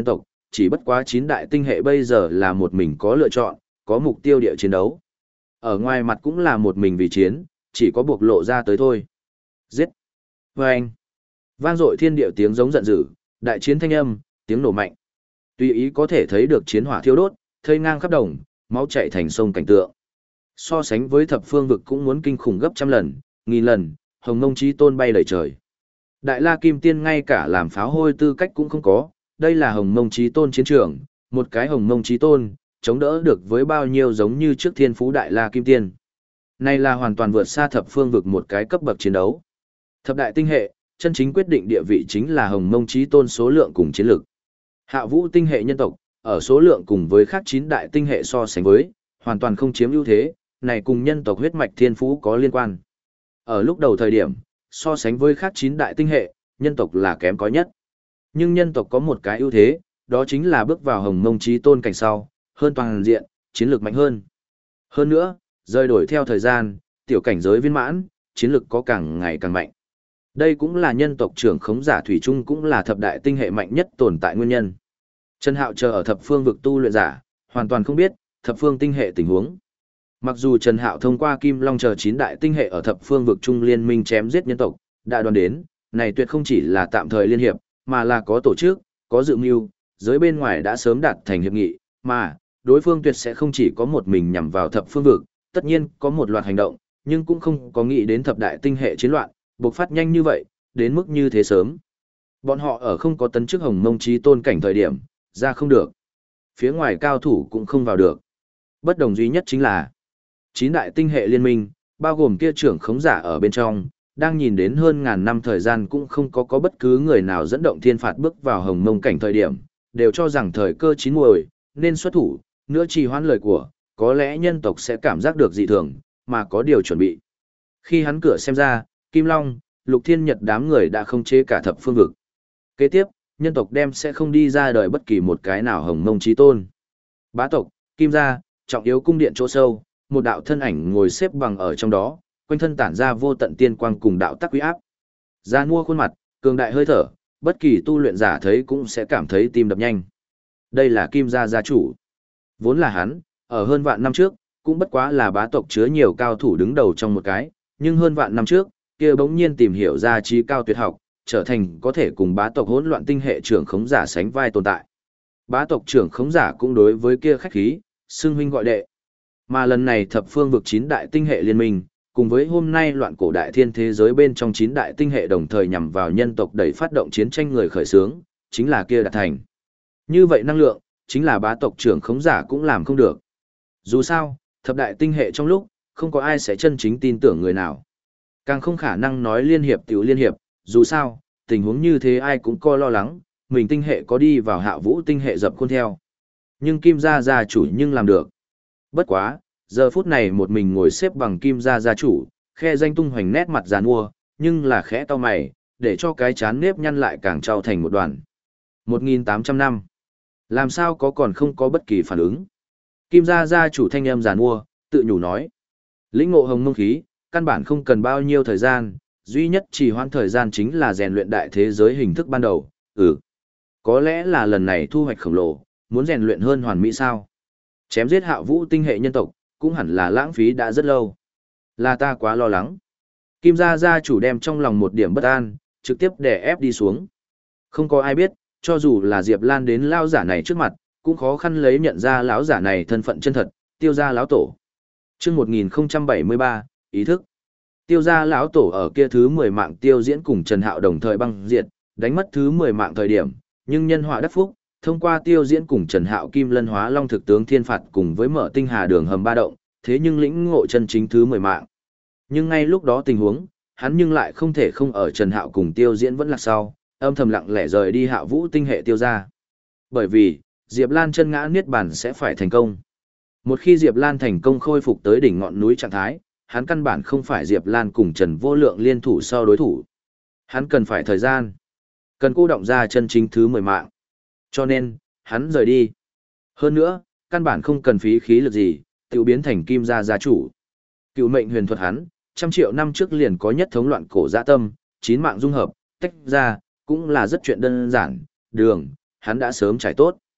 chỉ bất quá 9 đại tinh hệ bây giờ là một mình có lựa chọn, có mục tiêu địa chiến đấu. Ở ngoài mặt cũng là một mình vì chiến, chỉ có buộc lộ ra tới thôi. Giết! Vâng! Vang dội thiên điệu tiếng giống giận dữ, đại chiến thanh âm, tiếng nổ mạnh. Tùy ý có thể thấy được chiến hỏa thiêu đốt, thây ngang khắp đồng, máu chảy thành sông cảnh tượng. So sánh với thập phương vực cũng muốn kinh khủng gấp trăm lần, nghìn lần, Hồng Mông Chí Tôn bay đầy trời. Đại La Kim Tiên ngay cả làm pháo hôi tư cách cũng không có, đây là Hồng Mông Chí Tôn chiến trường, một cái Hồng Mông Chí Tôn, chống đỡ được với bao nhiêu giống như trước Thiên Phú Đại La Kim Tiên. Này là hoàn toàn vượt xa thập phương vực một cái cấp bậc chiến đấu. Thập đại tinh hệ, chân chính quyết định địa vị chính là Hồng Mông Chí Tôn số lượng cùng chiến lược. Hạ Vũ tinh hệ nhân tộc, ở số lượng cùng với khác 9 đại tinh hệ so sánh với, hoàn toàn không chiếm ưu thế, này cùng nhân tộc huyết mạch thiên phú có liên quan. Ở lúc đầu thời điểm, so sánh với khác 9 đại tinh hệ, nhân tộc là kém cỏi nhất. Nhưng nhân tộc có một cái ưu thế, đó chính là bước vào Hồng Mông Chí Tôn cảnh sau, hơn toàn diện, chiến lược mạnh hơn. Hơn nữa, rời đổi theo thời gian, tiểu cảnh giới viên mãn, chiến lược có càng ngày càng mạnh. Đây cũng là nhân tộc trưởng khống giả thủy chung cũng là thập đại tinh hệ mạnh nhất tồn tại nguyên nhân. Trần Hạo chờ ở thập phương vực tu luyện giả, hoàn toàn không biết thập phương tinh hệ tình huống. Mặc dù Trần Hạo thông qua Kim Long chờ 9 đại tinh hệ ở thập phương vực trung liên minh chém giết nhân tộc, đã đoán đến, này tuyệt không chỉ là tạm thời liên hiệp, mà là có tổ chức, có dự mưu, giới bên ngoài đã sớm đạt thành hiệp nghị, mà đối phương tuyệt sẽ không chỉ có một mình nhằm vào thập phương vực, tất nhiên có một loạt hành động, nhưng cũng không có nghĩ đến thập đại tinh hệ chiến loạn, bộc phát nhanh như vậy, đến mức như thế sớm. Bọn họ ở không có tấn chức Hồng Mông Chí Tôn cảnh thời điểm, ra không được. Phía ngoài cao thủ cũng không vào được. Bất đồng duy nhất chính là 9 đại tinh hệ liên minh, bao gồm kia trưởng khống giả ở bên trong, đang nhìn đến hơn ngàn năm thời gian cũng không có bất cứ người nào dẫn động thiên phạt bước vào Hồng Mông cảnh thời điểm, đều cho rằng thời cơ chín muồi, nên xuất thủ, nữa trì hoãn lời của, có lẽ nhân tộc sẽ cảm giác được dị thường, mà có điều chuẩn bị. Khi hắn cửa xem ra, Kim Long, Lục Thiên Nhật đám người đã không chế cả thập phương vực. Kế tiếp, nhân tộc đem sẽ không đi ra đời bất kỳ một cái nào Hồng Mông Chí Tôn. Bá tộc, Kim gia, trọng yếu cung điện chỗ sâu, một đạo thân ảnh ngồi xếp bằng ở trong đó, quanh thân tản ra vô tận tiên quang cùng đạo tắc uy áp. Ra mua khuôn mặt, cường đại hơi thở, bất kỳ tu luyện giả thấy cũng sẽ cảm thấy tim đập nhanh. Đây là Kim gia gia chủ. Vốn là hắn, ở hơn vạn năm trước, cũng bất quá là bá tộc chứa nhiều cao thủ đứng đầu trong một cái, nhưng hơn vạn năm trước, kia bỗng nhiên tìm hiểu ra trí cao tuyệt học, trở thành có thể cùng bá tộc hỗn loạn tinh hệ trưởng khống giả sánh vai tồn tại. Bá tộc trưởng khống giả cũng đối với kia khách khí, xưng huynh gọi đệ. Mà lần này thập phương vực 9 đại tinh hệ liên minh, cùng với hôm nay loạn cổ đại thiên thế giới bên trong 9 đại tinh hệ đồng thời nhằm vào nhân tộc đẩy phát động chiến tranh người khởi xướng, chính là kia đạt thành. Như vậy năng lượng, chính là bá tộc trưởng khống giả cũng làm không được. Dù sao, thập đại tinh hệ trong lúc, không có ai sẽ chân chính tin tưởng người nào. Càng không khả năng nói liên hiệp tiểu liên hiệp, dù sao, tình huống như thế ai cũng coi lo lắng, mình tinh hệ có đi vào Hạ Vũ tinh hệ dập khuôn theo. Nhưng Kim gia gia chủ nhưng làm được. Bất quá, giờ phút này một mình ngồi xếp bằng Kim gia gia chủ, khe danh tung hoành nét mặt giàn mua, nhưng là khẽ cau mày, để cho cái chán nếp nhăn lại càng trao thành một đoàn. 1.800 năm. Làm sao có còn không có bất kỳ phản ứng. Kim gia gia chủ thanh âm giàn mua, tự nhủ nói. Lĩnh ngộ hồng mông khí, căn bản không cần bao nhiêu thời gian, duy nhất trì hoãn thời gian chính là rèn luyện đại thế giới hình thức ban đầu. Có lẽ là lần này thu hoạch khổng lồ, muốn rèn luyện hơn hoàn mỹ sao. Chém giết Hạ Vũ tinh hệ nhân tộc, cũng hẳn là lãng phí đã rất lâu. Là ta quá lo lắng. Kim gia gia chủ đem trong lòng một điểm bất an, trực tiếp đè ép đi xuống. Không có ai biết, cho dù là Diệp Lan đến lão giả này trước mặt, cũng khó khăn lấy nhận ra lão giả này thân phận chân thật, Tiêu gia lão tổ. Chương 1073, ý thức. Tiêu gia lão tổ ở kia thứ 10 mạng Tiêu Diễn cùng Trần Hạo đồng thời băng diệt, đánh mất thứ 10 mạng thời điểm, nhưng nhân họa đắc phúc, thông qua Tiêu Diễn cùng Trần Hạo Kim Lân Hóa Long thực tướng thiên phạt cùng với mở tinh hà đường hầm ba động, thế nhưng lĩnh ngộ chân chính thứ 10 mạng. Nhưng ngay lúc đó tình huống, hắn nhưng lại không thể không ở Trần Hạo cùng Tiêu Diễn vẫn là sau, âm thầm lặng lẽ rời đi Hạ Vũ tinh hệ Tiêu gia. Bởi vì, Diệp Lan chân ngã niết bàn sẽ phải thành công. Một khi Diệp Lan thành công khôi phục tới đỉnh ngọn núi trạng thái, hắn căn bản không phải Diệp Lan cùng Trần Vô Lượng liên thủ sau đối thủ. Hắn cần phải thời gian, cần cô động ra chân chính thứ 10 mạng. Cho nên, hắn rời đi. Hơn nữa, căn bản không cần phí khí lực gì, tự biến thành Kim gia gia chủ. Cựu mệnh huyền thuật hắn, trăm triệu năm trước liền có nhất thống loạn cổ dã tâm, 9 mạng dung hợp, tách ra, cũng là rất chuyện đơn giản, đường, hắn đã sớm trải tốt.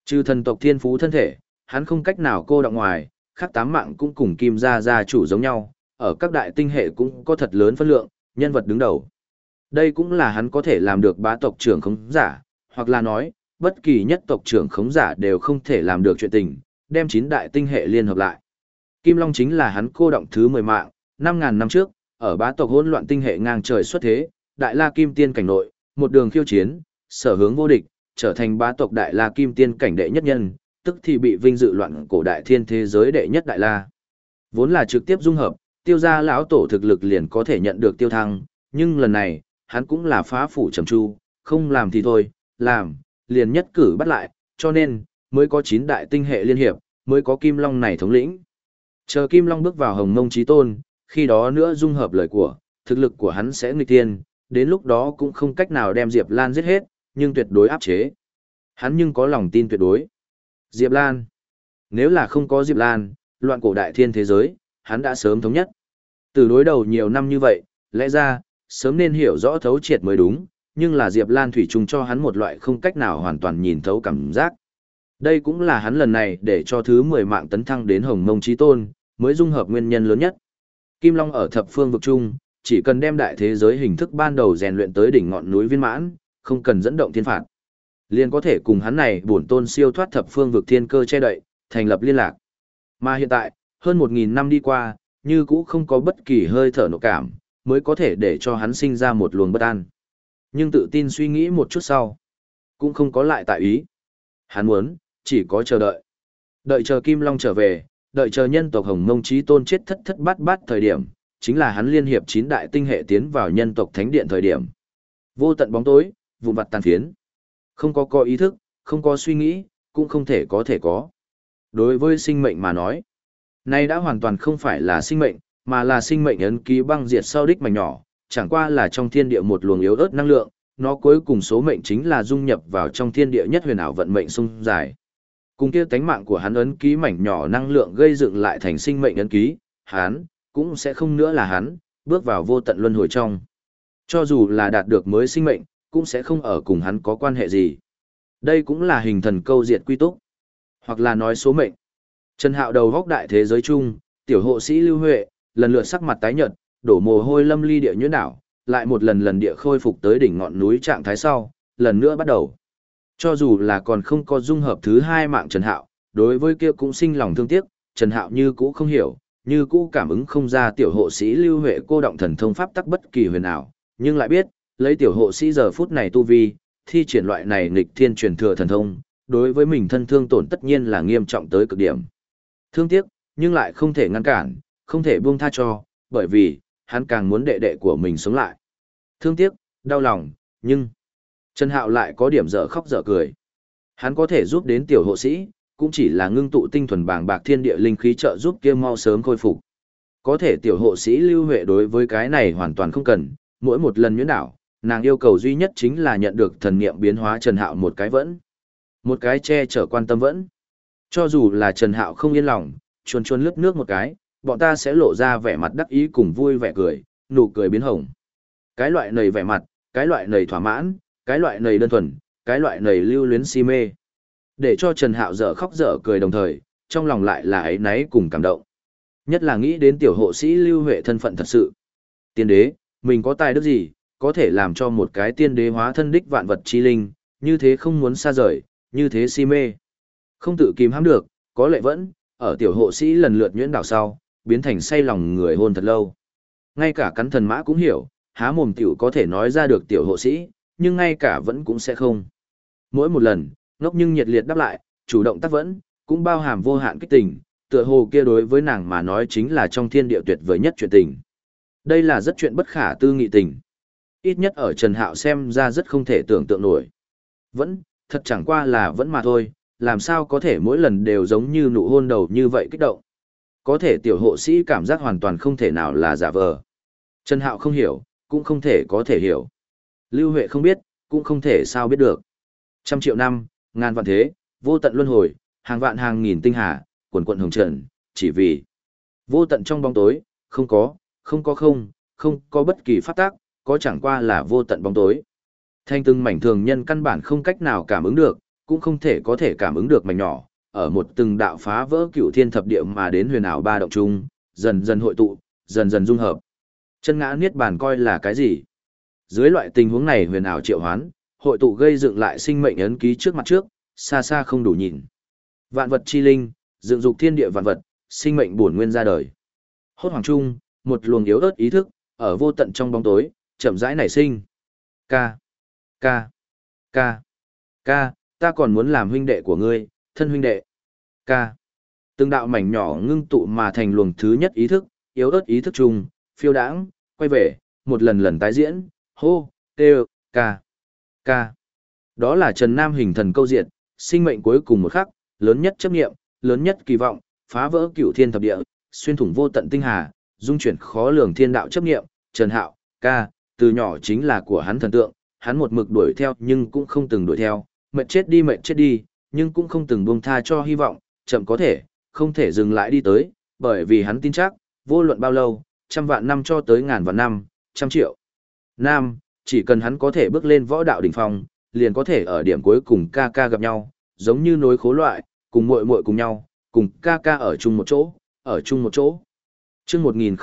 Trừ thần tộc thiên phú thân thể, hắn không cách nào cô đọng ngoài, khác 8 mạng cũng cùng Kim gia gia chủ giống nhau, ở các đại tinh hệ cũng có thật lớn phân lượng, nhân vật đứng đầu. Đây cũng là hắn có thể làm được bá tộc trưởng khống giả, hoặc là nói, bất kỳ nhất tộc trưởng khống giả đều không thể làm được chuyện tình, đem 9 đại tinh hệ liên hợp lại. Kim Long chính là hắn cô động thứ 10 mạng, 5.000 năm trước, ở bá tộc hỗn loạn tinh hệ ngang trời xuất thế, Đại La Kim Tiên cảnh nội, một đường khiêu chiến, sở hướng vô địch, trở thành bá tộc Đại La Kim Tiên cảnh đệ nhất nhân, tức thì bị vinh dự loạn cổ đại thiên thế giới đệ nhất Đại La. Vốn là trực tiếp dung hợp, tiêu gia lão tổ thực lực liền có thể nhận được tiêu thăng, nhưng lần này, hắn cũng là phá phủ trầm tru, không làm thì thôi, làm, liền nhất cử bắt lại, cho nên, mới có 9 đại tinh hệ liên hiệp, mới có Kim Long này thống lĩnh. Chờ Kim Long bước vào Hồng Mông Chí Tôn, khi đó nữa dung hợp lời của, thực lực của hắn sẽ nghịch tiên, đến lúc đó cũng không cách nào đem Diệp Lan giết hết, nhưng tuyệt đối áp chế. Hắn nhưng có lòng tin tuyệt đối. Diệp Lan. Nếu là không có Diệp Lan, loạn cổ đại thiên thế giới, hắn đã sớm thống nhất. Từ đối đầu nhiều năm như vậy, lẽ ra, sớm nên hiểu rõ thấu triệt mới đúng, nhưng là Diệp Lan thủy chung cho hắn một loại không cách nào hoàn toàn nhìn thấu cảm giác. Đây cũng là hắn lần này để cho thứ 10 mạng tấn thăng đến Hồng Mông Chí Tôn, mới dung hợp nguyên nhân lớn nhất. Kim Long ở thập phương vực chung, chỉ cần đem đại thế giới hình thức ban đầu rèn luyện tới đỉnh ngọn núi viên mãn, không cần dẫn động thiên phạt, liền có thể cùng hắn này bổn tôn siêu thoát thập phương vực thiên cơ che đậy, thành lập liên lạc. Mà hiện tại, hơn 1.000 năm đi qua, như cũ không có bất kỳ hơi thở nộ cảm, mới có thể để cho hắn sinh ra một luồng bất an. Nhưng tự tin suy nghĩ một chút sau, cũng không có lại tại ý. Hắn muốn, chỉ có chờ đợi. Đợi chờ Kim Long trở về, đợi chờ nhân tộc Hồng Mông Chí Tôn chết thất thất bát bát thời điểm, chính là hắn liên hiệp 9 đại tinh hệ tiến vào nhân tộc thánh điện thời điểm. Vô tận bóng tối, vụn vặt tàn phiến. Không có ý thức, không có suy nghĩ, cũng không thể có. Đối với sinh mệnh mà nói, nay đã hoàn toàn không phải là sinh mệnh, mà là sinh mệnh ấn ký băng diệt sau đích mảnh nhỏ, chẳng qua là trong thiên địa một luồng yếu ớt năng lượng, nó cuối cùng số mệnh chính là dung nhập vào trong thiên địa nhất huyền ảo vận mệnh sung dài. Cùng kia tánh mạng của hắn ấn ký mảnh nhỏ năng lượng gây dựng lại thành sinh mệnh ấn ký, hắn cũng sẽ không nữa là hắn, bước vào vô tận luân hồi trong. Cho dù là đạt được mới sinh mệnh, cũng sẽ không ở cùng hắn có quan hệ gì. Đây cũng là hình thần câu diệt quy túc, hoặc là nói số mệnh. Trần Hạo đầu góc đại thế giới chung, tiểu hộ sĩ Lưu Huệ, lần lượt sắc mặt tái nhợt, đổ mồ hôi lâm ly địa nhuyễn đảo, lại một lần địa khôi phục tới đỉnh ngọn núi trạng thái sau, lần nữa bắt đầu. Cho dù là còn không có dung hợp thứ 2 mạng Trần Hạo, đối với kia cũng sinh lòng thương tiếc, Trần Hạo như cũ không hiểu, như cũ cảm ứng không ra tiểu hộ sĩ Lưu Huệ cô động thần thông pháp tắc bất kỳ huyền ảo, nhưng lại biết, lấy tiểu hộ sĩ giờ phút này tu vi, thi triển loại này nghịch thiên truyền thừa thần thông, đối với mình thân thương tổn tất nhiên là nghiêm trọng tới cực điểm. Thương tiếc, nhưng lại không thể ngăn cản, không thể buông tha cho, bởi vì, hắn càng muốn đệ đệ của mình sống lại. Thương tiếc, đau lòng, nhưng Trần Hạo lại có điểm dở khóc dở cười. Hắn có thể giúp đến tiểu hộ sĩ, cũng chỉ là ngưng tụ tinh thuần bàng bạc thiên địa linh khí trợ giúp kia mau sớm khôi phục. Có thể tiểu hộ sĩ Lưu Huệ đối với cái này hoàn toàn không cần, mỗi một lần nhuyễn đảo, nàng yêu cầu duy nhất chính là nhận được thần niệm biến hóa Trần Hạo một cái vẫn. Một cái che chở quan tâm vẫn. Cho dù là Trần Hạo không yên lòng, chuồn chuồn lướt nước một cái, bọn ta sẽ lộ ra vẻ mặt đắc ý cùng vui vẻ cười, nụ cười biến hồng. Cái loại nầy vẻ mặt, cái loại nầy thỏa mãn, cái loại nầy đơn thuần, cái loại nầy lưu luyến si mê. Để cho Trần Hạo dở khóc dở cười đồng thời, trong lòng lại là áy náy cùng cảm động. Nhất là nghĩ đến tiểu hộ sĩ Lưu Huệ thân phận thật sự. Tiên đế, mình có tài đức gì, có thể làm cho một cái tiên đế hóa thân đích vạn vật chi linh, như thế không muốn xa rời, như thế si mê. Không tự kìm hãm được, có lệ vẫn, ở tiểu hộ sĩ lần lượt nhuyễn đảo sau, biến thành say lòng người hôn thật lâu. Ngay cả cắn thần mã cũng hiểu, há mồm tiểu có thể nói ra được tiểu hộ sĩ, nhưng ngay cả vẫn cũng sẽ không. Mỗi một lần, ngốc nhưng nhiệt liệt đáp lại, chủ động tác vẫn, cũng bao hàm vô hạn kích tình, tựa hồ kia đối với nàng mà nói chính là trong thiên địa tuyệt vời nhất chuyện tình. Đây là rất chuyện bất khả tư nghị tình. Ít nhất ở Trần Hạo xem ra rất không thể tưởng tượng nổi. Vẫn, thật chẳng qua là vẫn mà thôi, làm sao có thể mỗi lần đều giống như nụ hôn đầu như vậy kích động. Có thể tiểu hộ sĩ cảm giác hoàn toàn không thể nào là giả vờ. Trần Hạo không hiểu, cũng không thể có thể hiểu. Lưu Huệ không biết, cũng không thể sao biết được. 100 triệu năm, ngàn vạn thế, vô tận luân hồi, hàng vạn hàng nghìn tinh hà, quần quận hồng trần, chỉ vì vô tận trong bóng tối, không có bất kỳ pháp tác, có chẳng qua là vô tận bóng tối. Thanh từng mảnh thường nhân căn bản không cách nào cảm ứng được, cũng không thể có thể cảm ứng được mảnh nhỏ, ở một từng đạo phá vỡ cửu thiên thập địa mà đến huyền ảo ba động chung, dần dần hội tụ, dần dần dung hợp. Chân ngã niết bàn coi là cái gì? Dưới loại tình huống này huyền ảo triệu hoán, hội tụ gây dựng lại sinh mệnh ấn ký trước mặt trước, xa xa không đủ nhìn. Vạn vật chi linh, dựng dục thiên địa vạn vật, sinh mệnh bổn nguyên ra đời. Hốt hoàng trung, một luồng yếu ớt ý thức, ở vô tận trong bóng tối, chậm rãi nảy sinh. Ca, ca, ca, ca, ta còn muốn làm huynh đệ của ngươi, thân huynh đệ. Ca. Từng đạo mảnh nhỏ ngưng tụ mà thành luồng thứ nhất ý thức, yếu ớt ý thức chung, phiêu đãng, quay về, một lần lần tái diễn, hô, kêu, ca, ca. Đó là Trần Nam hình thần câu diện, sinh mệnh cuối cùng một khắc, lớn nhất chấp nghiệm, lớn nhất kỳ vọng, phá vỡ cửu thiên thập địa, xuyên thủng vô tận tinh hà, dung chuyển khó lường thiên đạo chấp nghiệm, Trần Hạo, ca, từ nhỏ chính là của hắn thần tượng, hắn một mực đuổi theo nhưng cũng không từng đuổi theo, mệt chết đi, nhưng cũng không từng buông tha cho hy vọng, chậm có thể, không thể dừng lại đi tới, bởi vì hắn tin chắc, vô luận bao lâu, trăm vạn năm cho tới ngàn vạn năm, trăm triệu năm, chỉ cần hắn có thể bước lên võ đạo đỉnh phong, liền có thể ở điểm cuối cùng ca ca gặp nhau, giống như nối khố loại, cùng muội muội cùng nhau, cùng ca ca ở chung một chỗ, ở chung một chỗ. Chương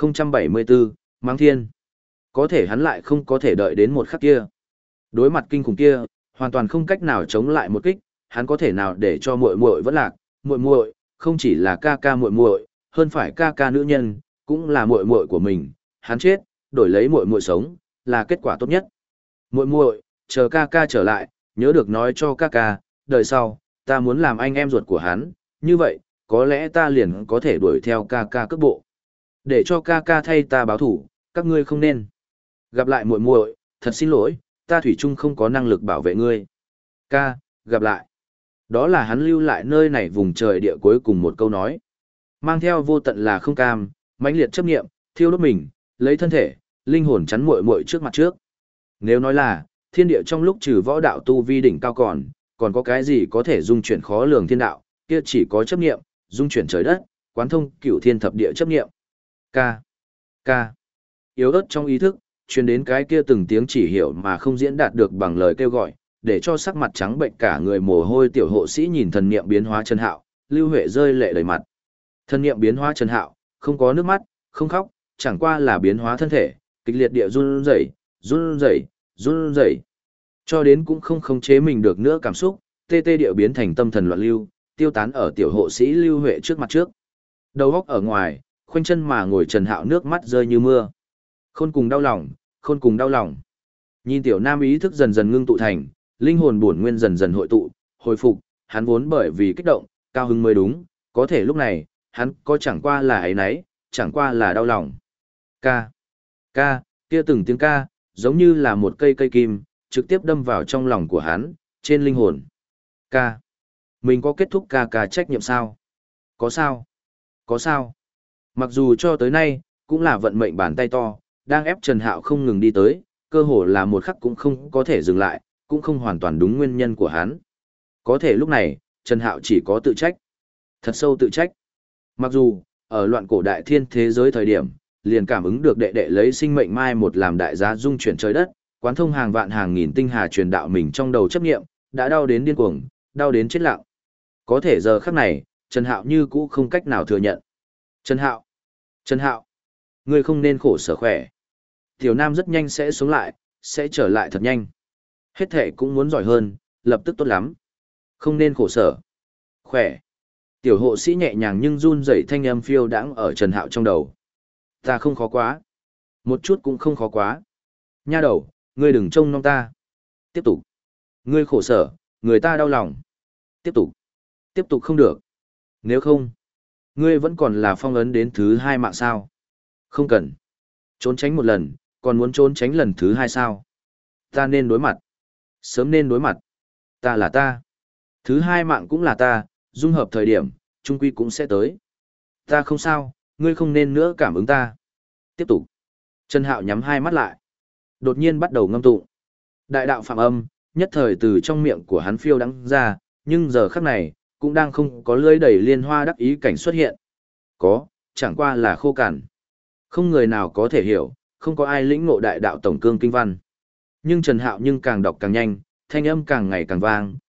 1074, Mãng Thiên. Có thể hắn lại không có thể đợi đến một khắc kia. Đối mặt kinh khủng kia, hoàn toàn không cách nào chống lại một kích, hắn có thể nào để cho muội muội vẫn lạc, muội muội không chỉ là ca ca muội muội, hơn phải ca ca nữ nhân, cũng là muội muội của mình, hắn chết, đổi lấy muội muội sống, là kết quả tốt nhất. Muội muội, chờ ca ca trở lại, nhớ được nói cho ca ca, đời sau, ta muốn làm anh em ruột của hắn, như vậy, có lẽ ta liền có thể đuổi theo ca ca cước bộ. Để cho ca ca thay ta báo thủ, các ngươi không nên. Gặp lại muội muội, thật xin lỗi, ta thủy chung không có năng lực bảo vệ ngươi. Ca, gặp lại. Đó là hắn lưu lại nơi này vùng trời địa cuối cùng một câu nói. Mang theo vô tận là không cam, mãnh liệt chấp nghiệm, thiêu đốt mình, lấy thân thể, linh hồn chắn muội muội trước mặt trước. Nếu nói là, thiên địa trong lúc trừ võ đạo tu vi đỉnh cao còn có cái gì có thể dung chuyển khó lường thiên đạo, kia chỉ có chấp nghiệm, dung chuyển trời đất, quán thông cửu thiên thập địa chấp nghiệm. Ca, ca, yếu ớt trong ý thức, truyền đến cái kia từng tiếng chỉ hiểu mà không diễn đạt được bằng lời kêu gọi, để cho sắc mặt trắng bệnh cả người mồ hôi tiểu hộ sĩ nhìn thần niệm biến hóa Trần Hạo, Lưu Huệ rơi lệ đầy mặt. Thần niệm biến hóa Trần Hạo, không có nước mắt, không khóc, chẳng qua là biến hóa thân thể, kịch liệt địa run rẩy, run rẩy, run rẩy. Cho đến cũng không khống chế mình được nữa cảm xúc, tê tê địa biến thành tâm thần loạn lưu, tiêu tán ở tiểu hộ sĩ Lưu Huệ trước mặt trước. Đầu góc ở ngoài, khoanh chân mà ngồi Trần Hạo nước mắt rơi như mưa. Khôn cùng đau lòng, khôn cùng đau lòng. Nhìn tiểu nam ý thức dần dần ngưng tụ thành, linh hồn bổn nguyên dần dần hội tụ, hồi phục, hắn vốn bởi vì kích động, cao hứng mới đúng, có thể lúc này, hắn có chẳng qua là ấy nấy, chẳng qua là đau lòng. Ca, ca, kia từng tiếng ca, giống như là một cây cây kim, trực tiếp đâm vào trong lòng của hắn, trên linh hồn. Ca, mình có kết thúc ca ca trách nhiệm sao? Có sao? Có sao? Mặc dù cho tới nay, cũng là vận mệnh bàn tay to, đang ép Trần Hạo không ngừng đi tới, cơ hồ là một khắc cũng không có thể dừng lại, cũng không hoàn toàn đúng nguyên nhân của hắn. Có thể lúc này, Trần Hạo chỉ có tự trách. Thật sâu tự trách. Mặc dù, ở loạn cổ đại thiên thế giới thời điểm, liền cảm ứng được đệ đệ lấy sinh mệnh mai một làm đại giá dung chuyển trời đất, quán thông hàng vạn hàng nghìn tinh hà truyền đạo mình trong đầu chấp nghiệm, đã đau đến điên cuồng, đau đến chết lặng. Có thể giờ khắc này, Trần Hạo như cũ không cách nào thừa nhận. Trần Hạo! Trần Hạo! Ngươi không nên khổ sở khỏe. Tiểu Nam rất nhanh sẽ sống lại, sẽ trở lại thật nhanh. Hết thể cũng muốn giỏi hơn, lập tức tốt lắm. Không nên khổ sở. Khỏe. Tiểu hộ sĩ nhẹ nhàng nhưng run rẩy thanh âm phiêu đãng ở Trần Hạo trong đầu. Ta không khó quá. Một chút cũng không khó quá. Nha đầu, ngươi đừng trông nom ta. Tiếp tục. Ngươi khổ sở, người ta đau lòng. Tiếp tục. Tiếp tục không được. Nếu không, ngươi vẫn còn là phong ấn đến thứ hai mạng sao. Không cần. Trốn tránh một lần, còn muốn trốn tránh lần thứ hai sao. Ta nên đối mặt. Sớm nên đối mặt. Ta là ta. Thứ hai mạng cũng là ta, dung hợp thời điểm, trung quy cũng sẽ tới. Ta không sao, ngươi không nên nữa cảm ứng ta. Tiếp tục. Trần Hạo nhắm hai mắt lại. Đột nhiên bắt đầu ngâm tụng. Đại đạo phạm âm, nhất thời từ trong miệng của hắn phiêu đắng ra, nhưng giờ khắc này, cũng đang không có lưỡi đầy liên hoa đắc ý cảnh xuất hiện. Có, chẳng qua là khô cằn. Không người nào có thể hiểu, không có ai lĩnh ngộ đại đạo tổng cương kinh văn. Nhưng Trần Hạo càng đọc càng nhanh, thanh âm càng ngày càng vang,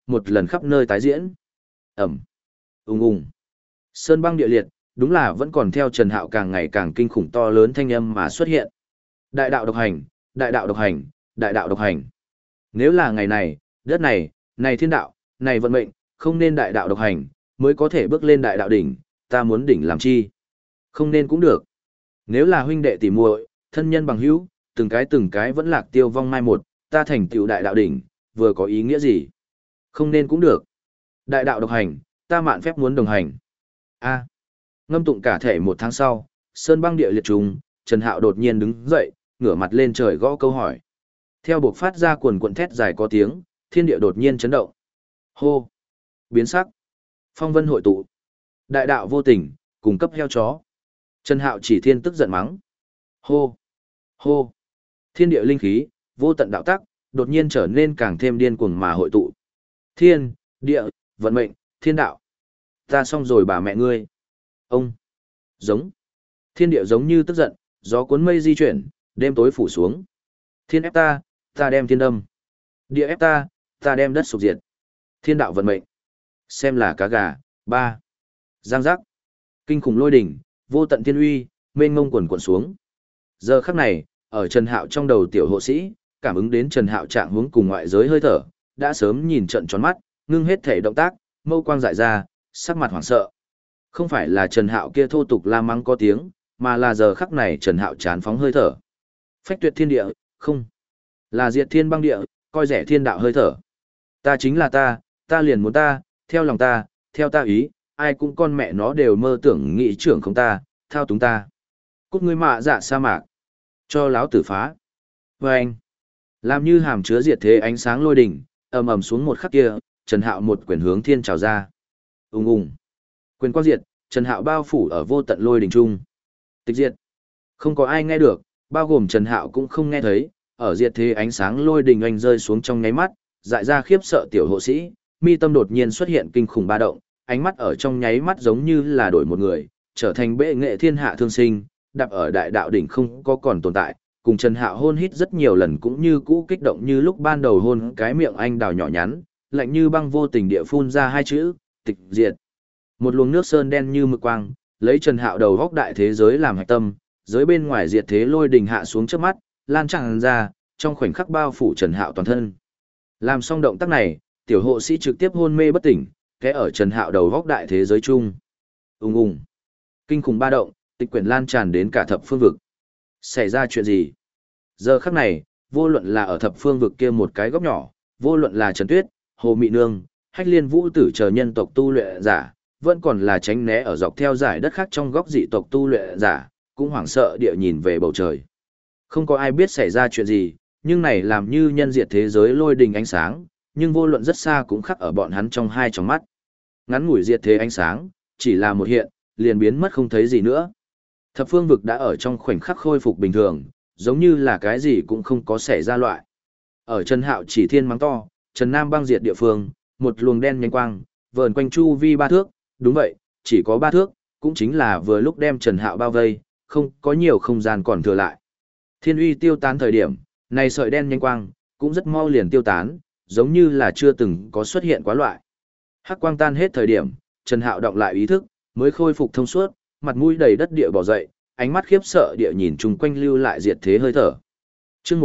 một lần khắp nơi tái diễn. Ẩm, ùng ùng. Sơn băng địa liệt, đúng là vẫn còn theo Trần Hạo càng ngày càng kinh khủng to lớn thanh âm mà xuất hiện. Đại đạo độc hành, đại đạo độc hành, đại đạo độc hành. Nếu là ngày này, đất này, này thiên đạo, này vận mệnh, không nên đại đạo độc hành, mới có thể bước lên đại đạo đỉnh, ta muốn đỉnh làm chi? Không nên cũng được. Nếu là huynh đệ tỉ muội, thân nhân bằng hữu, từng cái vẫn lạc tiêu vong mai một, ta thành tựu đại đạo đỉnh, vừa có ý nghĩa gì? Không nên cũng được. Đại đạo độc hành, ta mạn phép muốn đồng hành. A. Ngâm tụng cả thể một tháng sau, sơn băng địa liệt trùng, Trần Hạo đột nhiên đứng dậy, ngửa mặt lên trời gõ câu hỏi. Theo buộc phát ra quần quần thét dài có tiếng, thiên địa đột nhiên chấn động. Hô! Biến sắc! Phong vân hội tụ. Đại đạo vô tình, cùng cấp heo chó. Trần Hạo chỉ thiên tức giận mắng. Hô! Hô! Thiên địa linh khí, vô tận đạo tắc, đột nhiên trở nên càng thêm điên cuồng mà hội tụ. Thiên, địa, vận mệnh, thiên đạo. Ta xong rồi bà mẹ ngươi. Ông! Giống! Thiên địa giống như tức giận, gió cuốn mây di chuyển, đêm tối phủ xuống. Thiên ép ta, ta đem thiên đâm. Địa ép ta, ta đem đất sụp diệt. Thiên đạo vận mệnh. Xem là cá gà. Ba. Giang giác. Kinh khủng lôi đỉnh, vô tận thiên uy, mênh ngông quần quần xuống. Giờ khắc này, ở Trần Hạo trong đầu tiểu hộ sĩ, cảm ứng đến Trần Hạo trạng hướng cùng ngoại giới hơi thở, đã sớm nhìn trận tròn mắt, ngưng hết thể động tác, mâu quang dại ra, sắc mặt hoảng sợ. Không phải là Trần Hạo kia thô tục la mắng có tiếng, mà là giờ khắc này Trần Hạo chán phóng hơi thở. Phách tuyệt thiên địa, không. Là diệt thiên băng địa, coi rẻ thiên đạo hơi thở. Ta chính là ta liền muốn ta, theo lòng ta, theo ta ý, ai cũng con mẹ nó đều mơ tưởng nghị trưởng không ta, thao túng ta. Cút ngươi mạ dạ sa mạc. Cho láo tử phá. Và anh. Làm như hàm chứa diệt thế ánh sáng lôi đỉnh, ầm ầm xuống một khắc kia, Trần Hạo một quyền hướng thiên trào ra. Ùng ùng. Quyền quang diệt, Trần Hạo bao phủ ở vô tận lôi đỉnh trung. Tịch diệt. Không có ai nghe được, bao gồm Trần Hạo cũng không nghe thấy, ở diệt thế ánh sáng lôi đỉnh oanh rơi xuống trong nháy mắt, dại ra khiếp sợ tiểu hộ sĩ, mi tâm đột nhiên xuất hiện kinh khủng ba động, ánh mắt ở trong nháy mắt giống như là đổi một người, trở thành bệ nghệ thiên hạ thương sinh, đạp ở đại đạo đỉnh không có còn tồn tại, cùng Trần Hạo hôn hít rất nhiều lần cũng như cũ kích động như lúc ban đầu hôn cái miệng anh đào nhỏ nhắn, lạnh như băng vô tình địa phun ra hai chữ, tịch diệt. Một luồng nước sơn đen như mực quang, lấy Trần Hạo đầu góc đại thế giới làm hạch tâm, giới bên ngoài diệt thế lôi đình hạ xuống trước mắt, lan tràn ra, trong khoảnh khắc bao phủ Trần Hạo toàn thân. Làm xong động tác này, tiểu hộ sĩ trực tiếp hôn mê bất tỉnh, té ở Trần Hạo đầu góc đại thế giới chung. Ùng ùng. Kinh khủng ba động, tịch quyển lan tràn đến cả thập phương vực. Xảy ra chuyện gì? Giờ khắc này, vô luận là ở thập phương vực kia một cái góc nhỏ, vô luận là Trần Tuyết, Hồ Mị Nương, Hách Liên Vũ Tử chờ nhân tộc tu luyện giả, vẫn còn là tránh né ở dọc theo giải đất khác trong góc dị tộc tu luyện giả, cũng hoảng sợ địa nhìn về bầu trời. Không có ai biết xảy ra chuyện gì, nhưng này làm như nhân diệt thế giới lôi đình ánh sáng, nhưng vô luận rất xa cũng khắc ở bọn hắn trong hai tròng mắt. Ngắn ngủi diệt thế ánh sáng, chỉ là một hiện, liền biến mất không thấy gì nữa. Thập phương vực đã ở trong khoảnh khắc khôi phục bình thường, giống như là cái gì cũng không có xảy ra loại. Ở Trần Hạo chỉ thiên mắng to, Trần Nam băng diệt địa phương, một luồng đen nhanh quang, vờn quanh chu vi 3 thước, đúng vậy, chỉ có 3 thước, cũng chính là vừa lúc đem Trần Hạo bao vây, không có nhiều không gian còn thừa lại. Thiên uy tiêu tán thời điểm, này sợi đen nhanh quang, cũng rất mau liền tiêu tán, giống như là chưa từng có xuất hiện quá loại. Hắc quang tan hết thời điểm, Trần Hạo động lại ý thức, mới khôi phục thông suốt, mặt mũi đầy đất địa bỏ dậy, ánh mắt khiếp sợ địa nhìn chung quanh lưu lại diệt thế hơi thở. Chương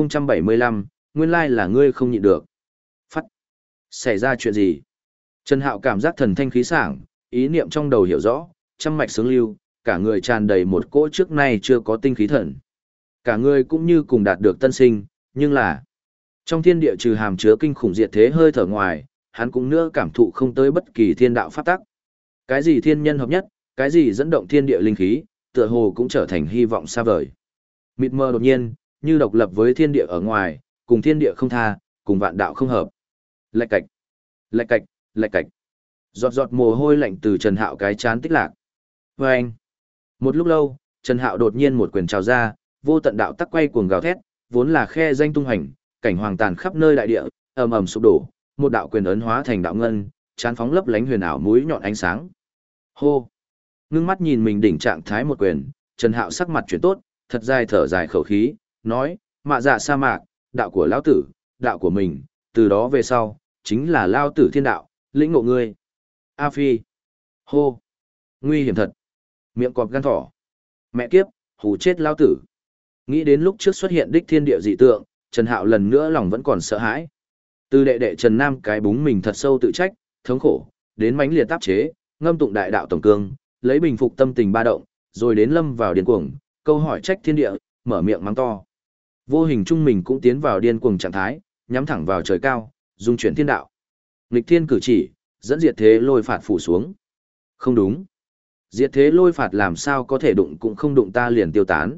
1075, nguyên lai là ngươi không nhịn được. Phắt. Xảy ra chuyện gì? Trần Hạo cảm giác thần thanh khí sảng, ý niệm trong đầu hiểu rõ, trăm mạch sướng lưu, cả người tràn đầy một cỗ trước nay chưa có tinh khí thần. Cả người cũng như cùng đạt được tân sinh, nhưng là trong thiên địa trừ hàm chứa kinh khủng diệt thế hơi thở ngoài, hắn cũng nữa cảm thụ không tới bất kỳ thiên đạo pháp tắc. Cái gì thiên nhân hợp nhất, cái gì dẫn động thiên địa linh khí, tựa hồ cũng trở thành hy vọng xa vời. Mịt mờ đột nhiên, như độc lập với thiên địa ở ngoài, cùng thiên địa không tha, cùng vạn đạo không hợp. Lạch cạch, lạch cạch, lạch cạch. Giọt giọt mồ hôi lạnh từ Trần Hạo cái chán tích lạc. Và anh. Một lúc lâu, Trần Hạo đột nhiên một quyền trào ra, vô tận đạo tắc quay cuồng gào thét, vốn là khe danh tung hành, cảnh hoàng tàn khắp nơi đại địa, ầm ầm sụp đổ, một đạo quyền ấn hóa thành đạo ngân, chán phóng lấp lánh huyền ảo mũi nhọn ánh sáng. Hô. Ngưng mắt nhìn mình đỉnh trạng thái một quyền, Trần Hạo sắc mặt chuyển tốt, thật dài thở dài khẩu khí, nói, mạ dạ sa mạc, đạo của lão tử, đạo của mình, từ đó về sau, chính là lao tử thiên đạo, lĩnh ngộ ngươi. A Phi. Hô. Nguy hiểm thật. Miệng cọp gan thỏ. Mẹ kiếp, hù chết lao tử. Nghĩ đến lúc trước xuất hiện đích thiên địa dị tượng, Trần Hạo lần nữa lòng vẫn còn sợ hãi. Từ đệ đệ Trần Nam cái búng mình thật sâu tự trách, thống khổ, đến mãnh liệt áp chế, ngâm tụng đại đạo tổng cương, lấy bình phục tâm tình ba động, rồi đến lâm vào điên cuồng, câu hỏi trách thiên địa, mở miệng mắng to. Vô hình trung mình cũng tiến vào điên cuồng trạng thái, nhắm thẳng vào trời cao, dung chuyển thiên đạo. Nghịch thiên cử chỉ, dẫn diệt thế lôi phạt phủ xuống. Không đúng. Diệt thế lôi phạt làm sao có thể đụng cũng không đụng ta liền tiêu tán.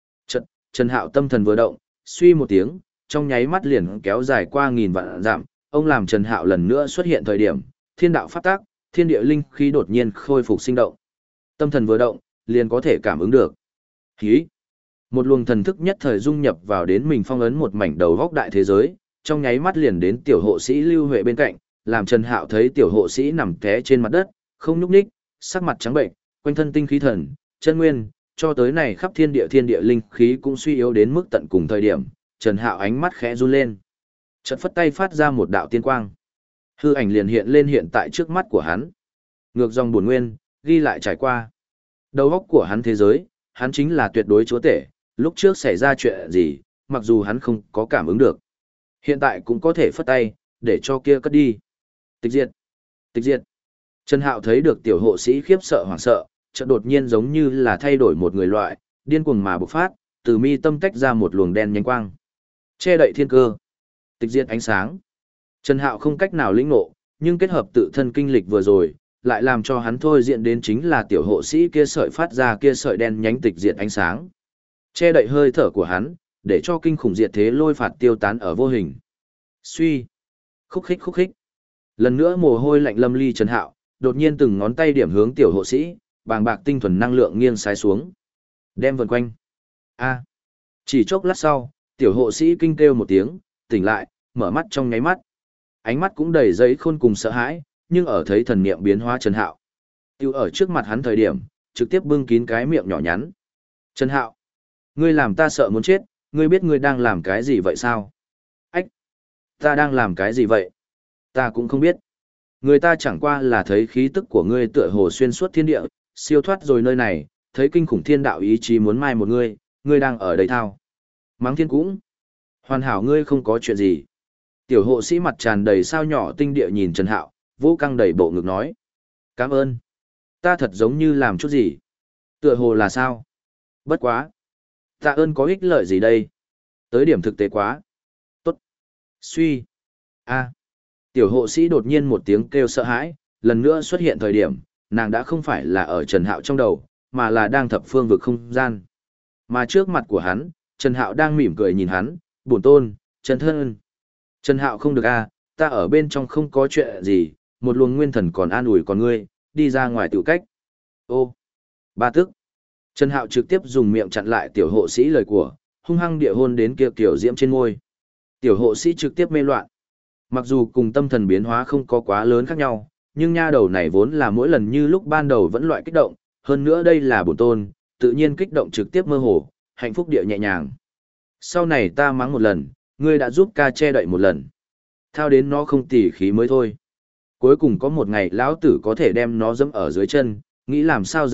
Trần Hạo tâm thần vừa động, suy một tiếng, trong nháy mắt liền kéo dài qua nghìn vạn dặm, ông làm Trần Hạo lần nữa xuất hiện thời điểm, thiên đạo pháp tác, thiên địa linh khí đột nhiên khôi phục sinh động. Tâm thần vừa động, liền có thể cảm ứng được. Hí! Một luồng thần thức nhất thời dung nhập vào đến mình phong ấn một mảnh đầu góc đại thế giới, trong nháy mắt liền đến tiểu hộ sĩ Lưu Huệ bên cạnh, làm Trần Hạo thấy tiểu hộ sĩ nằm té trên mặt đất, không nhúc nhích, sắc mặt trắng bệnh, quanh thân tinh khí thần, chân nguyên, cho tới này khắp thiên địa linh khí cũng suy yếu đến mức tận cùng thời điểm, Trần Hạo ánh mắt khẽ run lên. Chợt phất tay phát ra một đạo tiên quang. Hư ảnh liền hiện lên hiện tại trước mắt của hắn. Ngược dòng buồn nguyên, ghi lại trải qua. Đầu óc của hắn thế giới, hắn chính là tuyệt đối chúa tể, lúc trước xảy ra chuyện gì, mặc dù hắn không có cảm ứng được. Hiện tại cũng có thể phất tay, để cho kia cất đi. Tịch diệt. Tịch diệt. Trần Hạo thấy được tiểu hộ sĩ khiếp sợ hoảng sợ, chợt đột nhiên giống như là thay đổi một người loại, điên cuồng mà bộc phát, từ mi tâm tách ra một luồng đen nhanh quang. Che đậy thiên cơ. Tịch diệt ánh sáng. Trần Hạo không cách nào lĩnh ngộ, nhưng kết hợp tự thân kinh lịch vừa rồi, lại làm cho hắn thôi diện đến chính là tiểu hộ sĩ kia sợi phát ra kia sợi đen nhánh tịch diệt ánh sáng. Che đậy hơi thở của hắn, để cho kinh khủng diệt thế lôi phạt tiêu tán ở vô hình. Suy. Khúc khích khúc khích. Lần nữa mồ hôi lạnh lâm ly Trần Hạo, đột nhiên từng ngón tay điểm hướng tiểu hộ sĩ, bàng bạc tinh thuần năng lượng nghiêng sái xuống. Đem vần quanh. A. Chỉ chốc lát sau, tiểu hộ sĩ kinh kêu một tiếng, tỉnh lại, mở mắt trong nháy mắt. Ánh mắt cũng đầy giấy khôn cùng sợ hãi, nhưng ở thấy thần niệm biến hóa Trần Hạo. Tiêu ở trước mặt hắn thời điểm, trực tiếp bưng kín cái miệng nhỏ nhắn. Trần Hạo, ngươi làm ta sợ muốn chết, ngươi biết ngươi đang làm cái gì vậy sao? Ách, ta đang làm cái gì vậy? Ta cũng không biết. Người ta chẳng qua là thấy khí tức của ngươi tựa hồ xuyên suốt thiên địa, siêu thoát rồi nơi này, thấy kinh khủng thiên đạo ý chí muốn mai một ngươi đang ở đây thao. Mắng thiên cũng. Hoàn hảo ngươi không có chuyện gì. Tiểu hộ sĩ mặt tràn đầy sao nhỏ tinh địa nhìn Trần Hạo, vô căng đầy bộ ngực nói. Cảm ơn. Ta thật giống như làm chút gì. Tựa hồ là sao? Bất quá. Tạ ơn có ích lợi gì đây? Tới điểm thực tế quá. Tốt. Suy. A. Tiểu hộ sĩ đột nhiên một tiếng kêu sợ hãi, lần nữa xuất hiện thời điểm, nàng đã không phải là ở Trần Hạo trong đầu, mà là đang thập phương vực không gian. Mà trước mặt của hắn, Trần Hạo đang mỉm cười nhìn hắn, bổn tôn, Trần thân. Trần Hạo không được a, ta ở bên trong không có chuyện gì, một luồng nguyên thần còn an ủi còn ngươi, đi ra ngoài tự cách. Ô, ba tức. Trần Hạo trực tiếp dùng miệng chặn lại tiểu hộ sĩ lời của, hung hăng địa hôn đến kia kiểu diễm trên môi. Tiểu hộ sĩ trực tiếp mê loạn. Mặc dù cùng tâm thần biến hóa không có quá lớn khác nhau, nhưng nha đầu này vốn là mỗi lần như lúc ban đầu vẫn loại kích động, hơn nữa đây là bổn tôn, tự nhiên kích động trực tiếp mơ hồ, hạnh phúc địa nhẹ nhàng. Sau này ta mắng một lần, ngươi đã giúp ca che đậy một lần. Thao đến nó không tỉ khí mới thôi. Cuối cùng có một ngày lão tử có thể đem nó dẫm ở dưới chân, nghĩ làm sao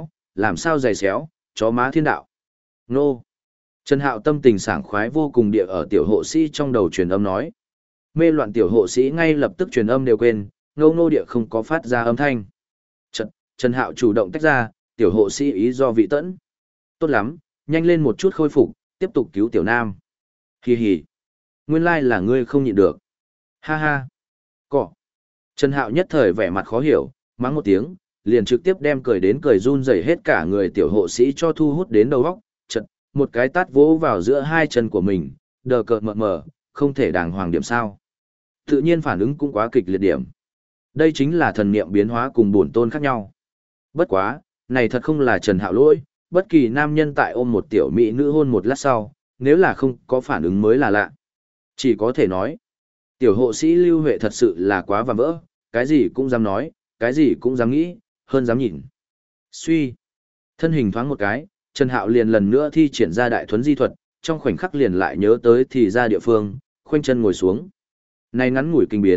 giày xéo, chó má thiên đạo. Nô. Trần Hạo tâm tình sảng khoái vô cùng địa ở tiểu hộ sĩ trong đầu truyền âm nói. Mê loạn tiểu hộ sĩ ngay lập tức truyền âm đều quên, ngâu nô địa không có phát ra âm thanh. Trần Hạo chủ động tách ra, tiểu hộ sĩ ý do vị tẫn. Tốt lắm, nhanh lên một chút khôi phục, tiếp tục cứu tiểu nam. Hì hì. Nguyên lai là ngươi không nhịn được. Ha ha. Cỏ. Trần Hạo nhất thời vẻ mặt khó hiểu, mắng một tiếng, liền trực tiếp đem cười đến cười run rẩy hết cả người tiểu hộ sĩ cho thu hút đến đầu óc, một cái tát vỗ vào giữa hai chân của mình, đờ cợt mờ mờ, không thể đàng hoàng điểm sao. Tự nhiên phản ứng cũng quá kịch liệt điểm. Đây chính là thần niệm biến hóa cùng bổn tôn khác nhau. Bất quá, này thật không là Trần Hạo lỗi, bất kỳ nam nhân tại ôm một tiểu mỹ nữ hôn một lát sau, nếu là không có phản ứng mới là lạ. Chỉ có thể nói, tiểu hộ sĩ Lưu Huệ thật sự là quá vạm vỡ, cái gì cũng dám nói, cái gì cũng dám nghĩ, hơn dám nhìn. Suy, thân hình thoáng một cái, Trần Hạo liền lần nữa thi triển ra đại thuấn di thuật, trong khoảnh khắc liền lại nhớ tới thì ra địa phương, khoanh chân ngồi xuống. Này ngắn ngủi kinh biến,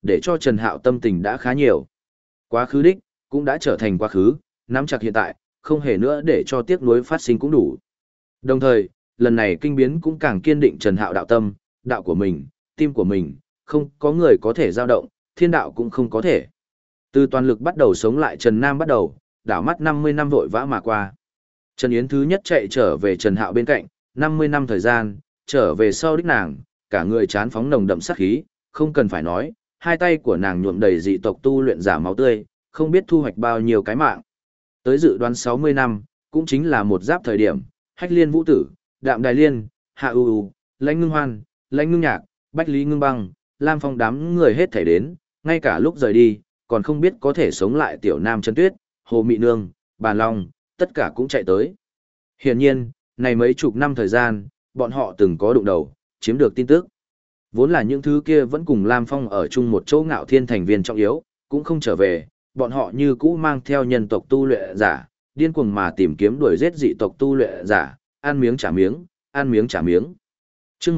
để cho Trần Hạo tâm tình đã khá nhiều. Quá khứ đích, cũng đã trở thành quá khứ, nắm chặt hiện tại, không hề nữa để cho tiếc nuối phát sinh cũng đủ. Đồng thời, lần này kinh biến cũng càng kiên định Trần Hạo đạo tâm, đạo của mình, tim của mình, không có người có thể dao động, thiên đạo cũng không có thể. Từ toàn lực bắt đầu sống lại Trần Nam bắt đầu, đảo mắt 50 năm vội vã mà qua. Trần Yến thứ nhất chạy trở về Trần Hạo bên cạnh, 50 năm thời gian, trở về sau đích nàng, cả người chán phóng nồng đậm sát khí, không cần phải nói, hai tay của nàng nhuộm đầy dị tộc tu luyện giả máu tươi, không biết thu hoạch bao nhiêu cái mạng. Tới dự đoán 60 năm, cũng chính là một giáp thời điểm, Hách Liên Vũ Tử, Đạm Đài Liên, Hạ U, Lãnh Ngưng Hoan, Lãnh Ngưng Nhạc, Bách Lý Ngưng Băng, Lam Phong đám người hết thảy đến, ngay cả lúc rời đi, còn không biết có thể sống lại Tiểu Nam Chân Tuyết, Hồ Mị Nương, Bàn Long, tất cả cũng chạy tới. Hiển nhiên, này mấy chục năm thời gian, bọn họ từng có đụng đầu, chiếm được tin tức. Vốn là những thứ kia vẫn cùng Lam Phong ở chung một chỗ Ngạo Thiên thành viên trọng yếu, cũng không trở về, bọn họ như cũ mang theo nhân tộc tu luyện giả, điên cuồng mà tìm kiếm đuổi giết dị tộc tu luyện giả, ăn miếng trả miếng, ăn miếng trả miếng. Chương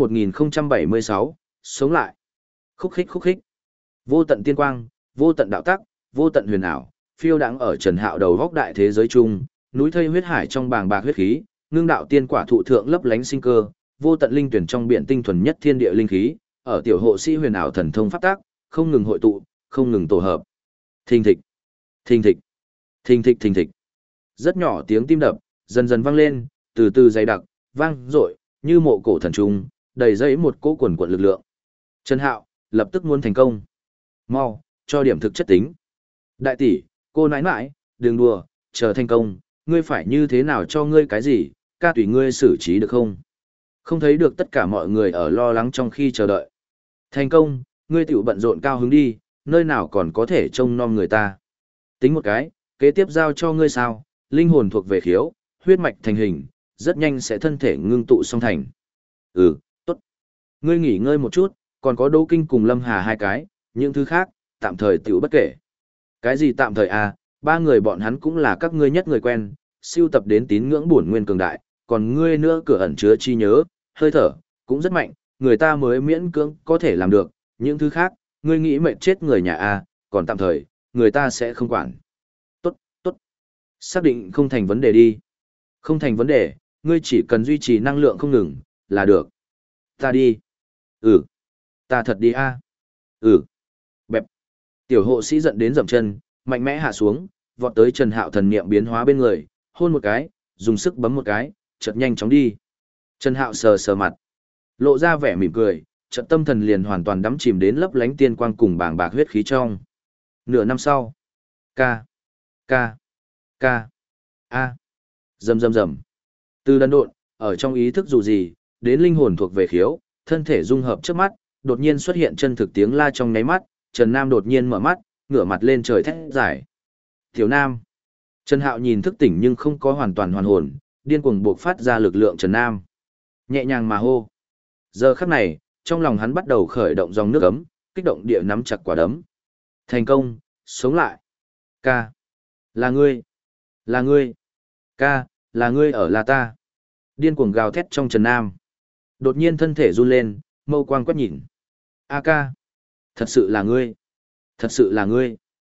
1076, sống lại. Khúc khích khúc khích. Vô tận tiên quang, vô tận đạo tắc, vô tận huyền ảo, phiêu đãng ở Trần Hạo đầu góc đại thế giới chung, núi thây huyết hải trong bàng bạc huyết khí, ngưng đạo tiên quả thụ thượng lấp lánh sinh cơ, vô tận linh tuyển trong biển tinh thuần nhất thiên địa linh khí, ở tiểu hộ sĩ huyền ảo thần thông pháp tác, không ngừng hội tụ, không ngừng tổ hợp. Thình thịch, thình thịch, thình thịch thình thịch. Rất nhỏ tiếng tim đập, dần dần vang lên, từ từ dày đặc, vang dội, như mộ cổ thần trung, đầy dẫy một cỗ quần quần lực lượng. Trần Hạo lập tức muốn thành công. Mau, cho điểm thực chất tính. Đại tỷ, cô nãi nãi, đừng đùa, chờ thành công, ngươi phải như thế nào cho ngươi cái gì, ca tùy ngươi xử trí được không? Không thấy được tất cả mọi người ở lo lắng trong khi chờ đợi. Thành công, ngươi tiểu bận rộn cao hứng đi, nơi nào còn có thể trông nom người ta. Tính một cái, kế tiếp giao cho ngươi sao, linh hồn thuộc về khiếu, huyết mạch thành hình, rất nhanh sẽ thân thể ngưng tụ song thành. Ừ, tốt. Ngươi nghỉ ngơi một chút, còn có Đỗ Kinh cùng Lâm Hà hai cái, những thứ khác, tạm thời tiểu bất kể. Cái gì tạm thời à, ba người bọn hắn cũng là các ngươi nhất người quen, siêu tập đến tín ngưỡng bổn nguyên cường đại, còn ngươi nữa cửa ẩn chứa chi nhớ, hơi thở, cũng rất mạnh, người ta mới miễn cưỡng có thể làm được, những thứ khác, ngươi nghĩ mệt chết người nhà à, còn tạm thời, người ta sẽ không quản. Tốt, tốt. Xác định không thành vấn đề đi. Không thành vấn đề, ngươi chỉ cần duy trì năng lượng không ngừng, là được. Ta đi. Ừ. Ta thật đi a. Ừ. Bẹp. Tiểu hộ sĩ giận đến dậm chân, mạnh mẽ hạ xuống, vọt tới Trần Hạo thần niệm biến hóa bên người, hôn một cái, dùng sức bấm một cái, chợt nhanh chóng đi. Trần Hạo sờ sờ mặt, lộ ra vẻ mỉm cười, chợt tâm thần liền hoàn toàn đắm chìm đến lấp lánh tiên quang cùng bàng bạc huyết khí trong. Nửa năm sau. Ca. Ca. Ca. A. Rầm rầm rầm. Từ đần độn, ở trong ý thức dù gì, đến linh hồn thuộc về khiếu, thân thể dung hợp trước mắt, đột nhiên xuất hiện chân thực tiếng la trong nháy mắt, Trần Nam đột nhiên mở mắt, ngửa mặt lên trời thét giải. Tiểu Nam. Trần Hạo nhìn thức tỉnh nhưng không có hoàn toàn hoàn hồn, điên cuồng buộc phát ra lực lượng Trần Nam. Nhẹ nhàng mà hô. Giờ khắc này, trong lòng hắn bắt đầu khởi động dòng nước ấm, kích động địa nắm chặt quả đấm. Thành công, sống lại. Ca. Là ngươi. Là ngươi. Ca, là ngươi ở là ta. Điên cuồng gào thét trong Trần Nam. Đột nhiên thân thể run lên, mâu quang quét nhìn. A ca. Thật sự là ngươi. Thật sự là ngươi.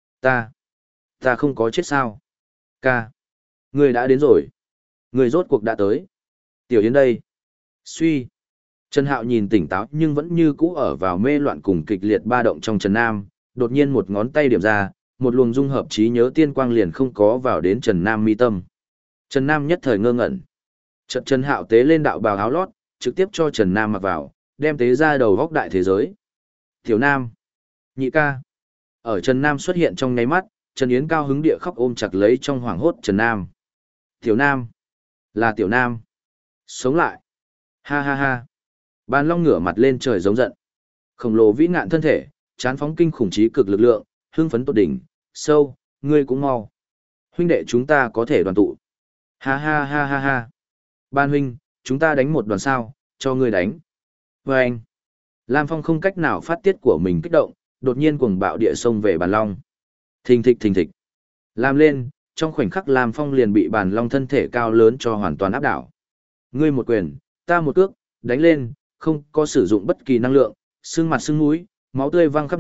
Ta không có chết sao. Ca. Ngươi đã đến rồi. Ngươi rốt cuộc đã tới. Tiểu Yến đây. Suy. Trần Hạo nhìn tỉnh táo nhưng vẫn như cũ ở vào mê loạn cùng kịch liệt ba động trong Trần Nam. Đột nhiên một ngón tay điểm ra, một luồng dung hợp trí nhớ tiên quang liền không có vào đến Trần Nam mi tâm. Trần Nam nhất thời ngơ ngẩn. Chợt Trần Hạo tế lên đạo bào áo lót, trực tiếp cho Trần Nam mặc vào, đem tế ra đầu góc đại thế giới. Tiểu Nam. Nhị ca. Ở Trần Nam xuất hiện trong nháy mắt, Trần Yến cao hứng địa khóc ôm chặt lấy trong hoảng hốt Trần Nam. Tiểu Nam. Là Tiểu Nam. Sống lại. Ha ha ha. Bàn Long ngửa mặt lên trời giống giận. Khổng lồ vĩ ngạn thân thể, chán phóng kinh khủng trí cực lực lượng, hưng phấn tột đỉnh, sâu, ngươi cũng mau. Huynh đệ chúng ta có thể đoàn tụ. Ha ha ha ha ha. Ban huynh, chúng ta đánh một đoàn sao, cho ngươi đánh. Và anh. Lam Phong không cách nào phát tiết của mình kích động, đột nhiên cuồng bạo địa sông về Bàn Long. Thình thịch thình thịch. Làm lên, trong khoảnh khắc Lam Phong liền bị Bàn Long thân thể cao lớn cho hoàn toàn áp đảo. Ngươi một quyền, ta một cước, đánh lên, không có sử dụng bất kỳ năng lượng, xương mặt xương mũi, máu tươi văng khắp nơi,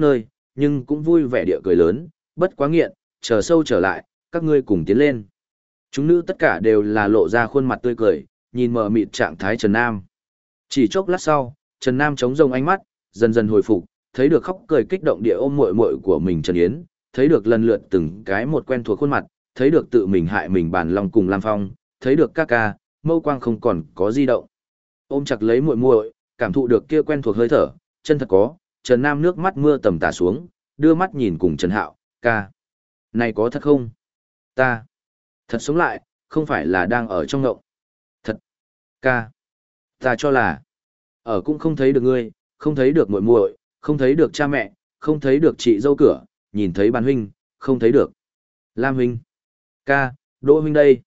nhưng cũng vui vẻ địa cười lớn, bất quá nghiện, chờ sâu trở lại, các ngươi cùng tiến lên. Chúng nữ tất cả đều là lộ ra khuôn mặt tươi cười, nhìn mờ mịt trạng thái Trần Nam. Chỉ chốc lát sau, Trần Nam chống rông ánh mắt, dần dần hồi phục, thấy được khóc cười kích động địa ôm muội muội của mình Trần Yến, thấy được lần lượt từng cái một quen thuộc khuôn mặt, thấy được tự mình hại mình bàn lòng cùng Lam Phong, thấy được ca ca, mâu quang không còn có di động. Ôm chặt lấy muội muội, cảm thụ được kia quen thuộc hơi thở, chân thật có, Trần Nam nước mắt mưa tầm tả xuống, đưa mắt nhìn cùng Trần Hạo, ca. Này có thật không? Ta. Thật sống lại, không phải là đang ở trong ngộng. Thật. Ca. Ta cho là. Ở cũng không thấy được ngươi, không thấy được muội muội, không thấy được cha mẹ, không thấy được chị dâu cửa, nhìn thấy bàn huynh, không thấy được. Lam huynh. Ca, Đỗ huynh đây.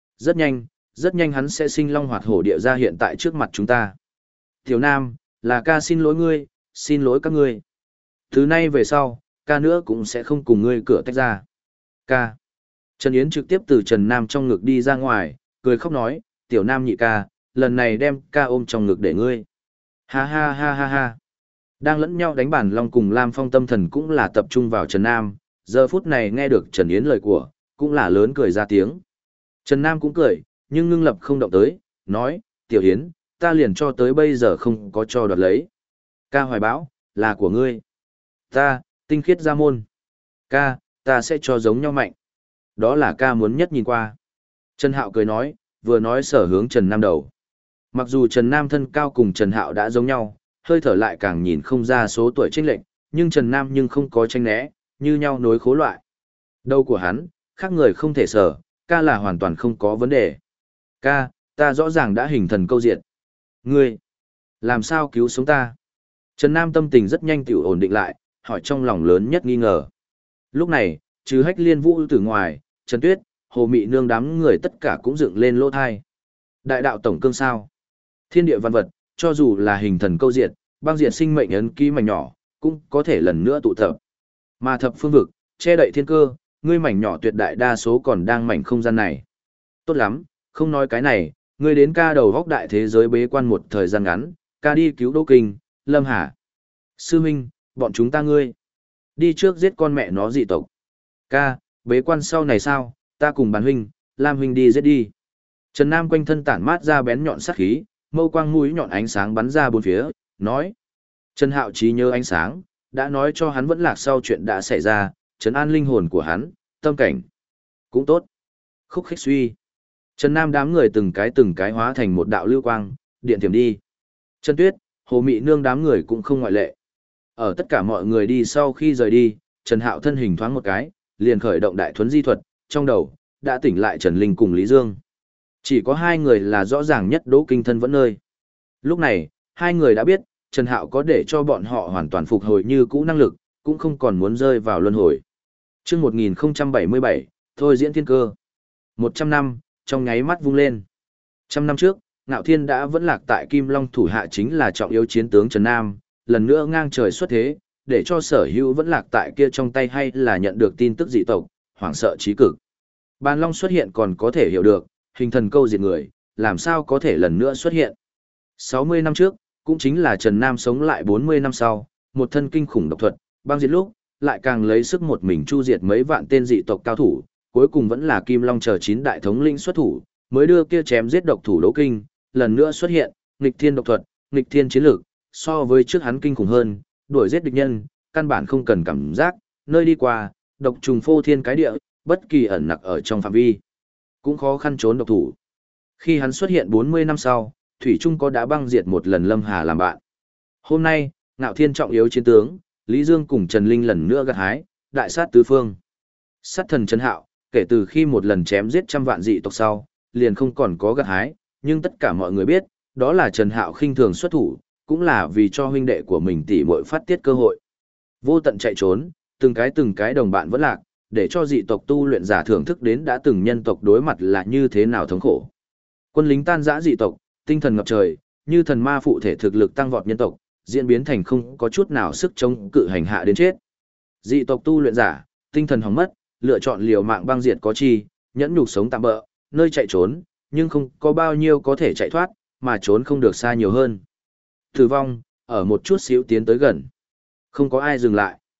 Rất nhanh hắn sẽ sinh long hoạt hổ địa ra hiện tại trước mặt chúng ta. Tiểu Nam, là ca xin lỗi ngươi, xin lỗi các ngươi. Từ nay về sau, ca nữa cũng sẽ không cùng ngươi cửa tách ra. Ca. Trần Yến trực tiếp từ Trần Nam trong ngực đi ra ngoài, cười khóc nói, Tiểu Nam nhị ca, lần này đem ca ôm trong ngực để ngươi. Ha ha ha ha ha. Đang lẫn nhau đánh bản long cùng Lam Phong tâm thần cũng là tập trung vào Trần Nam, giờ phút này nghe được Trần Yến lời của, cũng là lớn cười ra tiếng. Trần Nam cũng cười, nhưng ngưng lập không động tới, nói, Tiểu Yến, ta liền cho tới bây giờ không có cho đoạt lấy. Ca hoài bão, là của ngươi. Ta, tinh khiết gia môn. Ca, ta sẽ cho giống nhau mạnh. Đó là ca muốn nhất nhìn qua. Trần Hạo cười nói, vừa nói sở hướng Trần Nam đầu. Mặc dù Trần Nam thân cao cùng Trần Hạo đã giống nhau, hơi thở lại càng nhìn không ra số tuổi chênh lệch, nhưng Trần Nam nhưng không có tranh né, như nhau nối khố loại. Đầu của hắn, khác người không thể sở, ca là hoàn toàn không có vấn đề. Ca, ta rõ ràng đã hình thần câu diện. Ngươi, làm sao cứu sống ta? Trần Nam tâm tình rất nhanh tiểu ổn định lại, hỏi trong lòng lớn nhất nghi ngờ. Lúc này, trừ Hách Liên Vũ từ ngoài, Trần Tuyết, Hồ Mị Nương đám người tất cả cũng dựng lên lỗ thai. Đại đạo tổng cương sao? Thiên địa văn vật, cho dù là hình thần câu diệt, băng diệt sinh mệnh ấn ký mảnh nhỏ, cũng có thể lần nữa tụ tập. Mà thập phương vực, che đậy thiên cơ, ngươi mảnh nhỏ tuyệt đại đa số còn đang mảnh không gian này. Tốt lắm, không nói cái này, ngươi đến ca đầu góc đại thế giới bế quan một thời gian ngắn, ca đi cứu Đỗ Kinh, Lâm Hà. Sư Minh, bọn chúng ta ngươi. Đi trước giết con mẹ nó dị tộc. Ca, bế quan sau này sao, ta cùng bàn huynh, Lam huynh đi giết đi. Trần Nam quanh thân tản mát ra bén nhọn sát khí, mâu quang mũi nhọn ánh sáng bắn ra bốn phía, nói. Trần Hạo trí nhớ ánh sáng, đã nói cho hắn vẫn lạc sau chuyện đã xảy ra, trấn an linh hồn của hắn, tâm cảnh. Cũng tốt. Khúc khích suy. Trần Nam đám người từng cái hóa thành một đạo lưu quang, điện tiềm đi. Trần Tuyết, Hồ Mị Nương đám người cũng không ngoại lệ. Ở tất cả mọi người đi sau khi rời đi, Trần Hạo thân hình thoáng một cái, liền khởi động đại thuấn di thuật, trong đầu, đã tỉnh lại Trần Linh cùng Lý Dương. Chỉ có hai người là rõ ràng nhất Đỗ Kinh thân vẫn nơi. Lúc này, hai người đã biết, Trần Hạo có để cho bọn họ hoàn toàn phục hồi như cũ năng lực, cũng không còn muốn rơi vào luân hồi. Trước 1077, thôi diễn thiên cơ. 100 năm, trong nháy mắt vung lên. 100 năm trước, Ngạo Thiên đã vẫn lạc tại Kim Long thủ hạ chính là trọng yếu chiến tướng Trần Nam, lần nữa ngang trời xuất thế, để cho sở hữu vẫn lạc tại kia trong tay hay là nhận được tin tức dị tộc, hoảng sợ trí cực. Bàn Long xuất hiện còn có thể hiểu được, hình thần câu diệt người, làm sao có thể lần nữa xuất hiện. 60 năm trước, cũng chính là Trần Nam sống lại 40 năm sau, một thân kinh khủng độc thuật, băng diệt lúc, lại càng lấy sức một mình chu diệt mấy vạn tên dị tộc cao thủ, cuối cùng vẫn là Kim Long chờ 9 đại thống linh xuất thủ, mới đưa kia chém giết độc thủ Đỗ Kinh, lần nữa xuất hiện, nghịch thiên độc thuật, nghịch thiên chiến lược, so với trước hắn kinh khủng hơn, đuổi giết địch nhân, căn bản không cần cảm giác, nơi đi qua, độc trùng phô thiên cái địa, bất kỳ ẩn nặc ở trong phạm vi, cũng khó khăn trốn độc thủ. Khi hắn xuất hiện 40 năm sau, Thủy Trung có đã băng diệt một lần Lâm Hà làm bạn. Hôm nay, Ngạo Thiên trọng yếu chiến tướng, Lý Dương cùng Trần Linh lần nữa gặt hái, đại sát tứ phương. Sát thần Trần Hạo, kể từ khi một lần chém giết trăm vạn dị tộc sau, liền không còn có gặt hái, nhưng tất cả mọi người biết, đó là Trần Hạo khinh thường xuất thủ, cũng là vì cho huynh đệ của mình tỉ muội phát tiết cơ hội. Vô tận chạy trốn, từng cái đồng bạn vẫn lạc, để cho dị tộc tu luyện giả thưởng thức đến đã từng nhân tộc đối mặt là như thế nào thống khổ. Quân lính tan rã dị tộc, tinh thần ngập trời, như thần ma phụ thể thực lực tăng vọt nhân tộc, diễn biến thành không có chút nào sức chống cự hành hạ đến chết. Dị tộc tu luyện giả, tinh thần hỏng mất, lựa chọn liều mạng băng diệt có chi, nhẫn nhục sống tạm bỡ, nơi chạy trốn, nhưng không có bao nhiêu có thể chạy thoát, mà trốn không được xa nhiều hơn. Tử vong, ở một chút xíu tiến tới gần. Không có ai dừng lại.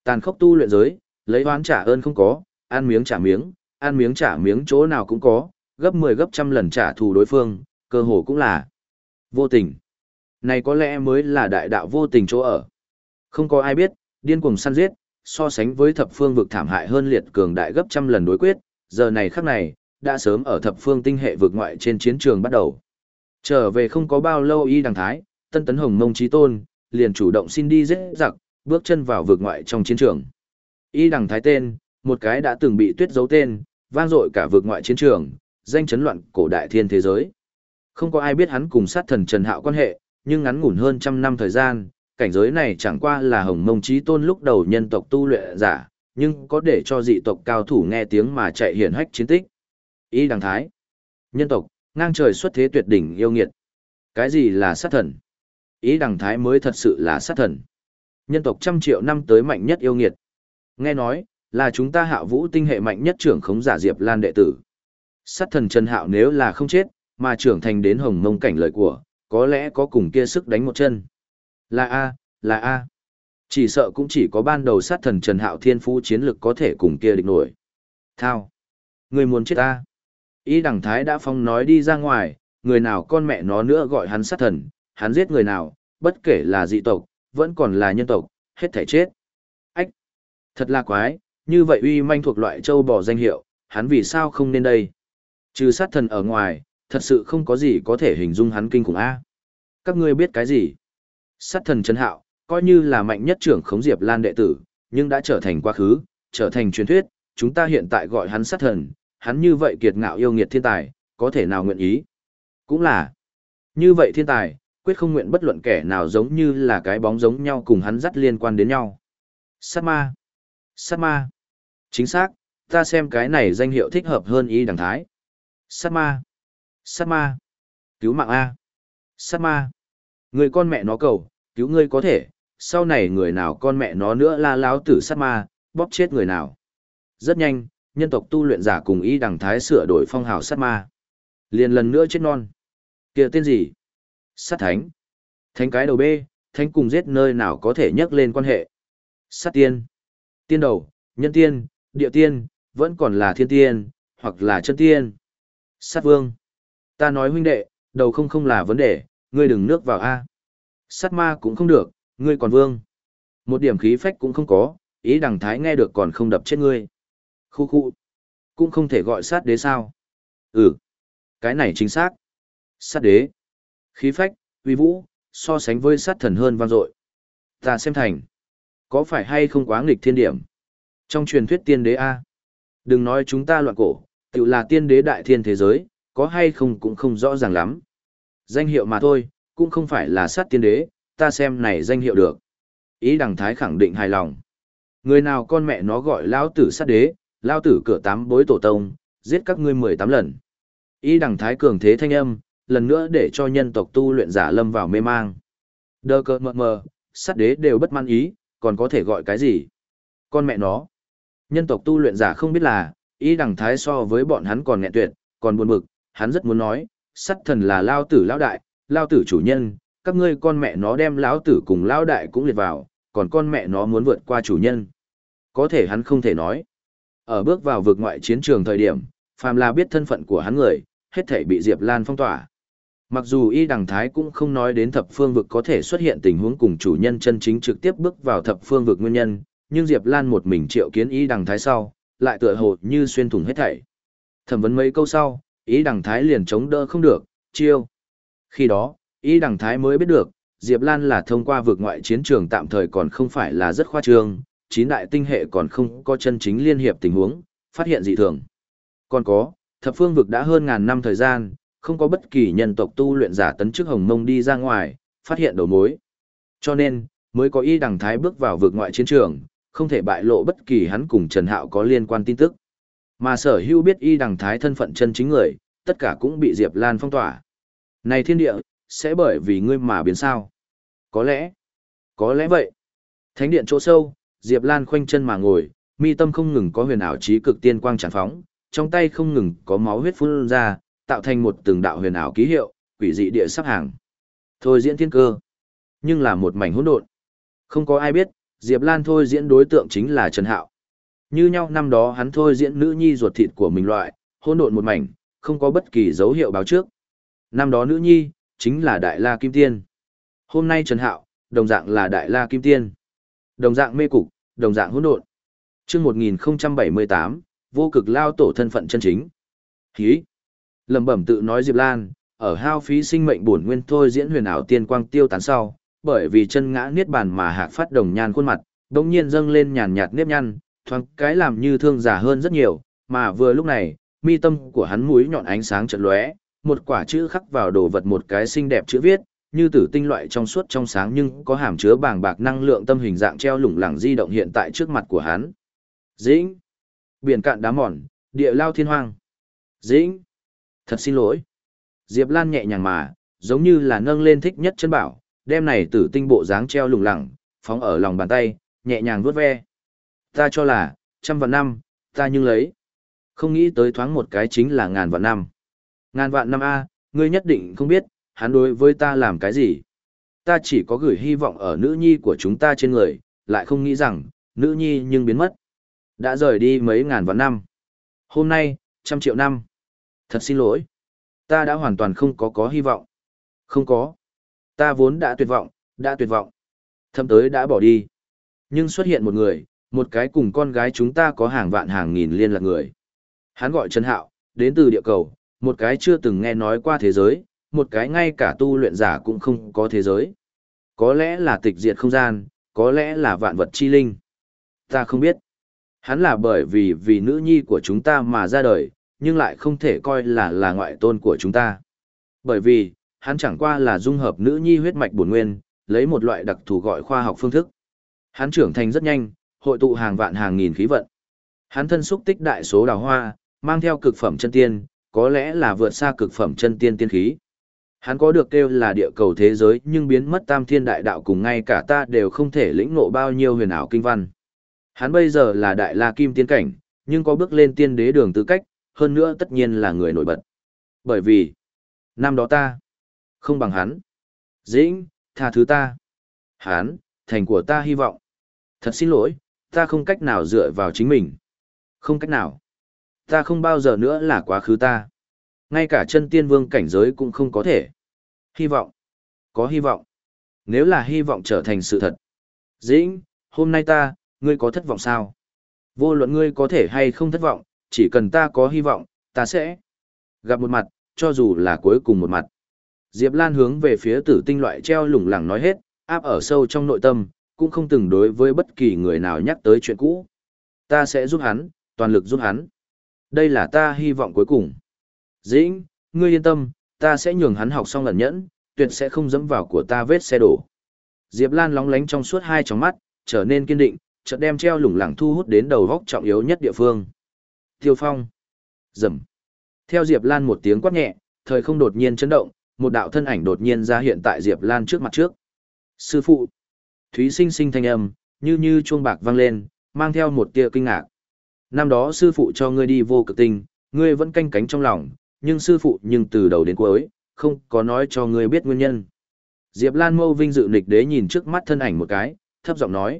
Tàn khốc tu luyện giới, lấy oán trả ơn không có, ăn miếng trả miếng chỗ nào cũng có, gấp 10 gấp trăm lần trả thù đối phương, cơ hồ cũng là vô tình. Này có lẽ mới là đại đạo vô tình chỗ ở. Không có ai biết, điên cuồng săn giết, so sánh với thập phương vực thảm hại hơn liệt cường đại gấp trăm lần đối quyết, giờ này khắc này, đã sớm ở thập phương tinh hệ vực ngoại trên chiến trường bắt đầu. Trở về không có bao lâu Y Đằng Thái, Tân Tấn Hồng Mông Chí Tôn, liền chủ động xin đi giết giặc, bước chân vào vực ngoại trong chiến trường. Y Đằng Thái tên, một cái đã từng bị tuyết giấu tên, vang dội cả vực ngoại chiến trường, danh chấn loạn cổ đại thiên thế giới. Không có ai biết hắn cùng sát thần Trần Hạo quan hệ, nhưng ngắn ngủn hơn trăm năm thời gian, cảnh giới này chẳng qua là Hồng Mông Chí Tôn lúc đầu nhân tộc tu luyện giả, nhưng có để cho dị tộc cao thủ nghe tiếng mà chạy hiển hách chiến tích. Y Đằng Thái, nhân tộc, ngang trời xuất thế tuyệt đỉnh yêu nghiệt. Cái gì là sát thần? Y Đằng Thái mới thật sự là sát thần. Nhân tộc trăm triệu năm tới mạnh nhất yêu nghiệt. Nghe nói, là chúng ta Hạo Vũ tinh hệ mạnh nhất trưởng khống giả Diệp Lan đệ tử. Sát thần Trần Hạo nếu là không chết, mà trưởng thành đến Hồng Mông cảnh lời của, có lẽ có cùng kia sức đánh một chân. Là A. Chỉ sợ cũng chỉ có ban đầu sát thần Trần Hạo thiên phú chiến lực có thể cùng kia địch nổi. Thao. Người muốn chết A. Y Đằng Thái đã phong nói đi ra ngoài, người nào con mẹ nó nữa gọi hắn sát thần, hắn giết người nào, bất kể là dị tộc, vẫn còn là nhân tộc, hết thảy chết. Ách. Thật là quái, như vậy uy manh thuộc loại châu bò danh hiệu, hắn vì sao không nên đây? Trừ sát thần ở ngoài, thật sự không có gì có thể hình dung hắn kinh khủng A. Các ngươi biết cái gì? Sát thần Trần Hạo, coi như là mạnh nhất trưởng khống Diệp Lan đệ tử, nhưng đã trở thành quá khứ, trở thành truyền thuyết, chúng ta hiện tại gọi hắn sát thần, hắn như vậy kiệt ngạo yêu nghiệt thiên tài, có thể nào nguyện ý? Cũng là, như vậy thiên tài, quyết không nguyện bất luận kẻ nào giống như là cái bóng giống nhau cùng hắn dắt liên quan đến nhau. Sát ma. Sát ma. Chính xác, ta xem cái này danh hiệu thích hợp hơn Y Đằng Thái. Sát ma. Sát ma. Cứu mạng A. Sát ma. Người con mẹ nó cầu, cứu ngươi có thể, sau này người nào con mẹ nó nữa la láo tử sát ma, bóp chết người nào. Rất nhanh, nhân tộc tu luyện giả cùng Y Đằng Thái sửa đổi phong hào sát ma. Liền lần nữa chết non. Kìa tên gì? Sát thánh. Thánh cái đầu B, thánh cùng giết nơi nào có thể nhắc lên quan hệ. Sát tiên. Tiên đầu, nhân tiên, địa tiên, vẫn còn là thiên tiên, hoặc là chân tiên. Sát vương. Ta nói huynh đệ, đầu không là vấn đề, ngươi đừng nước vào A. Sát ma cũng không được, ngươi còn vương. Một điểm khí phách cũng không có, Y Đằng Thái nghe được còn không đập chết ngươi. Khu khu. Cũng không thể gọi sát đế sao. Ừ. Cái này chính xác. Sát đế. Khí phách, uy vũ, so sánh với sát thần hơn vang dội. Ta xem thành. Có phải hay không quá nghịch thiên điểm? Trong truyền thuyết tiên đế A. Đừng nói chúng ta loạn cổ, tự là tiên đế đại thiên thế giới, có hay không cũng không rõ ràng lắm. Danh hiệu mà thôi, cũng không phải là sát tiên đế, ta xem này danh hiệu được. Y Đằng Thái khẳng định hài lòng. Người nào con mẹ nó gọi lão tử sát đế, lão tử cửa 8 bối tổ tông, giết các ngươi 18 lần. Y Đằng Thái cường thế thanh âm, lần nữa để cho nhân tộc tu luyện giả lâm vào mê mang. Đơ cơ mờ, sát đế đều bất mãn ý, còn có thể gọi cái gì? Con mẹ nó. Nhân tộc tu luyện giả không biết là, Y Đằng Thái so với bọn hắn còn nghẹn tuyệt, còn buồn bực, hắn rất muốn nói, sát thần là lao tử lão đại, lao tử chủ nhân, các ngươi con mẹ nó đem lão tử cùng lão đại cũng liệt vào, còn con mẹ nó muốn vượt qua chủ nhân. Có thể hắn không thể nói. Ở bước vào vực ngoại chiến trường thời điểm, phàm là biết thân phận của hắn người, hết thảy bị Diệp Lan phong tỏa. Mặc dù Y Đằng Thái cũng không nói đến thập phương vực có thể xuất hiện tình huống cùng chủ nhân chân chính trực tiếp bước vào thập phương vực nguyên nhân, nhưng Diệp Lan một mình triệu kiến Y Đằng Thái sau, lại tựa hồ như xuyên thủng hết thảy. Thẩm vấn mấy câu sau, Y Đằng Thái liền chống đỡ không được, chiêu. Khi đó, Y Đằng Thái mới biết được, Diệp Lan là thông qua vực ngoại chiến trường tạm thời còn không phải là rất khoa trương, 9 đại tinh hệ còn không có chân chính liên hiệp tình huống, phát hiện dị thường. Còn có, thập phương vực đã hơn ngàn năm thời gian, không có bất kỳ nhân tộc tu luyện giả tấn chức Hồng Mông đi ra ngoài, phát hiện đầu mối. Cho nên, mới có Y Đằng Thái bước vào vực ngoại chiến trường, không thể bại lộ bất kỳ hắn cùng Trần Hạo có liên quan tin tức. Mà sở hữu biết Y Đằng Thái thân phận chân chính người, tất cả cũng bị Diệp Lan phong tỏa. Này thiên địa, sẽ bởi vì ngươi mà biến sao? Có lẽ vậy. Thánh điện chỗ sâu, Diệp Lan khoanh chân mà ngồi, mi tâm không ngừng có huyền ảo chí cực tiên quang tràn phóng, trong tay không ngừng có máu huyết phun ra, tạo thành một từng đạo huyền ảo ký hiệu, quỷ dị địa sắp hàng. Thôi diễn thiên cơ, nhưng là một mảnh hỗn độn. Không có ai biết, Diệp Lan thôi diễn đối tượng chính là Trần Hạo. Như nhau năm đó hắn thôi diễn nữ nhi ruột thịt của mình loại, hỗn độn một mảnh, không có bất kỳ dấu hiệu báo trước. Năm đó nữ nhi, chính là Đại La Kim Tiên. Hôm nay Trần Hạo, đồng dạng là Đại La Kim Tiên. Đồng dạng mê cục, đồng dạng hỗn độn. Chương 1078, vô cực lao tổ thân phận chân chính. Hí. Lẩm bẩm tự nói Diệp Lan, ở hao phí sinh mệnh bổn nguyên thôi diễn huyền ảo tiên quang tiêu tán sau, bởi vì chân ngã niết bàn mà hạc phát đồng nhan khuôn mặt, đống nhiên dâng lên nhàn nhạt nếp nhăn, thoáng cái làm như thương giả hơn rất nhiều, mà vừa lúc này, mi tâm của hắn mũi nhọn ánh sáng chợt lóe, một quả chữ khắc vào đồ vật một cái xinh đẹp chữ viết, như tử tinh loại trong suốt trong sáng nhưng có hàm chứa bàng bạc năng lượng tâm hình dạng treo lủng lẳng di động hiện tại trước mặt của hắn. Dĩnh, biển cạn đá mòn, địa lao thiên hoang. Dĩnh, thật xin lỗi. Diệp Lan nhẹ nhàng mà, giống như là nâng lên thích nhất chân bảo, đem này tử tinh bộ dáng treo lủng lẳng, phóng ở lòng bàn tay, nhẹ nhàng vuốt ve. Ta cho là, 100 vạn năm, ta nhưng lấy. Không nghĩ tới thoáng một cái chính là 1000 vạn năm. 1000 vạn năm A, ngươi nhất định không biết, hắn đối với ta làm cái gì. Ta chỉ có gửi hy vọng ở nữ nhi của chúng ta trên người, lại không nghĩ rằng, nữ nhi nhưng biến mất. Đã rời đi mấy 1000 vạn năm. Hôm nay, 100 triệu năm. Thật xin lỗi. Ta đã hoàn toàn không có hy vọng. Không có. Ta vốn đã tuyệt vọng. Thậm tới đã bỏ đi. Nhưng xuất hiện một người, một cái cùng con gái chúng ta có hàng vạn hàng nghìn liên lạc người. Hắn gọi Trần Hạo, đến từ địa cầu, một cái chưa từng nghe nói qua thế giới, một cái ngay cả tu luyện giả cũng không có thế giới. Có lẽ là tịch diệt không gian, có lẽ là vạn vật chi linh. Ta không biết. Hắn là bởi vì nữ nhi của chúng ta mà ra đời, nhưng lại không thể coi là ngoại tôn của chúng ta. Bởi vì, hắn chẳng qua là dung hợp nữ nhi huyết mạch bổn nguyên, lấy một loại đặc thù gọi khoa học phương thức. Hắn trưởng thành rất nhanh, hội tụ hàng vạn hàng nghìn khí vận. Hắn thân xúc tích đại số đào hoa, mang theo cực phẩm chân tiên, có lẽ là vượt xa cực phẩm chân tiên tiên khí. Hắn có được kêu là địa cầu thế giới nhưng biến mất tam thiên đại đạo cùng ngay cả ta đều không thể lĩnh ngộ bao nhiêu huyền ảo kinh văn. Hắn bây giờ là đại la kim tiên cảnh, nhưng có bước lên tiên đế đường tư cách, hơn nữa tất nhiên là người nổi bật. Bởi vì, năm đó ta, không bằng hắn. Dĩnh, tha thứ ta. Hắn, thành của ta hy vọng. Thật xin lỗi, ta không cách nào dựa vào chính mình. Không cách nào. Ta không bao giờ nữa là quá khứ ta. Ngay cả chân tiên vương cảnh giới cũng không có thể. Hy vọng. Có hy vọng. Nếu là hy vọng trở thành sự thật. Dĩnh, hôm nay ngươi có thất vọng sao? Vô luận ngươi có thể hay không thất vọng, chỉ cần ta có hy vọng, ta sẽ gặp một mặt, cho dù là cuối cùng một mặt. Diệp Lan hướng về phía tử tinh loại treo lủng lẳng nói hết, áp ở sâu trong nội tâm, cũng không từng đối với bất kỳ người nào nhắc tới chuyện cũ. Ta sẽ giúp hắn, toàn lực giúp hắn. Đây là ta hy vọng cuối cùng. Dĩnh, ngươi yên tâm, ta sẽ nhường hắn học xong ẩn nhẫn, tuyệt sẽ không dẫm vào của ta vết xe đổ. Diệp Lan lóng lánh trong suốt hai tròng mắt, trở nên kiên định, chợt đem treo lủng lẳng thu hút đến đầu góc trọng yếu nhất địa phương. Tiêu Phong. Rầm. Theo Diệp Lan một tiếng quát nhẹ, thời không đột nhiên chấn động, một đạo thân ảnh đột nhiên ra hiện tại Diệp Lan trước mặt trước. Sư phụ. Thúy sinh sinh thanh âm, như chuông bạc vang lên, mang theo một tia kinh ngạc. Năm đó sư phụ cho ngươi đi vô cực tinh, ngươi vẫn canh cánh trong lòng, nhưng sư phụ từ đầu đến cuối, không có nói cho ngươi biết nguyên nhân. Diệp Lan mâu vinh dự nịch đế nhìn trước mắt thân ảnh một cái, thấp giọng nói.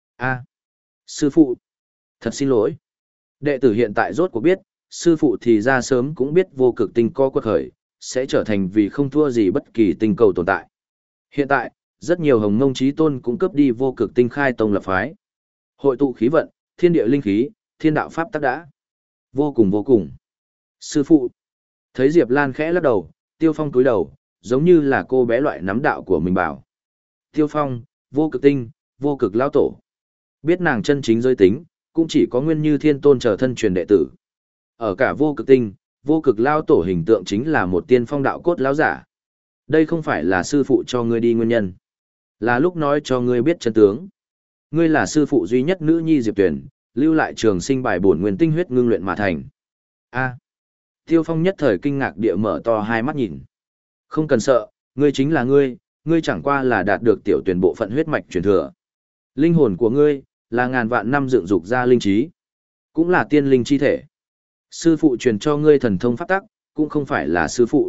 Sư phụ. Thật xin lỗi. Đệ tử hiện tại rốt cuộc biết, sư phụ thì ra sớm cũng biết vô cực tinh co quật khởi, sẽ trở thành vì không thua gì bất kỳ tinh cầu tồn tại. Hiện tại, rất nhiều hồng mông chí tôn cũng cướp đi vô cực tinh khai tông lập phái. Hội tụ khí vận, thiên địa linh khí, thiên đạo pháp tắc đã. Vô cùng. Sư phụ. Thấy Diệp Lan khẽ lắc đầu, Tiêu Phong cúi đầu, giống như là cô bé loại nắm đạo của mình bảo. Tiêu Phong, vô cực tinh, vô cực lao tổ. Biết nàng chân chính giới tính, cũng chỉ có Nguyên Như Thiên Tôn trở thân truyền đệ tử. Ở cả vô cực tinh, vô cực lao tổ hình tượng chính là một tiên phong đạo cốt lão giả. Đây không phải là sư phụ cho ngươi đi nguyên nhân. Là lúc nói cho ngươi biết chân tướng. Ngươi là sư phụ duy nhất nữ nhi Diệp Tuyển, lưu lại trường sinh bài bổn nguyên tinh huyết ngưng luyện mà thành. Tiêu Phong nhất thời kinh ngạc địa mở to hai mắt nhìn. Không cần sợ, ngươi chính là ngươi chẳng qua là đạt được tiểu tuyển bộ phận huyết mạch truyền thừa. Linh hồn của ngươi, là ngàn vạn năm dựng dục ra linh trí, cũng là tiên linh chi thể. Sư phụ truyền cho ngươi thần thông pháp tắc, cũng không phải là sư phụ.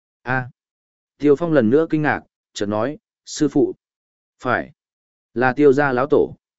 Tiêu Phong lần nữa kinh ngạc, chợt nói, sư phụ, phải là Tiêu gia lão tổ.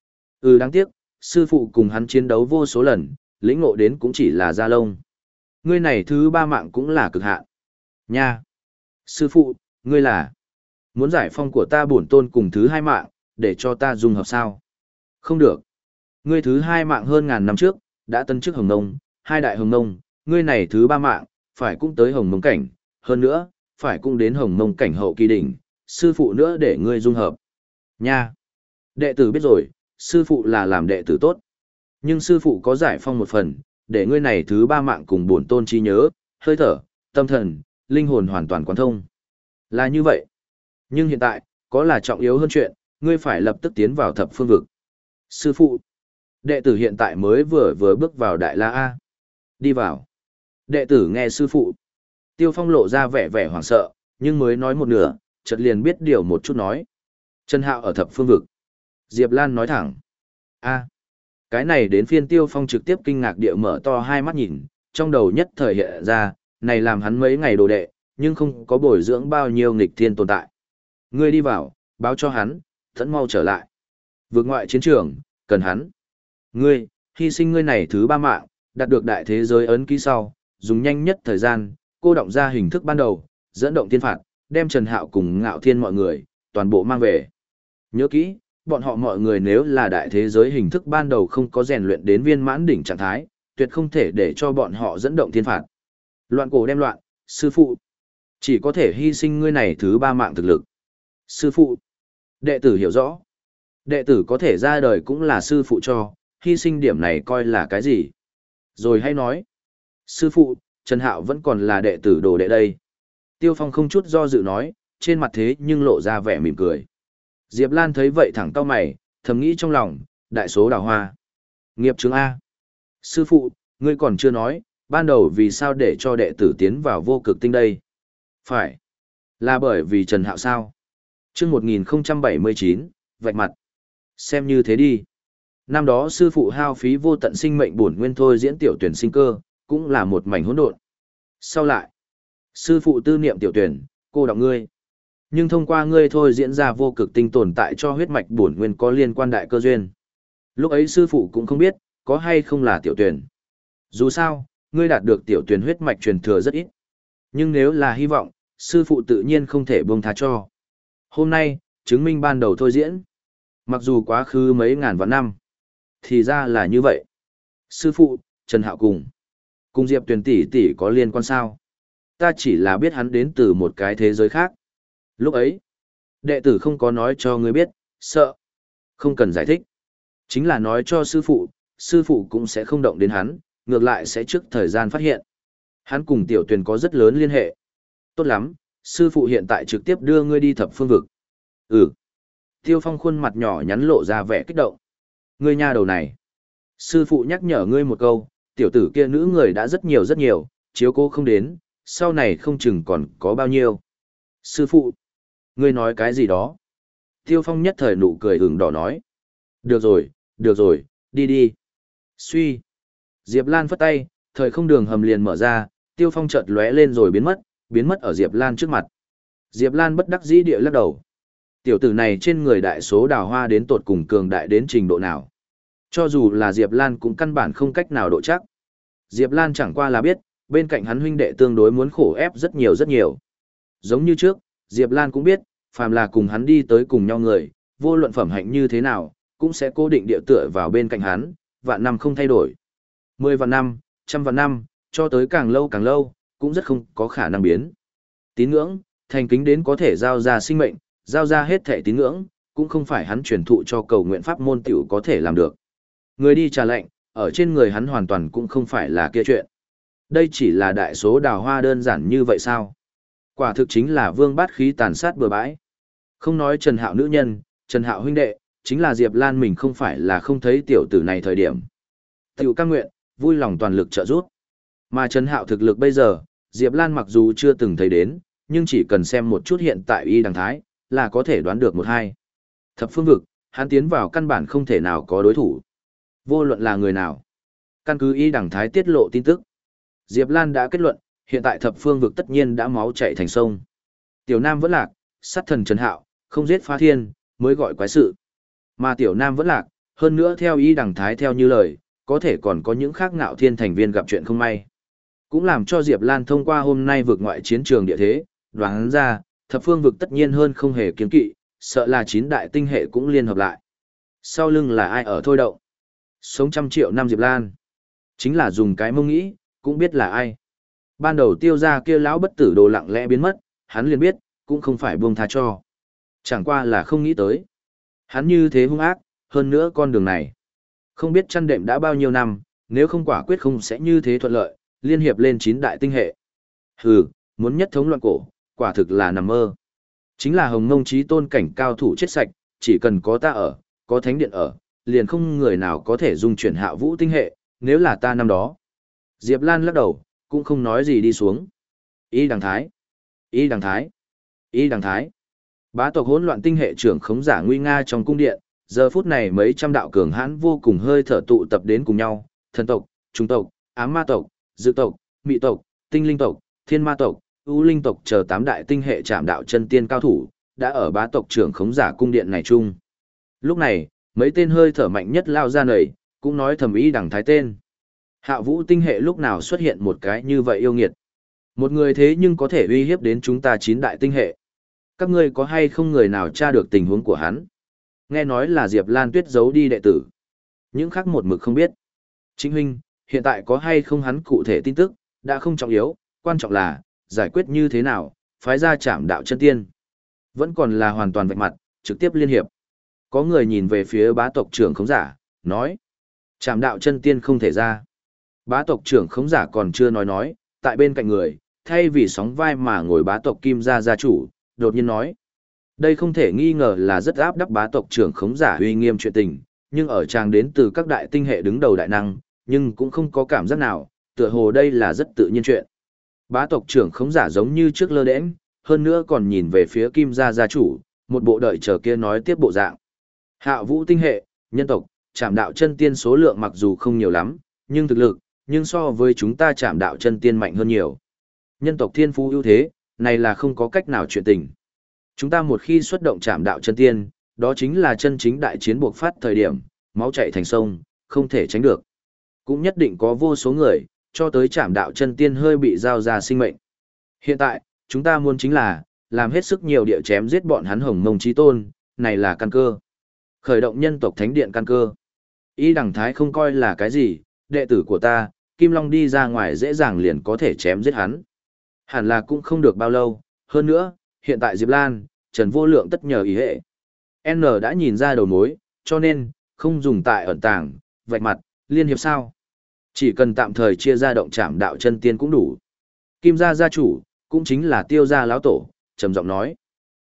Đáng tiếc, sư phụ cùng hắn chiến đấu vô số lần, lĩnh ngộ đến cũng chỉ là da lông. Ngươi này thứ ba mạng cũng là cực hạn. Nha! Sư phụ, ngươi là muốn giải phong của ta bổn tôn cùng thứ hai mạng, để cho ta dung hợp sao? Không được. Ngươi thứ hai mạng hơn ngàn năm trước, đã tân chức Hồng Nông, hai đại Hồng Nông, ngươi này thứ ba mạng, phải cũng tới Hồng Mông cảnh, hơn nữa, phải cũng đến Hồng Mông cảnh hậu kỳ đỉnh, sư phụ nữa để ngươi dung hợp. Nha! Đệ tử biết rồi, sư phụ là làm đệ tử tốt. Nhưng sư phụ có giải phong một phần, để ngươi này thứ ba mạng cùng bổn tôn trí nhớ, hơi thở, tâm thần, linh hồn hoàn toàn quán thông. Là như vậy. Nhưng hiện tại, có là trọng yếu hơn chuyện, ngươi phải lập tức tiến vào thập phương vực. Sư phụ, đệ tử hiện tại mới vừa bước vào Đại La A. Đi vào. Đệ tử nghe sư phụ. Tiêu Phong lộ ra vẻ vẻ hoảng sợ, nhưng mới nói một nửa, chợt liền biết điều một chút nói. Trần Hạo ở thập phương vực. Diệp Lan nói thẳng. A. Cái này đến phiên Tiêu Phong trực tiếp kinh ngạc địa mở to hai mắt nhìn, trong đầu nhất thời hiện ra, này làm hắn mấy ngày đồ đệ, nhưng không có bồi dưỡng bao nhiêu nghịch thiên tồn tại. Ngươi đi vào, báo cho hắn, thẫn mau trở lại. Vượt ngoại chiến trường, cần hắn. Ngươi, hy sinh ngươi này thứ ba mạng, đạt được đại thế giới ấn ký sau, dùng nhanh nhất thời gian, cô động ra hình thức ban đầu, dẫn động thiên phạt, đem Trần Hạo cùng Ngạo Thiên mọi người, toàn bộ mang về. Nhớ kỹ, bọn họ mọi người nếu là đại thế giới hình thức ban đầu không có rèn luyện đến viên mãn đỉnh trạng thái, tuyệt không thể để cho bọn họ dẫn động thiên phạt. Loạn cổ đem loạn, sư phụ. Chỉ có thể hy sinh ngươi này thứ ba mạng thực lực. Sư phụ. Đệ tử hiểu rõ. Đệ tử có thể ra đời cũng là sư phụ cho, hy sinh điểm này coi là cái gì. Rồi hay nói. Sư phụ, Trần Hạo vẫn còn là đệ tử đồ đệ đây. Tiêu Phong không chút do dự nói, trên mặt thế nhưng lộ ra vẻ mỉm cười. Diệp Lan thấy vậy thẳng cau mày, thầm nghĩ trong lòng, đại số đào hoa. Nghiệp chứng A. Sư phụ, ngươi còn chưa nói, ban đầu vì sao để cho đệ tử tiến vào vô cực tinh đây? Phải. Là bởi vì Trần Hạo sao? Trước 1079, vạch mặt. Xem như thế đi. Năm đó sư phụ hao phí vô tận sinh mệnh bổn nguyên thôi diễn tiểu tuyển sinh cơ, cũng là một mảnh hỗn độn. Sau lại, sư phụ tư niệm tiểu tuyển, cô đọng ngươi. Nhưng thông qua ngươi thôi diễn ra vô cực tinh tồn tại cho huyết mạch bổn nguyên có liên quan đại cơ duyên. Lúc ấy sư phụ cũng không biết, có hay không là tiểu tuyển. Dù sao, ngươi đạt được tiểu tuyển huyết mạch truyền thừa rất ít. Nhưng nếu là hy vọng, sư phụ tự nhiên không thể buông tha cho. Hôm nay, chứng minh ban đầu thôi diễn. Mặc dù quá khứ mấy ngàn vạn năm, thì ra là như vậy. Sư phụ, Trần Hạo cùng Diệp Tuyền tỷ tỷ có liên quan sao? Ta chỉ là biết hắn đến từ một cái thế giới khác. Lúc ấy, đệ tử không có nói cho ngươi biết, sợ. Không cần giải thích. Chính là nói cho sư phụ cũng sẽ không động đến hắn, ngược lại sẽ trước thời gian phát hiện. Hắn cùng tiểu Tuyền có rất lớn liên hệ. Tốt lắm, sư phụ hiện tại trực tiếp đưa ngươi đi thập phương vực. Ừ. Tiêu Phong khuôn mặt nhỏ nhắn lộ ra vẻ kích động. Ngươi nha đầu này. Sư phụ nhắc nhở ngươi một câu, tiểu tử kia nữ người đã rất nhiều, chiếu cố không đến, sau này không chừng còn có bao nhiêu. Sư phụ. Ngươi nói cái gì đó? Tiêu Phong nhất thời nụ cười ửng đỏ nói. Được rồi, đi đi. Suy. Diệp Lan phất tay, thời không đường hầm liền mở ra, Tiêu Phong chợt lóe lên rồi biến mất ở Diệp Lan trước mặt. Diệp Lan bất đắc dĩ địa lắc đầu. Tiểu tử này trên người đại số đào hoa đến tột cùng cường đại đến trình độ nào. Cho dù là Diệp Lan cũng căn bản không cách nào độ chắc. Diệp Lan chẳng qua là biết, bên cạnh hắn huynh đệ tương đối muốn khổ ép rất nhiều. Giống như trước, Diệp Lan cũng biết, phàm là cùng hắn đi tới cùng nhau người, vô luận phẩm hạnh như thế nào, cũng sẽ cố định địa tựa vào bên cạnh hắn, vạn năm không thay đổi. 10 vạn năm, trăm vạn năm, cho tới càng lâu, cũng rất không có khả năng biến. Tín ngưỡng, thành kính đến có thể giao ra sinh mệnh, giao ra hết thể tín ngưỡng, cũng không phải hắn truyền thụ cho cầu nguyện pháp môn tiểu có thể làm được. Người đi trà lệnh, ở trên người hắn hoàn toàn cũng không phải là kia chuyện. Đây chỉ là đại số đào hoa đơn giản như vậy sao? Quả thực chính là vương bát khí tàn sát bừa bãi. Không nói Trần Hạo nữ nhân, Trần Hạo huynh đệ, chính là Diệp Lan mình không phải là không thấy tiểu tử này thời điểm. Tiểu cam nguyện, vui lòng toàn lực trợ giúp. Mà Trần Hạo thực lực bây giờ, Diệp Lan mặc dù chưa từng thấy đến, nhưng chỉ cần xem một chút hiện tại y đằng thái, là có thể đoán được một hai. Thập phương vực, hắn tiến vào căn bản không thể nào có đối thủ. Vô luận là người nào. Căn cứ y đằng thái tiết lộ tin tức. Diệp Lan đã kết luận, hiện tại thập phương vực tất nhiên đã máu chảy thành sông. Tiểu Nam vẫn lạc, sát thần Trần Hạo, không giết phá thiên, mới gọi quái sự. Mà Tiểu Nam vẫn lạc, hơn nữa theo ý đằng thái theo như lời, có thể còn có những khác ngạo thiên thành viên gặp chuyện không may. Cũng làm cho Diệp Lan thông qua hôm nay vượt ngoại chiến trường địa thế, đoán ra, thập phương vực tất nhiên hơn không hề kiêng kỵ, sợ là 9 đại tinh hệ cũng liên hợp lại. Sau lưng là ai ở thôi động? Sống trăm triệu năm Diệp Lan. Chính là dùng cái mông nghĩ, cũng biết là ai. Ban đầu tiêu ra kia lão bất tử đồ lặng lẽ biến mất, hắn liền biết, cũng không phải buông tha cho. Chẳng qua là không nghĩ tới. Hắn như thế hung ác, hơn nữa con đường này. Không biết chăn đệm đã bao nhiêu năm, nếu không quả quyết không sẽ như thế thuận lợi, liên hiệp lên 9 đại tinh hệ. Hừ, muốn nhất thống loạn cổ, quả thực là nằm mơ. Chính là Hồng Mông Chí Tôn cảnh cao thủ chết sạch, chỉ cần có ta ở, có thánh điện ở, liền không người nào có thể dung chuyển Hạ Vũ tinh hệ, nếu là ta năm đó. Diệp Lan lắc đầu, cũng không nói gì đi xuống. Y đằng thái, y đằng thái, y đằng thái. Bá tộc hỗn loạn tinh hệ trưởng khống giả nguy nga trong cung điện, giờ phút này mấy trăm đạo cường hãn vô cùng hơi thở tụ tập đến cùng nhau, thần tộc, trung tộc, ám ma tộc, dự tộc, mị tộc, tinh linh tộc, thiên ma tộc, ưu linh tộc chờ 8 đại tinh hệ trảm đạo chân tiên cao thủ, đã ở bá tộc trưởng khống giả cung điện này chung. Lúc này, mấy tên hơi thở mạnh nhất lao ra nầy, cũng nói thầm ý đằng thái tên. Hạ Vũ tinh hệ lúc nào xuất hiện một cái như vậy yêu nghiệt. Một người thế nhưng có thể uy hiếp đến chúng ta 9 đại tinh hệ. Các ngươi có hay không người nào tra được tình huống của hắn? Nghe nói là Diệp Lan Tuyết giấu đi đệ tử. Những khác một mực không biết. Chính huynh, hiện tại có hay không hắn cụ thể tin tức, đã không trọng yếu, quan trọng là, giải quyết như thế nào, phái ra trảm đạo chân tiên. Vẫn còn là hoàn toàn vạch mặt, trực tiếp liên hiệp. Có người nhìn về phía bá tộc trưởng khống giả, nói. Trảm đạo chân tiên không thể ra. Bá tộc trưởng khống giả còn chưa nói, tại bên cạnh người, thay vì sóng vai mà ngồi bá tộc kim gia gia chủ, đột nhiên nói. Đây không thể nghi ngờ là rất áp đắp bá tộc trưởng khống giả uy nghiêm chuyện tình, nhưng ở chàng đến từ các đại tinh hệ đứng đầu đại năng, nhưng cũng không có cảm giác nào, tựa hồ đây là rất tự nhiên chuyện. Bá tộc trưởng khống giả giống như trước lơ đễnh, hơn nữa còn nhìn về phía kim gia gia chủ, một bộ đợi chờ kia nói tiếp bộ dạng. Hạ Vũ tinh hệ, nhân tộc, trảm đạo chân tiên số lượng mặc dù không nhiều lắm, nhưng thực lực, nhưng so với chúng ta trảm đạo chân tiên mạnh hơn nhiều. Nhân tộc thiên phú ưu thế, này là không có cách nào chuyện tình. Chúng ta một khi xuất động trảm đạo chân tiên, đó chính là chân chính đại chiến buộc phát thời điểm, máu chảy thành sông, không thể tránh được. Cũng nhất định có vô số người, cho tới trảm đạo chân tiên hơi bị giao ra sinh mệnh. Hiện tại, chúng ta muốn chính là, làm hết sức nhiều địa chém giết bọn hắn Hồng Mông Chí Tôn, này là căn cơ. Khởi động nhân tộc thánh điện căn cơ. Y đằng thái không coi là cái gì, đệ tử của ta, Kim Long đi ra ngoài dễ dàng liền có thể chém giết hắn. Hẳn là cũng không được bao lâu, hơn nữa, hiện tại Diệp Lan, Trần Vô Lượng tất nhờ ý hệ. N đã nhìn ra đầu mối, cho nên, không dùng tại ẩn tàng, vạch mặt, liên hiệp sao. Chỉ cần tạm thời chia ra động trảm đạo chân tiên cũng đủ. Kim gia gia chủ, cũng chính là Tiêu gia lão tổ, trầm giọng nói.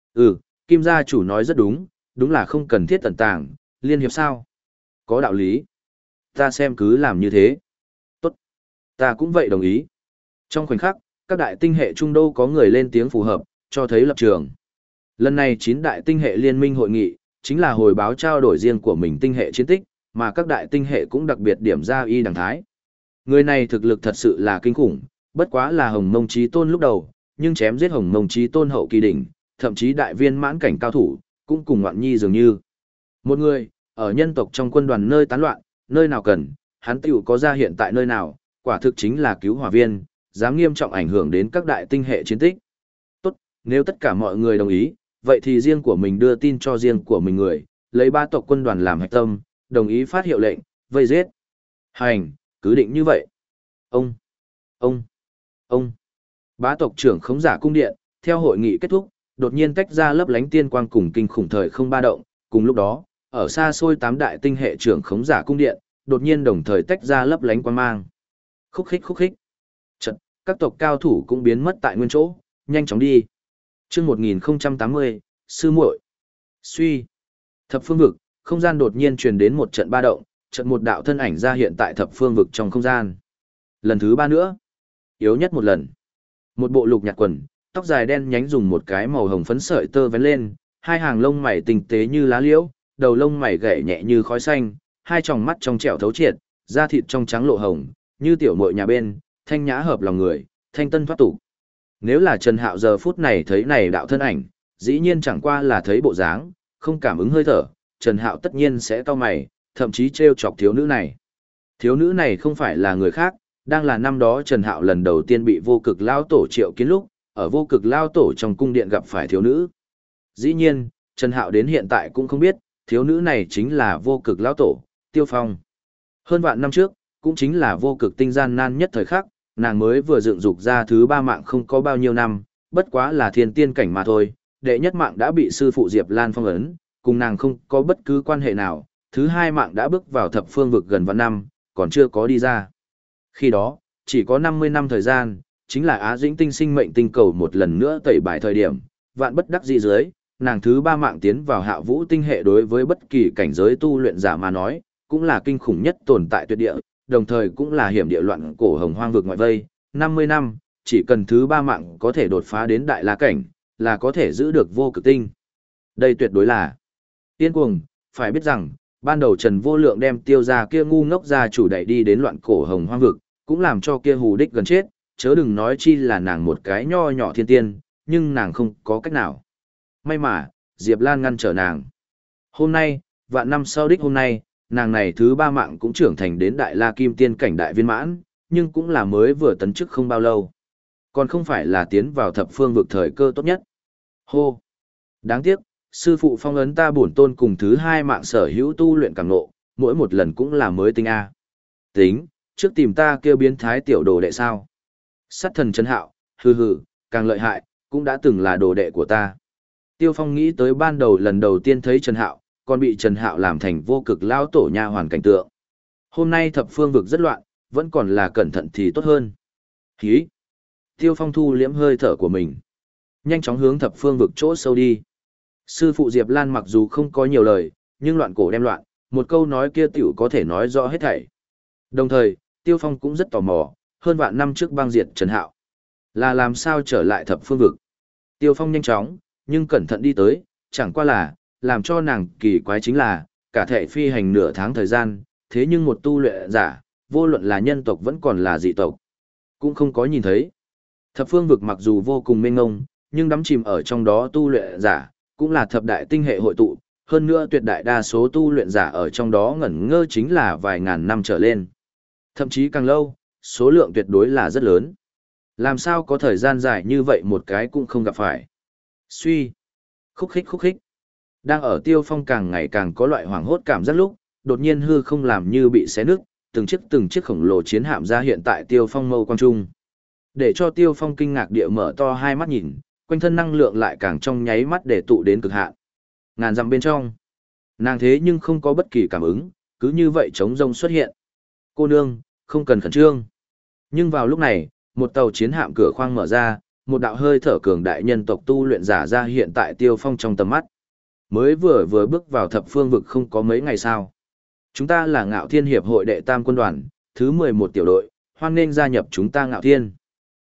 Kim gia chủ nói rất đúng, đúng là không cần thiết ẩn tàng, liên hiệp sao. Có đạo lý. Ta xem cứ làm như thế. Tốt. Ta cũng vậy đồng ý. Trong khoảnh khắc, các đại tinh hệ trung đô có người lên tiếng phù hợp, cho thấy lập trường. Lần này 9 đại tinh hệ liên minh hội nghị, chính là hồi báo trao đổi riêng của mình tinh hệ chiến tích, mà các đại tinh hệ cũng đặc biệt điểm ra y đằng thái. Người này thực lực thật sự là kinh khủng, bất quá là Hồng Mông Chí Tôn lúc đầu, nhưng chém giết Hồng Mông Chí Tôn hậu kỳ đỉnh, thậm chí đại viên mãn cảnh cao thủ, cũng cùng Ngoạn Nhi dường như. Một người, ở nhân tộc trong quân đoàn nơi tán loạn, nơi nào cần, hắn tiểu có ra hiện tại nơi nào, quả thực chính là cứu hỏa viên, dám nghiêm trọng ảnh hưởng đến các đại tinh hệ chiến tích. Tốt, nếu tất cả mọi người đồng ý, vậy thì riêng của mình đưa tin cho riêng của mình người, lấy ba tộc quân đoàn làm hạch tâm, đồng ý phát hiệu lệnh, vây giết. Hành, cứ định như vậy. Ông. Bá tộc trưởng khống giả cung điện, theo hội nghị kết thúc, đột nhiên tách ra lấp lánh tiên quang cùng kinh khủng thời không ba động, cùng lúc đó, ở xa xôi 8 đại tinh hệ trưởng khống giả cung điện, đột nhiên đồng thời tách ra lấp lánh quang mang. Khúc khích. Chợt, các tộc cao thủ cũng biến mất tại nguyên chỗ, nhanh chóng đi. Chương 1080, sư muội. Suy. Thập phương vực, không gian đột nhiên truyền đến một trận ba động, trận một đạo thân ảnh ra hiện tại thập phương vực trong không gian. Lần thứ 3 nữa, yếu nhất một lần. Một bộ lục nhạt quần, tóc dài đen nhánh dùng một cái màu hồng phấn sợi tơ vén lên, hai hàng lông mày tinh tế như lá liễu, đầu lông mày gảy nhẹ như khói xanh, hai tròng mắt trong trẻo thấu triệt, da thịt trong trắng lộ hồng, như tiểu muội nhà bên, thanh nhã hợp lòng người, thanh tân thoát tục. Nếu là Trần Hạo giờ phút này thấy này đạo thân ảnh, dĩ nhiên chẳng qua là thấy bộ dáng, không cảm ứng hơi thở, Trần Hạo tất nhiên sẽ cau mày, thậm chí trêu chọc thiếu nữ này. Thiếu nữ này không phải là người khác, đang là năm đó Trần Hạo lần đầu tiên bị vô cực lao tổ triệu kiến lúc, ở vô cực lao tổ trong cung điện gặp phải thiếu nữ. Dĩ nhiên, Trần Hạo đến hiện tại cũng không biết, thiếu nữ này chính là vô cực lao tổ, Tiêu Phong. Hơn vạn năm trước, cũng chính là vô cực tinh gian nan nhất thời khắc, nàng mới vừa dựng dục ra thứ 3 mạng không có bao nhiêu năm, bất quá là thiên tiên cảnh mà thôi, đệ nhất mạng đã bị sư phụ Diệp Lan phong ấn, cùng nàng không có bất cứ quan hệ nào, thứ 2 mạng đã bước vào thập phương vực gần vạn năm, còn chưa có đi ra. Khi đó, chỉ có 50 năm thời gian, chính là Á Dĩnh tinh sinh mệnh tinh cầu một lần nữa tẩy bài thời điểm, vạn bất đắc dĩ dưới, nàng thứ 3 mạng tiến vào Hạ Vũ tinh hệ đối với bất kỳ cảnh giới tu luyện giả mà nói, cũng là kinh khủng nhất tồn tại tuyệt địa, đồng thời cũng là hiểm địa loạn cổ hồng hoang vực ngoại vây, 50 năm, chỉ cần thứ 3 mạng có thể đột phá đến đại la cảnh, là có thể giữ được vô cực tinh. Đây tuyệt đối là tiên cuồng, phải biết rằng, ban đầu Trần Vô Lượng đem Tiêu gia kia ngu ngốc gia chủ đẩy đi đến loạn cổ hồng hoang vực, cũng làm cho kia hù đích gần chết, chớ đừng nói chi là nàng một cái nho nhỏ thiên tiên, nhưng nàng không có cách nào. May mà, Diệp Lan ngăn trở nàng. Hôm nay, vạn năm sau đích hôm nay, nàng này thứ 3 mạng cũng trưởng thành đến đại la kim tiên cảnh đại viên mãn, nhưng cũng là mới vừa tấn chức không bao lâu. Còn không phải là tiến vào thập phương vực thời cơ tốt nhất. Hô! Đáng tiếc, sư phụ phong ấn ta bổn tôn cùng thứ 2 mạng sở hữu tu luyện càng nộ, mỗi một lần cũng là mới tinh A. Tính, trước tìm ta kêu biến thái tiểu đồ đệ sao. Sát thần Trần Hạo, hừ hừ, càng lợi hại, cũng đã từng là đồ đệ của ta. Tiêu Phong nghĩ tới ban đầu lần đầu tiên thấy Trần Hạo, còn bị Trần Hạo làm thành vô cực lao tổ nha hoàn cảnh tượng. Hôm nay thập phương vực rất loạn, vẫn còn là cẩn thận thì tốt hơn. Hí! Tiêu Phong thu liễm hơi thở của mình. Nhanh chóng hướng thập phương vực chỗ sâu đi. Sư phụ Diệp Lan mặc dù không có nhiều lời, nhưng loạn cổ đem loạn, một câu nói kia tiểu có thể nói rõ hết thảy. Đồng thời, Tiêu Phong cũng rất tò mò, hơn vạn năm trước băng diệt Trần Hạo, là làm sao trở lại thập phương vực. Tiêu Phong nhanh chóng, nhưng cẩn thận đi tới, chẳng qua là, làm cho nàng kỳ quái chính là, cả thể phi hành nửa tháng thời gian, thế nhưng một tu luyện giả, vô luận là nhân tộc vẫn còn là dị tộc, cũng không có nhìn thấy. Thập phương vực mặc dù vô cùng mênh mông, nhưng đắm chìm ở trong đó tu luyện giả, cũng là thập đại tinh hệ hội tụ, hơn nữa tuyệt đại đa số tu luyện giả ở trong đó ngẩn ngơ chính là vài ngàn năm trở lên. Thậm chí càng lâu, số lượng tuyệt đối là rất lớn. Làm sao có thời gian dài như vậy một cái cũng không gặp phải. Suy, khúc khích. Đang ở Tiêu Phong càng ngày càng có loại hoảng hốt cảm giác lúc, đột nhiên hư không làm như bị xé nứt, từng chiếc khổng lồ chiến hạm ra hiện tại Tiêu Phong mâu quang trung. Để cho Tiêu Phong kinh ngạc địa mở to hai mắt nhìn, quanh thân năng lượng lại càng trong nháy mắt để tụ đến cực hạn. Ngàn dặm bên trong, nàng thế nhưng không có bất kỳ cảm ứng, cứ như vậy trống rông xuất hiện. Cô nương, không cần khẩn trương. Nhưng vào lúc này, một tàu chiến hạm cửa khoang mở ra, một đạo hơi thở cường đại nhân tộc tu luyện giả ra hiện tại Tiêu Phong trong tầm mắt. Mới vừa bước vào thập phương vực không có mấy ngày sao. Chúng ta là Ngạo Thiên Hiệp hội đệ tam quân đoàn, thứ 11 tiểu đội, hoan nghênh gia nhập chúng ta Ngạo Thiên.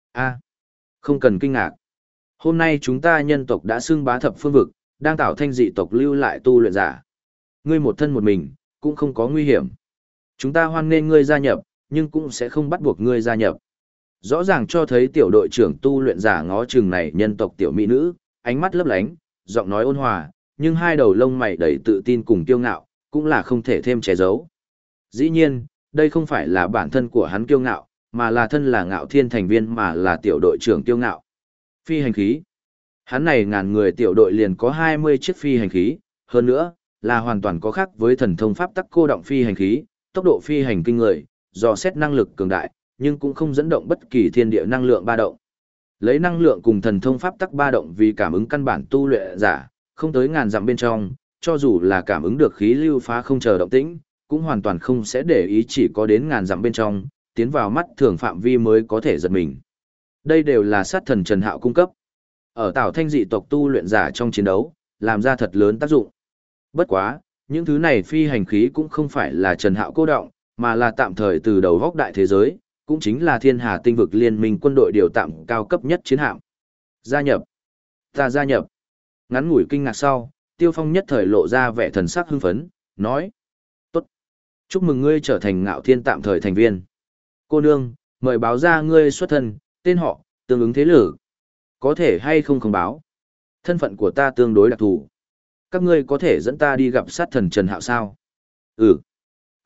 Không cần kinh ngạc. Hôm nay chúng ta nhân tộc đã xưng bá thập phương vực, đang tạo thanh dị tộc lưu lại tu luyện giả. Ngươi một thân một mình, cũng không có nguy hiểm. Chúng ta hoan nghênh ngươi gia nhập, nhưng cũng sẽ không bắt buộc ngươi gia nhập. Rõ ràng cho thấy tiểu đội trưởng tu luyện giả ngó chừng này nhân tộc tiểu mỹ nữ, ánh mắt lấp lánh, giọng nói ôn hòa, nhưng hai đầu lông mày đầy tự tin cùng kiêu ngạo, cũng là không thể thêm che giấu. Dĩ nhiên, đây không phải là bản thân của hắn kiêu ngạo, mà là thân là Ngạo Thiên thành viên mà là tiểu đội trưởng kiêu ngạo. Phi hành khí. Hắn này ngàn người tiểu đội liền có 20 chiếc phi hành khí, hơn nữa, là hoàn toàn có khác với thần thông pháp tắc cô động phi hành khí, tốc độ phi hành kinh người, dò xét năng lực cường đại, nhưng cũng không dẫn động bất kỳ thiên địa năng lượng ba động. Lấy năng lượng cùng thần thông pháp tắc ba động vì cảm ứng căn bản tu luyện giả, không tới ngàn dặm bên trong, cho dù là cảm ứng được khí lưu phá không chờ động tĩnh, cũng hoàn toàn không sẽ để ý chỉ có đến ngàn dặm bên trong, tiến vào mắt thường phạm vi mới có thể giật mình. Đây đều là sát thần Trần Hạo cung cấp. Ở Tảo Thanh dị tộc tu luyện giả trong chiến đấu, làm ra thật lớn tác dụng. Bất quá, những thứ này phi hành khí cũng không phải là Trần Hạo cô động, mà là tạm thời từ đầu góc đại thế giới, cũng chính là Thiên Hà Tinh vực liên minh quân đội điều tạm cao cấp nhất chiến hạm. Gia nhập. Ta gia nhập. Ngắn ngủi kinh ngạc sau, Tiêu Phong nhất thời lộ ra vẻ thần sắc hưng phấn, nói. Tốt. Chúc mừng ngươi trở thành Ngạo Thiên tạm thời thành viên. Cô nương, mời báo ra ngươi xuất thân, tên họ, tương ứng thế lực. Có thể hay không không báo. Thân phận của ta tương đối đặc thù. Các ngươi có thể dẫn ta đi gặp sát thần Trần Hạo sao? Ừ.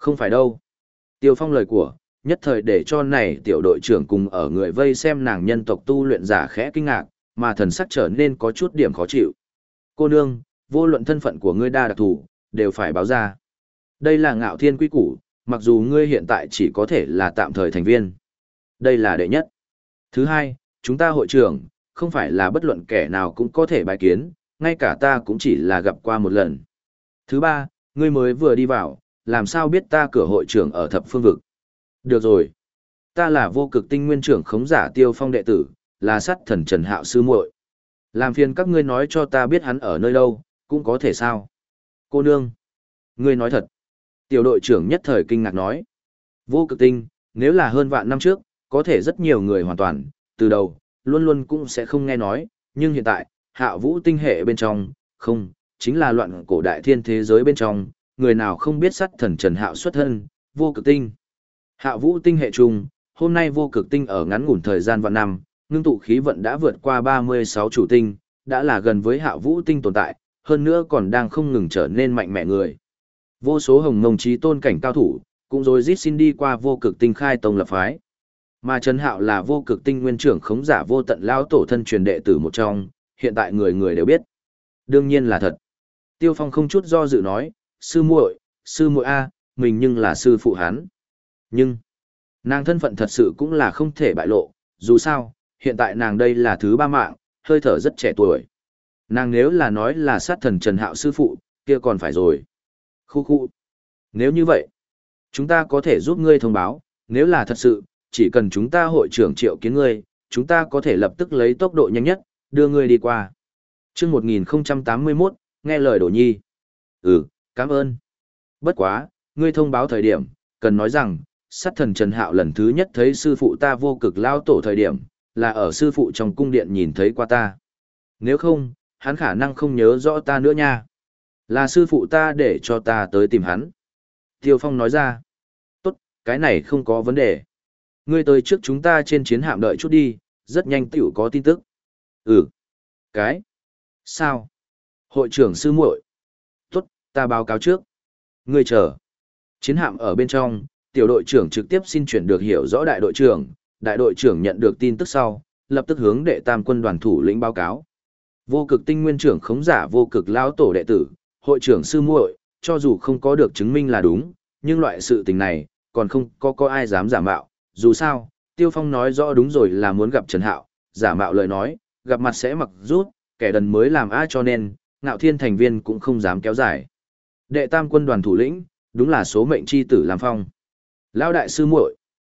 Không phải đâu. Tiêu Phong lời của, nhất thời để cho này tiểu đội trưởng cùng ở người vây xem nàng nhân tộc tu luyện giả khẽ kinh ngạc, mà thần sắc trở nên có chút điểm khó chịu. Cô nương, vô luận thân phận của ngươi đa đặc thù, đều phải báo ra. Đây là ngạo thiên quy củ, mặc dù ngươi hiện tại chỉ có thể là tạm thời thành viên. Đây là đệ nhất. Thứ hai, chúng ta hội trưởng, không phải là bất luận kẻ nào cũng có thể bài kiến, ngay cả ta cũng chỉ là gặp qua một lần. Thứ ba, ngươi mới vừa đi vào, làm sao biết ta cửa hội trưởng ở thập phương vực. Được rồi. Ta là vô cực tinh nguyên trưởng khống giả Tiêu Phong đệ tử, là sát thần Trần Hạo sư muội. Làm phiền các ngươi nói cho ta biết hắn ở nơi đâu, cũng có thể sao. Cô nương. Ngươi nói thật. Tiểu đội trưởng nhất thời kinh ngạc nói. Vô cực tinh, nếu là hơn vạn năm trước, có thể rất nhiều người hoàn toàn, từ đầu, luôn luôn cũng sẽ không nghe nói, nhưng hiện tại, Hạ Vũ tinh hệ bên trong, không, chính là loạn cổ đại thiên thế giới bên trong, người nào không biết sát thần Trần Hạo xuất thân, vô cực tinh. Hạ Vũ tinh hệ chung, hôm nay vô cực tinh ở ngắn ngủn thời gian vạn năm, ngưng tụ khí vận đã vượt qua 36 chủ tinh, đã là gần với Hạ Vũ tinh tồn tại, hơn nữa còn đang không ngừng trở nên mạnh mẽ người. Vô số hồng mông trí tôn cảnh cao thủ, cũng rồi rít xin đi qua vô cực tinh khai tông lập phái. Mà Trần Hạo là vô cực tinh nguyên trưởng khống giả vô tận lao tổ thân truyền đệ tử một trong, hiện tại người người đều biết. Đương nhiên là thật. Tiêu Phong không chút do dự nói, sư muội a, mình nhưng là sư phụ hắn. Nhưng, nàng thân phận thật sự cũng là không thể bại lộ, dù sao, hiện tại nàng đây là thứ ba mạng, hơi thở rất trẻ tuổi. Nàng nếu là nói là sát thần Trần Hạo sư phụ, kia còn phải rồi. Khu khu. Nếu như vậy, chúng ta có thể giúp ngươi thông báo, nếu là thật sự, chỉ cần chúng ta hội trưởng triệu kiến ngươi, chúng ta có thể lập tức lấy tốc độ nhanh nhất, đưa ngươi đi qua. Trước 1081, nghe lời Đỗ Nhi. Cảm ơn. Bất quá, ngươi thông báo thời điểm, cần nói rằng, sát thần Trần Hạo lần thứ nhất thấy sư phụ ta vô cực lao tổ thời điểm, là ở sư phụ trong cung điện nhìn thấy qua ta. Nếu không, hắn khả năng không nhớ rõ ta nữa nha. Là sư phụ ta để cho ta tới tìm hắn. Tiêu Phong nói ra. Tốt, cái này không có vấn đề. Ngươi tới trước chúng ta trên chiến hạm đợi chút đi, rất nhanh tiểu có tin tức. Cái? Sao? Hội trưởng sư muội. Tốt, ta báo cáo trước. Ngươi chờ. Chiến hạm ở bên trong, tiểu đội trưởng trực tiếp xin chuyển được hiểu rõ đại đội trưởng nhận được tin tức sau, lập tức hướng đệ tam quân đoàn thủ lĩnh báo cáo. Vô cực tinh nguyên trưởng khống giả vô cực lao tổ đệ tử, hội trưởng sư muội, cho dù không có được chứng minh là đúng, nhưng loại sự tình này, còn không có ai dám giả mạo. Dù sao, Tiêu Phong nói rõ đúng rồi là muốn gặp Trần Hạo, giả mạo lời nói, gặp mặt sẽ mặc rút, kẻ đần mới làm ai cho nên, Ngạo Thiên thành viên cũng không dám kéo dài. Đệ tam quân đoàn thủ lĩnh, đúng là số mệnh chi tử Lam Phong. Lão đại sư muội.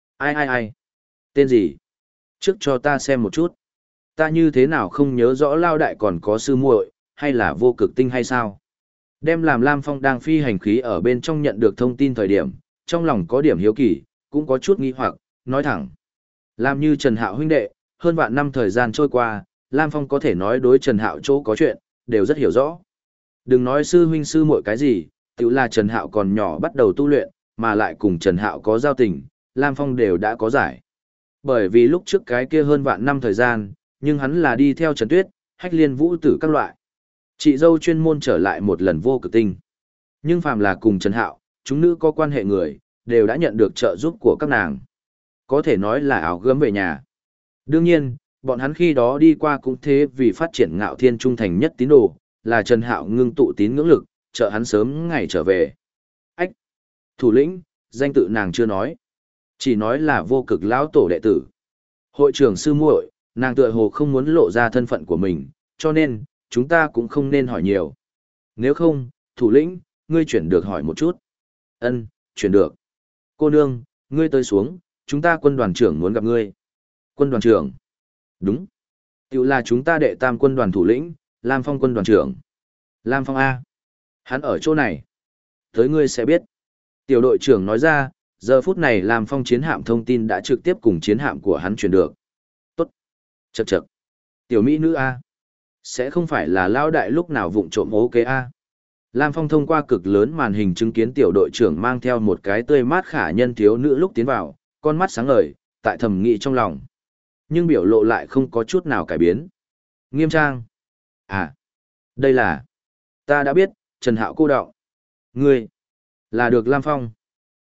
Ai? Tên gì? Trước cho ta xem một chút. Ta như thế nào không nhớ rõ Lão đại còn có sư muội, hay là vô cực tinh hay sao? Đem làm Lam Phong đang phi hành khí ở bên trong nhận được thông tin thời điểm, trong lòng có điểm hiếu kỳ, cũng có chút nghi hoặc, nói thẳng. Làm như Trần Hạo huynh đệ, hơn vạn năm thời gian trôi qua, Lam Phong có thể nói đối Trần Hạo chỗ có chuyện, đều rất hiểu rõ. Đừng nói sư huynh sư muội cái gì, tự là Trần Hạo còn nhỏ bắt đầu tu luyện, mà lại cùng Trần Hạo có giao tình, Lam Phong đều đã có giải. Bởi vì lúc trước cái kia hơn vạn năm thời gian, nhưng hắn là đi theo Trần Tuyết, Hách Liên Vũ Tử các loại. Chị dâu chuyên môn trở lại một lần vô cực tinh. Nhưng phàm là cùng Trần Hạo, chúng nữ có quan hệ người, đều đã nhận được trợ giúp của các nàng. Có thể nói là áo gấm về nhà. Đương nhiên, bọn hắn khi đó đi qua cũng thế vì phát triển Ngạo Thiên trung thành nhất tín đồ, là Trần Hạo ngưng tụ tín ngưỡng lực, trợ hắn sớm ngày trở về. Ách! Thủ lĩnh, danh tự nàng chưa nói. Chỉ nói là vô cực lão tổ đệ tử. Hội trưởng sư muội, nàng tựa hồ không muốn lộ ra thân phận của mình, cho nên, chúng ta cũng không nên hỏi nhiều. Nếu không, thủ lĩnh, ngươi chuyển được hỏi một chút. Ân, chuyển được. Cô nương, ngươi tới xuống, chúng ta quân đoàn trưởng muốn gặp ngươi. Quân đoàn trưởng? Đúng. Tiểu là chúng ta đệ tam quân đoàn thủ lĩnh, Lam Phong quân đoàn trưởng. Lam Phong A. Hắn ở chỗ này. Tới ngươi sẽ biết. Tiểu đội trưởng nói ra, giờ phút này Lam Phong chiến hạm thông tin đã trực tiếp cùng chiến hạm của hắn truyền được. Tốt. Chậc. Tiểu mỹ nữ A. Sẽ không phải là lao đại lúc nào vụng trộm ố kế A. Lam Phong thông qua cực lớn màn hình chứng kiến tiểu đội trưởng mang theo một cái tươi mát khả nhân thiếu nữ lúc tiến vào, con mắt sáng ngời, tại thầm nghĩ trong lòng. Nhưng biểu lộ lại không có chút nào cải biến. Nghiêm trang. À, đây là... Ta đã biết, Trần Hạo cô đọng. Ngươi, là được Lam Phong.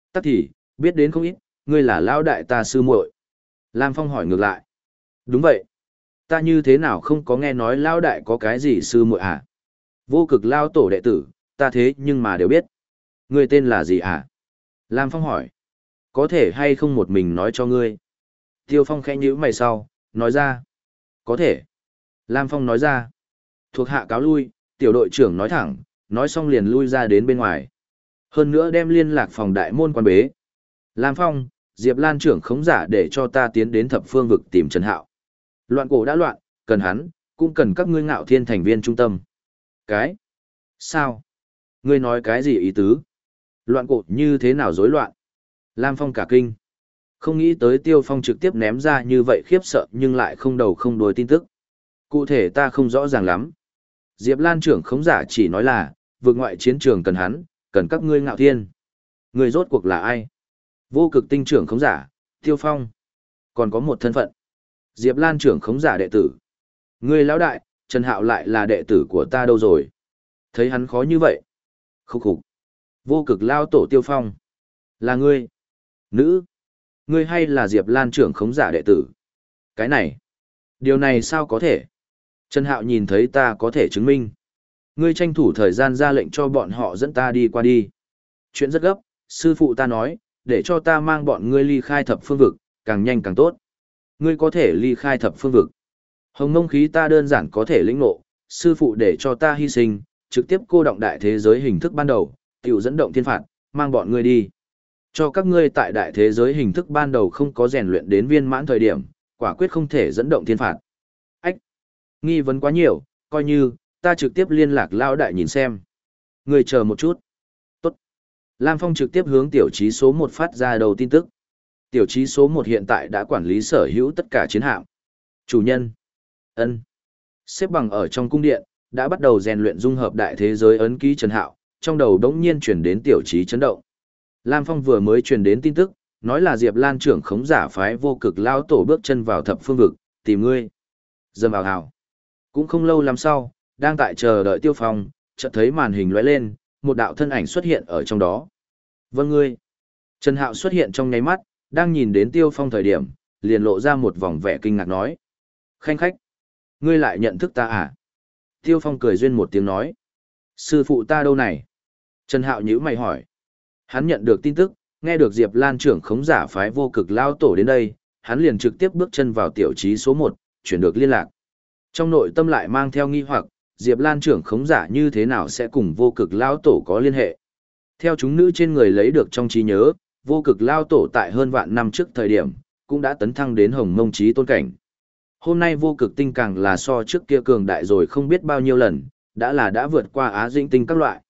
Tắc thì, biết đến không ít, ngươi là lão đại ta sư muội. Lam Phong hỏi ngược lại. Đúng vậy. Ta như thế nào không có nghe nói lão đại có cái gì sư muội à? Vô cực lao tổ đệ tử, ta thế nhưng mà đều biết. Ngươi tên là gì à? Lam Phong hỏi. Có thể hay không một mình nói cho ngươi? Tiêu Phong khẽ nhíu mày sau, nói ra. Có thể. Lam Phong nói ra. Thuộc hạ cáo lui, tiểu đội trưởng nói thẳng, nói xong liền lui ra đến bên ngoài. Hơn nữa đem liên lạc phòng đại môn quan bế. Lam Phong, Diệp Lan trưởng khống giả để cho ta tiến đến thập phương vực tìm Trần Hạo. Loạn cổ đã loạn, cần hắn, cũng cần các ngươi Ngạo Thiên thành viên trung tâm. Cái? Sao? Ngươi nói cái gì ý tứ? Loạn cổ như thế nào rối loạn? Lam Phong cả kinh. Không nghĩ tới Tiêu Phong trực tiếp ném ra như vậy khiếp sợ nhưng lại không đầu không đuôi tin tức. Cụ thể ta không rõ ràng lắm. Diệp Lan trưởng khống giả chỉ nói là, vượt ngoại chiến trường cần hắn, cần các ngươi Ngạo Thiên. Người rốt cuộc là ai? Vô cực tinh trưởng khống giả, Tiêu Phong. Còn có một thân phận. Diệp Lan trưởng khống giả đệ tử. Ngươi lão đại, Trần Hạo lại là đệ tử của ta đâu rồi? Thấy hắn khó như vậy. Khúc khục. Vô cực lao tổ Tiêu Phong. Là ngươi. Nữ. Ngươi hay là Diệp Lan trưởng khống giả đệ tử? Cái này. Điều này sao có thể? Trần Hạo nhìn thấy ta có thể chứng minh. Ngươi tranh thủ thời gian ra lệnh cho bọn họ dẫn ta đi qua đi. Chuyện rất gấp, sư phụ ta nói, để cho ta mang bọn ngươi ly khai thập phương vực, càng nhanh càng tốt. Ngươi có thể ly khai thập phương vực. Hồng mông khí ta đơn giản có thể lĩnh ngộ, sư phụ để cho ta hy sinh, trực tiếp cô động đại thế giới hình thức ban đầu, tiểu dẫn động thiên phạt, mang bọn ngươi đi. Cho các ngươi tại đại thế giới hình thức ban đầu không có rèn luyện đến viên mãn thời điểm, quả quyết không thể dẫn động thiên phạt. Ách! Nghi vấn quá nhiều, coi như, ta trực tiếp liên lạc lao đại nhìn xem. Ngươi chờ một chút. Tốt. Lam Phong trực tiếp hướng tiểu chí số 1 phát ra đầu tin tức. Tiểu chí số 1 hiện tại đã quản lý sở hữu tất cả chiến hạm. Chủ nhân. Ân. Xếp bằng ở trong cung điện, đã bắt đầu rèn luyện dung hợp đại thế giới ấn ký Trần Hạo, trong đầu đống nhiên chuyển đến tiểu chí chấn động. Lam Phong vừa mới truyền đến tin tức, nói là Diệp Lan trưởng khống giả phái vô cực lao tổ bước chân vào thập phương vực, tìm ngươi. Dầm ào ào. Cũng không lâu lắm sau, đang tại chờ đợi Tiêu Phong, chợt thấy màn hình lóe lên, một đạo thân ảnh xuất hiện ở trong đó. Vâng ngươi. Trần Hạo xuất hiện trong nháy mắt, đang nhìn đến Tiêu Phong thời điểm, liền lộ ra một vòng vẻ kinh ngạc nói. Khanh khách. Ngươi lại nhận thức ta à? Tiêu Phong cười duyên một tiếng nói. Sư phụ ta đâu này? Trần Hạo nhíu mày hỏi. Hắn nhận được tin tức, nghe được Diệp Lan trưởng khống giả phái vô cực lao tổ đến đây, hắn liền trực tiếp bước chân vào tiểu chí số 1, chuyển được liên lạc. Trong nội tâm lại mang theo nghi hoặc, Diệp Lan trưởng khống giả như thế nào sẽ cùng vô cực lao tổ có liên hệ. Theo chúng nữ trên người lấy được trong trí nhớ, vô cực lao tổ tại hơn vạn năm trước thời điểm, cũng đã tấn thăng đến hồng mông chí tôn cảnh. Hôm nay vô cực tinh càng là so trước kia cường đại rồi không biết bao nhiêu lần, đã vượt qua Á Dĩnh tinh các loại.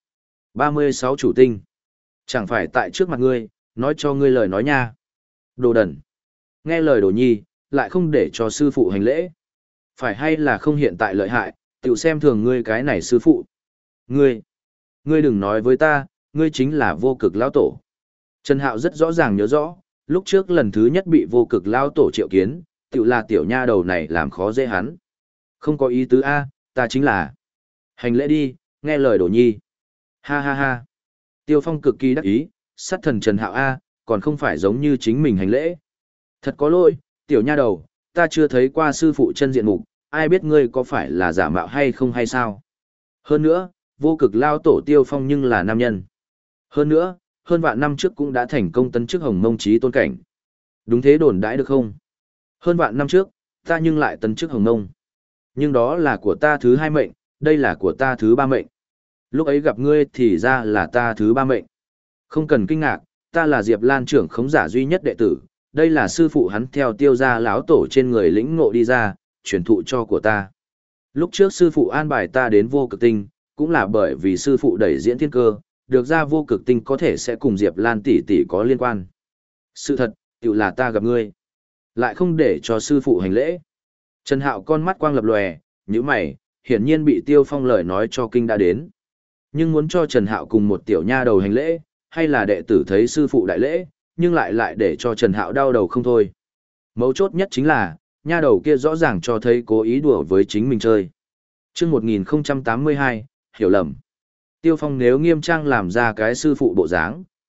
36 chủ tinh. Chẳng phải tại trước mặt ngươi, nói cho ngươi lời nói nha. Đồ đần. Nghe lời đồ nhi, lại không để cho sư phụ hành lễ. Phải hay là không hiện tại lợi hại, tự xem thường ngươi cái này sư phụ. Ngươi đừng nói với ta, ngươi chính là vô cực lão tổ. Trần Hạo rất rõ ràng nhớ rõ, lúc trước lần thứ nhất bị vô cực lão tổ triệu kiến, tự là tiểu nha đầu này làm khó dễ hắn. Không có ý tứ A, ta chính là. Hành lễ đi, nghe lời đồ nhi. Ha ha ha. Tiêu Phong cực kỳ đắc ý, sát thần Trần Hạo A, còn không phải giống như chính mình hành lễ. Thật có lỗi, tiểu nha đầu, ta chưa thấy qua sư phụ chân diện mục, ai biết ngươi có phải là giả mạo hay không hay sao. Hơn nữa, vô cực lao tổ Tiêu Phong nhưng là nam nhân. Hơn nữa, hơn vạn năm trước cũng đã thành công tấn chức hồng mông chí tôn cảnh. Đúng thế đồn đãi được không? Hơn vạn năm trước, ta nhưng lại tấn chức hồng mông. Nhưng đó là của ta thứ 2 mệnh, đây là của ta thứ 3 mệnh. Lúc ấy gặp ngươi thì ra là ta thứ 3 mệnh. Không cần kinh ngạc, ta là Diệp Lan trưởng khống giả duy nhất đệ tử, đây là sư phụ hắn theo Tiêu gia lão tổ trên người lĩnh ngộ đi ra, truyền thụ cho của ta. Lúc trước sư phụ an bài ta đến vô cực tinh, cũng là bởi vì sư phụ đẩy diễn thiên cơ, được ra vô cực tinh có thể sẽ cùng Diệp Lan tỷ tỷ có liên quan. Sự thật, tự là ta gặp ngươi, lại không để cho sư phụ hành lễ. Trần Hạo con mắt quang lập lòe, nhíu mày, hiển nhiên bị Tiêu Phong lời nói cho kinh đã đến. Nhưng muốn cho Trần Hạo cùng một tiểu nha đầu hành lễ, hay là đệ tử thấy sư phụ đại lễ, nhưng lại để cho Trần Hạo đau đầu không thôi. Mấu chốt nhất chính là, nha đầu kia rõ ràng cho thấy cố ý đùa với chính mình chơi. Chương 1082, hiểu lầm. Tiêu Phong nếu nghiêm trang làm ra cái sư phụ bộ dáng,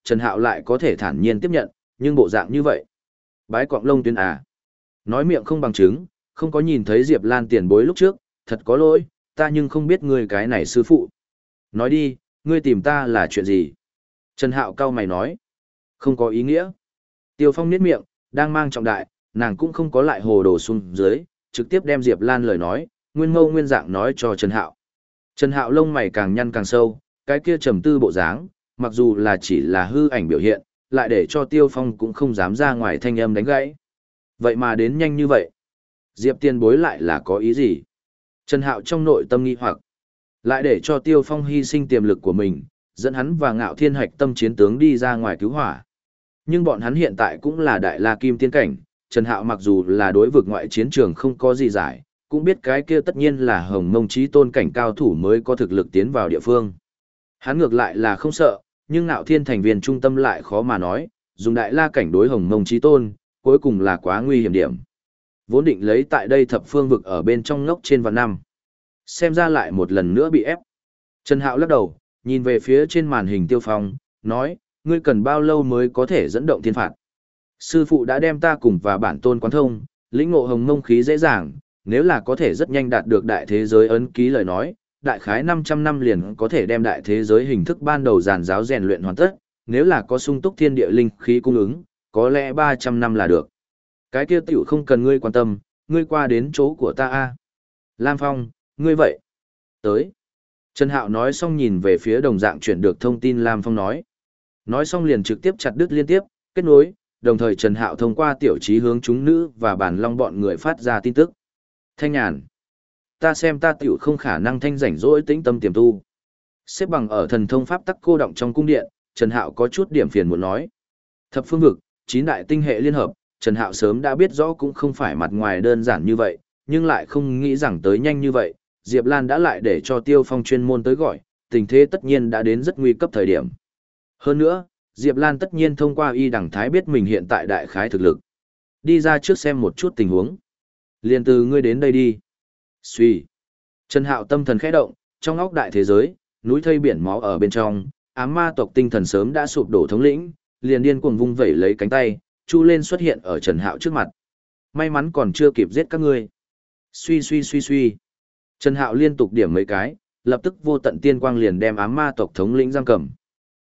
Trần Hạo lại có thể thản nhiên tiếp nhận, nhưng bộ dạng như vậy. Bái cọng lông tuyến à. Nói miệng không bằng chứng, không có nhìn thấy Diệp Lan tiền bối lúc trước, thật có lỗi, ta nhưng không biết ngươi cái này sư phụ. Nói đi, ngươi tìm ta là chuyện gì? Trần Hạo cau mày nói. Không có ý nghĩa. Tiêu Phong niết miệng, đang mang trọng đại, nàng cũng không có lại hồ đồ xuống dưới, trực tiếp đem Diệp Lan lời nói, nguyên mâu nguyên dạng nói cho Trần Hạo. Trần Hạo lông mày càng nhăn càng sâu, cái kia trầm tư bộ dáng, mặc dù là chỉ là hư ảnh biểu hiện, lại để cho Tiêu Phong cũng không dám ra ngoài thanh âm đánh gãy. Vậy mà đến nhanh như vậy. Diệp tiền bối lại là có ý gì? Trần Hạo trong nội tâm nghi hoặc, lại để cho Tiêu Phong hy sinh tiềm lực của mình, dẫn hắn và Ngạo Thiên Hạch tâm chiến tướng đi ra ngoài cứu hỏa. Nhưng bọn hắn hiện tại cũng là đại la kim tiên cảnh, Trần Hạo mặc dù là đối vực ngoại chiến trường không có gì giải, cũng biết cái kia tất nhiên là Hồng Mông Chí Tôn cảnh cao thủ mới có thực lực tiến vào địa phương. Hắn ngược lại là không sợ, nhưng Ngạo Thiên thành viên trung tâm lại khó mà nói, dùng đại la cảnh đối Hồng Mông Chí Tôn, cuối cùng là quá nguy hiểm điểm. Vốn định lấy tại đây thập phương vực ở bên trong ngốc trên vạn năm. Xem ra lại một lần nữa bị ép. Trần Hạo lắc đầu, nhìn về phía trên màn hình Tiêu Phong, nói, ngươi cần bao lâu mới có thể dẫn động thiên phạt? Sư phụ đã đem ta cùng và bản tôn quán thông, lĩnh ngộ hồng mông khí dễ dàng, nếu là có thể rất nhanh đạt được đại thế giới ấn ký lời nói, đại khái 500 năm liền có thể đem đại thế giới hình thức ban đầu giàn giáo rèn luyện hoàn tất, nếu là có sung túc thiên địa linh khí cung ứng, có lẽ 300 năm là được. Cái kia tiểu không cần ngươi quan tâm, ngươi qua đến chỗ của ta a. Lam Phong, ngươi vậy. Tới. Trần Hạo nói xong nhìn về phía đồng dạng chuyển được thông tin Lam Phong nói. Nói xong liền trực tiếp chặt đứt liên tiếp, kết nối, đồng thời Trần Hạo thông qua tiểu trí hướng chúng nữ và bản long bọn người phát ra tin tức. Thanh nhàn. Ta xem ta tiểu không khả năng thanh rảnh rỗi tĩnh tâm tiềm tu. Xếp bằng ở thần thông pháp tắc cô động trong cung điện, Trần Hạo có chút điểm phiền muốn nói. Thập phương vực, 9 đại tinh hệ liên hợp, Trần Hạo sớm đã biết rõ cũng không phải mặt ngoài đơn giản như vậy, nhưng lại không nghĩ rằng tới nhanh như vậy, Diệp Lan đã lại để cho Tiêu Phong chuyên môn tới gọi, tình thế tất nhiên đã đến rất nguy cấp thời điểm. Hơn nữa, Diệp Lan tất nhiên thông qua y đẳng thái biết mình hiện tại đại khái thực lực. Đi ra trước xem một chút tình huống. Liền từ ngươi đến đây đi. Xuy. Trần Hạo tâm thần khẽ động, trong óc đại thế giới, núi thây biển máu ở bên trong, ám ma tộc tinh thần sớm đã sụp đổ thống lĩnh, liền điên cuồng vung vẩy lấy cánh tay, chu lên xuất hiện ở Trần Hạo trước mặt. May mắn còn chưa kịp giết các ngươi. Suy suy suy suy. Trần Hạo liên tục điểm mấy cái, lập tức vô tận tiên quang liền đem ám ma tộc thống lĩnh giam cầm.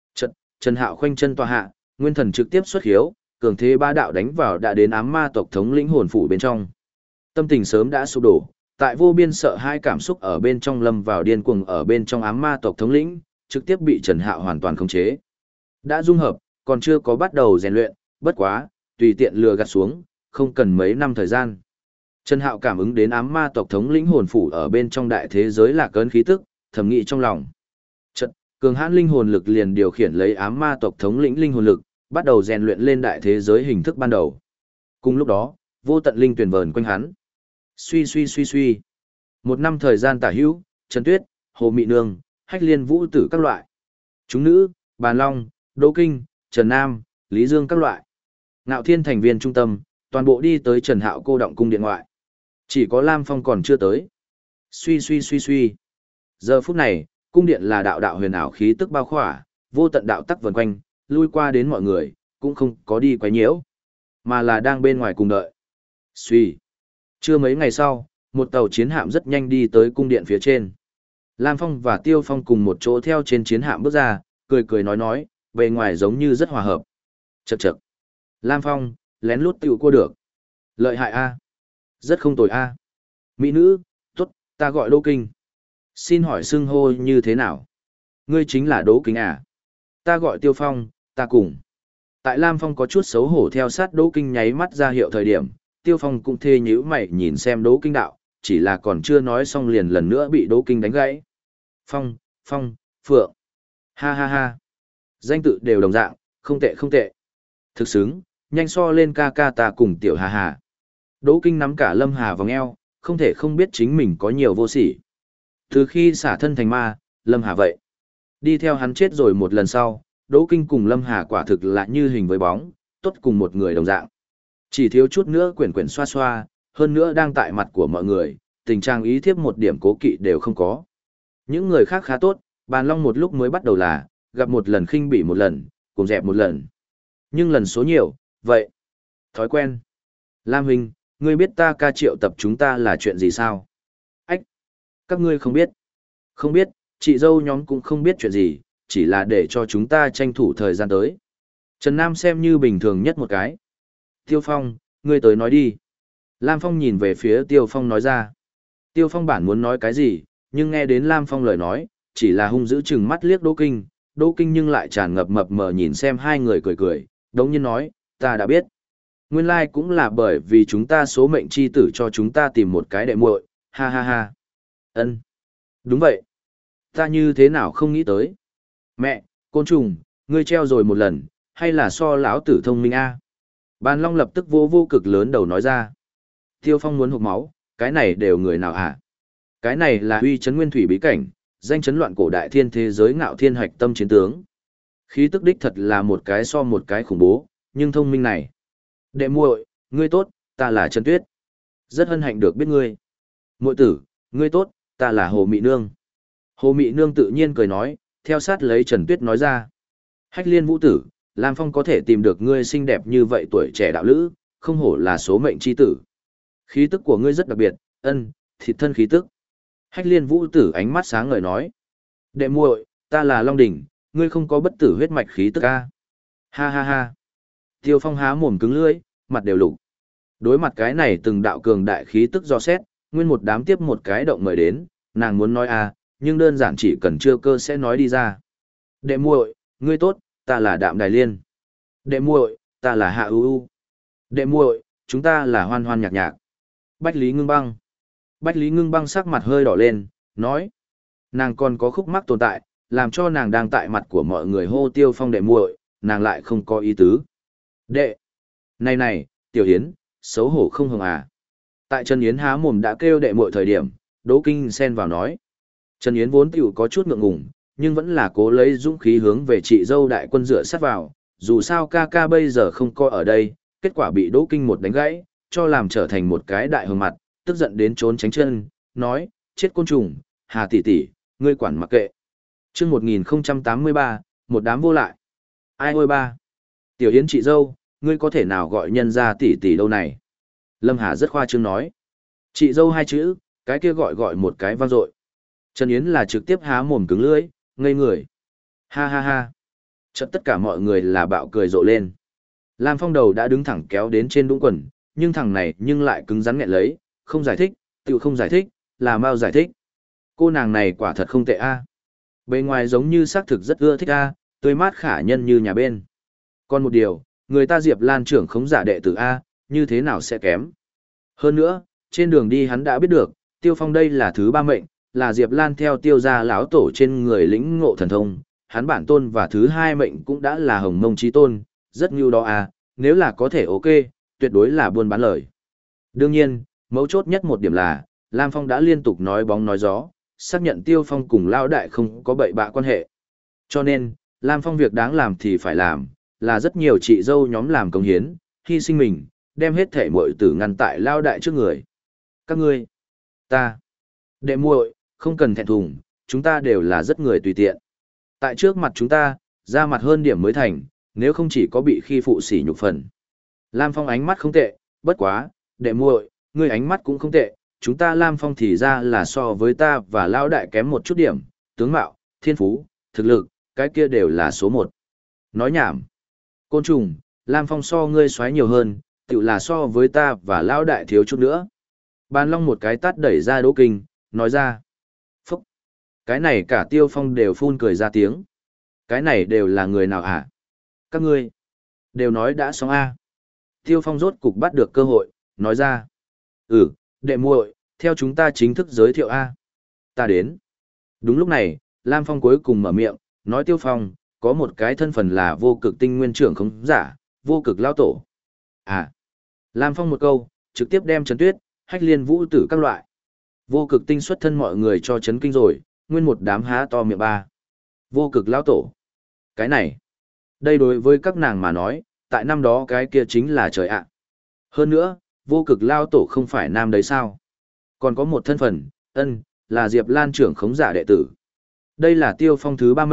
Trần Hạo khoanh chân tọa hạ, nguyên thần trực tiếp xuất hiếu, cường thế ba đạo đánh vào đã đến ám ma tộc thống lĩnh hồn phủ bên trong. Tâm tình sớm đã sụp đổ, tại vô biên sợ hai cảm xúc ở bên trong lâm vào điên cuồng ở bên trong ám ma tộc thống lĩnh, trực tiếp bị Trần Hạo hoàn toàn khống chế. Đã dung hợp, còn chưa có bắt đầu rèn luyện, bất quá, tùy tiện lừa gạt xuống, không cần mấy năm thời gian. Trần Hạo cảm ứng đến ám ma tộc thống lĩnh hồn phủ ở bên trong đại thế giới là cơn khí tức, thầm nghĩ trong lòng. Cường hãn linh hồn lực liền điều khiển lấy ám ma tộc thống lĩnh linh hồn lực, bắt đầu rèn luyện lên đại thế giới hình thức ban đầu. Cùng lúc đó, vô tận linh tuyển vờn quanh hắn. Suy suy suy suy. Một năm thời gian tả hữu, Trần Tuyết, Hồ Mị Nương, Hách Liên Vũ Tử các loại. Chúng nữ, Bàn Long, Đỗ Kinh, Trần Nam, Lý Dương các loại. Ngạo Thiên thành viên trung tâm, toàn bộ đi tới Trần Hạo cô động cung điện ngoại. Chỉ có Lam Phong còn chưa tới. Suy suy suy suy. Giờ phút này, cung điện là đạo đạo huyền ảo khí tức bao khỏa, vô tận đạo tắc vần quanh, lui qua đến mọi người, cũng không có đi quấy nhiễu, mà là đang bên ngoài cùng đợi. Suy. Chưa mấy ngày sau, một tàu chiến hạm rất nhanh đi tới cung điện phía trên. Lam Phong và Tiêu Phong cùng một chỗ theo trên chiến hạm bước ra, cười cười nói, bề ngoài giống như rất hòa hợp. Chậc chậc. Lam Phong, lén lút tiểu cua được. Lợi hại a. Rất không tồi a. Mỹ nữ, tốt, ta gọi Đỗ Kinh. Xin hỏi xưng hô như thế nào? Ngươi chính là Đỗ Kinh à? Ta gọi Tiêu Phong, ta cùng. Tại Lam Phong có chút xấu hổ theo sát Đỗ Kinh nháy mắt ra hiệu thời điểm, Tiêu Phong cũng thê nhíu mày nhìn xem Đỗ Kinh đạo, chỉ là còn chưa nói xong liền lần nữa bị Đỗ Kinh đánh gãy. Phong, Phượng. Ha ha ha. Danh tự đều đồng dạng, không tệ không tệ. Thực xứng, nhanh so lên ca ca ta cùng Tiểu Hà Hà. Đỗ Kinh nắm cả Lâm Hà vòng eo, không thể không biết chính mình có nhiều vô sỉ. Từ khi xả thân thành ma, Lâm Hà vậy. Đi theo hắn chết rồi một lần sau, Đỗ Kinh cùng Lâm Hà quả thực là như hình với bóng, tốt cùng một người đồng dạng. Chỉ thiếu chút nữa quyển quyển xoa xoa, hơn nữa đang tại mặt của mọi người, tình trạng ý thiếp một điểm cố kỵ đều không có. Những người khác khá tốt, Bàn Long một lúc mới bắt đầu là, gặp một lần khinh bỉ một lần, cùng dẹp một lần. Nhưng lần số nhiều, vậy. Thói quen. Lam huynh, ngươi biết ta ca triệu tập chúng ta là chuyện gì sao? Ách! Các ngươi không biết. Không biết, chị dâu nhóm cũng không biết chuyện gì, chỉ là để cho chúng ta tranh thủ thời gian tới. Trần Nam xem như bình thường nhất một cái. Tiêu Phong, ngươi tới nói đi. Lam Phong nhìn về phía Tiêu Phong nói ra. Tiêu Phong bản muốn nói cái gì, nhưng nghe đến Lam Phong lời nói, chỉ là hung dữ chừng mắt liếc Đỗ Kinh. Đỗ Kinh nhưng lại tràn ngập mập mờ nhìn xem hai người cười cười, đống nhiên nói, ta đã biết. Nguyên lai cũng là bởi vì chúng ta số mệnh chi tử cho chúng ta tìm một cái đệ muội, ha ha ha. Ân, đúng vậy. Ta như thế nào không nghĩ tới. Mẹ, côn trùng, ngươi treo rồi một lần, hay là so lão tử thông minh a? Bàn Long lập tức vô vô cực lớn đầu nói ra. Tiêu Phong muốn hộc máu, cái này đều người nào hả? Cái này là uy chấn nguyên thủy bí cảnh, danh chấn loạn cổ đại thiên thế giới ngạo thiên hạch tâm chiến tướng. Khí tức đích thật là một cái so một cái khủng bố, nhưng thông minh này. Đệ muội, ngươi tốt, ta là Trần Tuyết. Rất hân hạnh được biết ngươi. Muội tử, ngươi tốt, ta là Hồ Mị Nương. Hồ Mị Nương tự nhiên cười nói, theo sát lấy Trần Tuyết nói ra. Hách Liên Vũ tử, Lam Phong có thể tìm được ngươi xinh đẹp như vậy tuổi trẻ đạo lữ, không hổ là số mệnh chi tử. Khí tức của ngươi rất đặc biệt, thịt thân khí tức. Hách Liên Vũ tử ánh mắt sáng ngời nói. Đệ muội, ta là Long Đỉnh, ngươi không có bất tử huyết mạch khí tức a? Ha ha ha. Tiêu Phong há mồm cứng lưỡi, mặt đều lục. Đối mặt cái này từng đạo cường đại khí tức do xét, nguyên một đám tiếp một cái động mời đến, nàng muốn nói nhưng đơn giản chỉ cần chưa cơ sẽ nói đi ra. Đệ muội, ngươi tốt, ta là Đạm Đài Liên. Đệ muội, ta là Hạ U U. Đệ muội, chúng ta là Hoan Hoan Nhạc Nhạc. Bách Lý Ngưng Băng. Bách Lý Ngưng Băng sắc mặt hơi đỏ lên, nói. Nàng còn có khúc mắc tồn tại, làm cho nàng đang tại mặt của mọi người hô Tiêu Phong đệ muội, nàng lại không có ý tứ. Đệ. Này, Tiểu Hiến, xấu hổ không hồng à. Tại Trần Yến há mồm đã kêu đệ muội thời điểm, Đỗ Kinh xen vào nói. Trần Yến vốn tiểu có chút ngượng ngùng, nhưng vẫn là cố lấy dũng khí hướng về chị dâu đại quân dựa sát vào, dù sao ca ca bây giờ không coi ở đây, kết quả bị Đỗ Kinh một đánh gãy, cho làm trở thành một cái đại hồng mặt, tức giận đến trốn tránh chân, nói, chết côn trùng, Hà tỷ tỷ, ngươi quản mặc kệ. Chương 1083, một đám vô lại. Ai ôi ba. Tiểu Yến chị dâu, ngươi có thể nào gọi nhân ra tỷ tỷ đâu này? Lâm Hà rất khoa trương nói. Chị dâu hai chữ, cái kia gọi một cái vang dội. Trần Yến là trực tiếp há mồm cứng lưỡi, ngây người. Ha ha ha. Chợt tất cả mọi người là bạo cười rộ lên. Lam Phong đầu đã đứng thẳng kéo đến trên đũng quần, nhưng thằng này nhưng lại cứng rắn nghẹn lấy, không giải thích, tự không giải thích, là mau giải thích. Cô nàng này quả thật không tệ a. Bề ngoài giống như xác thực rất ưa thích a, tươi mát khả nhân như nhà bên. Còn một điều, người ta Diệp Lan trưởng khống giả đệ tử a, như thế nào sẽ kém. Hơn nữa, trên đường đi hắn đã biết được, Tiêu Phong đây là thứ ba mệnh, là Diệp Lan theo Tiêu gia lão tổ trên người lĩnh ngộ thần thông, hắn bản tôn và thứ hai mệnh cũng đã là Hồng Mông chí tôn, rất nhiều đó a, nếu là có thể ok, tuyệt đối là buôn bán lời. Đương nhiên, mấu chốt nhất một điểm là, Lam Phong đã liên tục nói bóng nói gió, xác nhận Tiêu Phong cùng Lão đại không có bậy bạ quan hệ. Cho nên, Lam Phong việc đáng làm thì phải làm, là rất nhiều chị dâu nhóm làm công hiến, hy sinh mình, đem hết thể muội tử ngăn tại Lão đại trước người. Các ngươi, ta, đệ muội, không cần thẹn thùng, chúng ta đều là rất người tùy tiện. Tại trước mặt chúng ta, ra mặt hơn điểm mới thành, nếu không chỉ có bị khi phụ sỉ nhục phần. Lam Phong ánh mắt không tệ, bất quá, đệ muội, ngươi ánh mắt cũng không tệ, chúng ta Lam Phong thì ra là so với ta và Lão đại kém một chút điểm, tướng mạo, thiên phú, thực lực, cái kia đều là số một. Nói nhảm. Côn trùng, Lam Phong so ngươi xoáy nhiều hơn, tự là so với ta và Lão đại thiếu chút nữa. Bàn Long một cái tát đẩy ra Đỗ Kinh, nói ra. Phúc. Cái này cả Tiêu Phong đều phun cười ra tiếng. Cái này đều là người nào hả? Các ngươi đều nói đã xong a. Tiêu Phong rốt cục bắt được cơ hội, nói ra. Đệ muội, theo chúng ta chính thức giới thiệu a. Ta đến. Đúng lúc này, Lam Phong cuối cùng mở miệng, nói Tiêu Phong, có một cái thân phận là vô cực tinh nguyên trưởng khống giả, vô cực lao tổ. Lam Phong một câu, trực tiếp đem Trần Tuyết, Hách Liên Vũ tử các loại. Vô cực tinh xuất thân mọi người cho chấn kinh rồi, nguyên một đám há to miệng ba. Vô cực lao tổ. Cái này, đây đối với các nàng mà nói, tại năm đó cái kia chính là trời ạ. Hơn nữa, vô cực lao tổ không phải nam đấy sao? Còn có một thân phận, là Diệp Lan trưởng khống giả đệ tử. Đây là Tiêu Phong thứ ba mệnh,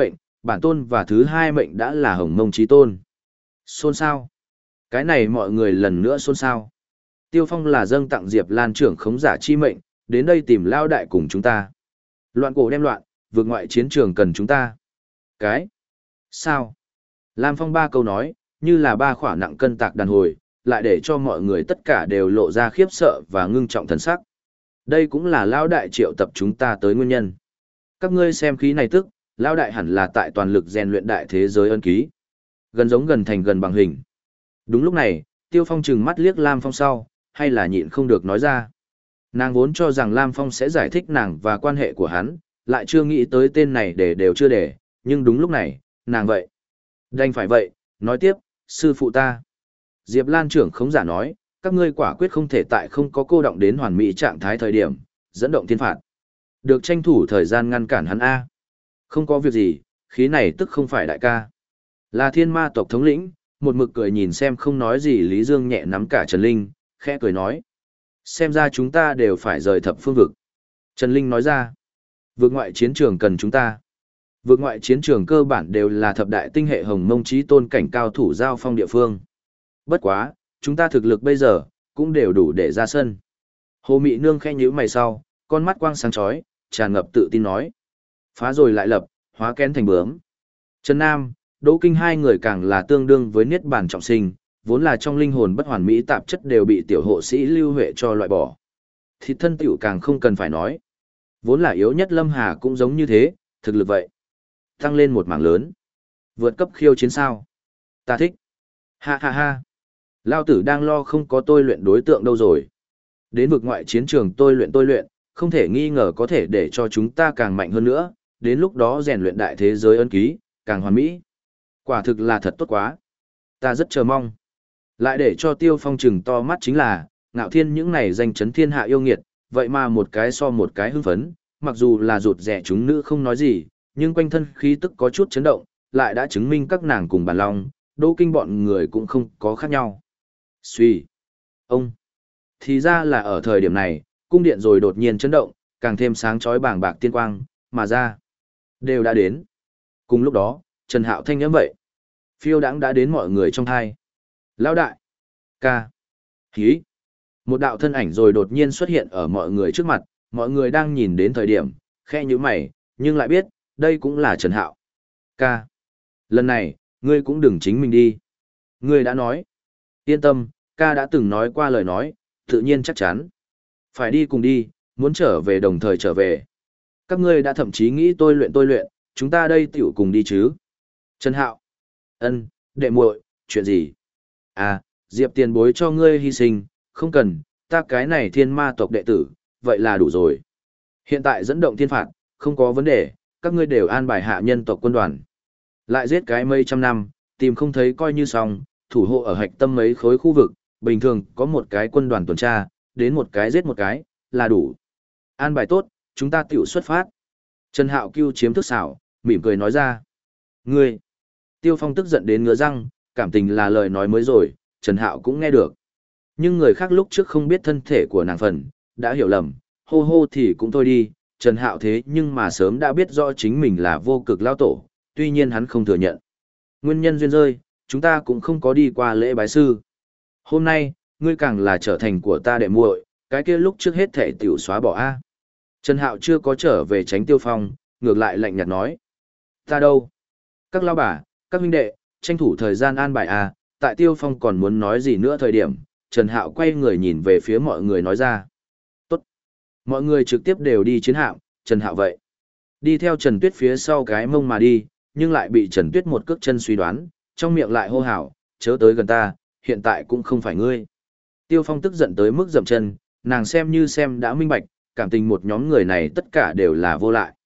Bản tôn và thứ hai mệnh đã là Hồng Mông Chí Tôn. Xôn xao. Cái này mọi người lần nữa xôn xao. Tiêu Phong là dâng tặng Diệp Lan trưởng khống giả chi mệnh, đến đây tìm lao đại cùng chúng ta. Loạn cổ đem loạn, vượt ngoại chiến trường cần chúng ta. Cái? Sao? Lam Phong ba câu nói, như là ba khỏa nặng cân tạc đàn hồi, lại để cho mọi người tất cả đều lộ ra khiếp sợ và ngưng trọng thần sắc. Đây cũng là lao đại triệu tập chúng ta tới nguyên nhân. Các ngươi xem khí này tức, lao đại hẳn là tại toàn lực rèn luyện đại thế giới ân ký. Gần giống gần thành gần bằng hình. Đúng lúc này, Tiêu Phong trừng mắt liếc Lam Phong sau, hay là nhịn không được nói ra. Nàng vốn cho rằng Lam Phong sẽ giải thích nàng và quan hệ của hắn, lại chưa nghĩ tới tên này để đều chưa để, nhưng đúng lúc này, nàng vậy. Đành phải vậy, nói tiếp, sư phụ ta. Diệp Lan trưởng khống giả nói, các ngươi quả quyết không thể tại không có cô động đến hoàn mỹ trạng thái thời điểm, dẫn động thiên phạt. Được tranh thủ thời gian ngăn cản hắn A. Không có việc gì, khí này tức không phải đại ca. Là thiên ma tộc thống lĩnh, một mực cười nhìn xem không nói gì Lý Dương nhẹ nắm cả Trần Linh, khẽ cười nói. Xem ra chúng ta đều phải rời thập phương vực. Trần Linh nói ra, vực ngoại chiến trường cần chúng ta. Vực ngoại chiến trường cơ bản đều là thập đại tinh hệ Hồng Mông Chí Tôn cảnh cao thủ giao phong địa phương. Bất quá, chúng ta thực lực bây giờ, cũng đều đủ để ra sân. Hồ Mị Nương khẽ nhíu mày sau, con mắt quang sáng chói, tràn ngập tự tin nói. Phá rồi lại lập, hóa kén thành bướm. Trần Nam, Đỗ Kinh hai người càng là tương đương với niết bàn trọng sinh, vốn là trong linh hồn bất hoàn mỹ tạp chất đều bị tiểu hộ sĩ Lưu Huệ cho loại bỏ. Thịt thân tiểu càng không cần phải nói. Vốn là yếu nhất Lâm Hà cũng giống như thế, thực lực vậy. Tăng lên một mảng lớn. Vượt cấp khiêu chiến sao. Ta thích. Ha ha ha. Lao tử đang lo không có tôi luyện đối tượng đâu rồi. Đến vực ngoại chiến trường tôi luyện, không thể nghi ngờ có thể để cho chúng ta càng mạnh hơn nữa, đến lúc đó rèn luyện đại thế giới ân ký, càng hoàn mỹ. Quả thực là thật tốt quá. Ta rất chờ mong. Lại để cho Tiêu Phong trừng to mắt chính là, Ngạo Thiên những này danh chấn thiên hạ yêu nghiệt, vậy mà một cái so một cái hưng phấn, mặc dù là rụt rẻ chúng nữ không nói gì, nhưng quanh thân khí tức có chút chấn động, lại đã chứng minh các nàng cùng bàn long, Đỗ Kinh bọn người cũng không có khác nhau. Suy. Ông. Thì ra là ở thời điểm này, cung điện rồi đột nhiên chấn động, càng thêm sáng chói bàng bạc tiên quang, mà ra. Đều đã đến. Cùng lúc đó, Trần Hạo thanh nhắm vậy. Phiêu đãng đã đến mọi người trong thai. Lão đại. Ca. Hí. Một đạo thân ảnh rồi đột nhiên xuất hiện ở mọi người trước mặt, mọi người đang nhìn đến thời điểm, khẽ như mày, nhưng lại biết, đây cũng là Trần Hạo. Ca. Lần này, ngươi cũng đừng chính mình đi. Ngươi đã nói. Yên tâm, ca đã từng nói qua lời nói, tự nhiên chắc chắn. Phải đi cùng đi, muốn trở về đồng thời trở về. Các ngươi đã thậm chí nghĩ tôi luyện, chúng ta đây tiểu cùng đi chứ. Trần Hạo. Ân, đệ muội, chuyện gì? À, Diệp tiền bối cho ngươi hy sinh, không cần, ta cái này thiên ma tộc đệ tử, vậy là đủ rồi. Hiện tại dẫn động thiên phạt, không có vấn đề, các ngươi đều an bài hạ nhân tộc quân đoàn. Lại giết cái mấy trăm năm, tìm không thấy coi như xong, thủ hộ ở hạch tâm mấy khối khu vực, bình thường có một cái quân đoàn tuần tra, đến một cái giết một cái, là đủ. An bài tốt, chúng ta tiểu xuất phát. Trần Hạo Cưu chiếm thức xảo, mỉm cười nói ra. Ngươi! Tiêu Phong tức giận đến ngứa răng, cảm tình là lời nói mới rồi, Trần Hạo cũng nghe được. Nhưng người khác lúc trước không biết thân thể của nàng phần, đã hiểu lầm, hô hô thì cũng thôi đi, Trần Hạo thế nhưng mà sớm đã biết rõ chính mình là vô cực lao tổ, tuy nhiên hắn không thừa nhận. Nguyên nhân duyên rơi, chúng ta cũng không có đi qua lễ bái sư. Hôm nay, ngươi càng là trở thành của ta đệ muội, cái kia lúc trước hết thể tiểu xóa bỏ a. Trần Hạo chưa có trở về tránh Tiêu Phong, ngược lại lạnh nhạt nói. Ta đâu? Các lao bà, các huynh đệ, tranh thủ thời gian an bài a. Tại Tiêu Phong còn muốn nói gì nữa thời điểm, Trần Hạo quay người nhìn về phía mọi người nói ra. Tốt. Mọi người trực tiếp đều đi chiến hạm, Trần Hạo vậy. Đi theo Trần Tuyết phía sau cái mông mà đi, nhưng lại bị Trần Tuyết một cước chân suy đoán, trong miệng lại hô hào, chớ tới gần ta, hiện tại cũng không phải ngươi. Tiêu Phong tức giận tới mức dậm chân, nàng xem như xem đã minh bạch, cảm tình một nhóm người này tất cả đều là vô lại.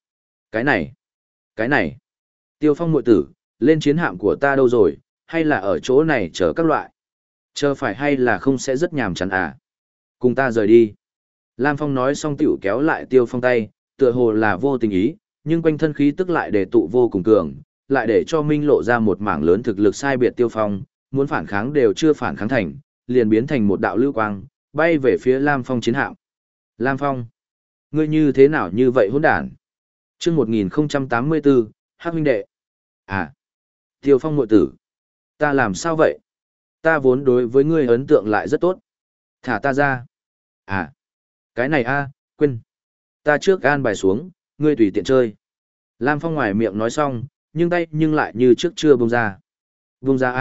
Cái này. Tiêu Phong muội tử, lên chiến hạm của ta đâu rồi, hay là ở chỗ này chờ các loại. Chờ phải hay là không sẽ rất nhàm chán à. Cùng ta rời đi. Lam Phong nói xong tiểu kéo lại Tiêu Phong tay, tựa hồ là vô tình ý, nhưng quanh thân khí tức lại để tụ vô cùng cường, lại để cho Minh lộ ra một mảng lớn thực lực sai biệt Tiêu Phong, muốn phản kháng đều chưa phản kháng thành, liền biến thành một đạo lưu quang, bay về phía Lam Phong chiến hạm. Lam Phong, ngươi như thế nào như vậy hỗn đản? Chương 1084, Hắc huynh đệ. À, Tiêu Phong muội tử. Ta làm sao vậy? Ta vốn đối với ngươi ấn tượng lại rất tốt. Thả ta ra. À, cái này quên. Ta trước an bài xuống, ngươi tùy tiện chơi. Lam Phong ngoài miệng nói xong, nhưng tay nhưng lại như trước chưa buông ra. Buông ra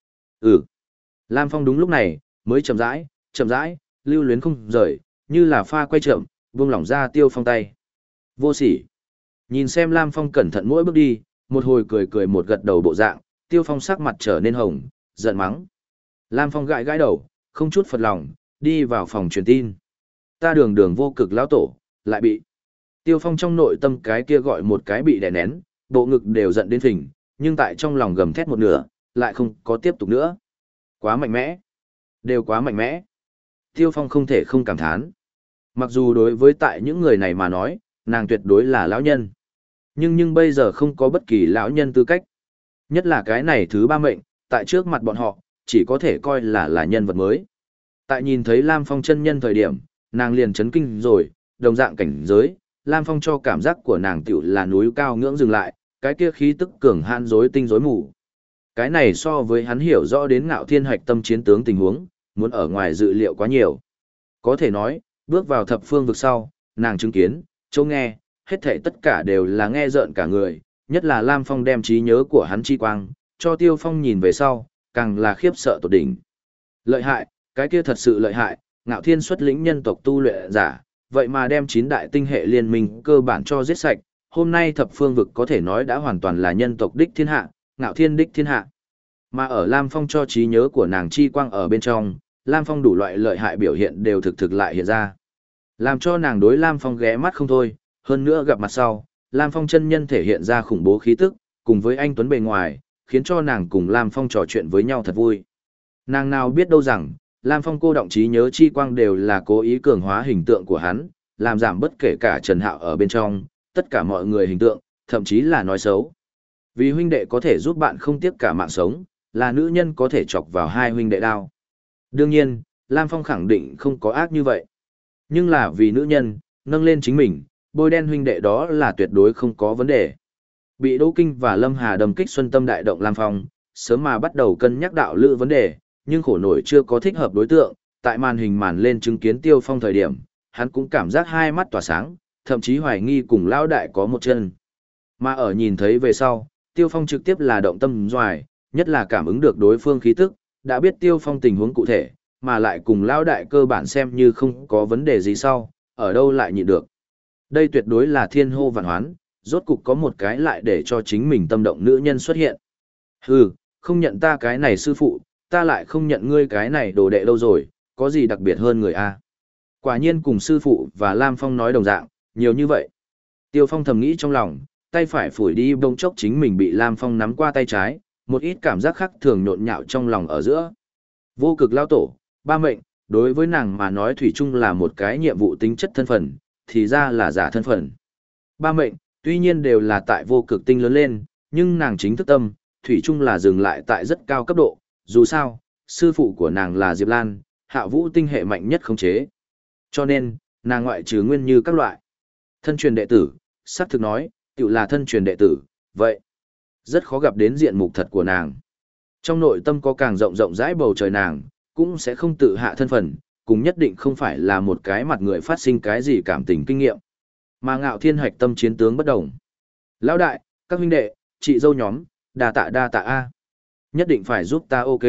Ừ. Lam Phong đúng lúc này, mới chậm rãi, lưu luyến không rời, như là pha quay chậm, buông lỏng ra Tiêu Phong tay. Vô sỉ. Nhìn xem Lam Phong cẩn thận mỗi bước đi, một hồi cười cười một gật đầu bộ dạng, Tiêu Phong sắc mặt trở nên hồng, giận mắng. Lam Phong gãi gãi đầu, không chút phật lòng, đi vào phòng truyền tin. Ta đường đường vô cực lão tổ, lại bị. Tiêu Phong trong nội tâm cái kia gọi một cái bị đè nén, bộ ngực đều giận đến phình, nhưng tại trong lòng gầm thét một nửa, lại không có tiếp tục nữa. Quá mạnh mẽ. Đều quá mạnh mẽ. Tiêu Phong không thể không cảm thán. Mặc dù đối với tại những người này mà nói, nàng tuyệt đối là lão nhân. Nhưng bây giờ không có bất kỳ lão nhân tư cách. Nhất là cái này thứ ba mệnh, tại trước mặt bọn họ, chỉ có thể coi là nhân vật mới. Tại nhìn thấy Lam Phong chân nhân thời điểm, nàng liền chấn kinh rồi, đồng dạng cảnh giới, Lam Phong cho cảm giác của nàng tiểu là núi cao ngưỡng dừng lại, cái kia khí tức cường hãn rối tinh rối mù. Cái này so với hắn hiểu rõ đến Ngạo Thiên Hạch tâm chiến tướng tình huống, muốn ở ngoài dự liệu quá nhiều. Có thể nói, bước vào thập phương vực sau, nàng chứng kiến, châu nghe, hết thảy tất cả đều là nghe rợn cả người, nhất là Lam Phong đem trí nhớ của hắn chi quang, cho Tiêu Phong nhìn về sau, càng là khiếp sợ tột đỉnh. Lợi hại, cái kia thật sự lợi hại, Ngạo Thiên xuất lĩnh nhân tộc tu luyện giả, vậy mà đem 9 đại tinh hệ liên minh cơ bản cho giết sạch, hôm nay thập phương vực có thể nói đã hoàn toàn là nhân tộc đích thiên hạ, Ngạo Thiên đích thiên hạ. Mà ở Lam Phong cho trí nhớ của nàng chi quang ở bên trong, Lam Phong đủ loại lợi hại biểu hiện đều thực lại hiện ra. Làm cho nàng đối Lam Phong ghé mắt không thôi, hơn nữa gặp mặt sau, Lam Phong chân nhân thể hiện ra khủng bố khí tức, cùng với anh tuấn bề ngoài, khiến cho nàng cùng Lam Phong trò chuyện với nhau thật vui. Nàng nào biết đâu rằng, Lam Phong cô động trí nhớ chi quang đều là cố ý cường hóa hình tượng của hắn, làm giảm bất kể cả Trần Hạo ở bên trong, tất cả mọi người hình tượng, thậm chí là nói xấu. Vì huynh đệ có thể giúp bạn không tiếc cả mạng sống, là nữ nhân có thể chọc vào hai huynh đệ đao. Đương nhiên, Lam Phong khẳng định không có ác như vậy. Nhưng là vì nữ nhân, nâng lên chính mình, bôi đen huynh đệ đó là tuyệt đối không có vấn đề. Bị Đỗ Kinh và Lâm Hà đâm kích xuân tâm đại động Lam Phong, sớm mà bắt đầu cân nhắc đạo lữ vấn đề, nhưng khổ nổi chưa có thích hợp đối tượng, tại màn hình màn lên chứng kiến Tiêu Phong thời điểm, hắn cũng cảm giác hai mắt tỏa sáng, thậm chí hoài nghi cùng lão đại có một chân. Mà ở nhìn thấy về sau, Tiêu Phong trực tiếp là động tâm doài, nhất là cảm ứng được đối phương khí tức, đã biết Tiêu Phong tình huống cụ thể, mà lại cùng lão đại cơ bản xem như không có vấn đề gì sau, ở đâu lại nhịn được. Đây tuyệt đối là thiên hô vạn hoán, rốt cục có một cái lại để cho chính mình tâm động nữ nhân xuất hiện. Hừ, không nhận ta cái này sư phụ, ta lại không nhận ngươi cái này đồ đệ lâu rồi, có gì đặc biệt hơn người a? Quả nhiên cùng sư phụ và Lam Phong nói đồng dạng, nhiều như vậy. Tiêu Phong thầm nghĩ trong lòng, tay phải phủi đi bông chốc chính mình bị Lam Phong nắm qua tay trái, một ít cảm giác khác thường nhộn nhạo trong lòng ở giữa. Vô cực lao tổ, ba mệnh, đối với nàng mà nói thủy chung là một cái nhiệm vụ tính chất thân phận, thì ra là giả thân phận. Ba mệnh, tuy nhiên đều là tại vô cực tinh lớn lên, nhưng nàng chính thức tâm, thủy chung là dừng lại tại rất cao cấp độ, dù sao, sư phụ của nàng là Diệp Lan, hạ vũ tinh hệ mạnh nhất khống chế. Cho nên, nàng ngoại trừ nguyên như các loại. Thân truyền đệ tử, xác thực nói, tự là thân truyền đệ tử, vậy. Rất khó gặp đến diện mục thật của nàng. Trong nội tâm có càng rộng rộng rãi bầu trời nàng, cũng sẽ không tự hạ thân phận, cũng nhất định không phải là một cái mặt người phát sinh cái gì cảm tình kinh nghiệm. Mà Ngạo Thiên Hạch tâm chiến tướng bất đồng. Lão đại, các huynh đệ, chị dâu nhóm, đa tạ a. Nhất định phải giúp ta ok.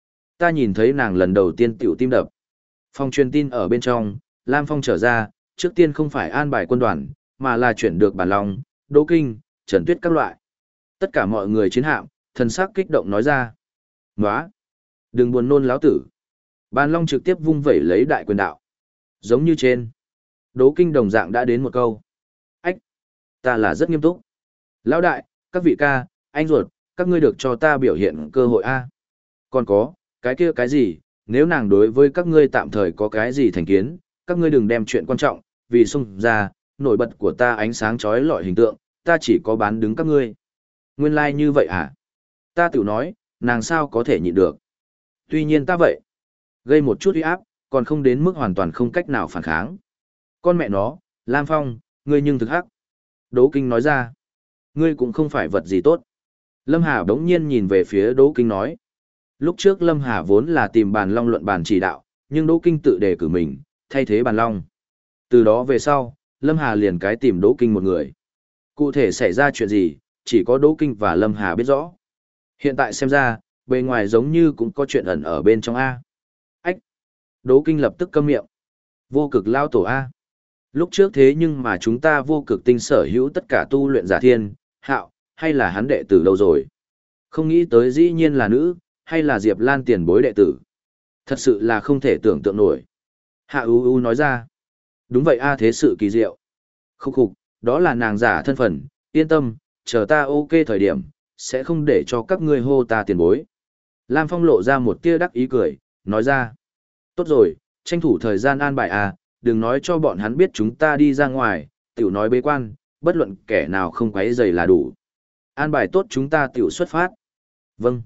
Ta nhìn thấy nàng lần đầu tiên tiểu tim đập. Phong truyền tin ở bên trong, Lam Phong trở ra, trước tiên không phải an bài quân đoàn, mà là chuyển được Bản Long, Đỗ Kinh, Trần Tuyết các loại. Tất cả mọi người chiến hạm, thần sắc kích động nói ra. Nóa! Đừng buồn nôn láo tử. Bàn Long trực tiếp vung vẩy lấy đại quyền đạo. Giống như trên. Đỗ Kinh đồng dạng đã đến một câu. Ách! Ta là rất nghiêm túc. Lão đại, các vị ca, anh ruột, các ngươi được cho ta biểu hiện cơ hội A. Còn có, cái kia cái gì, nếu nàng đối với các ngươi tạm thời có cái gì thành kiến, các ngươi đừng đem chuyện quan trọng, vì xung ra, nổi bật của ta ánh sáng chói lọi hình tượng, ta chỉ có bán đứng các ngươi. Nguyên lai like như vậy à? Ta tự nói, nàng sao có thể nhịn được. Tuy nhiên ta vậy, gây một chút uy áp, còn không đến mức hoàn toàn không cách nào phản kháng. Con mẹ nó, Lam Phong, ngươi nhưng thực hắc. Đỗ Kinh nói ra, ngươi cũng không phải vật gì tốt. Lâm Hà bỗng nhiên nhìn về phía Đỗ Kinh nói. Lúc trước Lâm Hà vốn là tìm Bàn Long luận bàn chỉ đạo, nhưng Đỗ Kinh tự đề cử mình, thay thế Bàn Long. Từ đó về sau, Lâm Hà liền cái tìm Đỗ Kinh một người. Cụ thể xảy ra chuyện gì, chỉ có Đỗ Kinh và Lâm Hà biết rõ. Hiện tại xem ra, bề ngoài giống như cũng có chuyện ẩn ở bên trong A. Ách! Đỗ Kinh lập tức câm miệng. Vô cực lao tổ A. Lúc trước thế nhưng mà chúng ta vô cực tinh sở hữu tất cả tu luyện giả thiên, hạo, hay là hắn đệ tử đâu rồi. Không nghĩ tới dĩ nhiên là nữ, hay là Diệp Lan tiền bối đệ tử. Thật sự là không thể tưởng tượng nổi. Hạ U U nói ra. Đúng vậy A, thế sự kỳ diệu. Khúc khục, đó là nàng giả thân phận, yên tâm, chờ ta ok thời điểm, sẽ không để cho các ngươi hô ta tiền bối. Lam Phong lộ ra một tia đắc ý cười, nói ra. Tốt rồi, tranh thủ thời gian an bài à, đừng nói cho bọn hắn biết chúng ta đi ra ngoài, tiểu nói bế quan, bất luận kẻ nào không quấy rầy là đủ. An bài tốt chúng ta tiểu xuất phát. Vâng.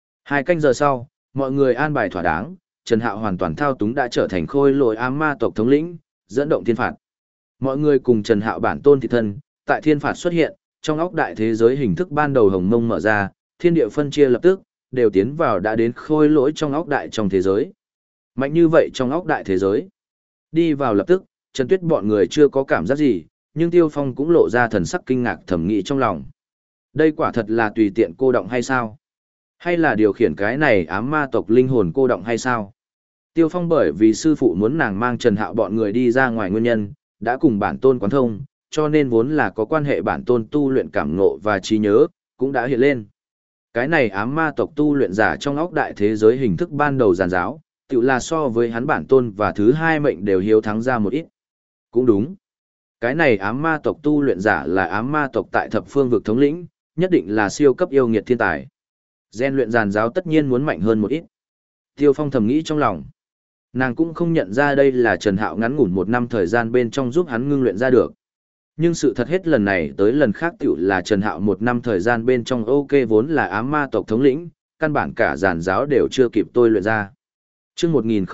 2 canh giờ sau, mọi người an bài thỏa đáng, Trần Hạo hoàn toàn thao túng đã trở thành khôi lỗi ám ma tộc thống lĩnh, dẫn động thiên phạt. Mọi người cùng Trần Hạo bản tôn thị thân, tại thiên phạt xuất hiện, trong óc đại thế giới hình thức ban đầu hồng mông mở ra, thiên địa phân chia lập tức, đều tiến vào đã đến khôi lỗi trong óc đại trong thế giới. Mạnh như vậy trong óc đại thế giới. Đi vào lập tức, Trần Tuyết bọn người chưa có cảm giác gì, nhưng Tiêu Phong cũng lộ ra thần sắc kinh ngạc thẩm nghĩ trong lòng. Đây quả thật là tùy tiện cô động hay sao? Hay là điều khiển cái này ám ma tộc linh hồn cô động hay sao? Tiêu Phong bởi vì sư phụ muốn nàng mang Trần Hạo bọn người đi ra ngoài nguyên nhân, đã cùng bản tôn quán thông, cho nên vốn là có quan hệ bản tôn tu luyện cảm ngộ và trí nhớ, cũng đã hiện lên. Cái này ám ma tộc tu luyện giả trong óc đại thế giới hình thức ban đầu giàn giáo, tự là so với hắn bản tôn và thứ hai mệnh đều hiếu thắng ra một ít. Cũng đúng. Cái này ám ma tộc tu luyện giả là ám ma tộc tại thập phương vực thống lĩnh, nhất định là siêu cấp yêu nghiệt thiên tài. Gen luyện giàn giáo tất nhiên muốn mạnh hơn một ít. Tiêu Phong thầm nghĩ trong lòng. Nàng cũng không nhận ra đây là Trần Hạo ngắn ngủn 1 năm thời gian bên trong giúp hắn ngưng luyện ra được. Nhưng sự thật hết lần này tới lần khác tiểu là Trần Hạo 1 năm thời gian bên trong ok vốn là ám ma tộc thống lĩnh, căn bản cả giàn giáo đều chưa kịp tôi luyện ra. Trước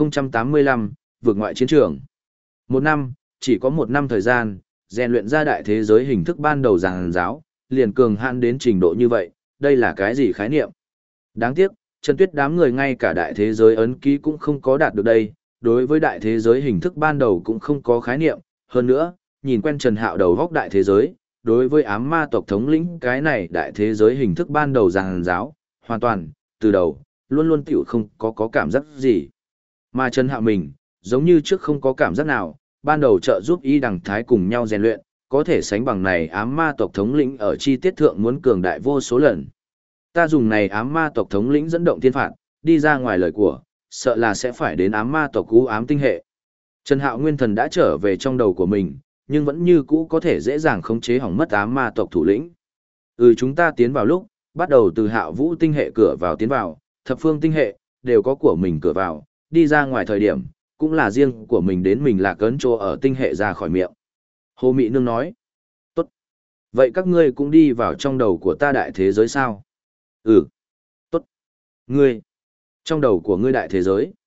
1085, vượt ngoại chiến trường. 1 năm, chỉ có 1 năm thời gian, rèn luyện ra đại thế giới hình thức ban đầu giàn giáo, liền cường hạn đến trình độ như vậy, đây là cái gì khái niệm? Đáng tiếc, Trần Tuyết đám người ngay cả đại thế giới ấn ký cũng không có đạt được đây, đối với đại thế giới hình thức ban đầu cũng không có khái niệm, hơn nữa, nhìn quen Trần Hạo đầu góc đại thế giới, đối với ám ma tộc thống lĩnh cái này đại thế giới hình thức ban đầu giàn giáo, hoàn toàn, từ đầu, luôn luôn tiểu không có cảm giác gì. Mà Trần Hạo mình, giống như trước không có cảm giác nào, ban đầu trợ giúp Y Đằng Thái cùng nhau rèn luyện, có thể sánh bằng này ám ma tộc thống lĩnh ở chi tiết thượng muốn cường đại vô số lần. Ta dùng này ám ma tộc thống lĩnh dẫn động thiên phạt, đi ra ngoài lời của, sợ là sẽ phải đến ám ma tộc cú ám tinh hệ. Trần Hạo nguyên thần đã trở về trong đầu của mình, nhưng vẫn như cũ có thể dễ dàng khống chế hỏng mất ám ma tộc thủ lĩnh. Chúng ta tiến vào lúc, bắt đầu từ Hạo Vũ tinh hệ cửa vào tiến vào, thập phương tinh hệ, đều có của mình cửa vào, đi ra ngoài thời điểm, cũng là riêng của mình đến mình là cấn chỗ ở tinh hệ ra khỏi miệng. Hồ Mị Nương nói, tốt. Vậy các ngươi cũng đi vào trong đầu của ta đại thế giới sao? Tốt. Ngươi, trong đầu của ngươi đại thế giới.